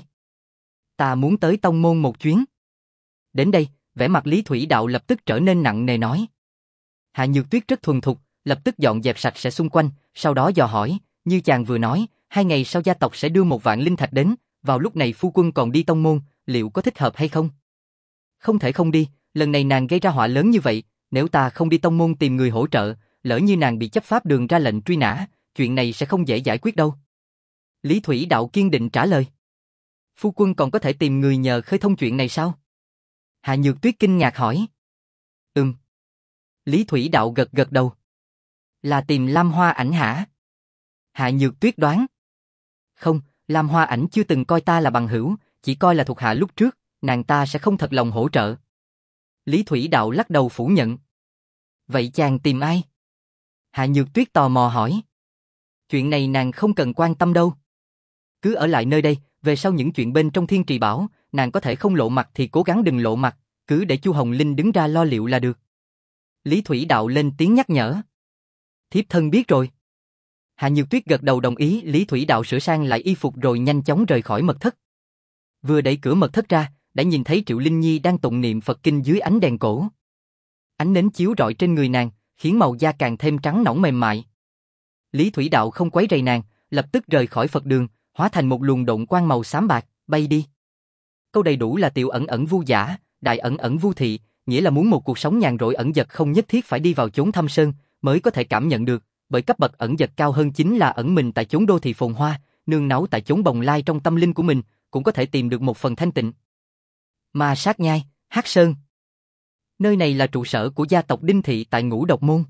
Ta muốn tới tông môn một chuyến. Đến đây, vẻ mặt Lý Thủy Đạo lập tức trở nên nặng nề nói. Hạ Nhược Tuyết rất thuần thục, lập tức dọn dẹp sạch sẽ xung quanh, sau đó dò hỏi, như chàng vừa nói, hai ngày sau gia tộc sẽ đưa một vạn linh thạch đến, vào lúc này phu quân còn đi tông môn, liệu có thích hợp hay không? Không thể không đi, lần này nàng gây ra họa lớn như vậy, nếu ta không đi tông môn tìm người hỗ trợ, lỡ như nàng bị chấp pháp đường ra lệnh truy nã, chuyện này sẽ không dễ giải quyết đâu. Lý Thủy Đạo kiên định trả lời. Phu quân còn có thể tìm người nhờ khơi thông chuyện này sao? Hạ Nhược Tuyết kinh ngạc hỏi. Ừm. Lý Thủy Đạo gật gật đầu. Là tìm Lam Hoa Ảnh hả? Hạ Nhược Tuyết đoán. Không, Lam Hoa Ảnh chưa từng coi ta là bằng hữu, chỉ coi là thuộc hạ lúc trước, nàng ta sẽ không thật lòng hỗ trợ. Lý Thủy Đạo lắc đầu phủ nhận. Vậy chàng tìm ai? Hạ Nhược Tuyết tò mò hỏi. Chuyện này nàng không cần quan tâm đâu. Cứ ở lại nơi đây, về sau những chuyện bên trong Thiên Trì Bảo, nàng có thể không lộ mặt thì cố gắng đừng lộ mặt, cứ để Chu Hồng Linh đứng ra lo liệu là được. Lý Thủy Đạo lên tiếng nhắc nhở. Thiếp thân biết rồi. Hạ Nhược Tuyết gật đầu đồng ý, Lý Thủy Đạo sửa sang lại y phục rồi nhanh chóng rời khỏi mật thất. Vừa đẩy cửa mật thất ra, đã nhìn thấy Triệu Linh Nhi đang tụng niệm Phật kinh dưới ánh đèn cổ. Ánh nến chiếu rọi trên người nàng, khiến màu da càng thêm trắng nõn mềm mại. Lý Thủy Đạo không quấy rầy nàng, lập tức rời khỏi Phật đường, hóa thành một luồng độn quang màu xám bạc, bay đi. Câu đầy đủ là tiểu ẩn ẩn vu giả, đại ẩn ẩn vu thị, nghĩa là muốn một cuộc sống nhàn rỗi ẩn dật không nhất thiết phải đi vào chốn thâm sơn mới có thể cảm nhận được, bởi cấp bậc ẩn dật cao hơn chính là ẩn mình tại chốn đô thị phồn hoa, nương náu tại chốn bồng lai trong tâm linh của mình, cũng có thể tìm được một phần thanh tịnh. Ma Sát Nhai, Hắc Sơn. Nơi này là trụ sở của gia tộc Đinh Thị tại Ngũ Độc Môn.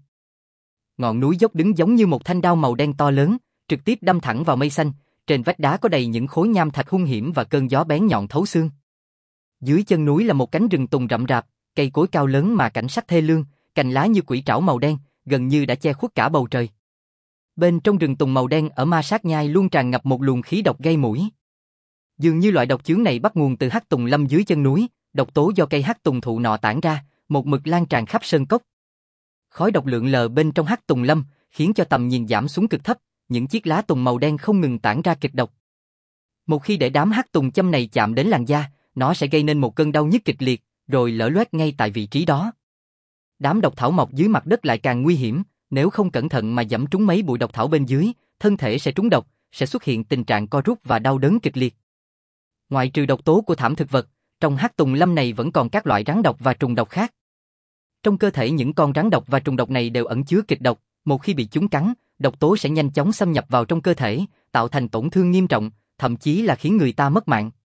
Ngọn núi dốc đứng giống như một thanh đao màu đen to lớn, trực tiếp đâm thẳng vào mây xanh, trên vách đá có đầy những khối nham thạch hung hiểm và cơn gió bén nhọn thấu xương. Dưới chân núi là một cánh rừng tùng rậm rạp, cây cối cao lớn mà cảnh sắc thê lương, cành lá như quỷ trảo màu đen, gần như đã che khuất cả bầu trời. Bên trong rừng tùng màu đen ở Ma Sát Nhai luôn tràn ngập một luồng khí độc gây mũi. Dường như loại độc chướng này bắt nguồn từ hắc tùng lâm dưới chân núi, độc tố do cây hắc tùng thụ nọ tản ra, một mực lan tràn khắp sơn cốc. Khói độc lượn lờ bên trong hắc tùng lâm, khiến cho tầm nhìn giảm xuống cực thấp, những chiếc lá tùng màu đen không ngừng tản ra kịch độc. Một khi để đám hắc tùng châm này chạm đến làn da, nó sẽ gây nên một cơn đau nhức kịch liệt, rồi lở loét ngay tại vị trí đó. Đám độc thảo mọc dưới mặt đất lại càng nguy hiểm, nếu không cẩn thận mà giẫm trúng mấy bụi độc thảo bên dưới, thân thể sẽ trúng độc, sẽ xuất hiện tình trạng co rút và đau đớn kịch liệt. Ngoại trừ độc tố của thảm thực vật, trong hắc tùng lâm này vẫn còn các loại rắn độc và trùng độc khác. Trong cơ thể những con rắn độc và trùng độc này đều ẩn chứa kịch độc, một khi bị chúng cắn, độc tố sẽ nhanh chóng xâm nhập vào trong cơ thể, tạo thành tổn thương nghiêm trọng, thậm chí là khiến người ta mất mạng.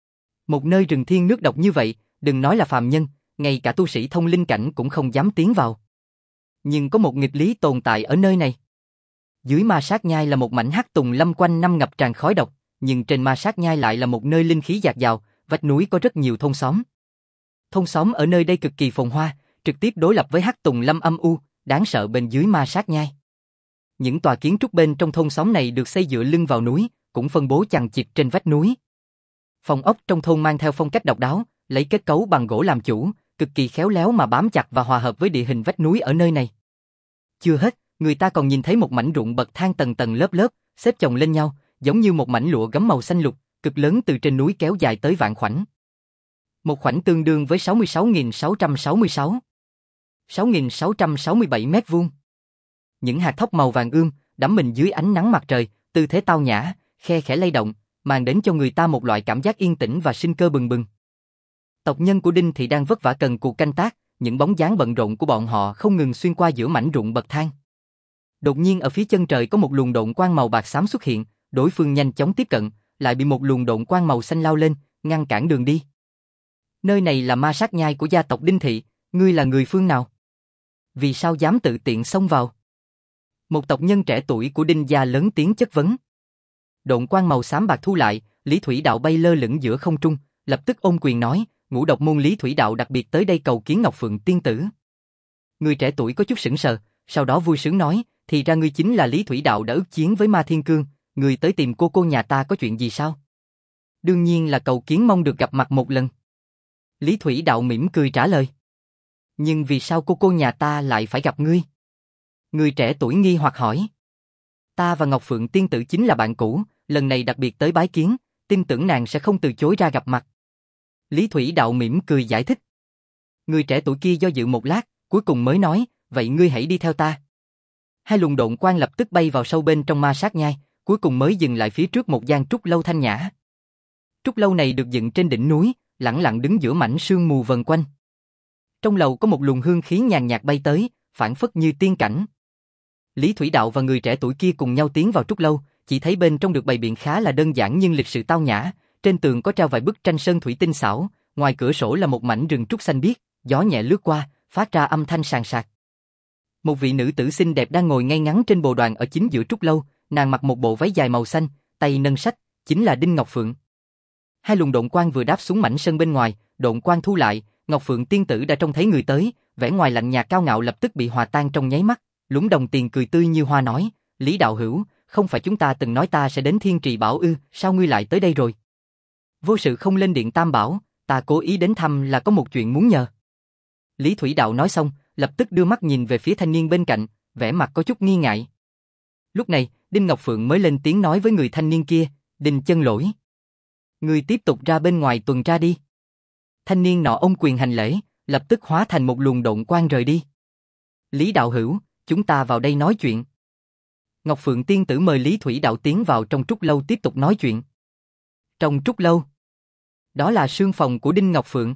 Một nơi rừng thiên nước độc như vậy, đừng nói là phàm nhân, ngay cả tu sĩ thông linh cảnh cũng không dám tiến vào. Nhưng có một nghịch lý tồn tại ở nơi này. Dưới Ma Sát Nhai là một mảnh hắc tùng lâm quanh năm ngập tràn khói độc, nhưng trên Ma Sát Nhai lại là một nơi linh khí dạt dào, vách núi có rất nhiều thôn xóm. Thôn xóm ở nơi đây cực kỳ phồn hoa, trực tiếp đối lập với hắc tùng lâm âm u, đáng sợ bên dưới Ma Sát Nhai. Những tòa kiến trúc bên trong thôn xóm này được xây dựa lưng vào núi, cũng phân bố chằng chịt trên vách núi. Phòng ốc trong thôn mang theo phong cách độc đáo, lấy kết cấu bằng gỗ làm chủ, cực kỳ khéo léo mà bám chặt và hòa hợp với địa hình vách núi ở nơi này. Chưa hết, người ta còn nhìn thấy một mảnh ruộng bậc thang tầng tầng lớp lớp, xếp chồng lên nhau, giống như một mảnh lụa gấm màu xanh lục, cực lớn từ trên núi kéo dài tới vạn khoảnh. Một khoảnh tương đương với sáu mươi sáu nghìn sáu trăm sáu mươi sáu, sáu nghìn sáu trăm sáu mươi bảy mét vuông. Những hạt thóc màu vàng ươm, đắm mình dưới ánh nắng mặt trời, tư thế tao nhã, khe khẽ lay động, mang đến cho người ta một loại cảm giác yên tĩnh và sinh cơ bừng bừng. Tộc nhân của Đinh Thị đang vất vả cần cù canh tác, những bóng dáng bận rộn của bọn họ không ngừng xuyên qua giữa mảnh ruộng bậc thang. Đột nhiên ở phía chân trời có một luồng độn quang màu bạc xám xuất hiện, đối phương nhanh chóng tiếp cận, lại bị một luồng độn quang màu xanh lao lên, ngăn cản đường đi. Nơi này là ma sát nhai của gia tộc Đinh Thị, ngươi là người phương nào? Vì sao dám tự tiện xông vào? Một tộc nhân trẻ tuổi của Đinh gia lớn tiếng chất vấn. Độn quang màu xám bạc thu lại, Lý Thủy Đạo bay lơ lửng giữa không trung, lập tức ôm quyền nói, Ngũ độc môn Lý Thủy Đạo đặc biệt tới đây cầu kiến Ngọc Phượng tiên tử. Người trẻ tuổi có chút sững sờ, sau đó vui sướng nói, thì ra ngươi chính là Lý Thủy Đạo đã ức chiến với Ma Thiên Cương, ngươi tới tìm cô cô nhà ta có chuyện gì sao? Đương nhiên là cầu kiến mong được gặp mặt một lần. Lý Thủy Đạo mỉm cười trả lời. Nhưng vì sao cô cô nhà ta lại phải gặp ngươi? Người trẻ tuổi nghi hoặc hỏi. Ta và Ngọc Phượng tiên tử chính là bạn cũ, lần này đặc biệt tới bái kiến, tin tưởng nàng sẽ không từ chối ra gặp mặt. Lý Thủy Đạo mỉm cười giải thích. Người trẻ tuổi kia do dự một lát, cuối cùng mới nói, vậy ngươi hãy đi theo ta. Hai luồng độn quang lập tức bay vào sâu bên trong ma sát nhai, cuối cùng mới dừng lại phía trước một gian trúc lâu thanh nhã. Trúc lâu này được dựng trên đỉnh núi, lẳng lặng đứng giữa mảnh sương mù vần quanh. Trong lầu có một luồng hương khí nhàn nhạt bay tới, phảng phất như tiên cảnh. Lý Thủy Đạo và người trẻ tuổi kia cùng nhau tiến vào trúc lâu, chỉ thấy bên trong được bày biện khá là đơn giản nhưng lịch sự tao nhã, trên tường có treo vài bức tranh sơn thủy tinh xảo, ngoài cửa sổ là một mảnh rừng trúc xanh biếc, gió nhẹ lướt qua, phát ra âm thanh sàn sạt. Một vị nữ tử xinh đẹp đang ngồi ngay ngắn trên bồ đoàn ở chính giữa trúc lâu, nàng mặc một bộ váy dài màu xanh, tay nâng sách, chính là Đinh Ngọc Phượng. Hai luồng độn quang vừa đáp xuống mảnh sân bên ngoài, độn quang thu lại, Ngọc Phượng tiên tử đã trông thấy người tới, vẻ ngoài lạnh nhạt cao ngạo lập tức bị hòa tan trong nháy mắt, lúng đồng tiền cười tươi như hoa nói, Lý đạo hữu, không phải chúng ta từng nói ta sẽ đến Thiên Trì Bảo ư, sao ngươi lại tới đây rồi? Vô sự không lên điện Tam Bảo, ta cố ý đến thăm là có một chuyện muốn nhờ. Lý Thủy Đạo nói xong, lập tức đưa mắt nhìn về phía thanh niên bên cạnh, vẻ mặt có chút nghi ngại. Lúc này, Đinh Ngọc Phượng mới lên tiếng nói với người thanh niên kia, Đinh Chân Lỗi. Ngươi tiếp tục ra bên ngoài tuần tra đi. Thanh niên nọ ôm quyền hành lễ, lập tức hóa thành một luồng độn quang rời đi. Lý đạo hữu, chúng ta vào đây nói chuyện. Ngọc Phượng tiên tử mời Lý Thủy Đạo tiến vào trong trúc lâu tiếp tục nói chuyện. Trong trúc lâu, đó là sương phòng của Đinh Ngọc Phượng.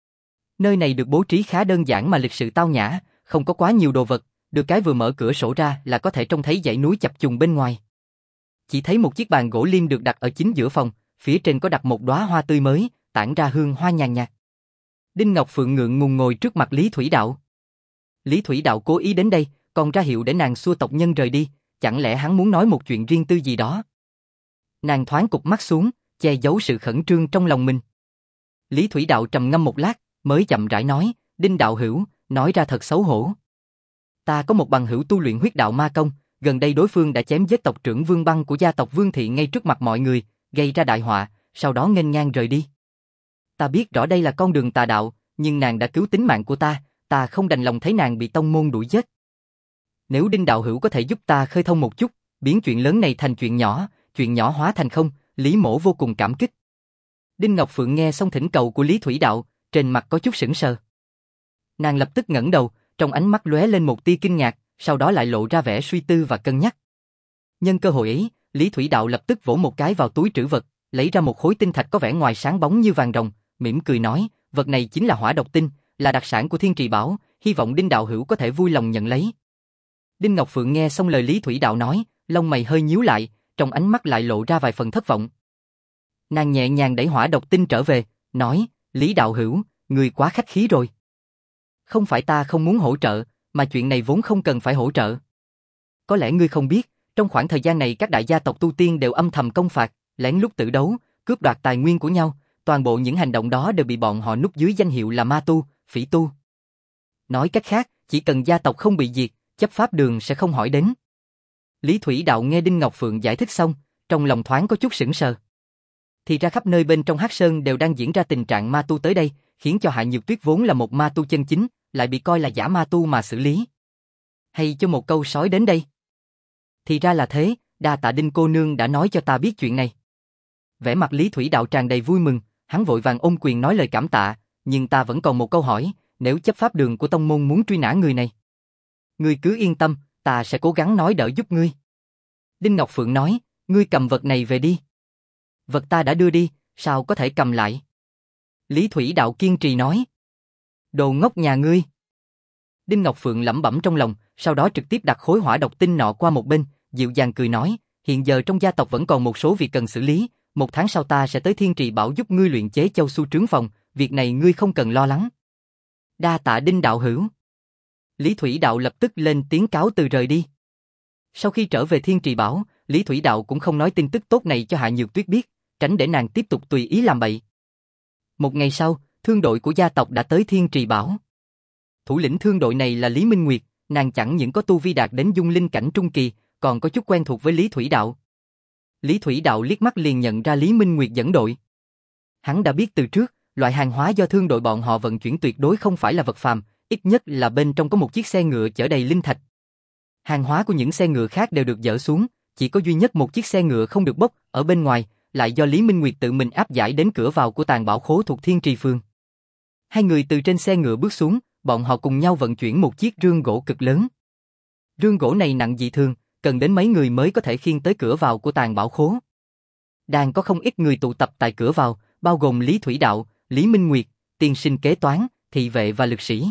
Nơi này được bố trí khá đơn giản mà lịch sự tao nhã, không có quá nhiều đồ vật, được cái vừa mở cửa sổ ra là có thể trông thấy dãy núi chập trùng bên ngoài. Chỉ thấy một chiếc bàn gỗ liêm được đặt ở chính giữa phòng, phía trên có đặt một đóa hoa tươi mới, tản ra hương hoa nhàn nhạt. Đinh Ngọc Phượng ngượng ngùng ngồi trước mặt Lý Thủy Đạo. Lý Thủy Đạo cố ý đến đây, còn ra hiệu để nàng xua tộc nhân rời đi, chẳng lẽ hắn muốn nói một chuyện riêng tư gì đó? Nàng thoáng cụp mắt xuống, che giấu sự khẩn trương trong lòng mình. Lý Thủy Đạo trầm ngâm một lát, mới chậm rãi nói, Đinh đạo hữu, nói ra thật xấu hổ. Ta có một bằng hữu tu luyện huyết đạo ma công, gần đây đối phương đã chém giết tộc trưởng Vương Băng của gia tộc Vương Thị ngay trước mặt mọi người, gây ra đại họa, sau đó nghênh ngang rời đi. Ta biết rõ đây là con đường tà đạo, nhưng nàng đã cứu tính mạng của ta, ta không đành lòng thấy nàng bị tông môn đuổi giết. Nếu Đinh đạo hữu có thể giúp ta khơi thông một chút, biến chuyện lớn này thành chuyện nhỏ, chuyện nhỏ hóa thành không, Lý mỗ vô cùng cảm kích. Đinh Ngọc Phượng nghe xong thỉnh cầu của Lý Thủy Đạo, trên mặt có chút sững sờ. Nàng lập tức ngẩng đầu, trong ánh mắt lóe lên một tia kinh ngạc, sau đó lại lộ ra vẻ suy tư và cân nhắc. Nhân cơ hội ấy, Lý Thủy Đạo lập tức vỗ một cái vào túi trữ vật, lấy ra một khối tinh thạch có vẻ ngoài sáng bóng như vàng ròng, mỉm cười nói, vật này chính là hỏa độc tinh, là đặc sản của Thiên Trì Bảo, hy vọng Đinh đạo hữu có thể vui lòng nhận lấy. Đinh Ngọc Phượng nghe xong lời Lý Thủy Đạo nói, lông mày hơi nhíu lại, trong ánh mắt lại lộ ra vài phần thất vọng. Nàng nhẹ nhàng đẩy hỏa độc tinh trở về, nói, Lý đạo hữu, người quá khách khí rồi. Không phải ta không muốn hỗ trợ, mà chuyện này vốn không cần phải hỗ trợ. Có lẽ ngươi không biết, trong khoảng thời gian này các đại gia tộc tu tiên đều âm thầm công phạt, lén lút tự đấu, cướp đoạt tài nguyên của nhau, toàn bộ những hành động đó đều bị bọn họ núp dưới danh hiệu là ma tu, phỉ tu. Nói cách khác, chỉ cần gia tộc không bị diệt, chấp pháp đường sẽ không hỏi đến. Lý Thủy Đạo nghe Đinh Ngọc Phượng giải thích xong, trong lòng thoáng có chút sững sờ. Thì ra khắp nơi bên trong Hắc Sơn đều đang diễn ra tình trạng ma tu tới đây, khiến cho Hạ Nhược Tuyết vốn là một ma tu chân chính, lại bị coi là giả ma tu mà xử lý. Hay cho một câu sói đến đây. Thì ra là thế, đa tạ Đinh cô nương đã nói cho ta biết chuyện này. Vẻ mặt Lý Thủy Đạo tràn đầy vui mừng, hắn vội vàng ôm quyền nói lời cảm tạ, nhưng ta vẫn còn một câu hỏi, nếu chấp pháp đường của tông môn muốn truy nã người này, ngươi cứ yên tâm, ta sẽ cố gắng nói đỡ giúp ngươi. Đinh Ngọc Phượng nói, ngươi cầm vật này về đi. Vật ta đã đưa đi, sao có thể cầm lại? Lý Thủy Đạo kiên trì nói. Đồ ngốc nhà ngươi. Đinh Ngọc Phượng lẩm bẩm trong lòng, sau đó trực tiếp đặt khối hỏa độc tinh nọ qua một bên, dịu dàng cười nói, hiện giờ trong gia tộc vẫn còn một số việc cần xử lý, một tháng sau ta sẽ tới Thiên Trì Bảo giúp ngươi luyện chế châu su trướng phòng, việc này ngươi không cần lo lắng. Đa tạ Đinh đạo hữu. Lý Thủy Đạo lập tức lên tiếng cáo từ rời đi. Sau khi trở về Thiên Trì Bảo, Lý Thủy Đạo cũng không nói tin tức tốt này cho Hạ Nhược Tuyết biết, tránh để nàng tiếp tục tùy ý làm bậy. Một ngày sau, thương đội của gia tộc đã tới Thiên Trì Bảo. Thủ lĩnh thương đội này là Lý Minh Nguyệt, nàng chẳng những có tu vi đạt đến dung linh cảnh trung kỳ, còn có chút quen thuộc với Lý Thủy Đạo. Lý Thủy Đạo liếc mắt liền nhận ra Lý Minh Nguyệt dẫn đội. Hắn đã biết từ trước, loại hàng hóa do thương đội bọn họ vận chuyển tuyệt đối không phải là vật phàm, ít nhất là bên trong có một chiếc xe ngựa chở đầy linh thạch. Hàng hóa của những xe ngựa khác đều được dỡ xuống, chỉ có duy nhất một chiếc xe ngựa không được bốc, ở bên ngoài, lại do Lý Minh Nguyệt tự mình áp giải đến cửa vào của tàng bảo khố thuộc Thiên Trì Phường. Hai người từ trên xe ngựa bước xuống, bọn họ cùng nhau vận chuyển một chiếc rương gỗ cực lớn. Rương gỗ này nặng dị thường, cần đến mấy người mới có thể khiêng tới cửa vào của tàng bảo khố. Đang có không ít người tụ tập tại cửa vào, bao gồm Lý Thủy Đạo, Lý Minh Nguyệt, tiên sinh kế toán, thị vệ và lực sĩ.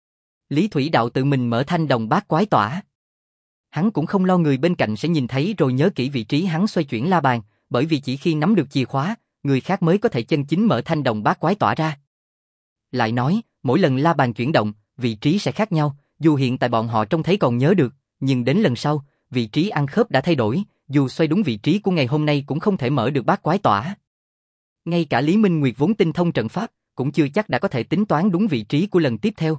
Lý Thủy Đạo tự mình mở thanh đồng bát quái tỏa. Hắn cũng không lo người bên cạnh sẽ nhìn thấy rồi nhớ kỹ vị trí hắn xoay chuyển la bàn, bởi vì chỉ khi nắm được chìa khóa, người khác mới có thể chân chính mở thanh đồng bát quái tỏa ra. Lại nói, mỗi lần la bàn chuyển động, vị trí sẽ khác nhau, dù hiện tại bọn họ trông thấy còn nhớ được, nhưng đến lần sau, vị trí ăn khớp đã thay đổi, dù xoay đúng vị trí của ngày hôm nay cũng không thể mở được bát quái tỏa. Ngay cả Lý Minh Nguyệt vốn tinh thông trận pháp, cũng chưa chắc đã có thể tính toán đúng vị trí của lần tiếp theo.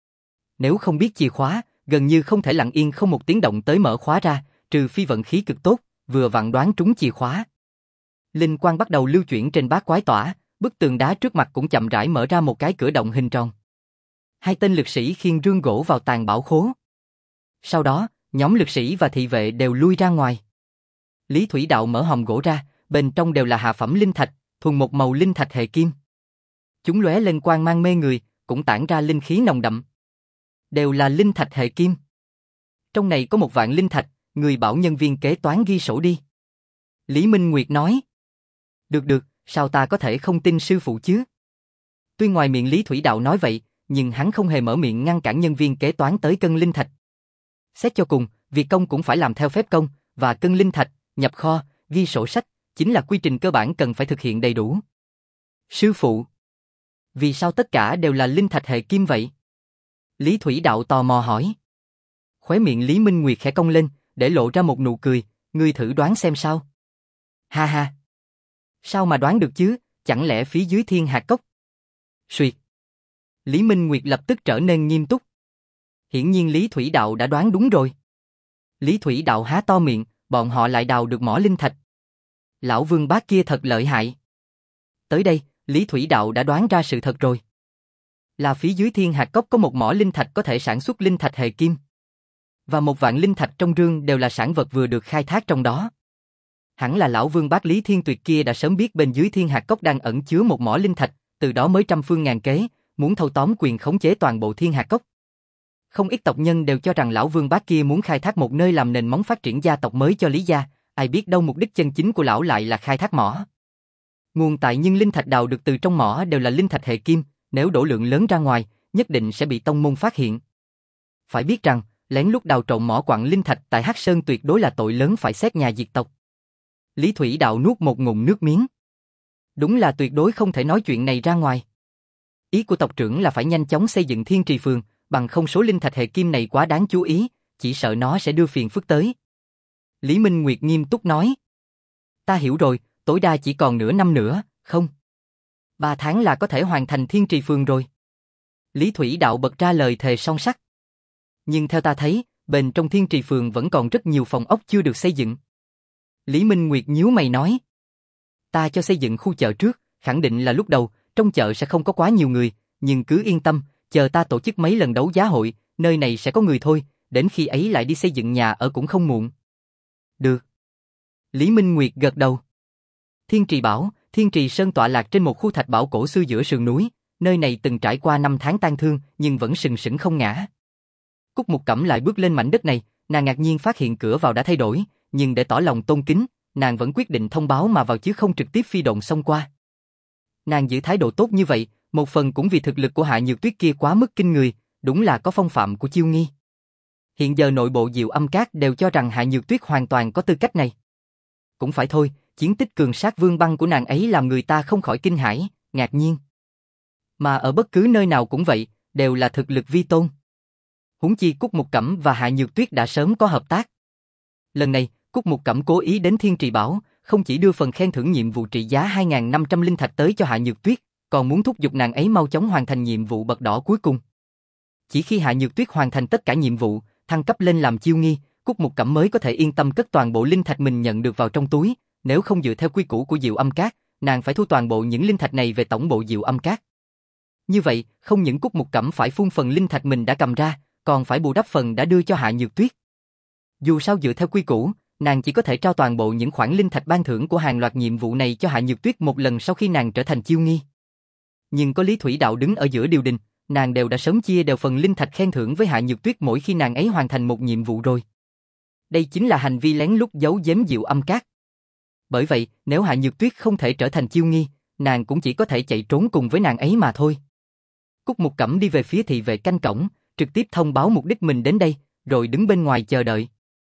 Nếu không biết chìa khóa, gần như không thể lặng yên không một tiếng động tới mở khóa ra, trừ phi vận khí cực tốt, vừa vặn đoán trúng chìa khóa. Linh quang bắt đầu lưu chuyển trên bát quái tỏa, bức tường đá trước mặt cũng chậm rãi mở ra một cái cửa động hình tròn. Hai tên lực sĩ khiêng rương gỗ vào tàng bảo khố. Sau đó, nhóm lực sĩ và thị vệ đều lui ra ngoài. Lý Thủy Đạo mở hòm gỗ ra, bên trong đều là hạ phẩm linh thạch, thuần một màu linh thạch hệ kim. Chúng lóe lên quang mang mê người, cũng tản ra linh khí nồng đậm. Đều là linh thạch hệ kim. Trong này có một vạn linh thạch, người bảo nhân viên kế toán ghi sổ đi. Lý Minh Nguyệt nói. Được được, sao ta có thể không tin sư phụ chứ? Tuy ngoài miệng Lý Thủy Đạo nói vậy, nhưng hắn không hề mở miệng ngăn cản nhân viên kế toán tới cân linh thạch. Xét cho cùng, việc công cũng phải làm theo phép công, và cân linh thạch, nhập kho, ghi sổ sách, chính là quy trình cơ bản cần phải thực hiện đầy đủ. Sư phụ, vì sao tất cả đều là linh thạch hệ kim vậy? Lý Thủy Đạo tò mò hỏi. Khóe miệng Lý Minh Nguyệt khẽ cong lên, để lộ ra một nụ cười, ngươi thử đoán xem sao. Ha ha. Sao mà đoán được chứ, chẳng lẽ phía dưới thiên hạt cốc? Suyệt. Lý Minh Nguyệt lập tức trở nên nghiêm túc. Hiển nhiên Lý Thủy Đạo đã đoán đúng rồi. Lý Thủy Đạo há to miệng, bọn họ lại đào được mỏ linh thạch. Lão Vương Bác kia thật lợi hại. Tới đây, Lý Thủy Đạo đã đoán ra sự thật rồi. Là phía dưới thiên hạt cốc có một mỏ linh thạch có thể sản xuất linh thạch hệ kim. Và một vạn linh thạch trong rương đều là sản vật vừa được khai thác trong đó. Hẳn là lão Vương Bác Lý Thiên Tuyệt kia đã sớm biết bên dưới thiên hạt cốc đang ẩn chứa một mỏ linh thạch, từ đó mới trăm phương ngàn kế, muốn thâu tóm quyền khống chế toàn bộ thiên hạt cốc. Không ít tộc nhân đều cho rằng lão Vương Bác kia muốn khai thác một nơi làm nền móng phát triển gia tộc mới cho Lý gia, ai biết đâu mục đích chân chính của lão lại là khai thác mỏ. Nguồn tài nhưng linh thạch đào được từ trong mỏ đều là linh thạch hệ kim, nếu đổ lượng lớn ra ngoài, nhất định sẽ bị tông môn phát hiện. Phải biết rằng, lén lút đào trộm mỏ quặng linh thạch tại Hắc Sơn tuyệt đối là tội lớn phải xét nhà diệt tộc. Lý Thủy Đạo nuốt một ngụm nước miếng. Đúng là tuyệt đối không thể nói chuyện này ra ngoài. Ý của tộc trưởng là phải nhanh chóng xây dựng Thiên Trì Phường, bằng không số linh thạch hệ kim này quá đáng chú ý, chỉ sợ nó sẽ đưa phiền phức tới. Lý Minh Nguyệt nghiêm túc nói. Ta hiểu rồi, tối đa chỉ còn nửa năm nữa, không? Ba tháng là có thể hoàn thành Thiên Trì Phường rồi. Lý Thủy Đạo bật ra lời thề son sắt. Nhưng theo ta thấy, bên trong Thiên Trì Phường vẫn còn rất nhiều phòng ốc chưa được xây dựng. Lý Minh Nguyệt nhíu mày nói. Ta cho xây dựng khu chợ trước, khẳng định là lúc đầu, trong chợ sẽ không có quá nhiều người, nhưng cứ yên tâm, chờ ta tổ chức mấy lần đấu giá hội, nơi này sẽ có người thôi, đến khi ấy lại đi xây dựng nhà ở cũng không muộn. Được. Lý Minh Nguyệt gật đầu. Thiên Trì Bảo, Thiên Trì Sơn tọa lạc trên một khu thạch bảo cổ xưa giữa sườn núi, nơi này từng trải qua năm tháng tang thương, nhưng vẫn sừng sững không ngã. Cúc Mục Cẩm lại bước lên mảnh đất này, nàng ngạc nhiên phát hiện cửa vào đã thay đổi, nhưng để tỏ lòng tôn kính, nàng vẫn quyết định thông báo mà vào chứ không trực tiếp phi độn xông qua. Nàng giữ thái độ tốt như vậy, một phần cũng vì thực lực của Hạ Nhược Tuyết kia quá mức kinh người, đúng là có phong phạm của chiêu nghi. Hiện giờ nội bộ Diệu Âm Các đều cho rằng Hạ Nhược Tuyết hoàn toàn có tư cách này. cũng phải thôi, chiến tích cường sát Vương Băng của nàng ấy làm người ta không khỏi kinh hãi, ngạc nhiên. Mà ở bất cứ nơi nào cũng vậy, đều là thực lực vi tôn. Huống chi Cúc Mục Cẩm và Hạ Nhược Tuyết đã sớm có hợp tác. Lần này, Cúc Mục Cẩm cố ý đến Thiên Trì Bảo, không chỉ đưa phần khen thưởng nhiệm vụ trị giá hai nghìn năm trăm linh thạch tới cho Hạ Nhược Tuyết, còn muốn thúc giục nàng ấy mau chóng hoàn thành nhiệm vụ bậc đỏ cuối cùng. Chỉ khi Hạ Nhược Tuyết hoàn thành tất cả nhiệm vụ, thăng cấp lên làm chiêu nghi, Cúc Mục Cẩm mới có thể yên tâm cất toàn bộ linh thạch mình nhận được vào trong túi, nếu không dựa theo quy củ của Diệu Âm Các, nàng phải thu toàn bộ những linh thạch này về tổng bộ Diệu Âm Các. Như vậy, không những Cúc Mục Cẩm phải phun phần linh thạch mình đã cầm ra, còn phải bù đắp phần đã đưa cho Hạ Nhược Tuyết. Dù sao dựa theo quy củ, nàng chỉ có thể trao toàn bộ những khoản linh thạch ban thưởng của hàng loạt nhiệm vụ này cho Hạ Nhược Tuyết một lần sau khi nàng trở thành chiêu nghi. Nhưng có Lý Thủy Đạo đứng ở giữa điều đình, nàng đều đã sớm chia đều phần linh thạch khen thưởng với Hạ Nhược Tuyết mỗi khi nàng ấy hoàn thành một nhiệm vụ rồi. Đây chính là hành vi lén lút giấu giếm Diệu Âm Các. Bởi vậy, nếu Hạ Nhược Tuyết không thể trở thành chiêu nghi, nàng cũng chỉ có thể chạy trốn cùng với nàng ấy mà thôi. Cúc Mục Cẩm đi về phía thị vệ canh cổng, trực tiếp thông báo mục đích mình đến đây, rồi đứng bên ngoài chờ đợi.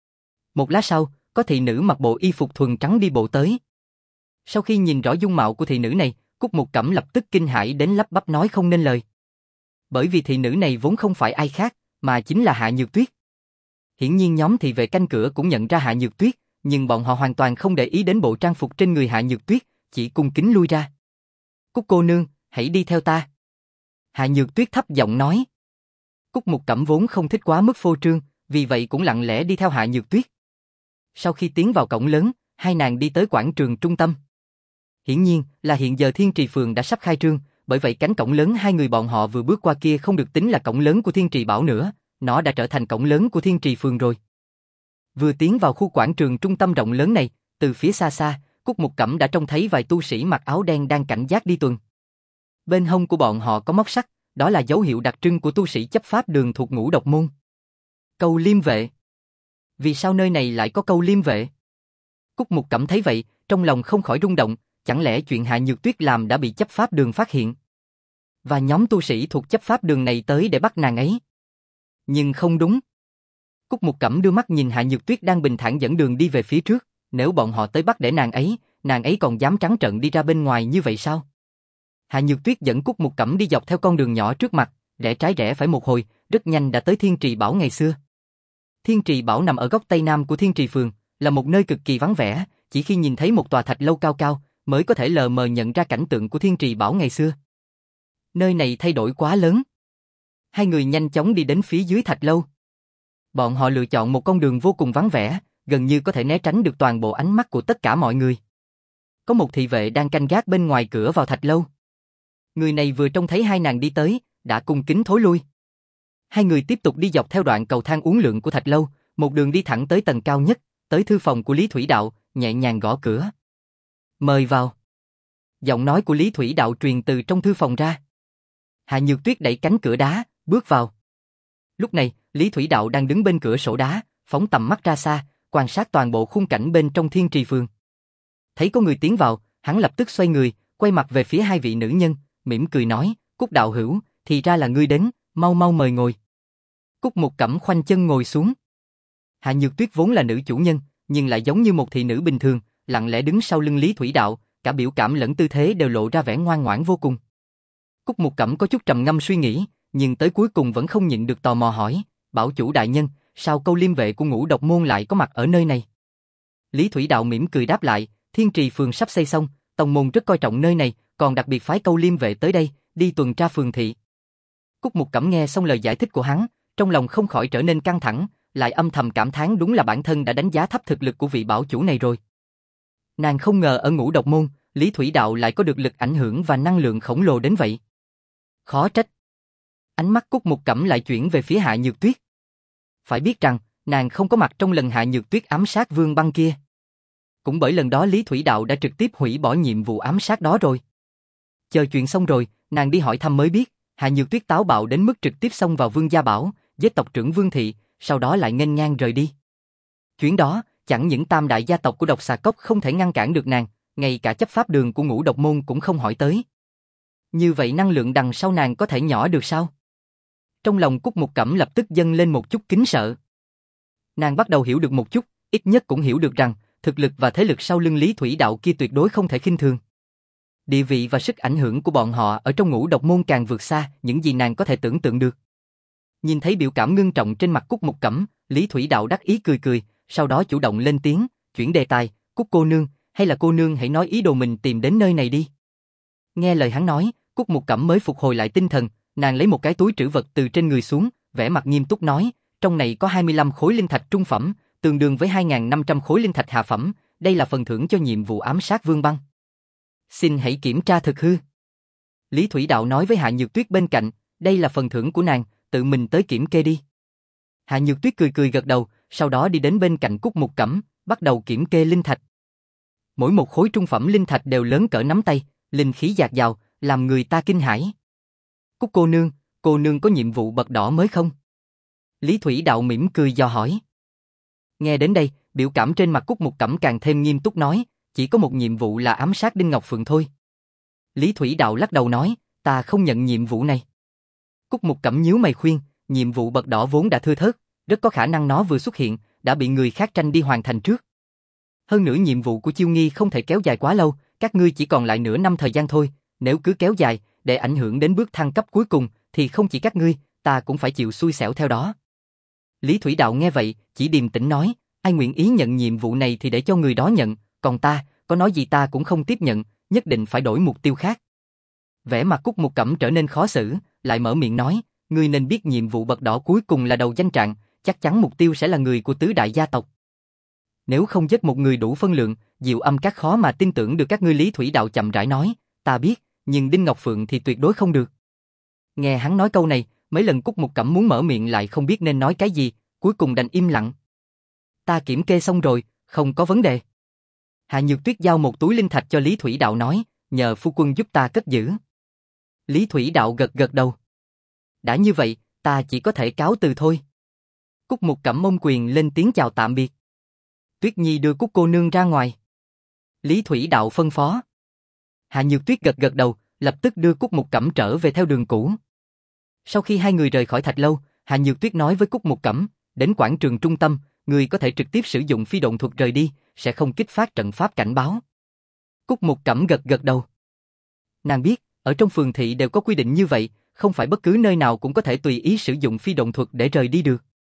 Một lát sau, có thị nữ mặc bộ y phục thuần trắng đi bộ tới. Sau khi nhìn rõ dung mạo của thị nữ này, Cúc Mục Cẩm lập tức kinh hãi đến lắp bắp nói không nên lời. Bởi vì thị nữ này vốn không phải ai khác, mà chính là Hạ Nhược Tuyết. Hiển nhiên nhóm thị vệ canh cửa cũng nhận ra Hạ Nhược Tuyết, nhưng bọn họ hoàn toàn không để ý đến bộ trang phục trên người Hạ Nhược Tuyết, chỉ cung kính lui ra. Cúc cô nương, hãy đi theo ta. Hạ Nhược Tuyết thấp giọng nói. Cúc Mục Cẩm vốn không thích quá mức phô trương, vì vậy cũng lặng lẽ đi theo Hạ Nhược Tuyết. Sau khi tiến vào cổng lớn, hai nàng đi tới quảng trường trung tâm. Hiển nhiên là hiện giờ Thiên Trì Phường đã sắp khai trương, bởi vậy cánh cổng lớn hai người bọn họ vừa bước qua kia không được tính là cổng lớn của Thiên Trì Bảo nữa, nó đã trở thành cổng lớn của Thiên Trì Phường rồi. Vừa tiến vào khu quảng trường trung tâm rộng lớn này, từ phía xa xa, Cúc Mục Cẩm đã trông thấy vài tu sĩ mặc áo đen đang cảnh giác đi tuần. Bên hông của bọn họ có móc sắt, đó là dấu hiệu đặc trưng của tu sĩ chấp pháp đường thuộc Ngũ Độc Môn. Câu liêm vệ. Vì sao nơi này lại có câu liêm vệ? Cúc Mục Cẩm thấy vậy, trong lòng không khỏi rung động, chẳng lẽ chuyện Hạ Nhược Tuyết làm đã bị chấp pháp đường phát hiện? Và nhóm tu sĩ thuộc chấp pháp đường này tới để bắt nàng ấy. Nhưng không đúng. Cúc Mục Cẩm đưa mắt nhìn Hạ Nhược Tuyết đang bình thản dẫn đường đi về phía trước, nếu bọn họ tới bắt để nàng ấy, nàng ấy còn dám trắng trợn đi ra bên ngoài như vậy sao? Hạ Nhược Tuyết dẫn Cúc Mục Cẩm đi dọc theo con đường nhỏ trước mặt, rẽ trái rẽ phải một hồi, rất nhanh đã tới Thiên Trì Bảo ngày xưa. Thiên Trì Bảo nằm ở góc tây nam của Thiên Trì Phường, là một nơi cực kỳ vắng vẻ, chỉ khi nhìn thấy một tòa thạch lâu cao cao, mới có thể lờ mờ nhận ra cảnh tượng của Thiên Trì Bảo ngày xưa. Nơi này thay đổi quá lớn. Hai người nhanh chóng đi đến phía dưới thạch lâu. Bọn họ lựa chọn một con đường vô cùng vắng vẻ, gần như có thể né tránh được toàn bộ ánh mắt của tất cả mọi người. Có một thị vệ đang canh gác bên ngoài cửa vào thạch lâu. Người này vừa trông thấy hai nàng đi tới, đã cung kính thối lui. Hai người tiếp tục đi dọc theo đoạn cầu thang uốn lượn của thạch lâu, một đường đi thẳng tới tầng cao nhất, tới thư phòng của Lý Thủy Đạo, nhẹ nhàng gõ cửa. Mời vào. Giọng nói của Lý Thủy Đạo truyền từ trong thư phòng ra. Hạ Nhược Tuyết đẩy cánh cửa đá, bước vào. Lúc này, Lý Thủy Đạo đang đứng bên cửa sổ đá, phóng tầm mắt ra xa, quan sát toàn bộ khung cảnh bên trong Thiên Trì Phường. Thấy có người tiến vào, hắn lập tức xoay người, quay mặt về phía hai vị nữ nhân, mỉm cười nói, Cúc đạo hữu, thì ra là ngươi đến, mau mau mời ngồi. Cúc Mục Cẩm khoanh chân ngồi xuống. Hạ Nhược Tuyết vốn là nữ chủ nhân, nhưng lại giống như một thị nữ bình thường, lặng lẽ đứng sau lưng Lý Thủy Đạo, cả biểu cảm lẫn tư thế đều lộ ra vẻ ngoan ngoãn vô cùng. Cúc Mục Cẩm có chút trầm ngâm suy nghĩ, nhưng tới cuối cùng vẫn không nhịn được tò mò hỏi, bảo chủ đại nhân, sao câu liêm vệ của Ngũ Độc Môn lại có mặt ở nơi này? Lý Thủy Đạo mỉm cười đáp lại, Thiên Trì Phường sắp xây xong, tông môn rất coi trọng nơi này, còn đặc biệt phái câu liêm vệ tới đây, đi tuần tra phường thị. Cúc Mục Cẩm nghe xong lời giải thích của hắn, trong lòng không khỏi trở nên căng thẳng, lại âm thầm cảm thán đúng là bản thân đã đánh giá thấp thực lực của vị bảo chủ này rồi. Nàng không ngờ ở Ngũ Độc Môn, Lý Thủy Đạo lại có được lực ảnh hưởng và năng lượng khổng lồ đến vậy. Khó trách. Ánh mắt Cúc Mục Cẩm lại chuyển về phía Hạ Nhược Tuyết. Phải biết rằng, nàng không có mặt trong lần Hạ Nhược Tuyết ám sát Vương Băng kia. Cũng bởi lần đó Lý Thủy Đạo đã trực tiếp hủy bỏ nhiệm vụ ám sát đó rồi. Chờ chuyện xong rồi, nàng đi hỏi thăm mới biết, Hạ Nhược Tuyết táo bạo đến mức trực tiếp xông vào Vương Gia Bảo, giết tộc trưởng Vương Thị, sau đó lại nghênh ngang rời đi. Chuyến đó, chẳng những tam đại gia tộc của Độc Xà Cốc không thể ngăn cản được nàng, ngay cả chấp pháp đường của Ngũ Độc Môn cũng không hỏi tới. Như vậy năng lượng đằng sau nàng có thể nhỏ được sao? Trong lòng Cúc Mục Cẩm lập tức dâng lên một chút kính sợ. Nàng bắt đầu hiểu được một chút, ít nhất cũng hiểu được rằng, thực lực và thế lực sau lưng Lý Thủy Đạo kia tuyệt đối không thể khinh thường. Địa vị và sức ảnh hưởng của bọn họ ở trong Ngũ Độc môn càng vượt xa những gì nàng có thể tưởng tượng được. Nhìn thấy biểu cảm ngưng trọng trên mặt Cúc Mục Cẩm, Lý Thủy Đạo đắc ý cười cười, sau đó chủ động lên tiếng, chuyển đề tài, Cúc cô nương, hay là cô nương hãy nói ý đồ mình tìm đến nơi này đi. Nghe lời hắn nói, Cúc Mục Cẩm mới phục hồi lại tinh thần, nàng lấy một cái túi trữ vật từ trên người xuống, vẻ mặt nghiêm túc nói, trong này có hai mươi lăm khối linh thạch trung phẩm, tương đương với hai nghìn năm trăm khối linh thạch hạ phẩm, đây là phần thưởng cho nhiệm vụ ám sát Vương Băng. Xin hãy kiểm tra thực hư. Lý Thủy Đạo nói với Hạ Nhược Tuyết bên cạnh, đây là phần thưởng của nàng, tự mình tới kiểm kê đi. Hạ Nhược Tuyết cười cười gật đầu, sau đó đi đến bên cạnh Cúc Mục Cẩm, bắt đầu kiểm kê linh thạch. Mỗi một khối trung phẩm linh thạch đều lớn cỡ nắm tay, linh khí dạt dào, làm người ta kinh hãi. Cúc cô nương, cô nương có nhiệm vụ bậc đỏ mới không? Lý Thủy Đạo mỉm cười dò hỏi. Nghe đến đây, biểu cảm trên mặt Cúc Mục Cẩm càng thêm nghiêm túc nói, chỉ có một nhiệm vụ là ám sát Đinh Ngọc Phượng thôi. Lý Thủy Đạo lắc đầu nói, ta không nhận nhiệm vụ này. Cúc Mục Cẩm nhíu mày khuyên, nhiệm vụ bậc đỏ vốn đã thưa thớt, rất có khả năng nó vừa xuất hiện, đã bị người khác tranh đi hoàn thành trước. Hơn nữa nhiệm vụ của Chiêu Nghi không thể kéo dài quá lâu, các ngươi chỉ còn lại nửa năm thời gian thôi, nếu cứ kéo dài, để ảnh hưởng đến bước thăng cấp cuối cùng, thì không chỉ các ngươi, ta cũng phải chịu xui xẻo theo đó. Lý Thủy Đạo nghe vậy, chỉ điềm tĩnh nói, ai nguyện ý nhận nhiệm vụ này thì để cho người đó nhận, còn ta, có nói gì ta cũng không tiếp nhận, nhất định phải đổi mục tiêu khác. Vẻ mặt Cúc Mục Cẩm trở nên khó xử, lại mở miệng nói, ngươi nên biết nhiệm vụ bậc đỏ cuối cùng là đầu danh trạng, chắc chắn mục tiêu sẽ là người của tứ đại gia tộc. Nếu không giết một người đủ phân lượng, Diệu Âm Các khó mà tin tưởng được các ngươi. Lý Thủy Đạo chậm rãi nói, ta biết, nhưng Đinh Ngọc Phượng thì tuyệt đối không được. Nghe hắn nói câu này, mấy lần Cúc Mục Cẩm muốn mở miệng lại không biết nên nói cái gì, cuối cùng đành im lặng. Ta kiểm kê xong rồi, không có vấn đề. Hạ Nhược Tuyết giao một túi linh thạch cho Lý Thủy Đạo nói, nhờ phu quân giúp ta cất giữ. Lý Thủy Đạo gật gật đầu. Đã như vậy, ta chỉ có thể cáo từ thôi. Cúc Mục Cẩm ôm quyền lên tiếng chào tạm biệt. Tuyết Nhi đưa Cúc cô nương ra ngoài. Lý Thủy Đạo phân phó. Hạ Nhược Tuyết gật gật đầu, lập tức đưa Cúc Mục Cẩm trở về theo đường cũ. Sau khi hai người rời khỏi thạch lâu, Hạ Nhược Tuyết nói với Cúc Mục Cẩm, đến quảng trường trung tâm, người có thể trực tiếp sử dụng phi độn thuật rời đi, sẽ không kích phát trận pháp cảnh báo. Cúc Mục Cẩm gật gật đầu. Nàng biết, ở trong phường thị đều có quy định như vậy, không phải bất cứ nơi nào cũng có thể tùy ý sử dụng phi độn thuật để rời đi được.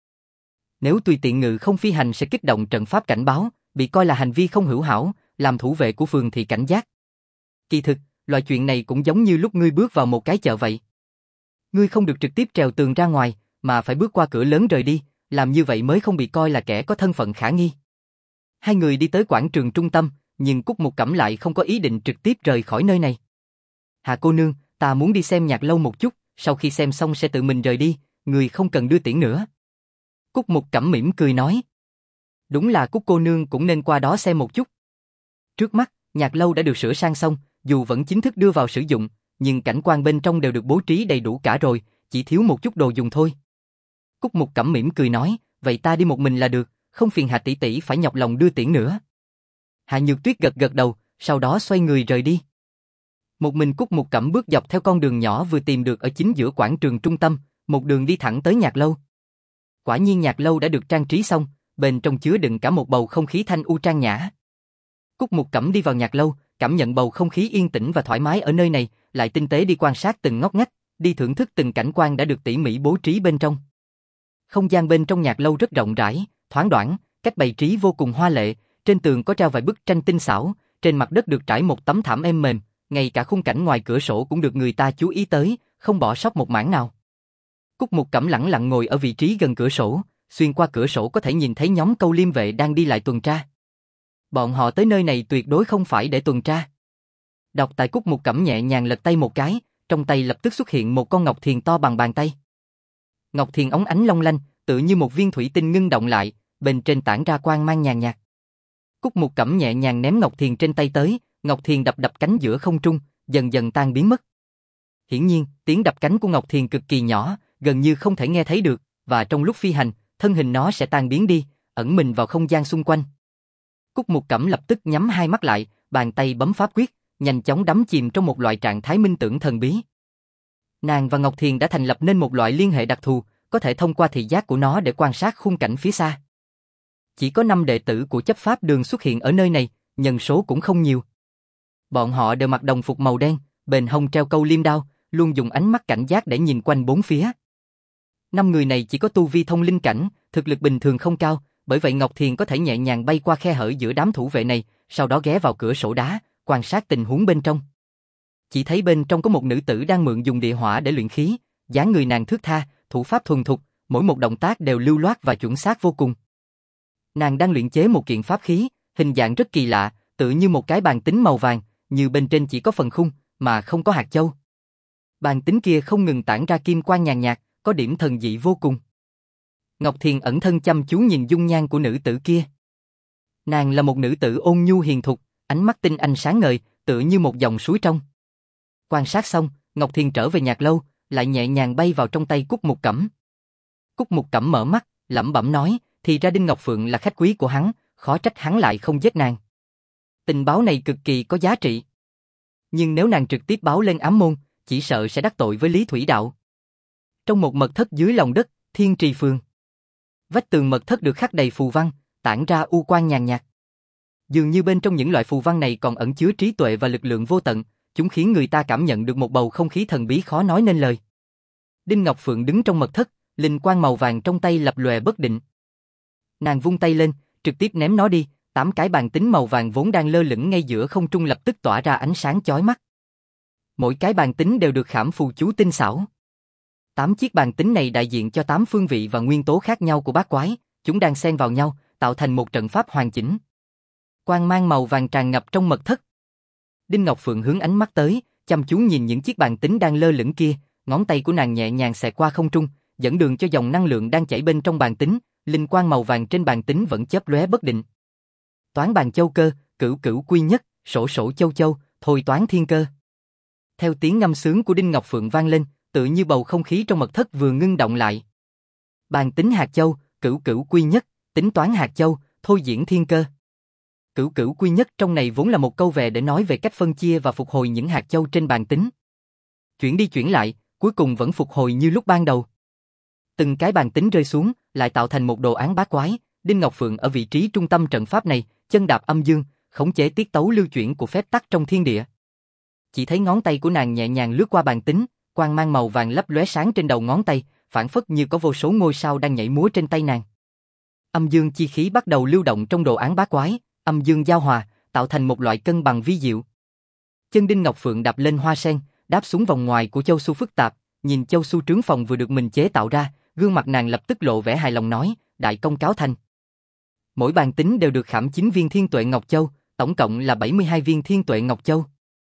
Nếu tùy tiện ngự không phi hành sẽ kích động trận pháp cảnh báo, bị coi là hành vi không hữu hảo, làm thủ vệ của phường thị cảnh giác. Kỳ thực, loại chuyện này cũng giống như lúc ngươi bước vào một cái chợ vậy. Ngươi không được trực tiếp trèo tường ra ngoài, mà phải bước qua cửa lớn rời đi, làm như vậy mới không bị coi là kẻ có thân phận khả nghi. Hai người đi tới quảng trường trung tâm, nhưng Cúc Mục Cẩm lại không có ý định trực tiếp rời khỏi nơi này. Hạ cô nương, ta muốn đi xem nhạc lâu một chút, sau khi xem xong sẽ tự mình rời đi, người không cần đưa tiễn nữa. Cúc Mục Cẩm mỉm cười nói. Đúng là Cúc cô nương cũng nên qua đó xem một chút. Trước mắt, nhạc lâu đã được sửa sang xong, dù vẫn chính thức đưa vào sử dụng, nhưng cảnh quan bên trong đều được bố trí đầy đủ cả rồi, chỉ thiếu một chút đồ dùng thôi. Cúc Mục Cẩm mỉm cười nói, vậy ta đi một mình là được, không phiền Hạ tỷ tỷ phải nhọc lòng đưa tiễn nữa. Hạ Nhược Tuyết gật gật đầu, sau đó xoay người rời đi. Một mình Cúc Mục Cẩm bước dọc theo con đường nhỏ vừa tìm được ở chính giữa quảng trường trung tâm, một đường đi thẳng tới nhạc lâu. Quả nhiên nhạc lâu đã được trang trí xong, bên trong chứa đựng cả một bầu không khí thanh u trang nhã. Cúc Mục Cẩm đi vào nhạc lâu, cảm nhận bầu không khí yên tĩnh và thoải mái ở nơi này, lại tinh tế đi quan sát từng ngóc ngách, đi thưởng thức từng cảnh quan đã được tỉ mỉ bố trí bên trong. Không gian bên trong nhạc lâu rất rộng rãi, thoáng đoản, cách bày trí vô cùng hoa lệ, trên tường có treo vài bức tranh tinh xảo, trên mặt đất được trải một tấm thảm êm mềm, ngay cả khung cảnh ngoài cửa sổ cũng được người ta chú ý tới, không bỏ sót một mảng nào. Cúc Mục Cẩm lẳng lặng ngồi ở vị trí gần cửa sổ, xuyên qua cửa sổ có thể nhìn thấy nhóm câu liêm vệ đang đi lại tuần tra. Bọn họ tới nơi này tuyệt đối không phải để tuần tra. Đọc tại Cúc Mục Cẩm nhẹ nhàng lật tay một cái, trong tay lập tức xuất hiện một con ngọc thiền to bằng bàn tay. Ngọc thiền óng ánh long lanh, tự như một viên thủy tinh ngưng động lại, bên trên tản ra quang mang nhàn nhạt. Cúc Mục Cẩm nhẹ nhàng ném ngọc thiền trên tay tới, ngọc thiền đập đập cánh giữa không trung, dần dần tan biến mất. Hiển nhiên, tiếng đập cánh của ngọc thiền cực kỳ nhỏ, gần như không thể nghe thấy được, và trong lúc phi hành, thân hình nó sẽ tan biến đi, ẩn mình vào không gian xung quanh. Cúc Mục Cẩm lập tức nhắm hai mắt lại, bàn tay bấm pháp quyết, nhanh chóng đắm chìm trong một loại trạng thái minh tưởng thần bí. Nàng và Ngọc Thiền đã thành lập nên một loại liên hệ đặc thù, có thể thông qua thị giác của nó để quan sát khung cảnh phía xa. Chỉ có năm đệ tử của chấp pháp đường xuất hiện ở nơi này, nhân số cũng không nhiều. Bọn họ đều mặc đồng phục màu đen, bền hông treo câu liêm đao, luôn dùng ánh mắt cảnh giác để nhìn quanh bốn phía. Năm người này chỉ có tu vi thông linh cảnh, thực lực bình thường không cao, bởi vậy Ngọc Thiền có thể nhẹ nhàng bay qua khe hở giữa đám thủ vệ này, sau đó ghé vào cửa sổ đá, quan sát tình huống bên trong. Chỉ thấy bên trong có một nữ tử đang mượn dùng địa hỏa để luyện khí, dáng người nàng thướt tha, thủ pháp thuần thục, mỗi một động tác đều lưu loát và chuẩn xác vô cùng. Nàng đang luyện chế một kiện pháp khí, hình dạng rất kỳ lạ, tựa như một cái bàn tính màu vàng, như bên trên chỉ có phần khung, mà không có hạt châu. Bàn tính kia không ngừng tản ra kim quang nhàn nhạt, có điểm thần dị vô cùng. Ngọc Thiền ẩn thân chăm chú nhìn dung nhan của nữ tử kia. Nàng là một nữ tử ôn nhu hiền thục, ánh mắt tinh anh sáng ngời, tựa như một dòng suối trong. Quan sát xong, Ngọc Thiền trở về nhạc lâu, lại nhẹ nhàng bay vào trong tay Cúc Mục Cẩm. Cúc Mục Cẩm mở mắt, lẩm bẩm nói, thì ra Đinh Ngọc Phượng là khách quý của hắn, khó trách hắn lại không giết nàng. Tình báo này cực kỳ có giá trị. Nhưng nếu nàng trực tiếp báo lên ám môn, chỉ sợ sẽ đắc tội với Lý Thủy Đạo. Trong một mật thất dưới lòng đất, Thiên Trì Phường. Vách tường mật thất được khắc đầy phù văn, tản ra u quang nhàn nhạt. Dường như bên trong những loại phù văn này còn ẩn chứa trí tuệ và lực lượng vô tận, chúng khiến người ta cảm nhận được một bầu không khí thần bí khó nói nên lời. Đinh Ngọc Phượng đứng trong mật thất, linh quang màu vàng trong tay lập lòe bất định. Nàng vung tay lên, trực tiếp ném nó đi, tám cái bàn tính màu vàng vốn đang lơ lửng ngay giữa không trung lập tức tỏa ra ánh sáng chói mắt. Mỗi cái bàn tính đều được khảm phù chú tinh xảo. Tám chiếc bàn tính này đại diện cho tám phương vị và nguyên tố khác nhau của bát quái, chúng đang xen vào nhau, tạo thành một trận pháp hoàn chỉnh. Quang mang màu vàng tràn ngập trong mật thất. Đinh Ngọc Phượng hướng ánh mắt tới, chăm chú nhìn những chiếc bàn tính đang lơ lửng kia, ngón tay của nàng nhẹ nhàng xẹt qua không trung, dẫn đường cho dòng năng lượng đang chảy bên trong bàn tính, linh quang màu vàng trên bàn tính vẫn chớp lóe bất định. Toán bàn châu cơ, cửu cửu quy nhất, sổ sổ châu châu, thôi toán thiên cơ. Theo tiếng ngâm sướng của Đinh Ngọc Phượng vang lên, tự như bầu không khí trong mật thất vừa ngưng động lại. Bàn tính hạt châu, cửu cửu quy nhất, tính toán hạt châu, thôi diễn thiên cơ. Cửu cửu quy nhất trong này vốn là một câu về để nói về cách phân chia và phục hồi những hạt châu trên bàn tính. Chuyển đi chuyển lại, cuối cùng vẫn phục hồi như lúc ban đầu. Từng cái bàn tính rơi xuống, lại tạo thành một đồ án bát quái. Đinh Ngọc Phượng ở vị trí trung tâm trận pháp này, chân đạp âm dương, khống chế tiết tấu lưu chuyển của phép tắc trong thiên địa. Chỉ thấy ngón tay của nàng nhẹ nhàng lướt qua bàn tính, quang mang màu vàng lấp lóe sáng trên đầu ngón tay, phảng phất như có vô số ngôi sao đang nhảy múa trên tay nàng. Âm dương chi khí bắt đầu lưu động trong đồ án bát quái, âm dương giao hòa, tạo thành một loại cân bằng vi diệu. Chân Đinh Ngọc Phượng đạp lên hoa sen, đáp xuống vòng ngoài của châu su phức tạp, nhìn châu su trướng phòng vừa được mình chế tạo ra, gương mặt nàng lập tức lộ vẻ hài lòng nói, đại công cáo thành. Mỗi bàn tính đều được khảm chín viên thiên tuệ ngọc châu, tổng cộng là bảy mươi hai viên thiên tuệ ngọc châu.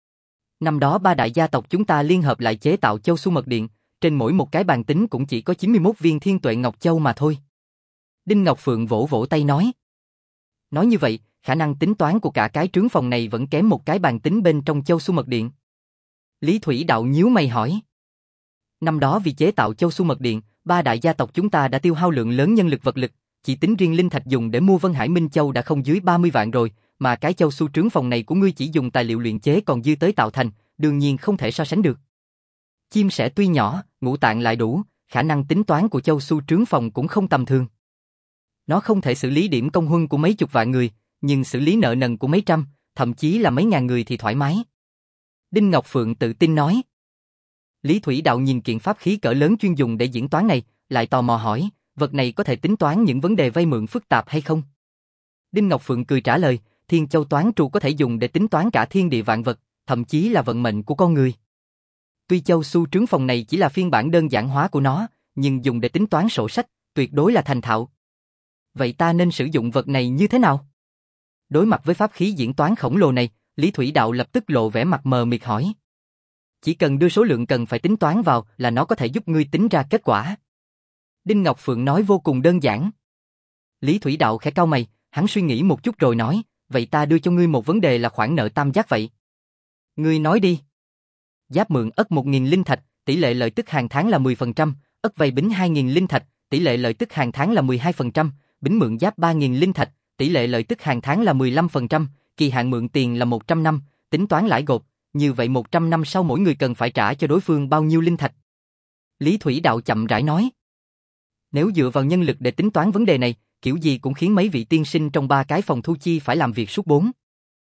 Năm đó ba đại gia tộc chúng ta liên hợp lại chế tạo châu su mật điện, trên mỗi một cái bàn tính cũng chỉ có chín mươi mốt viên thiên tuệ ngọc châu mà thôi. Đinh Ngọc Phượng vỗ vỗ tay nói. Nói như vậy, khả năng tính toán của cả cái trướng phòng này vẫn kém một cái bàn tính bên trong châu su mật điện. Lý Thủy Đạo nhíu mày hỏi. Năm đó vì chế tạo châu su mật điện, ba đại gia tộc chúng ta đã tiêu hao lượng lớn nhân lực vật lực, chỉ tính riêng linh thạch dùng để mua Vân Hải Minh Châu đã không dưới ba mươi vạn rồi, mà cái châu su trướng phòng này của ngươi chỉ dùng tài liệu luyện chế còn dư tới tạo thành, đương nhiên không thể so sánh được. Chim sẻ tuy nhỏ, ngũ tạng lại đủ, khả năng tính toán của châu su trướng phòng cũng không tầm thường. Nó không thể xử lý điểm công huân của mấy chục vạn người, nhưng xử lý nợ nần của mấy trăm, thậm chí là mấy ngàn người thì thoải mái. Đinh Ngọc Phượng tự tin nói. Lý Thủy Đạo nhìn kiện pháp khí cỡ lớn chuyên dùng để diễn toán này, lại tò mò hỏi, vật này có thể tính toán những vấn đề vay mượn phức tạp hay không? Đinh Ngọc Phượng cười trả lời, Thiên Châu toán trụ có thể dùng để tính toán cả thiên địa vạn vật, thậm chí là vận mệnh của con người. Tuy châu su trướng phòng này chỉ là phiên bản đơn giản hóa của nó, nhưng dùng để tính toán sổ sách, tuyệt đối là thành thạo. Vậy ta nên sử dụng vật này như thế nào? Đối mặt với pháp khí diễn toán khổng lồ này, Lý Thủy Đạo lập tức lộ vẻ mặt mờ mịt hỏi. Chỉ cần đưa số lượng cần phải tính toán vào là nó có thể giúp ngươi tính ra kết quả. Đinh Ngọc Phượng nói vô cùng đơn giản. Lý Thủy Đạo khẽ cau mày, hắn suy nghĩ một chút rồi nói, vậy ta đưa cho ngươi một vấn đề là khoản nợ tam giác vậy. Ngươi nói đi. Giáp mượn ất một nghìn linh thạch, tỷ lệ lợi tức hàng tháng là mười phần trăm, ất vay bính hai nghìn linh thạch, tỷ lệ lợi tức hàng tháng là mười hai phần trăm, bính mượn giáp ba nghìn linh thạch, tỷ lệ lợi tức hàng tháng là mười lăm phần trăm, kỳ hạn mượn tiền là một trăm năm, tính toán lãi gộp, như vậy một trăm năm sau mỗi người cần phải trả cho đối phương bao nhiêu linh thạch? Lý Thủy Đạo chậm rãi nói. Nếu dựa vào nhân lực để tính toán vấn đề này, kiểu gì cũng khiến mấy vị tiên sinh trong ba cái phòng thu chi phải làm việc suốt bốn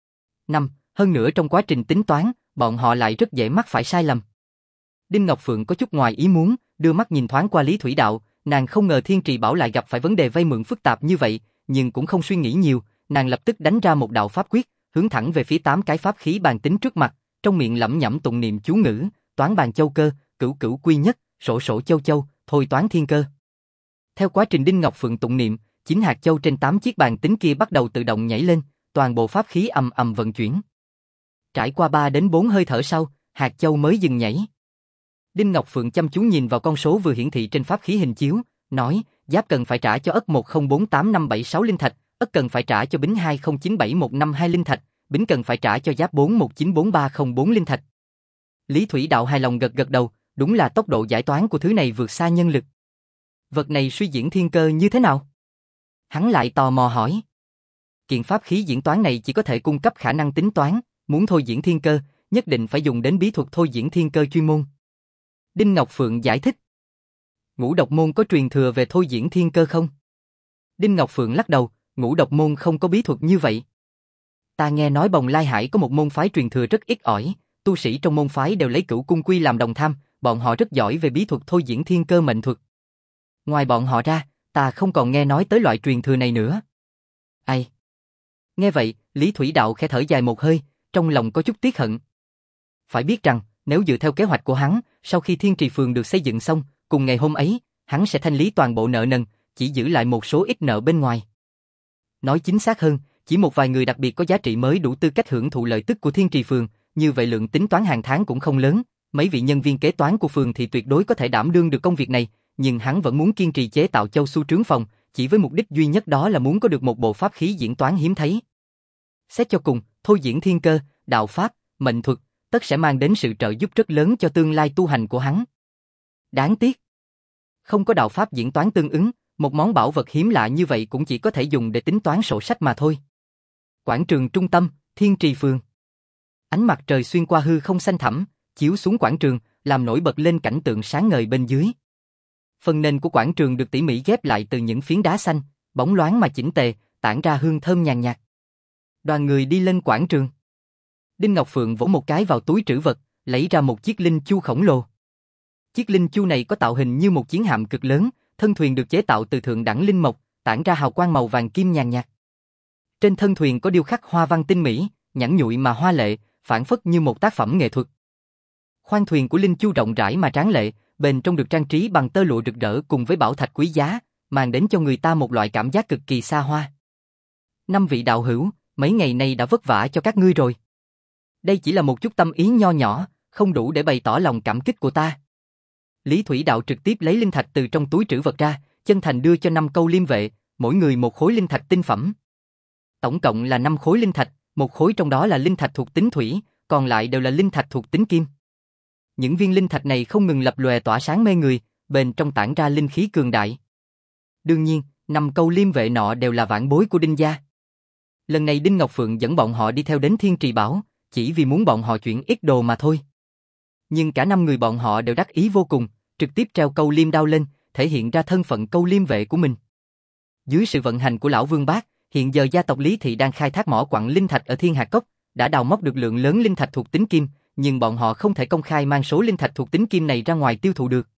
năm, hơn nữa trong quá trình tính toán, bọn họ lại rất dễ mắc phải sai lầm. Đinh Ngọc Phượng có chút ngoài ý muốn, đưa mắt nhìn thoáng qua Lý Thủy Đạo, nàng không ngờ Thiên Trì Bảo lại gặp phải vấn đề vay mượn phức tạp như vậy, nhưng cũng không suy nghĩ nhiều, nàng lập tức đánh ra một đạo pháp quyết, hướng thẳng về phía tám cái pháp khí bàn tính trước mặt, trong miệng lẩm nhẩm tụng niệm chú ngữ, toán bàn châu cơ, cửu cửu quy nhất, sổ sổ châu châu, thôi toán thiên cơ. Theo quá trình Đinh Ngọc Phượng tụng niệm, chín hạt châu trên tám chiếc bàn tính kia bắt đầu tự động nhảy lên, toàn bộ pháp khí ầm ầm vận chuyển. Trải qua ba đến bốn hơi thở sau, hạt châu mới dừng nhảy. Đinh Ngọc Phượng chăm chú nhìn vào con số vừa hiển thị trên pháp khí hình chiếu, nói, giáp cần phải trả cho ất một không bốn tám năm bảy sáu linh thạch, ất cần phải trả cho bính hai không chín bảy một năm hai linh thạch, bính cần phải trả cho giáp bốn một chín bốn ba không bốn linh thạch. Lý Thủy Đạo hài lòng gật gật đầu, đúng là tốc độ giải toán của thứ này vượt xa nhân lực. Vật này suy diễn thiên cơ như thế nào? Hắn lại tò mò hỏi. Kiện pháp khí diễn toán này chỉ có thể cung cấp khả năng tính toán, muốn thôi diễn thiên cơ, nhất định phải dùng đến bí thuật thôi diễn thiên cơ chuyên môn. Đinh Ngọc Phượng giải thích. Ngũ độc môn có truyền thừa về thôi diễn thiên cơ không? Đinh Ngọc Phượng lắc đầu, ngũ độc môn không có bí thuật như vậy. Ta nghe nói Bồng Lai Hải có một môn phái truyền thừa rất ít ỏi, tu sĩ trong môn phái đều lấy Cửu Cung Quy làm đồng tham, bọn họ rất giỏi về bí thuật thôi diễn thiên cơ mệnh thuật. Ngoài bọn họ ra, ta không còn nghe nói tới loại truyền thừa này nữa. Ai? Nghe vậy, Lý Thủy Đạo khẽ thở dài một hơi, trong lòng có chút tiếc hận. Phải biết rằng, nếu dựa theo kế hoạch của hắn, sau khi Thiên Trì Phường được xây dựng xong, cùng ngày hôm ấy, hắn sẽ thanh lý toàn bộ nợ nần, chỉ giữ lại một số ít nợ bên ngoài. Nói chính xác hơn, chỉ một vài người đặc biệt có giá trị mới đủ tư cách hưởng thụ lợi tức của Thiên Trì Phường, như vậy lượng tính toán hàng tháng cũng không lớn, mấy vị nhân viên kế toán của phường thì tuyệt đối có thể đảm đương được công việc này, nhưng hắn vẫn muốn kiên trì chế tạo Châu Su Trướng Phòng, chỉ với mục đích duy nhất đó là muốn có được một bộ pháp khí diễn toán hiếm thấy. Xét cho cùng, thôi diễn thiên cơ, đạo pháp, mệnh thuật, tất sẽ mang đến sự trợ giúp rất lớn cho tương lai tu hành của hắn. Đáng tiếc, không có đạo pháp diễn toán tương ứng, một món bảo vật hiếm lạ như vậy cũng chỉ có thể dùng để tính toán sổ sách mà thôi. Quảng trường trung tâm, Thiên Trì Phường. Ánh mặt trời xuyên qua hư không xanh thẳm, chiếu xuống quảng trường, làm nổi bật lên cảnh tượng sáng ngời bên dưới. Phần nền của quảng trường được tỉ mỉ ghép lại từ những phiến đá xanh, bóng loáng mà chỉnh tề, tản ra hương thơm nhàn nhạt. Đoàn người đi lên quảng trường. Đinh Ngọc Phượng vỗ một cái vào túi trữ vật, lấy ra một chiếc linh chu khổng lồ. Chiếc linh chu này có tạo hình như một chiến hạm cực lớn, thân thuyền được chế tạo từ thượng đẳng linh mộc, tản ra hào quang màu vàng kim nhàn nhạt. Trên thân thuyền có điêu khắc hoa văn tinh mỹ, nhẵn nhụi mà hoa lệ, phảng phất như một tác phẩm nghệ thuật. Khoang thuyền của linh chu rộng rãi mà tráng lệ, bên trong được trang trí bằng tơ lụa rực rỡ cùng với bảo thạch quý giá, mang đến cho người ta một loại cảm giác cực kỳ xa hoa. Năm vị đạo hữu, mấy ngày nay đã vất vả cho các ngươi rồi. Đây chỉ là một chút tâm ý nho nhỏ, không đủ để bày tỏ lòng cảm kích của ta. Lý Thủy Đạo trực tiếp lấy linh thạch từ trong túi trữ vật ra, chân thành đưa cho năm câu liêm vệ, mỗi người một khối linh thạch tinh phẩm. Tổng cộng là năm khối linh thạch, một khối trong đó là linh thạch thuộc tính thủy, còn lại đều là linh thạch thuộc tính kim. Những viên linh thạch này không ngừng lập lòe tỏa sáng mê người, bên trong tản ra linh khí cường đại. Đương nhiên, năm câu liêm vệ nọ đều là vãn bối của Đinh gia. Lần này Đinh Ngọc Phượng dẫn bọn họ đi theo đến Thiên Trì Bảo, chỉ vì muốn bọn họ chuyển ít đồ mà thôi. Nhưng cả năm người bọn họ đều đắc ý vô cùng, trực tiếp treo câu liêm đao lên, thể hiện ra thân phận câu liêm vệ của mình. Dưới sự vận hành của lão Vương Bác, hiện giờ gia tộc Lý Thị đang khai thác mỏ quặng linh thạch ở Thiên Hạt Cốc, đã đào móc được lượng lớn linh thạch thuộc tính kim, nhưng bọn họ không thể công khai mang số linh thạch thuộc tính kim này ra ngoài tiêu thụ được.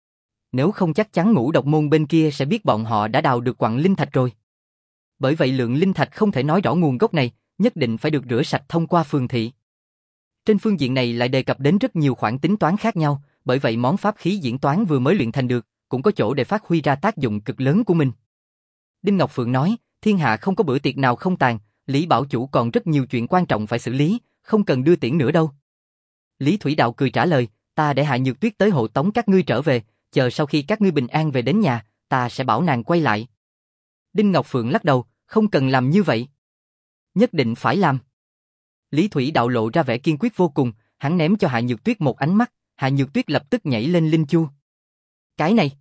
Nếu không chắc chắn Ngũ Độc Môn bên kia sẽ biết bọn họ đã đào được quặng linh thạch rồi. Bởi vậy lượng linh thạch không thể nói rõ nguồn gốc này, nhất định phải được rửa sạch thông qua phường thị. Trên phương diện này lại đề cập đến rất nhiều khoản tính toán khác nhau, bởi vậy món pháp khí diễn toán vừa mới luyện thành được, cũng có chỗ để phát huy ra tác dụng cực lớn của mình. Đinh Ngọc Phượng nói, thiên hạ không có bữa tiệc nào không tàn, Lý Bảo Chủ còn rất nhiều chuyện quan trọng phải xử lý, không cần đưa tiễn nữa đâu. Lý Thủy Đạo cười trả lời, ta để Hạ Nhược Tuyết tới hộ tống các ngươi trở về, chờ sau khi các ngươi bình an về đến nhà, ta sẽ bảo nàng quay lại. Đinh Ngọc Phượng lắc đầu, không cần làm như vậy. Nhất định phải làm. Lý Thủy Đạo lộ ra vẻ kiên quyết vô cùng, hắn ném cho Hạ Nhược Tuyết một ánh mắt, Hạ Nhược Tuyết lập tức nhảy lên linh chu. Cái này,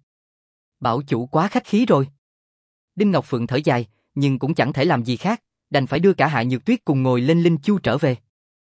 Bảo Chủ quá khách khí rồi. Đinh Ngọc Phượng thở dài, nhưng cũng chẳng thể làm gì khác, đành phải đưa cả Hạ Nhược Tuyết cùng ngồi lên linh chu trở về.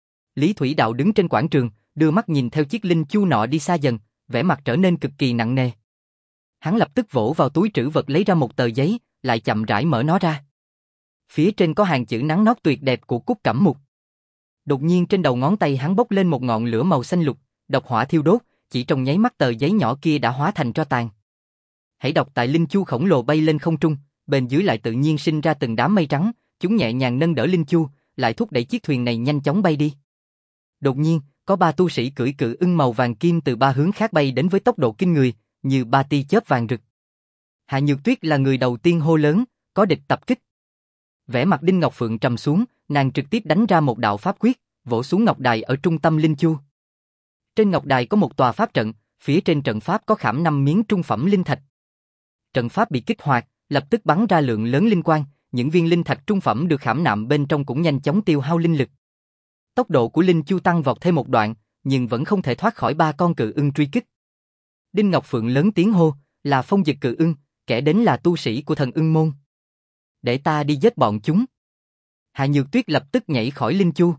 Lý Thủy Đạo đứng trên quảng trường, đưa mắt nhìn theo chiếc linh chu nọ đi xa dần, vẻ mặt trở nên cực kỳ nặng nề. Hắn lập tức vỗ vào túi trữ vật lấy ra một tờ giấy, lại chậm rãi mở nó ra. Phía trên có hàng chữ nắn nót tuyệt đẹp của Cúc Cẩm Mục. Đột nhiên trên đầu ngón tay hắn bốc lên một ngọn lửa màu xanh lục, độc hỏa thiêu đốt, chỉ trong nháy mắt tờ giấy nhỏ kia đã hóa thành tro tàn. Hãy đọc tại Linh Chu khổng lồ bay lên không trung, bên dưới lại tự nhiên sinh ra từng đám mây trắng, chúng nhẹ nhàng nâng đỡ Linh Chu, lại thúc đẩy chiếc thuyền này nhanh chóng bay đi. Đột nhiên, có ba tu sĩ cưỡi cự ưng màu vàng kim từ ba hướng khác bay đến với tốc độ kinh người, như ba tia chớp vàng rực. Hạ Nhược Tuyết là người đầu tiên hô lớn, có địch tập kích. Vẻ mặt Đinh Ngọc Phượng trầm xuống, nàng trực tiếp đánh ra một đạo pháp quyết, vỗ xuống ngọc đài ở trung tâm Linh Chu. Trên ngọc đài có một tòa pháp trận, phía trên trận pháp có khảm năm miếng trung phẩm linh thạch. Trận pháp bị kích hoạt, lập tức bắn ra lượng lớn linh quang, những viên linh thạch trung phẩm được khảm nạm bên trong cũng nhanh chóng tiêu hao linh lực. Tốc độ của Linh Chu tăng vọt thêm một đoạn, nhưng vẫn không thể thoát khỏi ba con cự ưng truy kích. Đinh Ngọc Phượng lớn tiếng hô, là Phong Dực cự ưng, kẻ đến là tu sĩ của Thần Ưng môn. Để ta đi giết bọn chúng. Hạ Nhược Tuyết lập tức nhảy khỏi Linh Chu.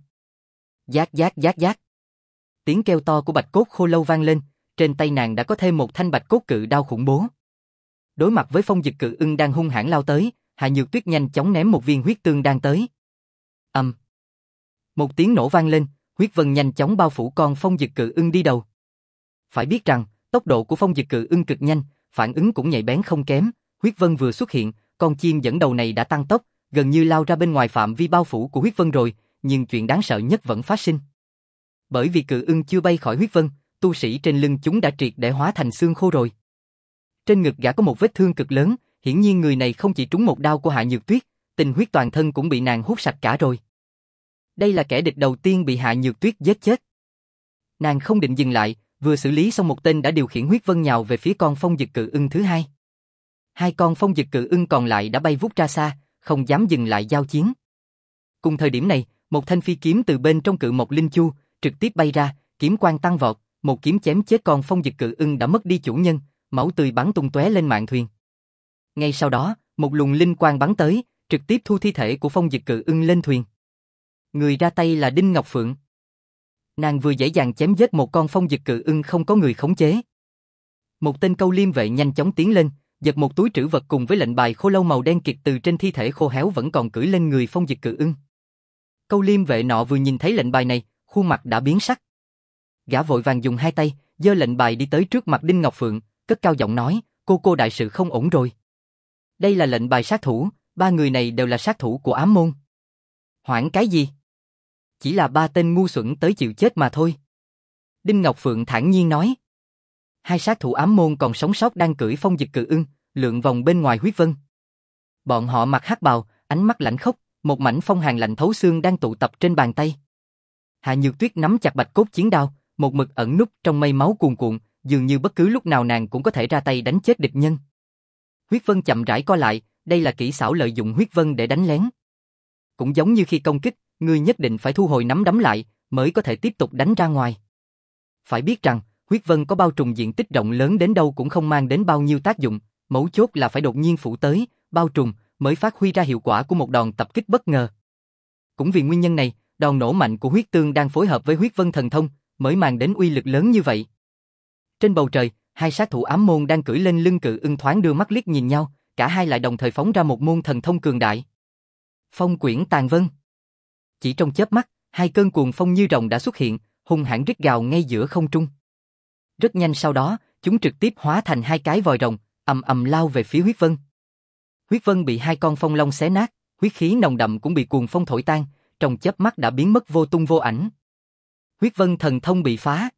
Giác giác giác giác. Tiếng kêu to của bạch cốt khô lâu vang lên, trên tay nàng đã có thêm một thanh bạch cốt cự đao khủng bố. Đối mặt với Phong Dực cự ưng đang hung hãn lao tới, Hạ Nhược Tuyết nhanh chóng ném một viên huyết tương đan tới. Ầm. Um. Một tiếng nổ vang lên, huyết vân nhanh chóng bao phủ con Phong Dực cự ưng đi đầu. Phải biết rằng, tốc độ của Phong Dực cự ưng cực nhanh, phản ứng cũng nhạy bén không kém, huyết vân vừa xuất hiện, con chim dẫn đầu này đã tăng tốc, gần như lao ra bên ngoài phạm vi bao phủ của huyết vân rồi, nhưng chuyện đáng sợ nhất vẫn phát sinh. Bởi vì cự ưng chưa bay khỏi huyết vân, tu sĩ trên lưng chúng đã triệt để hóa thành xương khô rồi. Trên ngực gã có một vết thương cực lớn, hiển nhiên người này không chỉ trúng một đao của Hạ Nhược Tuyết, tình huyết toàn thân cũng bị nàng hút sạch cả rồi. Đây là kẻ địch đầu tiên bị Hạ Nhược Tuyết giết chết. Nàng không định dừng lại, vừa xử lý xong một tên đã điều khiển huyết vân nhào về phía con Phong Dực cự ưng thứ hai. Hai con Phong Dực cự ưng còn lại đã bay vút ra xa, không dám dừng lại giao chiến. Cùng thời điểm này, một thanh phi kiếm từ bên trong cự mộc linh chu trực tiếp bay ra, kiếm quang tăng vọt, một kiếm chém chết con Phong Dực cự ưng đã mất đi chủ nhân, máu tươi bắn tung tóe lên mạn thuyền. Ngay sau đó, một luồng linh quang bắn tới, trực tiếp thu thi thể của Phong Dực cự ưng lên thuyền. Người ra tay là Đinh Ngọc Phượng. Nàng vừa dễ dàng chém giết một con Phong Dực cự ưng không có người khống chế. Một tên câu liêm vệ nhanh chóng tiến lên, giật một túi trữ vật cùng với lệnh bài khô lâu màu đen kịt từ trên thi thể khô héo vẫn còn cưỡi lên người Phong Dực cự ưng. Câu liêm vệ nọ vừa nhìn thấy lệnh bài này, khuôn mặt đã biến sắc. Gã vội vàng dùng hai tay, giơ lệnh bài đi tới trước mặt Đinh Ngọc Phượng, cất cao giọng nói, cô cô đại sự không ổn rồi. Đây là lệnh bài sát thủ, ba người này đều là sát thủ của ám môn. Hoảng cái gì? Chỉ là ba tên ngu xuẩn tới chịu chết mà thôi. Đinh Ngọc Phượng thản nhiên nói. Hai sát thủ ám môn còn sống sót đang cưỡi Phong Dực cự ưng, lượn vòng bên ngoài huyết vân. Bọn họ mặc hắc bào, ánh mắt lạnh khốc, một mảnh phong hàn lạnh thấu xương đang tụ tập trên bàn tay. Hạ Nhược Tuyết nắm chặt bạch cốt chiến đao, một mực ẩn núp trong mây máu cuồn cuộn, dường như bất cứ lúc nào nàng cũng có thể ra tay đánh chết địch nhân. Huyết vân chậm rãi co lại, đây là kỹ xảo lợi dụng huyết vân để đánh lén. Cũng giống như khi công kích, ngươi nhất định phải thu hồi nắm đấm lại, mới có thể tiếp tục đánh ra ngoài. Phải biết rằng, huyết vân có bao trùm diện tích rộng lớn đến đâu cũng không mang đến bao nhiêu tác dụng, mấu chốt là phải đột nhiên phủ tới, bao trùm, mới phát huy ra hiệu quả của một đòn tập kích bất ngờ. Cũng vì nguyên nhân này, đòn nổ mạnh của huyết tương đang phối hợp với huyết vân thần thông, mới mang đến uy lực lớn như vậy. Trên bầu trời, hai sát thủ ám môn đang cưỡi lên lưng cự ưng thoáng đưa mắt liếc nhìn nhau, cả hai lại đồng thời phóng ra một môn thần thông cường đại. Phong quyển tàn vân. Chỉ trong chớp mắt, hai cơn cuồng phong như rồng đã xuất hiện, hung hãn rít gào ngay giữa không trung. Rất nhanh sau đó, chúng trực tiếp hóa thành hai cái vòi rồng, ầm ầm lao về phía huyết vân. Huyết vân bị hai con phong long xé nát, huyết khí nồng đậm cũng bị cuồng phong thổi tan, trong chớp mắt đã biến mất vô tung vô ảnh. Huyết vân thần thông bị phá.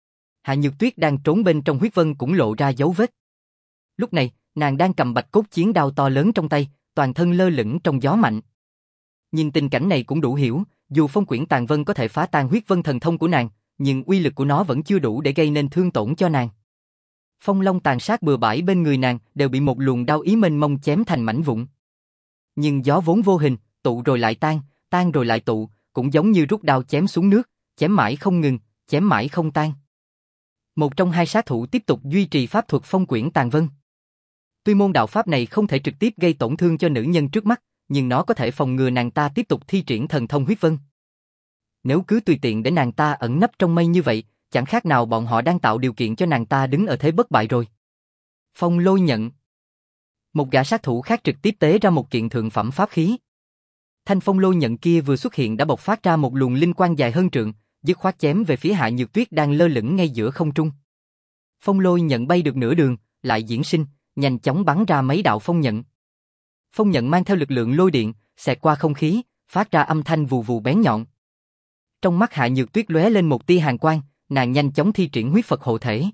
Hạ Nhược Tuyết đang trốn bên trong huyết vân cũng lộ ra dấu vết. Lúc này, nàng đang cầm bạch cốt chiến đao to lớn trong tay, toàn thân lơ lửng trong gió mạnh. Nhìn tình cảnh này cũng đủ hiểu, dù phong quyển tàn vân có thể phá tan huyết vân thần thông của nàng, nhưng uy lực của nó vẫn chưa đủ để gây nên thương tổn cho nàng. Phong long tàn sát bừa bãi bên người nàng đều bị một luồng đao ý mênh mông chém thành mảnh vụn. Nhưng gió vốn vô hình, tụ rồi lại tan, tan rồi lại tụ, cũng giống như rút đao chém xuống nước, chém mãi không ngừng, chém mãi không tan. Một trong hai sát thủ tiếp tục duy trì pháp thuật phong quyển tàn vân. Tuy môn đạo pháp này không thể trực tiếp gây tổn thương cho nữ nhân trước mắt, nhưng nó có thể phòng ngừa nàng ta tiếp tục thi triển thần thông huyết vân. Nếu cứ tùy tiện để nàng ta ẩn nấp trong mây như vậy, chẳng khác nào bọn họ đang tạo điều kiện cho nàng ta đứng ở thế bất bại rồi. Phong lôi nhận. Một gã sát thủ khác trực tiếp tế ra một kiện thượng phẩm pháp khí. Thanh phong lôi nhận kia vừa xuất hiện đã bộc phát ra một luồng linh quang dài hơn trượng, dứt khoát chém về phía Hạ Nhược Tuyết đang lơ lửng ngay giữa không trung. Phong lôi nhận bay được nửa đường, lại diễn sinh, nhanh chóng bắn ra mấy đạo phong nhận. Phong nhận mang theo lực lượng lôi điện, xẹt qua không khí, phát ra âm thanh vù vù bén nhọn. Trong mắt Hạ Nhược Tuyết lóe lên một tia hàn quang, nàng nhanh chóng thi triển huyết Phật hộ thể.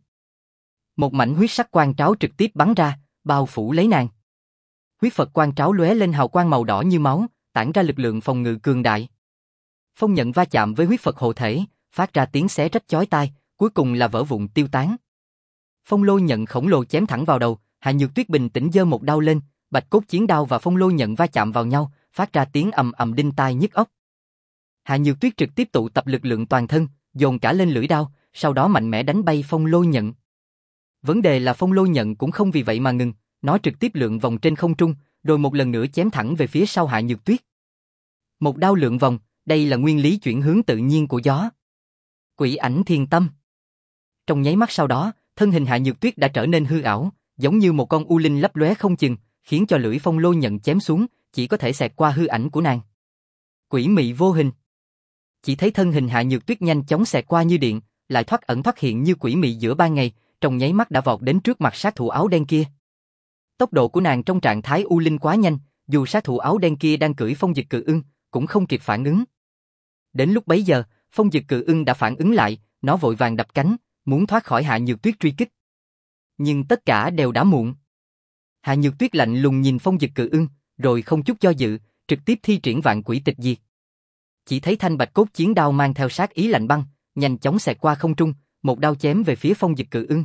Một mảnh huyết sắc quang tráo trực tiếp bắn ra, bao phủ lấy nàng. Huyết Phật quang tráo lóe lên hào quang màu đỏ như máu, tản ra lực lượng phòng ngự cường đại. Phong nhận va chạm với huyết Phật hộ thể, phát ra tiếng xé rách chói tai, cuối cùng là vỡ vụn tiêu tán. Phong lôi nhận khổng lồ chém thẳng vào đầu, Hạ Nhược Tuyết bình tĩnh giơ một đao lên, bạch cốt chiến đao và phong lôi nhận va chạm vào nhau, phát ra tiếng ầm ầm đinh tai nhức óc. Hạ Nhược Tuyết trực tiếp tụ tập lực lượng toàn thân, dồn cả lên lưỡi đao, sau đó mạnh mẽ đánh bay phong lôi nhận. Vấn đề là phong lôi nhận cũng không vì vậy mà ngừng, nó trực tiếp lượn vòng trên không trung, rồi một lần nữa chém thẳng về phía sau Hạ Nhược Tuyết. Một đao lượn vòng, đây là nguyên lý chuyển hướng tự nhiên của gió. Quỷ ảnh thiên tâm. Trong nháy mắt sau đó, thân hình Hạ Nhược Tuyết đã trở nên hư ảo, giống như một con u linh lấp lóe không chừng, khiến cho lưỡi phong lôi nhận chém xuống, chỉ có thể xẹt qua hư ảnh của nàng. Quỷ mị vô hình. Chỉ thấy thân hình Hạ Nhược Tuyết nhanh chóng xẹt qua như điện, lại thoát ẩn thoát hiện như quỷ mị giữa ban ngày, trong nháy mắt đã vọt đến trước mặt sát thủ áo đen kia. Tốc độ của nàng trong trạng thái u linh quá nhanh, dù sát thủ áo đen kia đang cưỡi phong dịch cự ưng, cũng không kịp phản ứng. Đến lúc bấy giờ, phong dịch cự ưng đã phản ứng lại, nó vội vàng đập cánh, muốn thoát khỏi Hạ Nhược Tuyết truy kích. Nhưng tất cả đều đã muộn. Hạ Nhược Tuyết lạnh lùng nhìn phong dịch cự ưng, rồi không chút do dự, trực tiếp thi triển vạn quỷ tịch diệt. Chỉ thấy thanh bạch cốt chiến đao mang theo sát ý lạnh băng, nhanh chóng xẹt qua không trung, một đao chém về phía phong dịch cự ưng.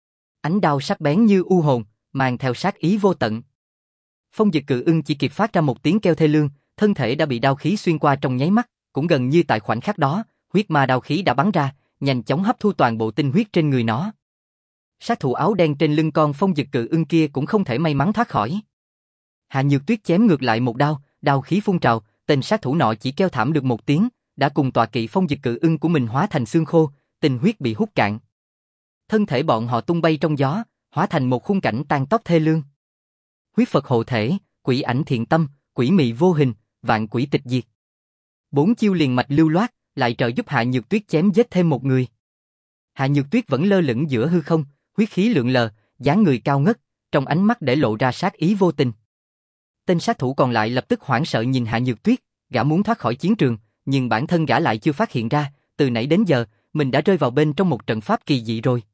Ánh đao sắc bén như u hồn, mang theo sát ý vô tận. Phong dịch cự ưng chỉ kịp phát ra một tiếng kêu thê lương, thân thể đã bị đao khí xuyên qua trong nháy mắt, cũng gần như tại khoảnh khắc đó, huyết ma đao khí đã bắn ra, nhanh chóng hấp thu toàn bộ tinh huyết trên người nó. Sát thủ áo đen trên lưng con phong dịch cự ưng kia cũng không thể may mắn thoát khỏi. Hạ Nhược Tuyết chém ngược lại một đao, đao khí phun trào, tên sát thủ nọ chỉ kêu thảm được một tiếng, đã cùng tọa kỵ phong dịch cự ưng của mình hóa thành xương khô, tinh huyết bị hút cạn. Thân thể bọn họ tung bay trong gió, hóa thành một khung cảnh tàn tóc thê lương. Huyết Phật hộ thể, quỷ ảnh thiện tâm, quỷ mị vô hình, vạn quỷ tịch diệt. Bốn chiêu liền mạch lưu loát, lại trợ giúp Hạ Nhược Tuyết chém giết thêm một người. Hạ Nhược Tuyết vẫn lơ lửng giữa hư không, huyết khí lượn lờ, dáng người cao ngất, trong ánh mắt để lộ ra sát ý vô tình. Tên sát thủ còn lại lập tức hoảng sợ nhìn Hạ Nhược Tuyết, gã muốn thoát khỏi chiến trường, nhưng bản thân gã lại chưa phát hiện ra, từ nãy đến giờ, mình đã rơi vào bên trong một trận pháp kỳ dị rồi.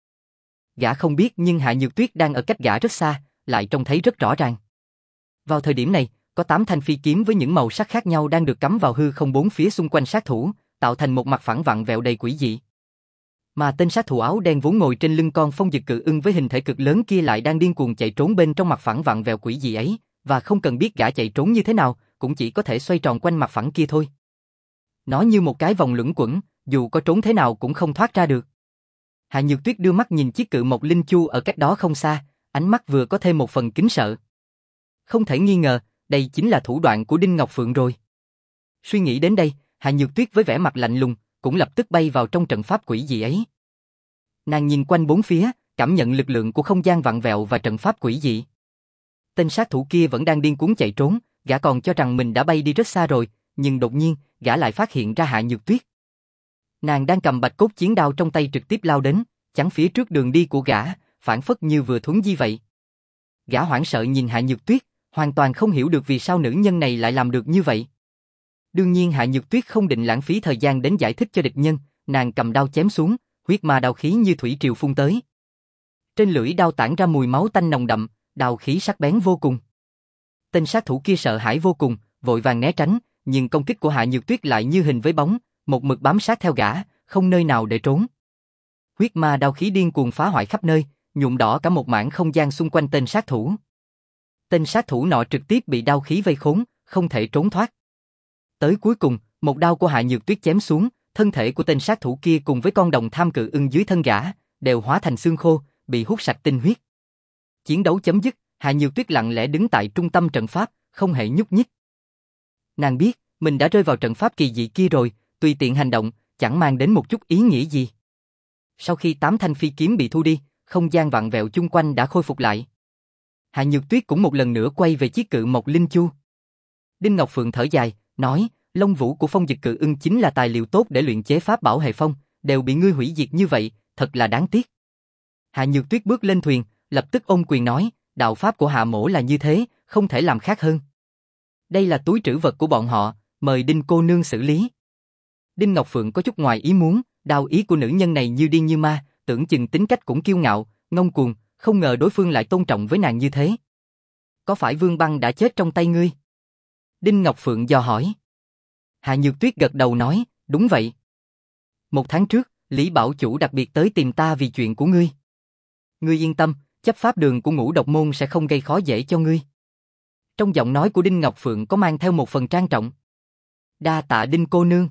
Gã không biết nhưng Hạ Nhược Tuyết đang ở cách gã rất xa, lại trông thấy rất rõ ràng. Vào thời điểm này, có tám thanh phi kiếm với những màu sắc khác nhau đang được cắm vào hư không bốn phía xung quanh sát thủ, tạo thành một mặt phẳng vặn vẹo đầy quỷ dị. Mà tên sát thủ áo đen vốn ngồi trên lưng con phong dịch cự ưng với hình thể cực lớn kia lại đang điên cuồng chạy trốn bên trong mặt phẳng vặn vẹo quỷ dị ấy, và không cần biết gã chạy trốn như thế nào, cũng chỉ có thể xoay tròn quanh mặt phẳng kia thôi. Nó như một cái vòng luẩn quẩn, dù có trốn thế nào cũng không thoát ra được. Hạ Nhược Tuyết đưa mắt nhìn chiếc cự mộc linh chu ở cách đó không xa, ánh mắt vừa có thêm một phần kính sợ. Không thể nghi ngờ, đây chính là thủ đoạn của Đinh Ngọc Phượng rồi. Suy nghĩ đến đây, Hạ Nhược Tuyết với vẻ mặt lạnh lùng, cũng lập tức bay vào trong trận pháp quỷ dị ấy. Nàng nhìn quanh bốn phía, cảm nhận lực lượng của không gian vặn vẹo và trận pháp quỷ dị. Tên sát thủ kia vẫn đang điên cuồng chạy trốn, gã còn cho rằng mình đã bay đi rất xa rồi, nhưng đột nhiên, gã lại phát hiện ra Hạ Nhược Tuyết. Nàng đang cầm bạch cốt chiến đao trong tay trực tiếp lao đến, chắn phía trước đường đi của gã, phản phất như vừa thuấn di vậy. Gã hoảng sợ nhìn Hạ Nhược Tuyết, hoàn toàn không hiểu được vì sao nữ nhân này lại làm được như vậy. Đương nhiên Hạ Nhược Tuyết không định lãng phí thời gian đến giải thích cho địch nhân, nàng cầm đao chém xuống, huyết ma đao khí như thủy triều phun tới. Trên lưỡi đao tản ra mùi máu tanh nồng đậm, đao khí sắc bén vô cùng. Tên sát thủ kia sợ hãi vô cùng, vội vàng né tránh, nhưng công kích của Hạ Nhược Tuyết lại như hình với bóng, một mực bám sát theo gã, không nơi nào để trốn. Huyết ma đao khí điên cuồng phá hoại khắp nơi, nhuộm đỏ cả một mảng không gian xung quanh tên sát thủ. Tên sát thủ nọ trực tiếp bị đao khí vây khốn, không thể trốn thoát. Tới cuối cùng, một đao của Hạ Nhược Tuyết chém xuống, thân thể của tên sát thủ kia cùng với con đồng tham cự ưng dưới thân gã, đều hóa thành xương khô, bị hút sạch tinh huyết. Chiến đấu chấm dứt, Hạ Nhược Tuyết lặng lẽ đứng tại trung tâm trận pháp, không hề nhúc nhích. Nàng biết, mình đã rơi vào trận pháp kỳ dị kia rồi, tùy tiện hành động, chẳng mang đến một chút ý nghĩa gì. Sau khi tám thanh phi kiếm bị thu đi, không gian vặn vẹo chung quanh đã khôi phục lại. Hạ Nhược Tuyết cũng một lần nữa quay về chiếc cự mộc linh chu. Đinh Ngọc Phượng thở dài, nói, lông vũ của phong dực cự ưng chính là tài liệu tốt để luyện chế pháp bảo hệ phong, đều bị ngươi hủy diệt như vậy, thật là đáng tiếc. Hạ Nhược Tuyết bước lên thuyền, lập tức ôm quyền nói, đạo pháp của Hạ mỗ là như thế, không thể làm khác hơn. Đây là túi trữ vật của bọn họ, mời Đinh cô nương xử lý. Đinh Ngọc Phượng có chút ngoài ý muốn, đao ý của nữ nhân này như điên như ma, tưởng chừng tính cách cũng kiêu ngạo, ngông cuồng, không ngờ đối phương lại tôn trọng với nàng như thế. Có phải Vương Băng đã chết trong tay ngươi? Đinh Ngọc Phượng dò hỏi. Hạ Nhược Tuyết gật đầu nói, đúng vậy. Một tháng trước, Lý Bảo Chủ đặc biệt tới tìm ta vì chuyện của ngươi. Ngươi yên tâm, chấp pháp đường của Ngũ Độc Môn sẽ không gây khó dễ cho ngươi. Trong giọng nói của Đinh Ngọc Phượng có mang theo một phần trang trọng. Đa tạ Đinh cô nương.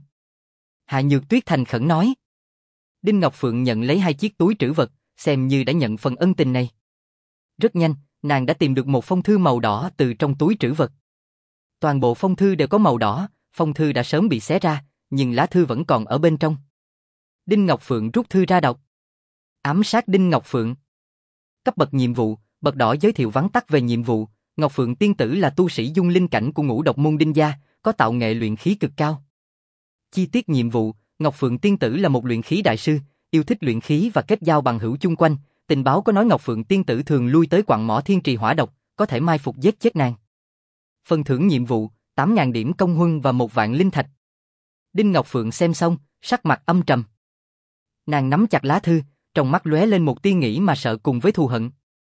Hạ Nhược Tuyết thành khẩn nói. Đinh Ngọc Phượng nhận lấy hai chiếc túi trữ vật, xem như đã nhận phần ân tình này. Rất nhanh, nàng đã tìm được một phong thư màu đỏ từ trong túi trữ vật. Toàn bộ phong thư đều có màu đỏ, phong thư đã sớm bị xé ra, nhưng lá thư vẫn còn ở bên trong. Đinh Ngọc Phượng rút thư ra đọc. Ám sát Đinh Ngọc Phượng. Cấp bậc nhiệm vụ, bậc đỏ giới thiệu vắn tắt về nhiệm vụ. Ngọc Phượng tiên tử là tu sĩ dung linh cảnh của Ngũ Độc Môn Đinh gia, có tạo nghệ luyện khí cực cao. Chi tiết nhiệm vụ, Ngọc Phượng tiên tử là một luyện khí đại sư, yêu thích luyện khí và kết giao bằng hữu chung quanh. Tình báo có nói Ngọc Phượng tiên tử thường lui tới quặng mỏ thiên trì hỏa độc, có thể mai phục giết chết nàng. Phần thưởng nhiệm vụ, tám nghìn điểm công huân và một vạn linh thạch. Đinh Ngọc Phượng xem xong, sắc mặt âm trầm. Nàng nắm chặt lá thư, trong mắt lóe lên một tia nghĩ mà sợ cùng với thù hận.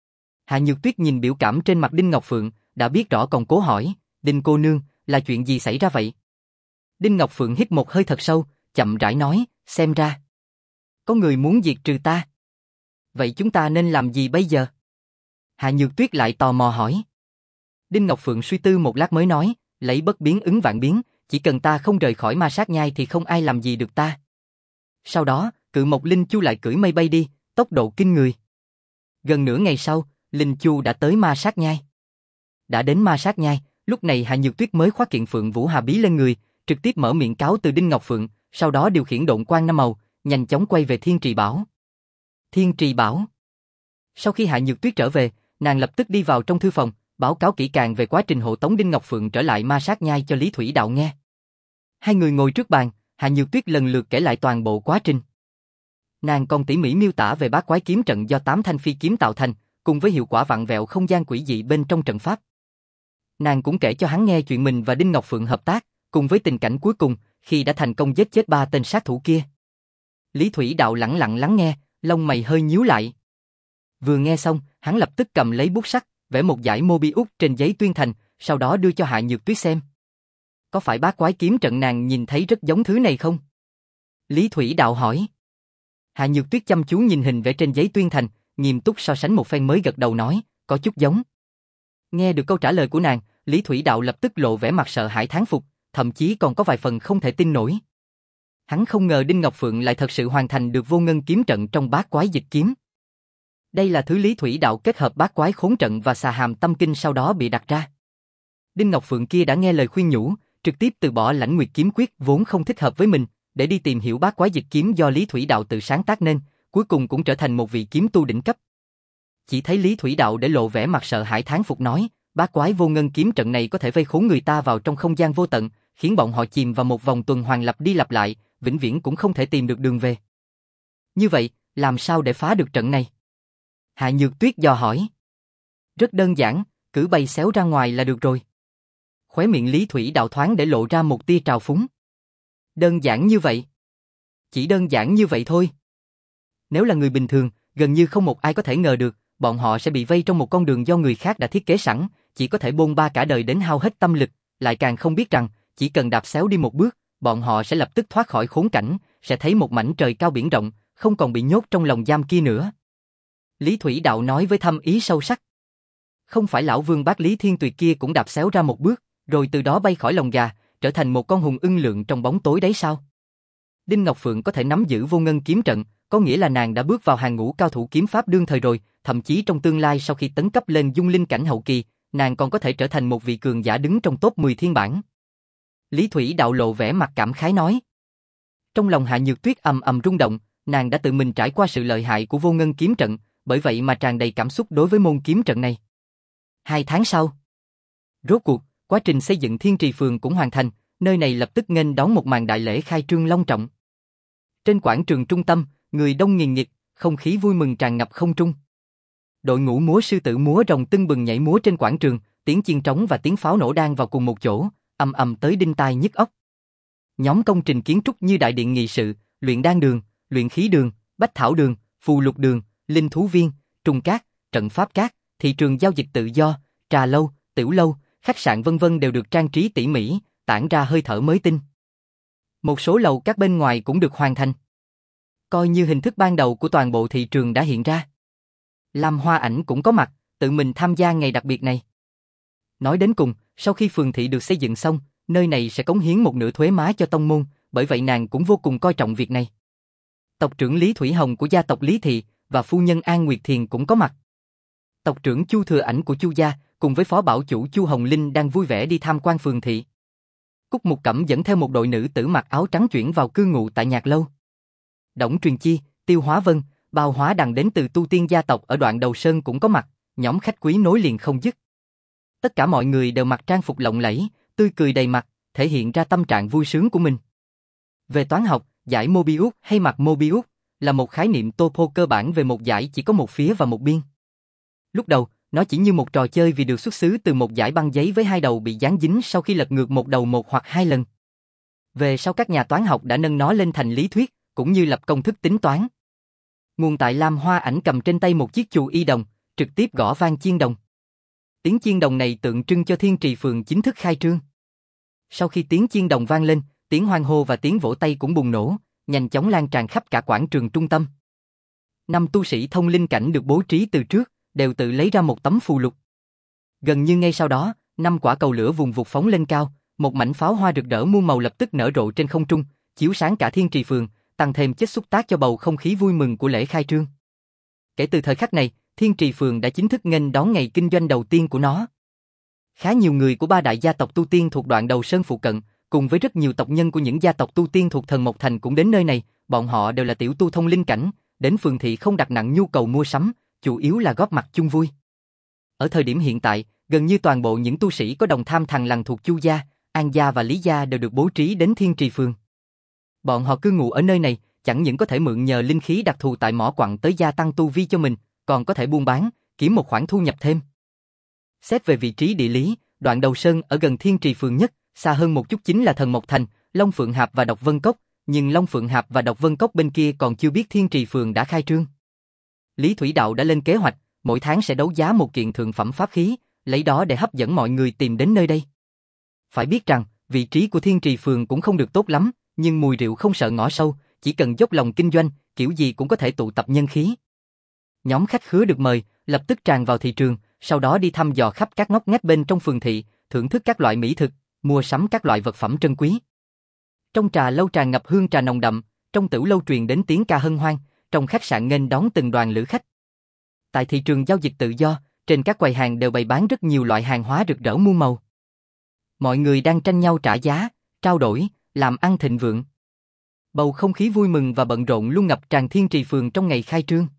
Hạ Nhược Tuyết nhìn biểu cảm trên mặt Đinh Ngọc Phượng, đã biết rõ còn cố hỏi, Đinh cô nương, là chuyện gì xảy ra vậy? Đinh Ngọc Phượng hít một hơi thật sâu, chậm rãi nói, xem ra có người muốn diệt trừ ta. Vậy chúng ta nên làm gì bây giờ? Hạ Nhược Tuyết lại tò mò hỏi. Đinh Ngọc Phượng suy tư một lát mới nói, lấy bất biến ứng vạn biến, chỉ cần ta không rời khỏi ma sát nhai thì không ai làm gì được ta. Sau đó, cự mộc linh chu lại cưỡi mây bay đi, tốc độ kinh người. Gần nửa ngày sau, linh chu đã tới ma sát nhai. Đã đến ma sát nhai, lúc này Hạ Nhược Tuyết mới khoác kiện Phượng Vũ Hà Bí lên người, trực tiếp mở miệng cáo từ Đinh Ngọc Phượng, sau đó điều khiển độn quang năm màu, nhanh chóng quay về Thiên Trì Bảo. Thiên Trì Bảo. Sau khi Hạ Nhược Tuyết trở về, nàng lập tức đi vào trong thư phòng, báo cáo kỹ càng về quá trình hộ tống Đinh Ngọc Phượng trở lại ma sát nhai cho Lý Thủy Đạo nghe. Hai người ngồi trước bàn, Hạ Nhược Tuyết lần lượt kể lại toàn bộ quá trình. Nàng còn tỉ mỉ miêu tả về bát quái kiếm trận do tám thanh phi kiếm tạo thành, cùng với hiệu quả vặn vẹo không gian quỷ dị bên trong trận pháp. Nàng cũng kể cho hắn nghe chuyện mình và Đinh Ngọc Phượng hợp tác, cùng với tình cảnh cuối cùng, khi đã thành công giết chết ba tên sát thủ kia. Lý Thủy Đạo lẳng lặng lắng nghe, lông mày hơi nhíu lại. Vừa nghe xong, hắn lập tức cầm lấy bút sắt, vẽ một dải Mobius trên giấy tuyên thành, sau đó đưa cho Hạ Nhược Tuyết xem. Có phải bát quái kiếm trận nàng nhìn thấy rất giống thứ này không? Lý Thủy Đạo hỏi. Hạ Nhược Tuyết chăm chú nhìn hình vẽ trên giấy tuyên thành, nghiêm túc so sánh một phen mới gật đầu nói, có chút giống. Nghe được câu trả lời của nàng, Lý Thủy Đạo lập tức lộ vẻ mặt sợ hãi thán phục, thậm chí còn có vài phần không thể tin nổi. Hắn không ngờ Đinh Ngọc Phượng lại thật sự hoàn thành được vô ngân kiếm trận trong bát quái dịch kiếm. Đây là thứ Lý Thủy Đạo kết hợp bát quái khốn trận và xà hàm tâm kinh sau đó bị đặt ra. Đinh Ngọc Phượng kia đã nghe lời khuyên nhủ, trực tiếp từ bỏ lãnh nguyệt kiếm quyết vốn không thích hợp với mình, để đi tìm hiểu bát quái dịch kiếm do Lý Thủy Đạo tự sáng tác nên, cuối cùng cũng trở thành một vị kiếm tu đỉnh cấp. Chỉ thấy Lý Thủy Đạo để lộ vẻ mặt sợ hãi thán phục nói, bát quái vô ngân kiếm trận này có thể vây khốn người ta vào trong không gian vô tận, khiến bọn họ chìm vào một vòng tuần hoàn lặp đi lặp lại, vĩnh viễn cũng không thể tìm được đường về. Như vậy, làm sao để phá được trận này? Hạ Nhược Tuyết dò hỏi. Rất đơn giản, cử bay xéo ra ngoài là được rồi. Khóe miệng Lý Thủy Đạo thoáng để lộ ra một tia trào phúng. Đơn giản như vậy? Chỉ đơn giản như vậy thôi. Nếu là người bình thường, gần như không một ai có thể ngờ được, bọn họ sẽ bị vây trong một con đường do người khác đã thiết kế sẵn, chỉ có thể bôn ba cả đời đến hao hết tâm lực, lại càng không biết rằng, chỉ cần đạp xéo đi một bước, bọn họ sẽ lập tức thoát khỏi khốn cảnh, sẽ thấy một mảnh trời cao biển rộng, không còn bị nhốt trong lồng giam kia nữa. Lý Thủy Đạo nói với thâm ý sâu sắc. Không phải lão vương bác Lý Thiên Tuyệt kia cũng đạp xéo ra một bước, rồi từ đó bay khỏi lồng gà, trở thành một con hùng ưng lượn trong bóng tối đấy sao? Đinh Ngọc Phượng có thể nắm giữ vô ngân kiếm trận, có nghĩa là nàng đã bước vào hàng ngũ cao thủ kiếm pháp đương thời rồi, thậm chí trong tương lai sau khi tấn cấp lên dung linh cảnh hậu kỳ, nàng còn có thể trở thành một vị cường giả đứng trong top mười thiên bảng. Lý Thủy Đạo lộ vẻ mặt cảm khái nói. Trong lòng Hạ Nhược Tuyết ầm ầm rung động, nàng đã tự mình trải qua sự lợi hại của vô ngân kiếm trận, bởi vậy mà tràn đầy cảm xúc đối với môn kiếm trận này. Hai tháng sau, rốt cuộc, quá trình xây dựng Thiên Trì Phường cũng hoàn thành, nơi này lập tức nghênh đón một màn đại lễ khai trương long trọng. Trên quảng trường trung tâm, người đông nghìn nghịt, không khí vui mừng tràn ngập không trung. Đội ngũ múa sư tử múa rồng tưng bừng nhảy múa trên quảng trường, tiếng chiên trống và tiếng pháo nổ đan vào cùng một chỗ, ầm ầm tới đinh tai nhức óc. Nhóm công trình kiến trúc như đại điện nghị sự, luyện đan đường, luyện khí đường, bách thảo đường, phù lục đường, linh thú viên, trùng cát, trận pháp cát, thị trường giao dịch tự do, trà lâu, tiểu lâu, khách sạn vân vân đều được trang trí tỉ mỉ, tản ra hơi thở mới tinh. Một số lầu các bên ngoài cũng được hoàn thành. Coi như hình thức ban đầu của toàn bộ thị trường đã hiện ra. Lam Hoa Ảnh cũng có mặt, tự mình tham gia ngày đặc biệt này. Nói đến cùng, sau khi phường thị được xây dựng xong, nơi này sẽ cống hiến một nửa thuế má cho tông môn, bởi vậy nàng cũng vô cùng coi trọng việc này. Tộc trưởng Lý Thủy Hồng của gia tộc Lý Thị và phu nhân An Nguyệt Thiền cũng có mặt. Tộc trưởng Chu Thừa Ảnh của Chu gia cùng với phó bảo chủ Chu Hồng Linh đang vui vẻ đi tham quan phường thị. Cúc Mục Cẩm dẫn theo một đội nữ tử mặc áo trắng chuyển vào cư ngụ tại nhạc lâu. Đổng Truyền Chi, Tiêu Hóa Vân, Bao Hóa Đằng đến từ tu tiên gia tộc ở đoạn đầu sơn cũng có mặt, nhóm khách quý nối liền không dứt. Tất cả mọi người đều mặc trang phục lộng lẫy, tươi cười đầy mặt, thể hiện ra tâm trạng vui sướng của mình. Về toán học, giải Mobius hay mặt Mobius là một khái niệm topo cơ bản về một dải chỉ có một phía và một biên. Lúc đầu, nó chỉ như một trò chơi vì được xuất xứ từ một dải băng giấy với hai đầu bị dán dính sau khi lật ngược một đầu một hoặc hai lần. Về sau các nhà toán học đã nâng nó lên thành lý thuyết, cũng như lập công thức tính toán. Nguồn tại Lam Hoa Ảnh cầm trên tay một chiếc chù y đồng, trực tiếp gõ vang chiên đồng. Tiếng chiên đồng này tượng trưng cho Thiên Trì Phường chính thức khai trương. Sau khi tiếng chiên đồng vang lên, tiếng hoan hô và tiếng vỗ tay cũng bùng nổ, nhanh chóng lan tràn khắp cả quảng trường trung tâm. Năm tu sĩ thông linh cảnh được bố trí từ trước, đều tự lấy ra một tấm phù lục. Gần như ngay sau đó, năm quả cầu lửa vùng vụt phóng lên cao, một mảnh pháo hoa rực rỡ muôn màu lập tức nở rộ trên không trung, chiếu sáng cả Thiên Trì Phường, tăng thêm chất xúc tác cho bầu không khí vui mừng của lễ khai trương. Kể từ thời khắc này, Thiên Trì Phường đã chính thức nghênh đón ngày kinh doanh đầu tiên của nó. Khá nhiều người của ba đại gia tộc tu tiên thuộc đoạn đầu sơn phụ cận, cùng với rất nhiều tộc nhân của những gia tộc tu tiên thuộc Thần Mộc Thành cũng đến nơi này, bọn họ đều là tiểu tu thông linh cảnh, đến phường thị không đặt nặng nhu cầu mua sắm, chủ yếu là góp mặt chung vui. Ở thời điểm hiện tại, gần như toàn bộ những tu sĩ có đồng tham thằng lằn thuộc Chu gia, An gia và Lý gia đều được bố trí đến Thiên Trì Phường. Bọn họ cư ngụ ở nơi này, chẳng những có thể mượn nhờ linh khí đặc thù tại mỏ quặng tới gia tăng tu vi cho mình, còn có thể buôn bán, kiếm một khoản thu nhập thêm. Xét về vị trí địa lý, đoạn đầu sơn ở gần Thiên Trì Phường nhất, xa hơn một chút chính là Thần Mộc Thành, Long Phượng Hạp và Độc Vân Cốc, nhưng Long Phượng Hạp và Độc Vân Cốc bên kia còn chưa biết Thiên Trì Phường đã khai trương. Lý Thủy Đạo đã lên kế hoạch, mỗi tháng sẽ đấu giá một kiện thượng phẩm pháp khí, lấy đó để hấp dẫn mọi người tìm đến nơi đây. Phải biết rằng, vị trí của Thiên Trì Phường cũng không được tốt lắm, nhưng mùi rượu không sợ ngõ sâu, chỉ cần dốc lòng kinh doanh, kiểu gì cũng có thể tụ tập nhân khí. Nhóm khách khứa được mời, lập tức tràn vào thị trường, sau đó đi thăm dò khắp các ngóc ngách bên trong phường thị, thưởng thức các loại mỹ thực, mua sắm các loại vật phẩm trân quý. Trong trà lâu tràn ngập hương trà nồng đậm, trong tiểu lâu truyền đến tiếng ca hân hoan, trong khách sạn nghênh đón từng đoàn lữ khách. Tại thị trường giao dịch tự do, trên các quầy hàng đều bày bán rất nhiều loại hàng hóa rực rỡ muôn màu. Mọi người đang tranh nhau trả giá, trao đổi, làm ăn thịnh vượng. Bầu không khí vui mừng và bận rộn luôn ngập tràn Thiên Trì Phường trong ngày khai trương.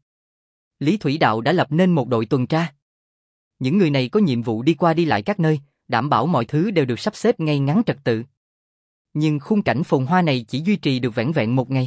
Lý Thủy Đạo đã lập nên một đội tuần tra. Những người này có nhiệm vụ đi qua đi lại các nơi, đảm bảo mọi thứ đều được sắp xếp ngay ngắn trật tự. Nhưng khung cảnh phồn hoa này chỉ duy trì được vẻn vẹn một ngày.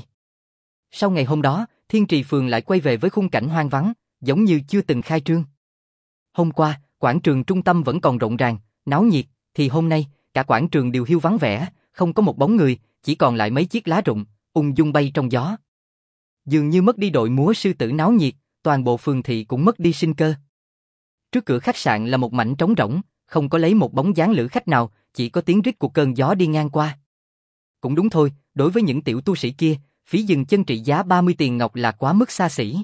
Sau ngày hôm đó, Thiên Trì Phường lại quay về với khung cảnh hoang vắng, giống như chưa từng khai trương. Hôm qua, quảng trường trung tâm vẫn còn rộn ràng, náo nhiệt, thì hôm nay, cả quảng trường đều hiu vắng vẻ, không có một bóng người, chỉ còn lại mấy chiếc lá rụng, ung dung bay trong gió. Dường như mất đi đội múa sư tử náo nhiệt, toàn bộ phường thị cũng mất đi sinh cơ. Trước cửa khách sạn là một mảnh trống rỗng, không có lấy một bóng dáng lữ khách nào, chỉ có tiếng rít của cơn gió đi ngang qua. Cũng đúng thôi, đối với những tiểu tu sĩ kia, phí dừng chân trị giá ba mươi tiền ngọc là quá mức xa xỉ.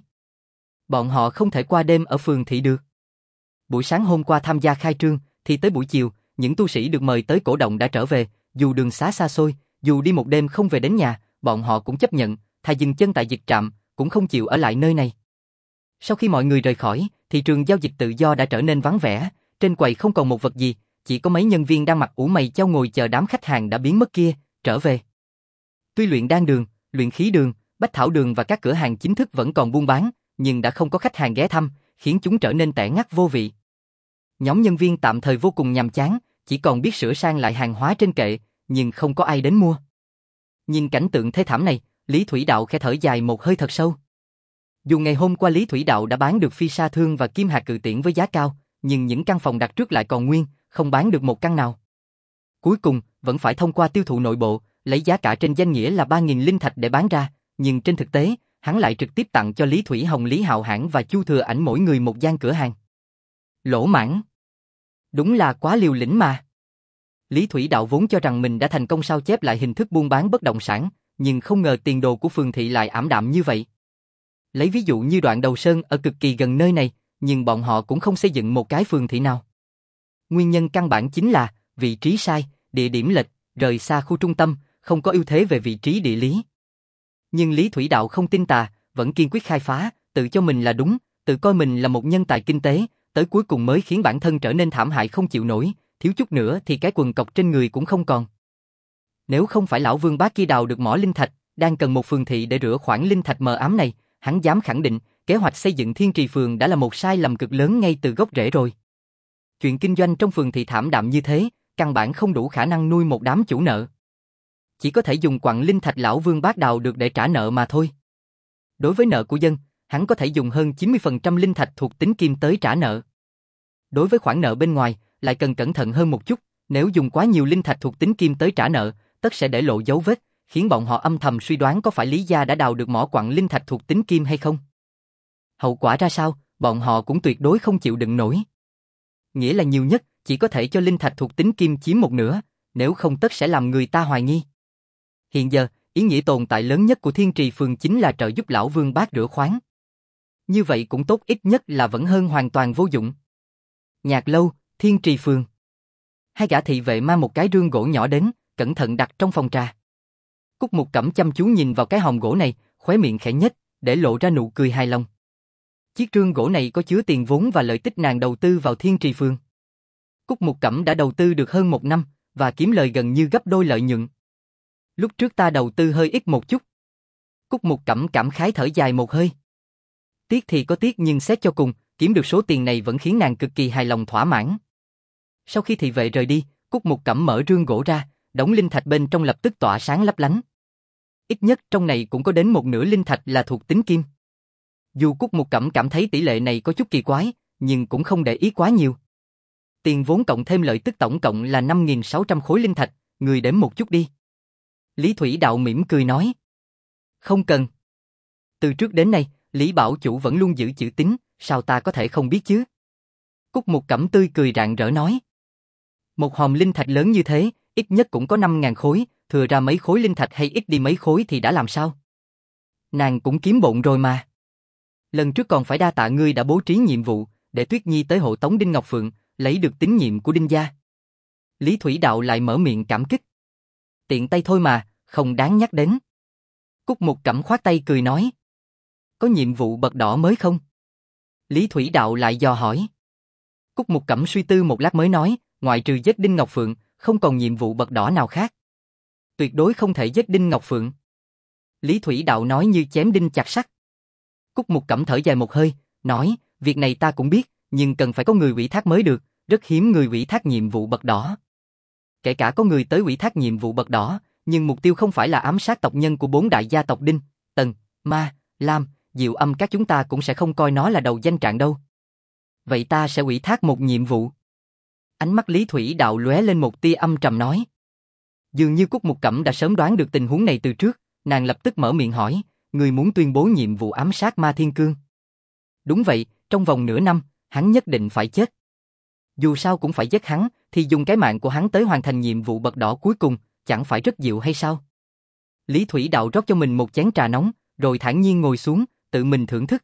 Bọn họ không thể qua đêm ở phường thị được. Buổi sáng hôm qua tham gia khai trương, thì tới buổi chiều, những tu sĩ được mời tới cổ động đã trở về, dù đường xá xa xôi, dù đi một đêm không về đến nhà, bọn họ cũng chấp nhận, thà dừng chân tại dịch trạm, cũng không chịu ở lại nơi này. Sau khi mọi người rời khỏi, thị trường giao dịch tự do đã trở nên vắng vẻ, trên quầy không còn một vật gì, chỉ có mấy nhân viên đang mặc ủ mày chau ngồi chờ đám khách hàng đã biến mất kia trở về. Tuy luyện đan đường, luyện khí đường, bách thảo đường và các cửa hàng chính thức vẫn còn buôn bán, nhưng đã không có khách hàng ghé thăm, khiến chúng trở nên tẻ ngắt vô vị. Nhóm nhân viên tạm thời vô cùng nhàm chán, chỉ còn biết sửa sang lại hàng hóa trên kệ, nhưng không có ai đến mua. Nhìn cảnh tượng thê thảm này, Lý Thủy Đạo khẽ thở dài một hơi thật sâu. Dù ngày hôm qua Lý Thủy Đạo đã bán được phi sa thương và kim hạt cự tiễn với giá cao, nhưng những căn phòng đặt trước lại còn nguyên, không bán được một căn nào. Cuối cùng, vẫn phải thông qua tiêu thụ nội bộ, lấy giá cả trên danh nghĩa là ba nghìn linh thạch để bán ra, nhưng trên thực tế, hắn lại trực tiếp tặng cho Lý Thủy Hồng, Lý Hạo Hãn và Chu Thừa Ảnh mỗi người một gian cửa hàng. Lỗ mãn. Đúng là quá liều lĩnh mà. Lý Thủy Đạo vốn cho rằng mình đã thành công sao chép lại hình thức buôn bán bất động sản, nhưng không ngờ tiền đồ của phường thị lại ảm đạm như vậy. Lấy ví dụ như Đoạn Đầu Sơn ở cực kỳ gần nơi này, nhưng bọn họ cũng không xây dựng một cái phường thị nào. Nguyên nhân căn bản chính là vị trí sai, địa điểm lệch, rời xa khu trung tâm, không có ưu thế về vị trí địa lý. Nhưng Lý Thủy Đạo không tin tà, vẫn kiên quyết khai phá, tự cho mình là đúng, tự coi mình là một nhân tài kinh tế, tới cuối cùng mới khiến bản thân trở nên thảm hại không chịu nổi, thiếu chút nữa thì cái quần cọc trên người cũng không còn. Nếu không phải lão Vương Bá kia đào được mỏ linh thạch, đang cần một phường thị để rửa khoản linh thạch mờ ám này, hắn dám khẳng định, kế hoạch xây dựng Thiên Trì phường đã là một sai lầm cực lớn ngay từ gốc rễ rồi. Chuyện kinh doanh trong phường thị thảm đạm như thế, căn bản không đủ khả năng nuôi một đám chủ nợ. Chỉ có thể dùng quặng linh thạch lão Vương Bá đào được để trả nợ mà thôi. Đối với nợ của dân, hắn có thể dùng hơn chín mươi phần trăm linh thạch thuộc tính kim tới trả nợ. Đối với khoản nợ bên ngoài, lại cần cẩn thận hơn một chút, nếu dùng quá nhiều linh thạch thuộc tính kim tới trả nợ, tất sẽ để lộ dấu vết, khiến bọn họ âm thầm suy đoán có phải Lý gia đã đào được mỏ quặng linh thạch thuộc tính kim hay không. Hậu quả ra sao, bọn họ cũng tuyệt đối không chịu đựng nổi. Nghĩa là nhiều nhất, chỉ có thể cho linh thạch thuộc tính kim chiếm một nửa, nếu không tất sẽ làm người ta hoài nghi. Hiện giờ, ý nghĩa tồn tại lớn nhất của Thiên Trì phường chính là trợ giúp lão Vương Bác rửa khoáng. Như vậy cũng tốt, ít nhất là vẫn hơn hoàn toàn vô dụng. Nhạc lâu, Thiên Trì phường. Hai gã thị vệ mang một cái rương gỗ nhỏ đến, cẩn thận đặt trong phòng trà. Cúc Mục Cẩm chăm chú nhìn vào cái hòm gỗ này, khóe miệng khẽ nhếch, để lộ ra nụ cười hài lòng. Chiếc rương gỗ này có chứa tiền vốn và lợi tích nàng đầu tư vào Thiên Trì phường. Cúc Mục Cẩm đã đầu tư được hơn một năm, và kiếm lời gần như gấp đôi lợi nhuận. Lúc trước ta đầu tư hơi ít một chút. Cúc Mục Cẩm cảm khái thở dài một hơi. Tiếc thì có tiếc, nhưng xét cho cùng, kiếm được số tiền này vẫn khiến nàng cực kỳ hài lòng thỏa mãn. Sau khi thị vệ rời đi, Cúc Mục Cẩm mở rương gỗ ra, đống linh thạch bên trong lập tức tỏa sáng lấp lánh. Ít nhất trong này cũng có đến một nửa linh thạch là thuộc tính kim. Dù Cúc Mục Cẩm cảm thấy tỷ lệ này có chút kỳ quái, nhưng cũng không để ý quá nhiều. Tiền vốn cộng thêm lợi tức tổng cộng là năm nghìn sáu trăm khối linh thạch, người đếm một chút đi. Lý Thủy Đạo mỉm cười nói. Không cần. Từ trước đến nay, Lý Bảo Chủ vẫn luôn giữ chữ tín, sao ta có thể không biết chứ? Cúc Mục Cẩm tươi cười rạng rỡ nói. Một hòm linh thạch lớn như thế, ít nhất cũng có năm ngàn khối, thừa ra mấy khối linh thạch hay ít đi mấy khối thì đã làm sao? Nàng cũng kiếm bộn rồi mà. Lần trước còn phải đa tạ ngươi đã bố trí nhiệm vụ, để Tuyết Nhi tới hộ tống Đinh Ngọc Phượng, lấy được tín nhiệm của Đinh gia. Lý Thủy Đạo lại mở miệng cảm kích. Tiện tay thôi mà, không đáng nhắc đến. Cúc Mục Cẩm khoát tay cười nói. Có nhiệm vụ bậc đỏ mới không? Lý Thủy Đạo lại dò hỏi. Cúc Mục Cẩm suy tư một lát mới nói, ngoại trừ giết Đinh Ngọc Phượng, không còn nhiệm vụ bậc đỏ nào khác. Tuyệt đối không thể giết Đinh Ngọc Phượng. Lý Thủy Đạo nói như chém đinh chặt sắt. Cúc Mục Cẩm thở dài một hơi, nói, việc này ta cũng biết, nhưng cần phải có người ủy thác mới được, rất hiếm người ủy thác nhiệm vụ bậc đỏ. Kể cả có người tới ủy thác nhiệm vụ bậc đỏ, nhưng mục tiêu không phải là ám sát tộc nhân của bốn đại gia tộc Đinh, Tần, Ma, Lam, Diệu Âm, các chúng ta cũng sẽ không coi nó là đầu danh trạng đâu. Vậy ta sẽ ủy thác một nhiệm vụ. Ánh mắt Lý Thủy Đạo lóe lên một tia âm trầm nói. Dường như Cúc Mục Cẩm đã sớm đoán được tình huống này từ trước, nàng lập tức mở miệng hỏi, người muốn tuyên bố nhiệm vụ ám sát Ma Thiên Cương? Đúng vậy, trong vòng nửa năm, hắn nhất định phải chết. Dù sao cũng phải giết hắn, thì dùng cái mạng của hắn tới hoàn thành nhiệm vụ bậc đỏ cuối cùng, chẳng phải rất dịu hay sao? Lý Thủy Đạo rót cho mình một chén trà nóng, rồi thản nhiên ngồi xuống, tự mình thưởng thức.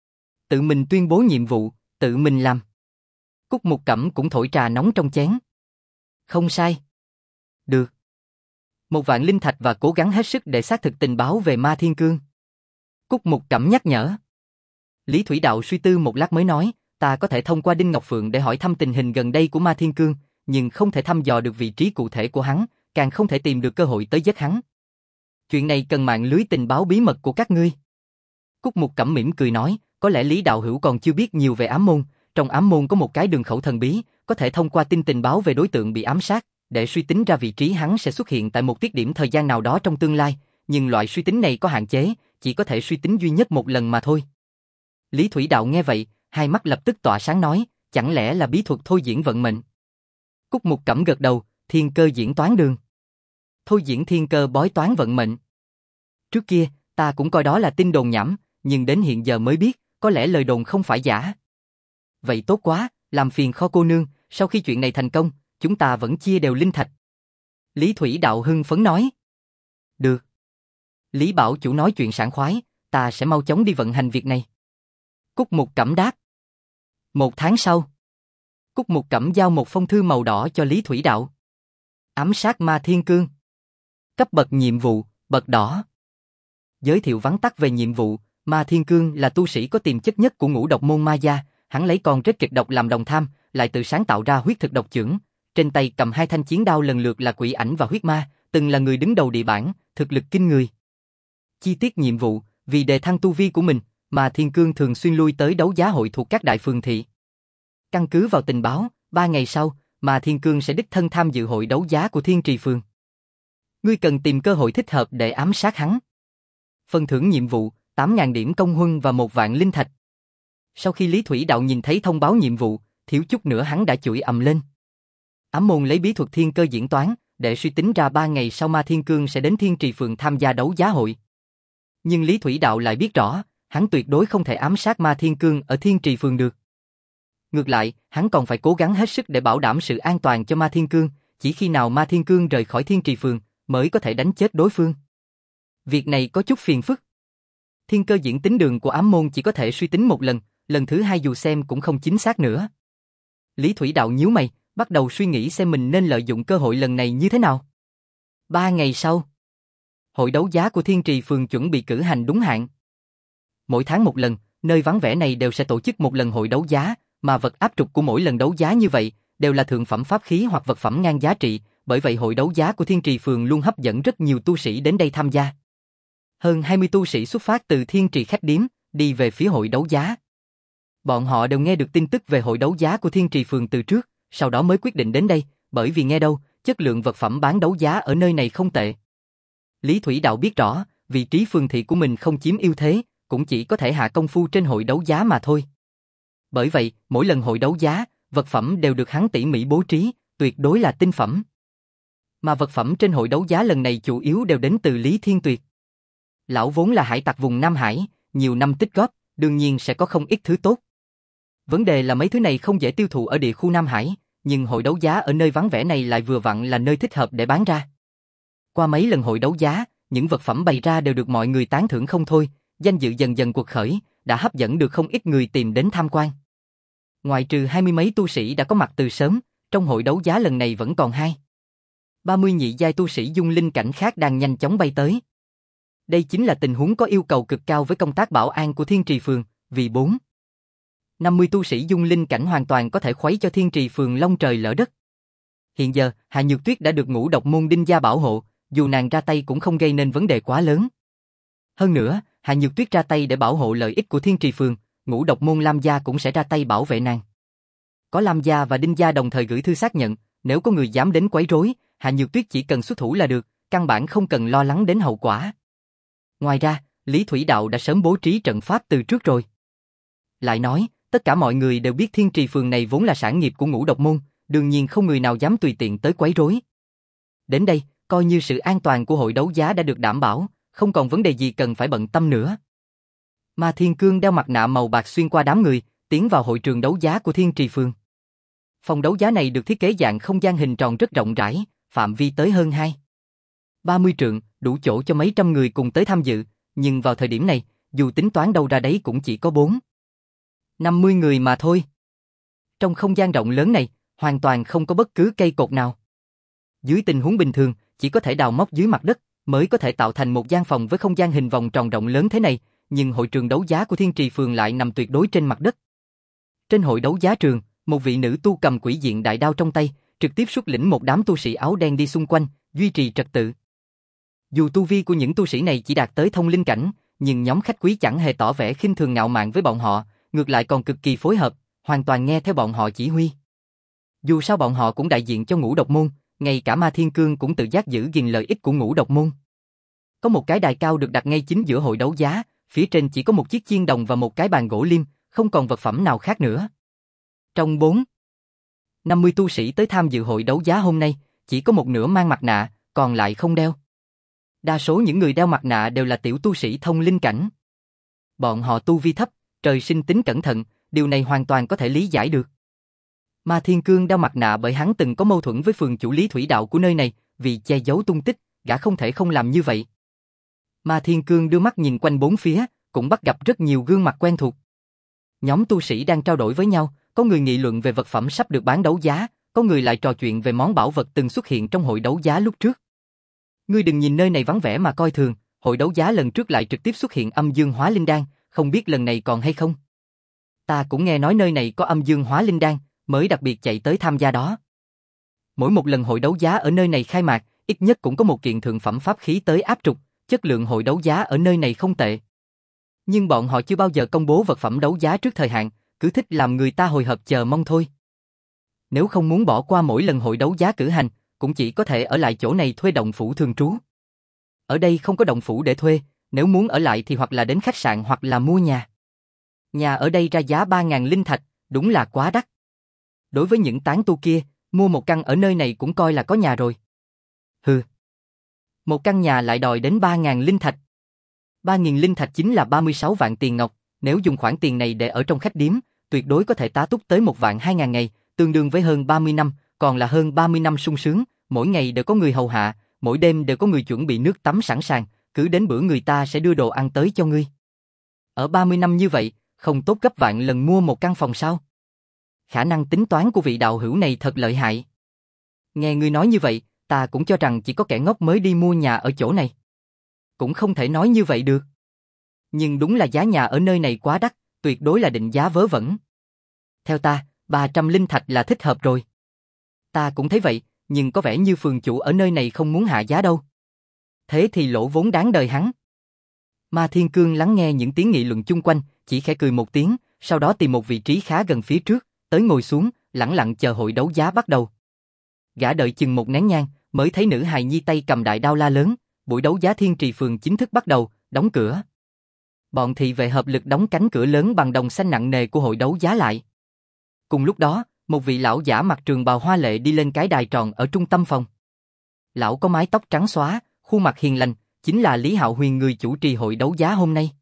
Tự mình tuyên bố nhiệm vụ, tự mình làm. Cúc Mục Cẩm cũng thổi trà nóng trong chén. Không sai. Được. Một vạn linh thạch và cố gắng hết sức để xác thực tình báo về Ma Thiên Cương. Cúc Mục Cẩm nhắc nhở. Lý Thủy Đạo suy tư một lát mới nói, ta có thể thông qua Đinh Ngọc Phượng để hỏi thăm tình hình gần đây của Ma Thiên Cương, nhưng không thể thăm dò được vị trí cụ thể của hắn, càng không thể tìm được cơ hội tới giết hắn. Chuyện này cần mạng lưới tình báo bí mật của các ngươi. Cúc Mục Cẩm mỉm cười nói, có lẽ Lý đạo hữu còn chưa biết nhiều về ám môn, trong ám môn có một cái đường khẩu thần bí, có thể thông qua tin tình báo về đối tượng bị ám sát, để suy tính ra vị trí hắn sẽ xuất hiện tại một tiết điểm thời gian nào đó trong tương lai, nhưng loại suy tính này có hạn chế, chỉ có thể suy tính duy nhất một lần mà thôi. Lý Thủy Đạo nghe vậy, hai mắt lập tức tỏa sáng nói, chẳng lẽ là bí thuật thôi diễn vận mệnh? Cúc Mục Cẩm gật đầu, thiên cơ diễn toán đường. Thôi diễn thiên cơ bói toán vận mệnh. Trước kia, ta cũng coi đó là tin đồn nhảm, nhưng đến hiện giờ mới biết, có lẽ lời đồn không phải giả. Vậy tốt quá, làm phiền Kho cô nương, sau khi chuyện này thành công, chúng ta vẫn chia đều linh thạch. Lý Thủy Đạo hưng phấn nói. Được. Lý Bảo Chủ nói chuyện sảng khoái, ta sẽ mau chóng đi vận hành việc này. Cúc Mục Cẩm đáp. Một tháng sau, Cúc Mục Cẩm giao một phong thư màu đỏ cho Lý Thủy Đạo. Ám sát Ma Thiên Cương. Cấp bậc nhiệm vụ, bậc đỏ. Giới thiệu vắn tắt về nhiệm vụ, Ma Thiên Cương là tu sĩ có tiềm chất nhất của ngũ độc môn ma gia, hắn lấy con rết kịch độc làm đồng tham, lại tự sáng tạo ra huyết thực độc chưởng, trên tay cầm hai thanh chiến đao lần lượt là Quỷ Ảnh và Huyết Ma, từng là người đứng đầu địa bản, thực lực kinh người. Chi tiết nhiệm vụ, vì đề thăng tu vi của mình, Ma Thiên Cương thường xuyên lui tới đấu giá hội thuộc các đại phường thị. Căn cứ vào tình báo, ba ngày sau, Ma Thiên Cương sẽ đích thân tham dự hội đấu giá của Thiên Trì phường. Ngươi cần tìm cơ hội thích hợp để ám sát hắn. Phần thưởng nhiệm vụ, tám nghìn điểm công huân và một vạn linh thạch. Sau khi Lý Thủy Đạo nhìn thấy thông báo nhiệm vụ, thiếu chút nữa hắn đã chửi ầm lên. Ám môn lấy bí thuật thiên cơ diễn toán, để suy tính ra ba ngày sau Ma Thiên Cương sẽ đến Thiên Trì phường tham gia đấu giá hội. Nhưng Lý Thủy Đạo lại biết rõ, hắn tuyệt đối không thể ám sát Ma Thiên Cương ở Thiên Trì phường được. Ngược lại, hắn còn phải cố gắng hết sức để bảo đảm sự an toàn cho Ma Thiên Cương, chỉ khi nào Ma Thiên Cương rời khỏi Thiên Trì phường, mới có thể đánh chết đối phương. Việc này có chút phiền phức. Thiên cơ diễn tính đường của ám môn chỉ có thể suy tính một lần, lần thứ hai dù xem cũng không chính xác nữa. Lý Thủy Đạo nhíu mày, bắt đầu suy nghĩ xem mình nên lợi dụng cơ hội lần này như thế nào. Ba ngày sau, hội đấu giá của Thiên Trì phường chuẩn bị cử hành đúng hạn. Mỗi tháng một lần, nơi vắng vẻ này đều sẽ tổ chức một lần hội đấu giá, mà vật áp trục của mỗi lần đấu giá như vậy đều là thượng phẩm pháp khí hoặc vật phẩm ngang giá trị, bởi vậy hội đấu giá của Thiên Trì phường luôn hấp dẫn rất nhiều tu sĩ đến đây tham gia. Hơn hai mươi tu sĩ xuất phát từ Thiên Trì khách điếm, đi về phía hội đấu giá. Bọn họ đều nghe được tin tức về hội đấu giá của Thiên Trì phường từ trước, sau đó mới quyết định đến đây, bởi vì nghe đâu, chất lượng vật phẩm bán đấu giá ở nơi này không tệ. Lý Thủy Đạo biết rõ, vị trí phường thị của mình không chiếm ưu thế, cũng chỉ có thể hạ công phu trên hội đấu giá mà thôi. Bởi vậy, mỗi lần hội đấu giá, vật phẩm đều được hắn tỉ mỉ bố trí, tuyệt đối là tinh phẩm. Mà vật phẩm trên hội đấu giá lần này chủ yếu đều đến từ Lý Thiên Tuyệt. Lão vốn là hải tặc vùng Nam Hải, nhiều năm tích góp, đương nhiên sẽ có không ít thứ tốt. Vấn đề là mấy thứ này không dễ tiêu thụ ở địa khu Nam Hải, nhưng hội đấu giá ở nơi vắng vẻ này lại vừa vặn là nơi thích hợp để bán ra. Qua mấy lần hội đấu giá, những vật phẩm bày ra đều được mọi người tán thưởng không thôi, danh dự dần dần quật khởi, đã hấp dẫn được không ít người tìm đến tham quan. Ngoài trừ hai mươi mấy tu sĩ đã có mặt từ sớm, trong hội đấu giá lần này vẫn còn hai. ba mươi nhị giai tu sĩ dung linh cảnh khác đang nhanh chóng bay tới. Đây chính là tình huống có yêu cầu cực cao với công tác bảo an của Thiên Trì phường, vì bốn. năm mươi tu sĩ dung linh cảnh hoàn toàn có thể khuấy cho Thiên Trì phường long trời lỡ đất. Hiện giờ, Hạ Nhược Tuyết đã được ngũ độc môn Đinh gia bảo hộ, dù nàng ra tay cũng không gây nên vấn đề quá lớn. Hơn nữa, Hạ Nhược Tuyết ra tay để bảo hộ lợi ích của Thiên Trì phường, ngũ độc môn Lam gia cũng sẽ ra tay bảo vệ nàng. Có Lam gia và Đinh gia đồng thời gửi thư xác nhận, nếu có người dám đến quấy rối, Hạ Nhược Tuyết chỉ cần xuất thủ là được, căn bản không cần lo lắng đến hậu quả. Ngoài ra, Lý Thủy Đạo đã sớm bố trí trận pháp từ trước rồi. Lại nói, tất cả mọi người đều biết Thiên Trì phường này vốn là sản nghiệp của ngũ độc môn, đương nhiên không người nào dám tùy tiện tới quấy rối. Đến đây, coi như sự an toàn của hội đấu giá đã được đảm bảo, không còn vấn đề gì cần phải bận tâm nữa. Ma Thiên Cương đeo mặt nạ màu bạc xuyên qua đám người, tiến vào hội trường đấu giá của Thiên Trì phường. Phòng đấu giá này được thiết kế dạng không gian hình tròn rất rộng rãi, phạm vi tới hơn hai. ba mươi trượng, đủ chỗ cho mấy trăm người cùng tới tham dự, nhưng vào thời điểm này, dù tính toán đâu ra đấy cũng chỉ có bốn. năm mươi người mà thôi. Trong không gian rộng lớn này, hoàn toàn không có bất cứ cây cột nào. Dưới tình huống bình thường, chỉ có thể đào móc dưới mặt đất, mới có thể tạo thành một gian phòng với không gian hình vòng tròn rộng lớn thế này, nhưng hội trường đấu giá của Thiên Trì phường lại nằm tuyệt đối trên mặt đất. Trên hội đấu giá trường, một vị nữ tu cầm quỷ diện đại đao trong tay, trực tiếp xuất lĩnh một đám tu sĩ áo đen đi xung quanh, duy trì trật tự. Dù tu vi của những tu sĩ này chỉ đạt tới thông linh cảnh, nhưng nhóm khách quý chẳng hề tỏ vẻ khinh thường ngạo mạn với bọn họ, ngược lại còn cực kỳ phối hợp, hoàn toàn nghe theo bọn họ chỉ huy. Dù sao bọn họ cũng đại diện cho Ngũ Độc Môn, ngay cả Ma Thiên Cương cũng tự giác giữ gìn lợi ích của Ngũ Độc Môn. Có một cái đài cao được đặt ngay chính giữa hội đấu giá, phía trên chỉ có một chiếc chiên đồng và một cái bàn gỗ lim, không còn vật phẩm nào khác nữa. Trong bốn năm mươi tu sĩ tới tham dự hội đấu giá hôm nay, chỉ có một nửa mang mặt nạ, còn lại không đeo. Đa số những người đeo mặt nạ đều là tiểu tu sĩ thông linh cảnh. Bọn họ tu vi thấp, trời sinh tính cẩn thận, điều này hoàn toàn có thể lý giải được. Ma Thiên Cương đeo mặt nạ bởi hắn từng có mâu thuẫn với phường chủ lý thủy đạo của nơi này, vì che giấu tung tích, gã không thể không làm như vậy. Ma Thiên Cương đưa mắt nhìn quanh bốn phía, cũng bắt gặp rất nhiều gương mặt quen thuộc. Nhóm tu sĩ đang trao đổi với nhau, có người nghị luận về vật phẩm sắp được bán đấu giá, có người lại trò chuyện về món bảo vật từng xuất hiện trong hội đấu giá lúc trước. Ngươi đừng nhìn nơi này vắng vẻ mà coi thường, hội đấu giá lần trước lại trực tiếp xuất hiện âm dương hóa linh đan, không biết lần này còn hay không. Ta cũng nghe nói nơi này có âm dương hóa linh đan, mới đặc biệt chạy tới tham gia đó. Mỗi một lần hội đấu giá ở nơi này khai mạc, ít nhất cũng có một kiện thượng phẩm pháp khí tới áp trục, chất lượng hội đấu giá ở nơi này không tệ. Nhưng bọn họ chưa bao giờ công bố vật phẩm đấu giá trước thời hạn, cứ thích làm người ta hồi hộp chờ mong thôi. Nếu không muốn bỏ qua mỗi lần hội đấu giá cử hành, cũng chỉ có thể ở lại chỗ này thuê động phủ thường trú. Ở đây không có động phủ để thuê, nếu muốn ở lại thì hoặc là đến khách sạn hoặc là mua nhà. Nhà ở đây ra giá ba ngàn linh thạch, đúng là quá đắt. Đối với những tán tu kia, mua một căn ở nơi này cũng coi là có nhà rồi. Hừ. Một căn nhà lại đòi đến ba ngàn linh thạch. ba nghìn linh thạch chính là ba mươi sáu vạn tiền ngọc, nếu dùng khoản tiền này để ở trong khách điếm, tuyệt đối có thể tá túc tới một vạn hai ngàn ngày, tương đương với hơn ba mươi năm, còn là hơn ba mươi năm sung sướng, mỗi ngày đều có người hầu hạ, mỗi đêm đều có người chuẩn bị nước tắm sẵn sàng, cứ đến bữa người ta sẽ đưa đồ ăn tới cho ngươi. Ở ba mươi năm như vậy, không tốt gấp vạn lần mua một căn phòng sao? Khả năng tính toán của vị đạo hữu này thật lợi hại. Nghe ngươi nói như vậy, ta cũng cho rằng chỉ có kẻ ngốc mới đi mua nhà ở chỗ này. Cũng không thể nói như vậy được. Nhưng đúng là giá nhà ở nơi này quá đắt, tuyệt đối là định giá vớ vẩn. Theo ta, ba trăm linh thạch là thích hợp rồi. Ta cũng thấy vậy, nhưng có vẻ như phường chủ ở nơi này không muốn hạ giá đâu. Thế thì lỗ vốn đáng đời hắn. Ma Thiên Cương lắng nghe những tiếng nghị luận chung quanh, chỉ khẽ cười một tiếng, sau đó tìm một vị trí khá gần phía trước, tới ngồi xuống, lẳng lặng chờ hội đấu giá bắt đầu. Gã đợi chừng một nén nhang, mới thấy nữ hài nhi tay cầm đại đao la lớn, buổi đấu giá Thiên Trì phường chính thức bắt đầu, đóng cửa. Bọn thị vệ hợp lực đóng cánh cửa lớn bằng đồng xanh nặng nề của hội đấu giá lại. Cùng lúc đó, một vị lão giả mặc trường bào hoa lệ đi lên cái đài tròn ở trung tâm phòng. Lão có mái tóc trắng xóa, khuôn mặt hiền lành, chính là Lý Hạo Huyền, người chủ trì hội đấu giá hôm nay.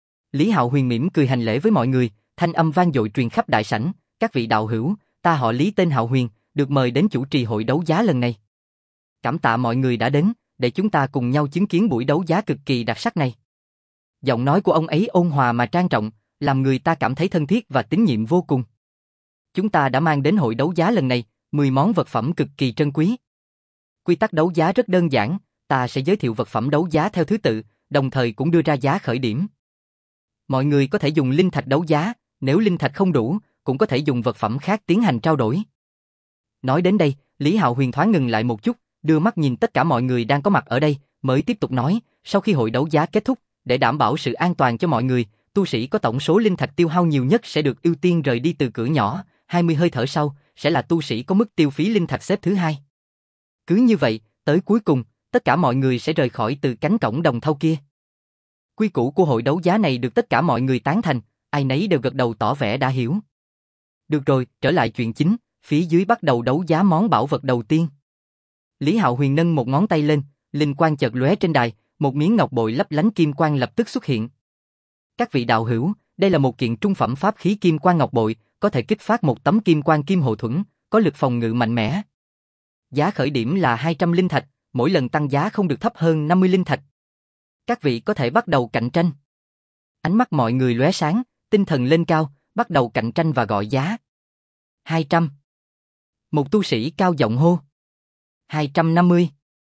Lý Hạo Huyền mỉm cười hành lễ với mọi người, thanh âm vang dội truyền khắp đại sảnh, các vị đạo hữu, ta họ Lý tên Hạo Huyền, được mời đến chủ trì hội đấu giá lần này. Cảm tạ mọi người đã đến, để chúng ta cùng nhau chứng kiến buổi đấu giá cực kỳ đặc sắc này. Giọng nói của ông ấy ôn hòa mà trang trọng, làm người ta cảm thấy thân thiết và tín nhiệm vô cùng. Chúng ta đã mang đến hội đấu giá lần này mười món vật phẩm cực kỳ trân quý. Quy tắc đấu giá rất đơn giản, ta sẽ giới thiệu vật phẩm đấu giá theo thứ tự, đồng thời cũng đưa ra giá khởi điểm. Mọi người có thể dùng linh thạch đấu giá, nếu linh thạch không đủ, cũng có thể dùng vật phẩm khác tiến hành trao đổi. Nói đến đây, Lý Hạo Huyền thoáng ngừng lại một chút, đưa mắt nhìn tất cả mọi người đang có mặt ở đây, mới tiếp tục nói, sau khi hội đấu giá kết thúc, để đảm bảo sự an toàn cho mọi người, tu sĩ có tổng số linh thạch tiêu hao nhiều nhất sẽ được ưu tiên rời đi từ cửa nhỏ, hai mươi hơi thở sau, sẽ là tu sĩ có mức tiêu phí linh thạch xếp thứ hai. Cứ như vậy, tới cuối cùng, tất cả mọi người sẽ rời khỏi từ cánh cổng đồng thau kia. Quy củ của hội đấu giá này được tất cả mọi người tán thành, ai nấy đều gật đầu tỏ vẻ đã hiểu. Được rồi, trở lại chuyện chính, phía dưới bắt đầu đấu giá món bảo vật đầu tiên. Lý Hạo Huyền nâng một ngón tay lên, linh quang chợt lóe trên đài, một miếng ngọc bội lấp lánh kim quang lập tức xuất hiện. Các vị đạo hữu, đây là một kiện trung phẩm pháp khí kim quang ngọc bội, có thể kích phát một tấm kim quang kim hộ thuẫn, có lực phòng ngự mạnh mẽ. Giá khởi điểm là hai trăm linh thạch, mỗi lần tăng giá không được thấp hơn năm mươi linh thạch. Các vị có thể bắt đầu cạnh tranh. Ánh mắt mọi người lóe sáng, tinh thần lên cao, bắt đầu cạnh tranh và gọi giá. hai trăm. Một tu sĩ cao giọng hô. hai trăm năm mươi.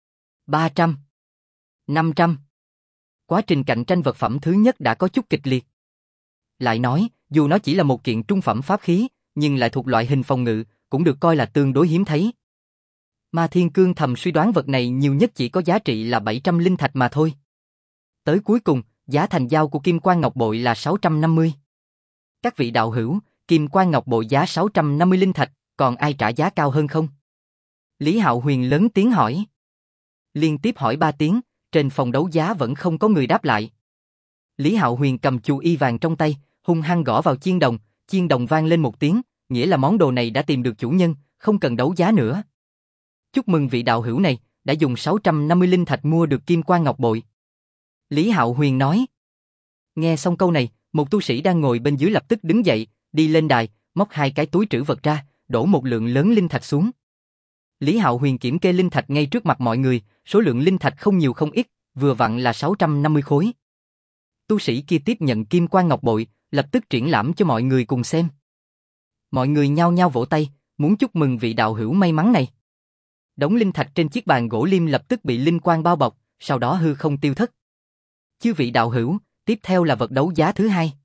ba trăm. năm trăm. Quá trình cạnh tranh vật phẩm thứ nhất đã có chút kịch liệt. Lại nói, dù nó chỉ là một kiện trung phẩm pháp khí, nhưng lại thuộc loại hình phòng ngự, cũng được coi là tương đối hiếm thấy. Ma Thiên Cương thầm suy đoán vật này nhiều nhất chỉ có giá trị là bảy trăm linh thạch mà thôi. Tới cuối cùng, giá thành giao của kim quang ngọc bội là sáu trăm năm mươi. Các vị đạo hữu, kim quan ngọc bội giá sáu trăm năm mươi linh thạch, còn ai trả giá cao hơn không? Lý Hạo Huyền lớn tiếng hỏi. Liên tiếp hỏi ba tiếng, trên phòng đấu giá vẫn không có người đáp lại. Lý Hạo Huyền cầm chu y vàng trong tay, hung hăng gõ vào chiên đồng, chiên đồng vang lên một tiếng, nghĩa là món đồ này đã tìm được chủ nhân, không cần đấu giá nữa. Chúc mừng vị đạo hữu này, đã dùng sáu trăm năm mươi linh thạch mua được kim quan ngọc bội. Lý Hạo Huyền nói. Nghe xong câu này, một tu sĩ đang ngồi bên dưới lập tức đứng dậy, đi lên đài, móc hai cái túi trữ vật ra, đổ một lượng lớn linh thạch xuống. Lý Hạo Huyền kiểm kê linh thạch ngay trước mặt mọi người, số lượng linh thạch không nhiều không ít, vừa vặn là sáu trăm năm mươi khối. Tu sĩ kia tiếp nhận kim quan ngọc bội, lập tức triển lãm cho mọi người cùng xem. Mọi người nhao nhao vỗ tay, muốn chúc mừng vị đạo hữu may mắn này. Đống linh thạch trên chiếc bàn gỗ lim lập tức bị linh quang bao bọc, sau đó hư không tiêu thất. Chư vị đạo hữu, tiếp theo là vật đấu giá thứ hai.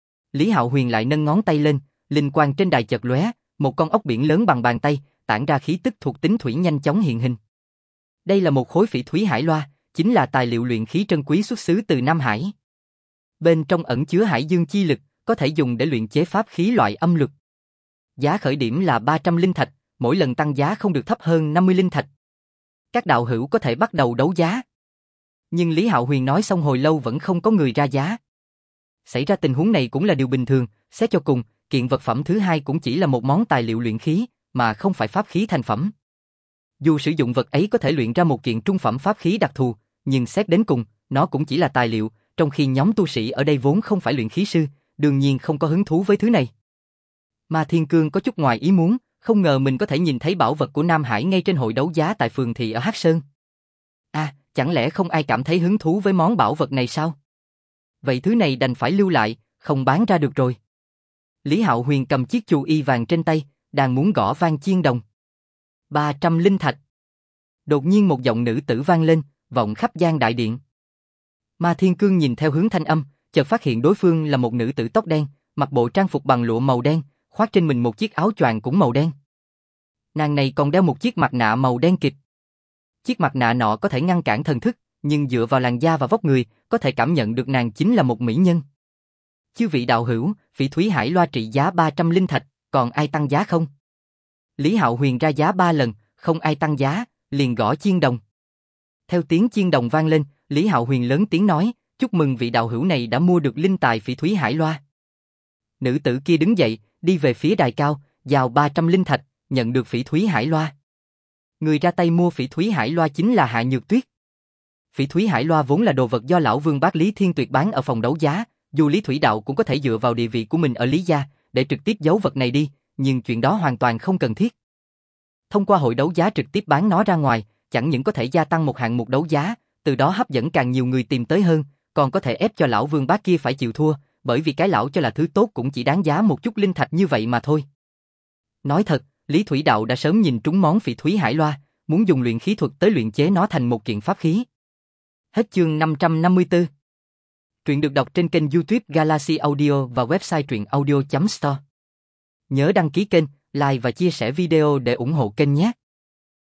Lý Hạo Huyền lại nâng ngón tay lên, linh quang trên đài chợt lóe, một con ốc biển lớn bằng bàn tay, tản ra khí tức thuộc tính thủy nhanh chóng hiện hình. Đây là một khối phỉ thúy hải loa, chính là tài liệu luyện khí trân quý xuất xứ từ Nam Hải. Bên trong ẩn chứa hải dương chi lực, có thể dùng để luyện chế pháp khí loại âm lực. Giá khởi điểm là ba trăm linh thạch, mỗi lần tăng giá không được thấp hơn năm mươi linh thạch. Các đạo hữu có thể bắt đầu đấu giá. Nhưng Lý Hạo Huyền nói xong hồi lâu vẫn không có người ra giá. Xảy ra tình huống này cũng là điều bình thường, xét cho cùng, kiện vật phẩm thứ hai cũng chỉ là một món tài liệu luyện khí, mà không phải pháp khí thành phẩm. Dù sử dụng vật ấy có thể luyện ra một kiện trung phẩm pháp khí đặc thù, nhưng xét đến cùng, nó cũng chỉ là tài liệu, trong khi nhóm tu sĩ ở đây vốn không phải luyện khí sư, đương nhiên không có hứng thú với thứ này. Mà Thiên Cương có chút ngoài ý muốn, không ngờ mình có thể nhìn thấy bảo vật của Nam Hải ngay trên hội đấu giá tại phường thị ở Hắc Sơn. À, chẳng lẽ không ai cảm thấy hứng thú với món bảo vật này sao? Vậy thứ này đành phải lưu lại, không bán ra được rồi. Lý Hạo Huyền cầm chiếc chu y vàng trên tay, đang muốn gõ vang chiên đồng. ba trăm linh thạch. Đột nhiên một giọng nữ tử vang lên, vọng khắp gian đại điện. Mà Thiên Cương nhìn theo hướng thanh âm, chợt phát hiện đối phương là một nữ tử tóc đen, mặc bộ trang phục bằng lụa màu đen, khoác trên mình một chiếc áo choàng cũng màu đen. Nàng này còn đeo một chiếc mặt nạ màu đen kịt. Chiếc mặt nạ nọ có thể ngăn cản thần thức, nhưng dựa vào làn da và vóc người, có thể cảm nhận được nàng chính là một mỹ nhân. Chư vị đạo hữu, phỉ thúy hải loa trị giá ba trăm linh thạch, còn ai tăng giá không? Lý Hạo Huyền ra giá ba lần, không ai tăng giá, liền gõ chiên đồng. Theo tiếng chiên đồng vang lên, Lý Hạo Huyền lớn tiếng nói, chúc mừng vị đạo hữu này đã mua được linh tài phỉ thúy hải loa. Nữ tử kia đứng dậy, đi về phía đài cao, giao ba trăm linh thạch, nhận được phỉ thúy hải loa. Người ra tay mua phỉ thúy hải loa chính là Hạ Nhược Tuyết. Phỉ thúy hải loa vốn là đồ vật do lão Vương Bác Lý Thiên Tuyệt bán ở phòng đấu giá, dù Lý Thủy Đạo cũng có thể dựa vào địa vị của mình ở Lý gia để trực tiếp giấu vật này đi, nhưng chuyện đó hoàn toàn không cần thiết. Thông qua hội đấu giá trực tiếp bán nó ra ngoài, chẳng những có thể gia tăng một hạng mục đấu giá, từ đó hấp dẫn càng nhiều người tìm tới hơn, còn có thể ép cho lão Vương Bác kia phải chịu thua, bởi vì cái lão cho là thứ tốt cũng chỉ đáng giá một chút linh thạch như vậy mà thôi. Nói thật, Lý Thủy Đạo đã sớm nhìn trúng món phỉ thúy hải loa, muốn dùng luyện khí thuật tới luyện chế nó thành một kiện pháp khí. Hết chương năm trăm năm mươi tư. Truyện được đọc trên kênh YouTube Galaxy Audio và website truyện audio chấm store. Nhớ đăng ký kênh, like và chia sẻ video để ủng hộ kênh nhé.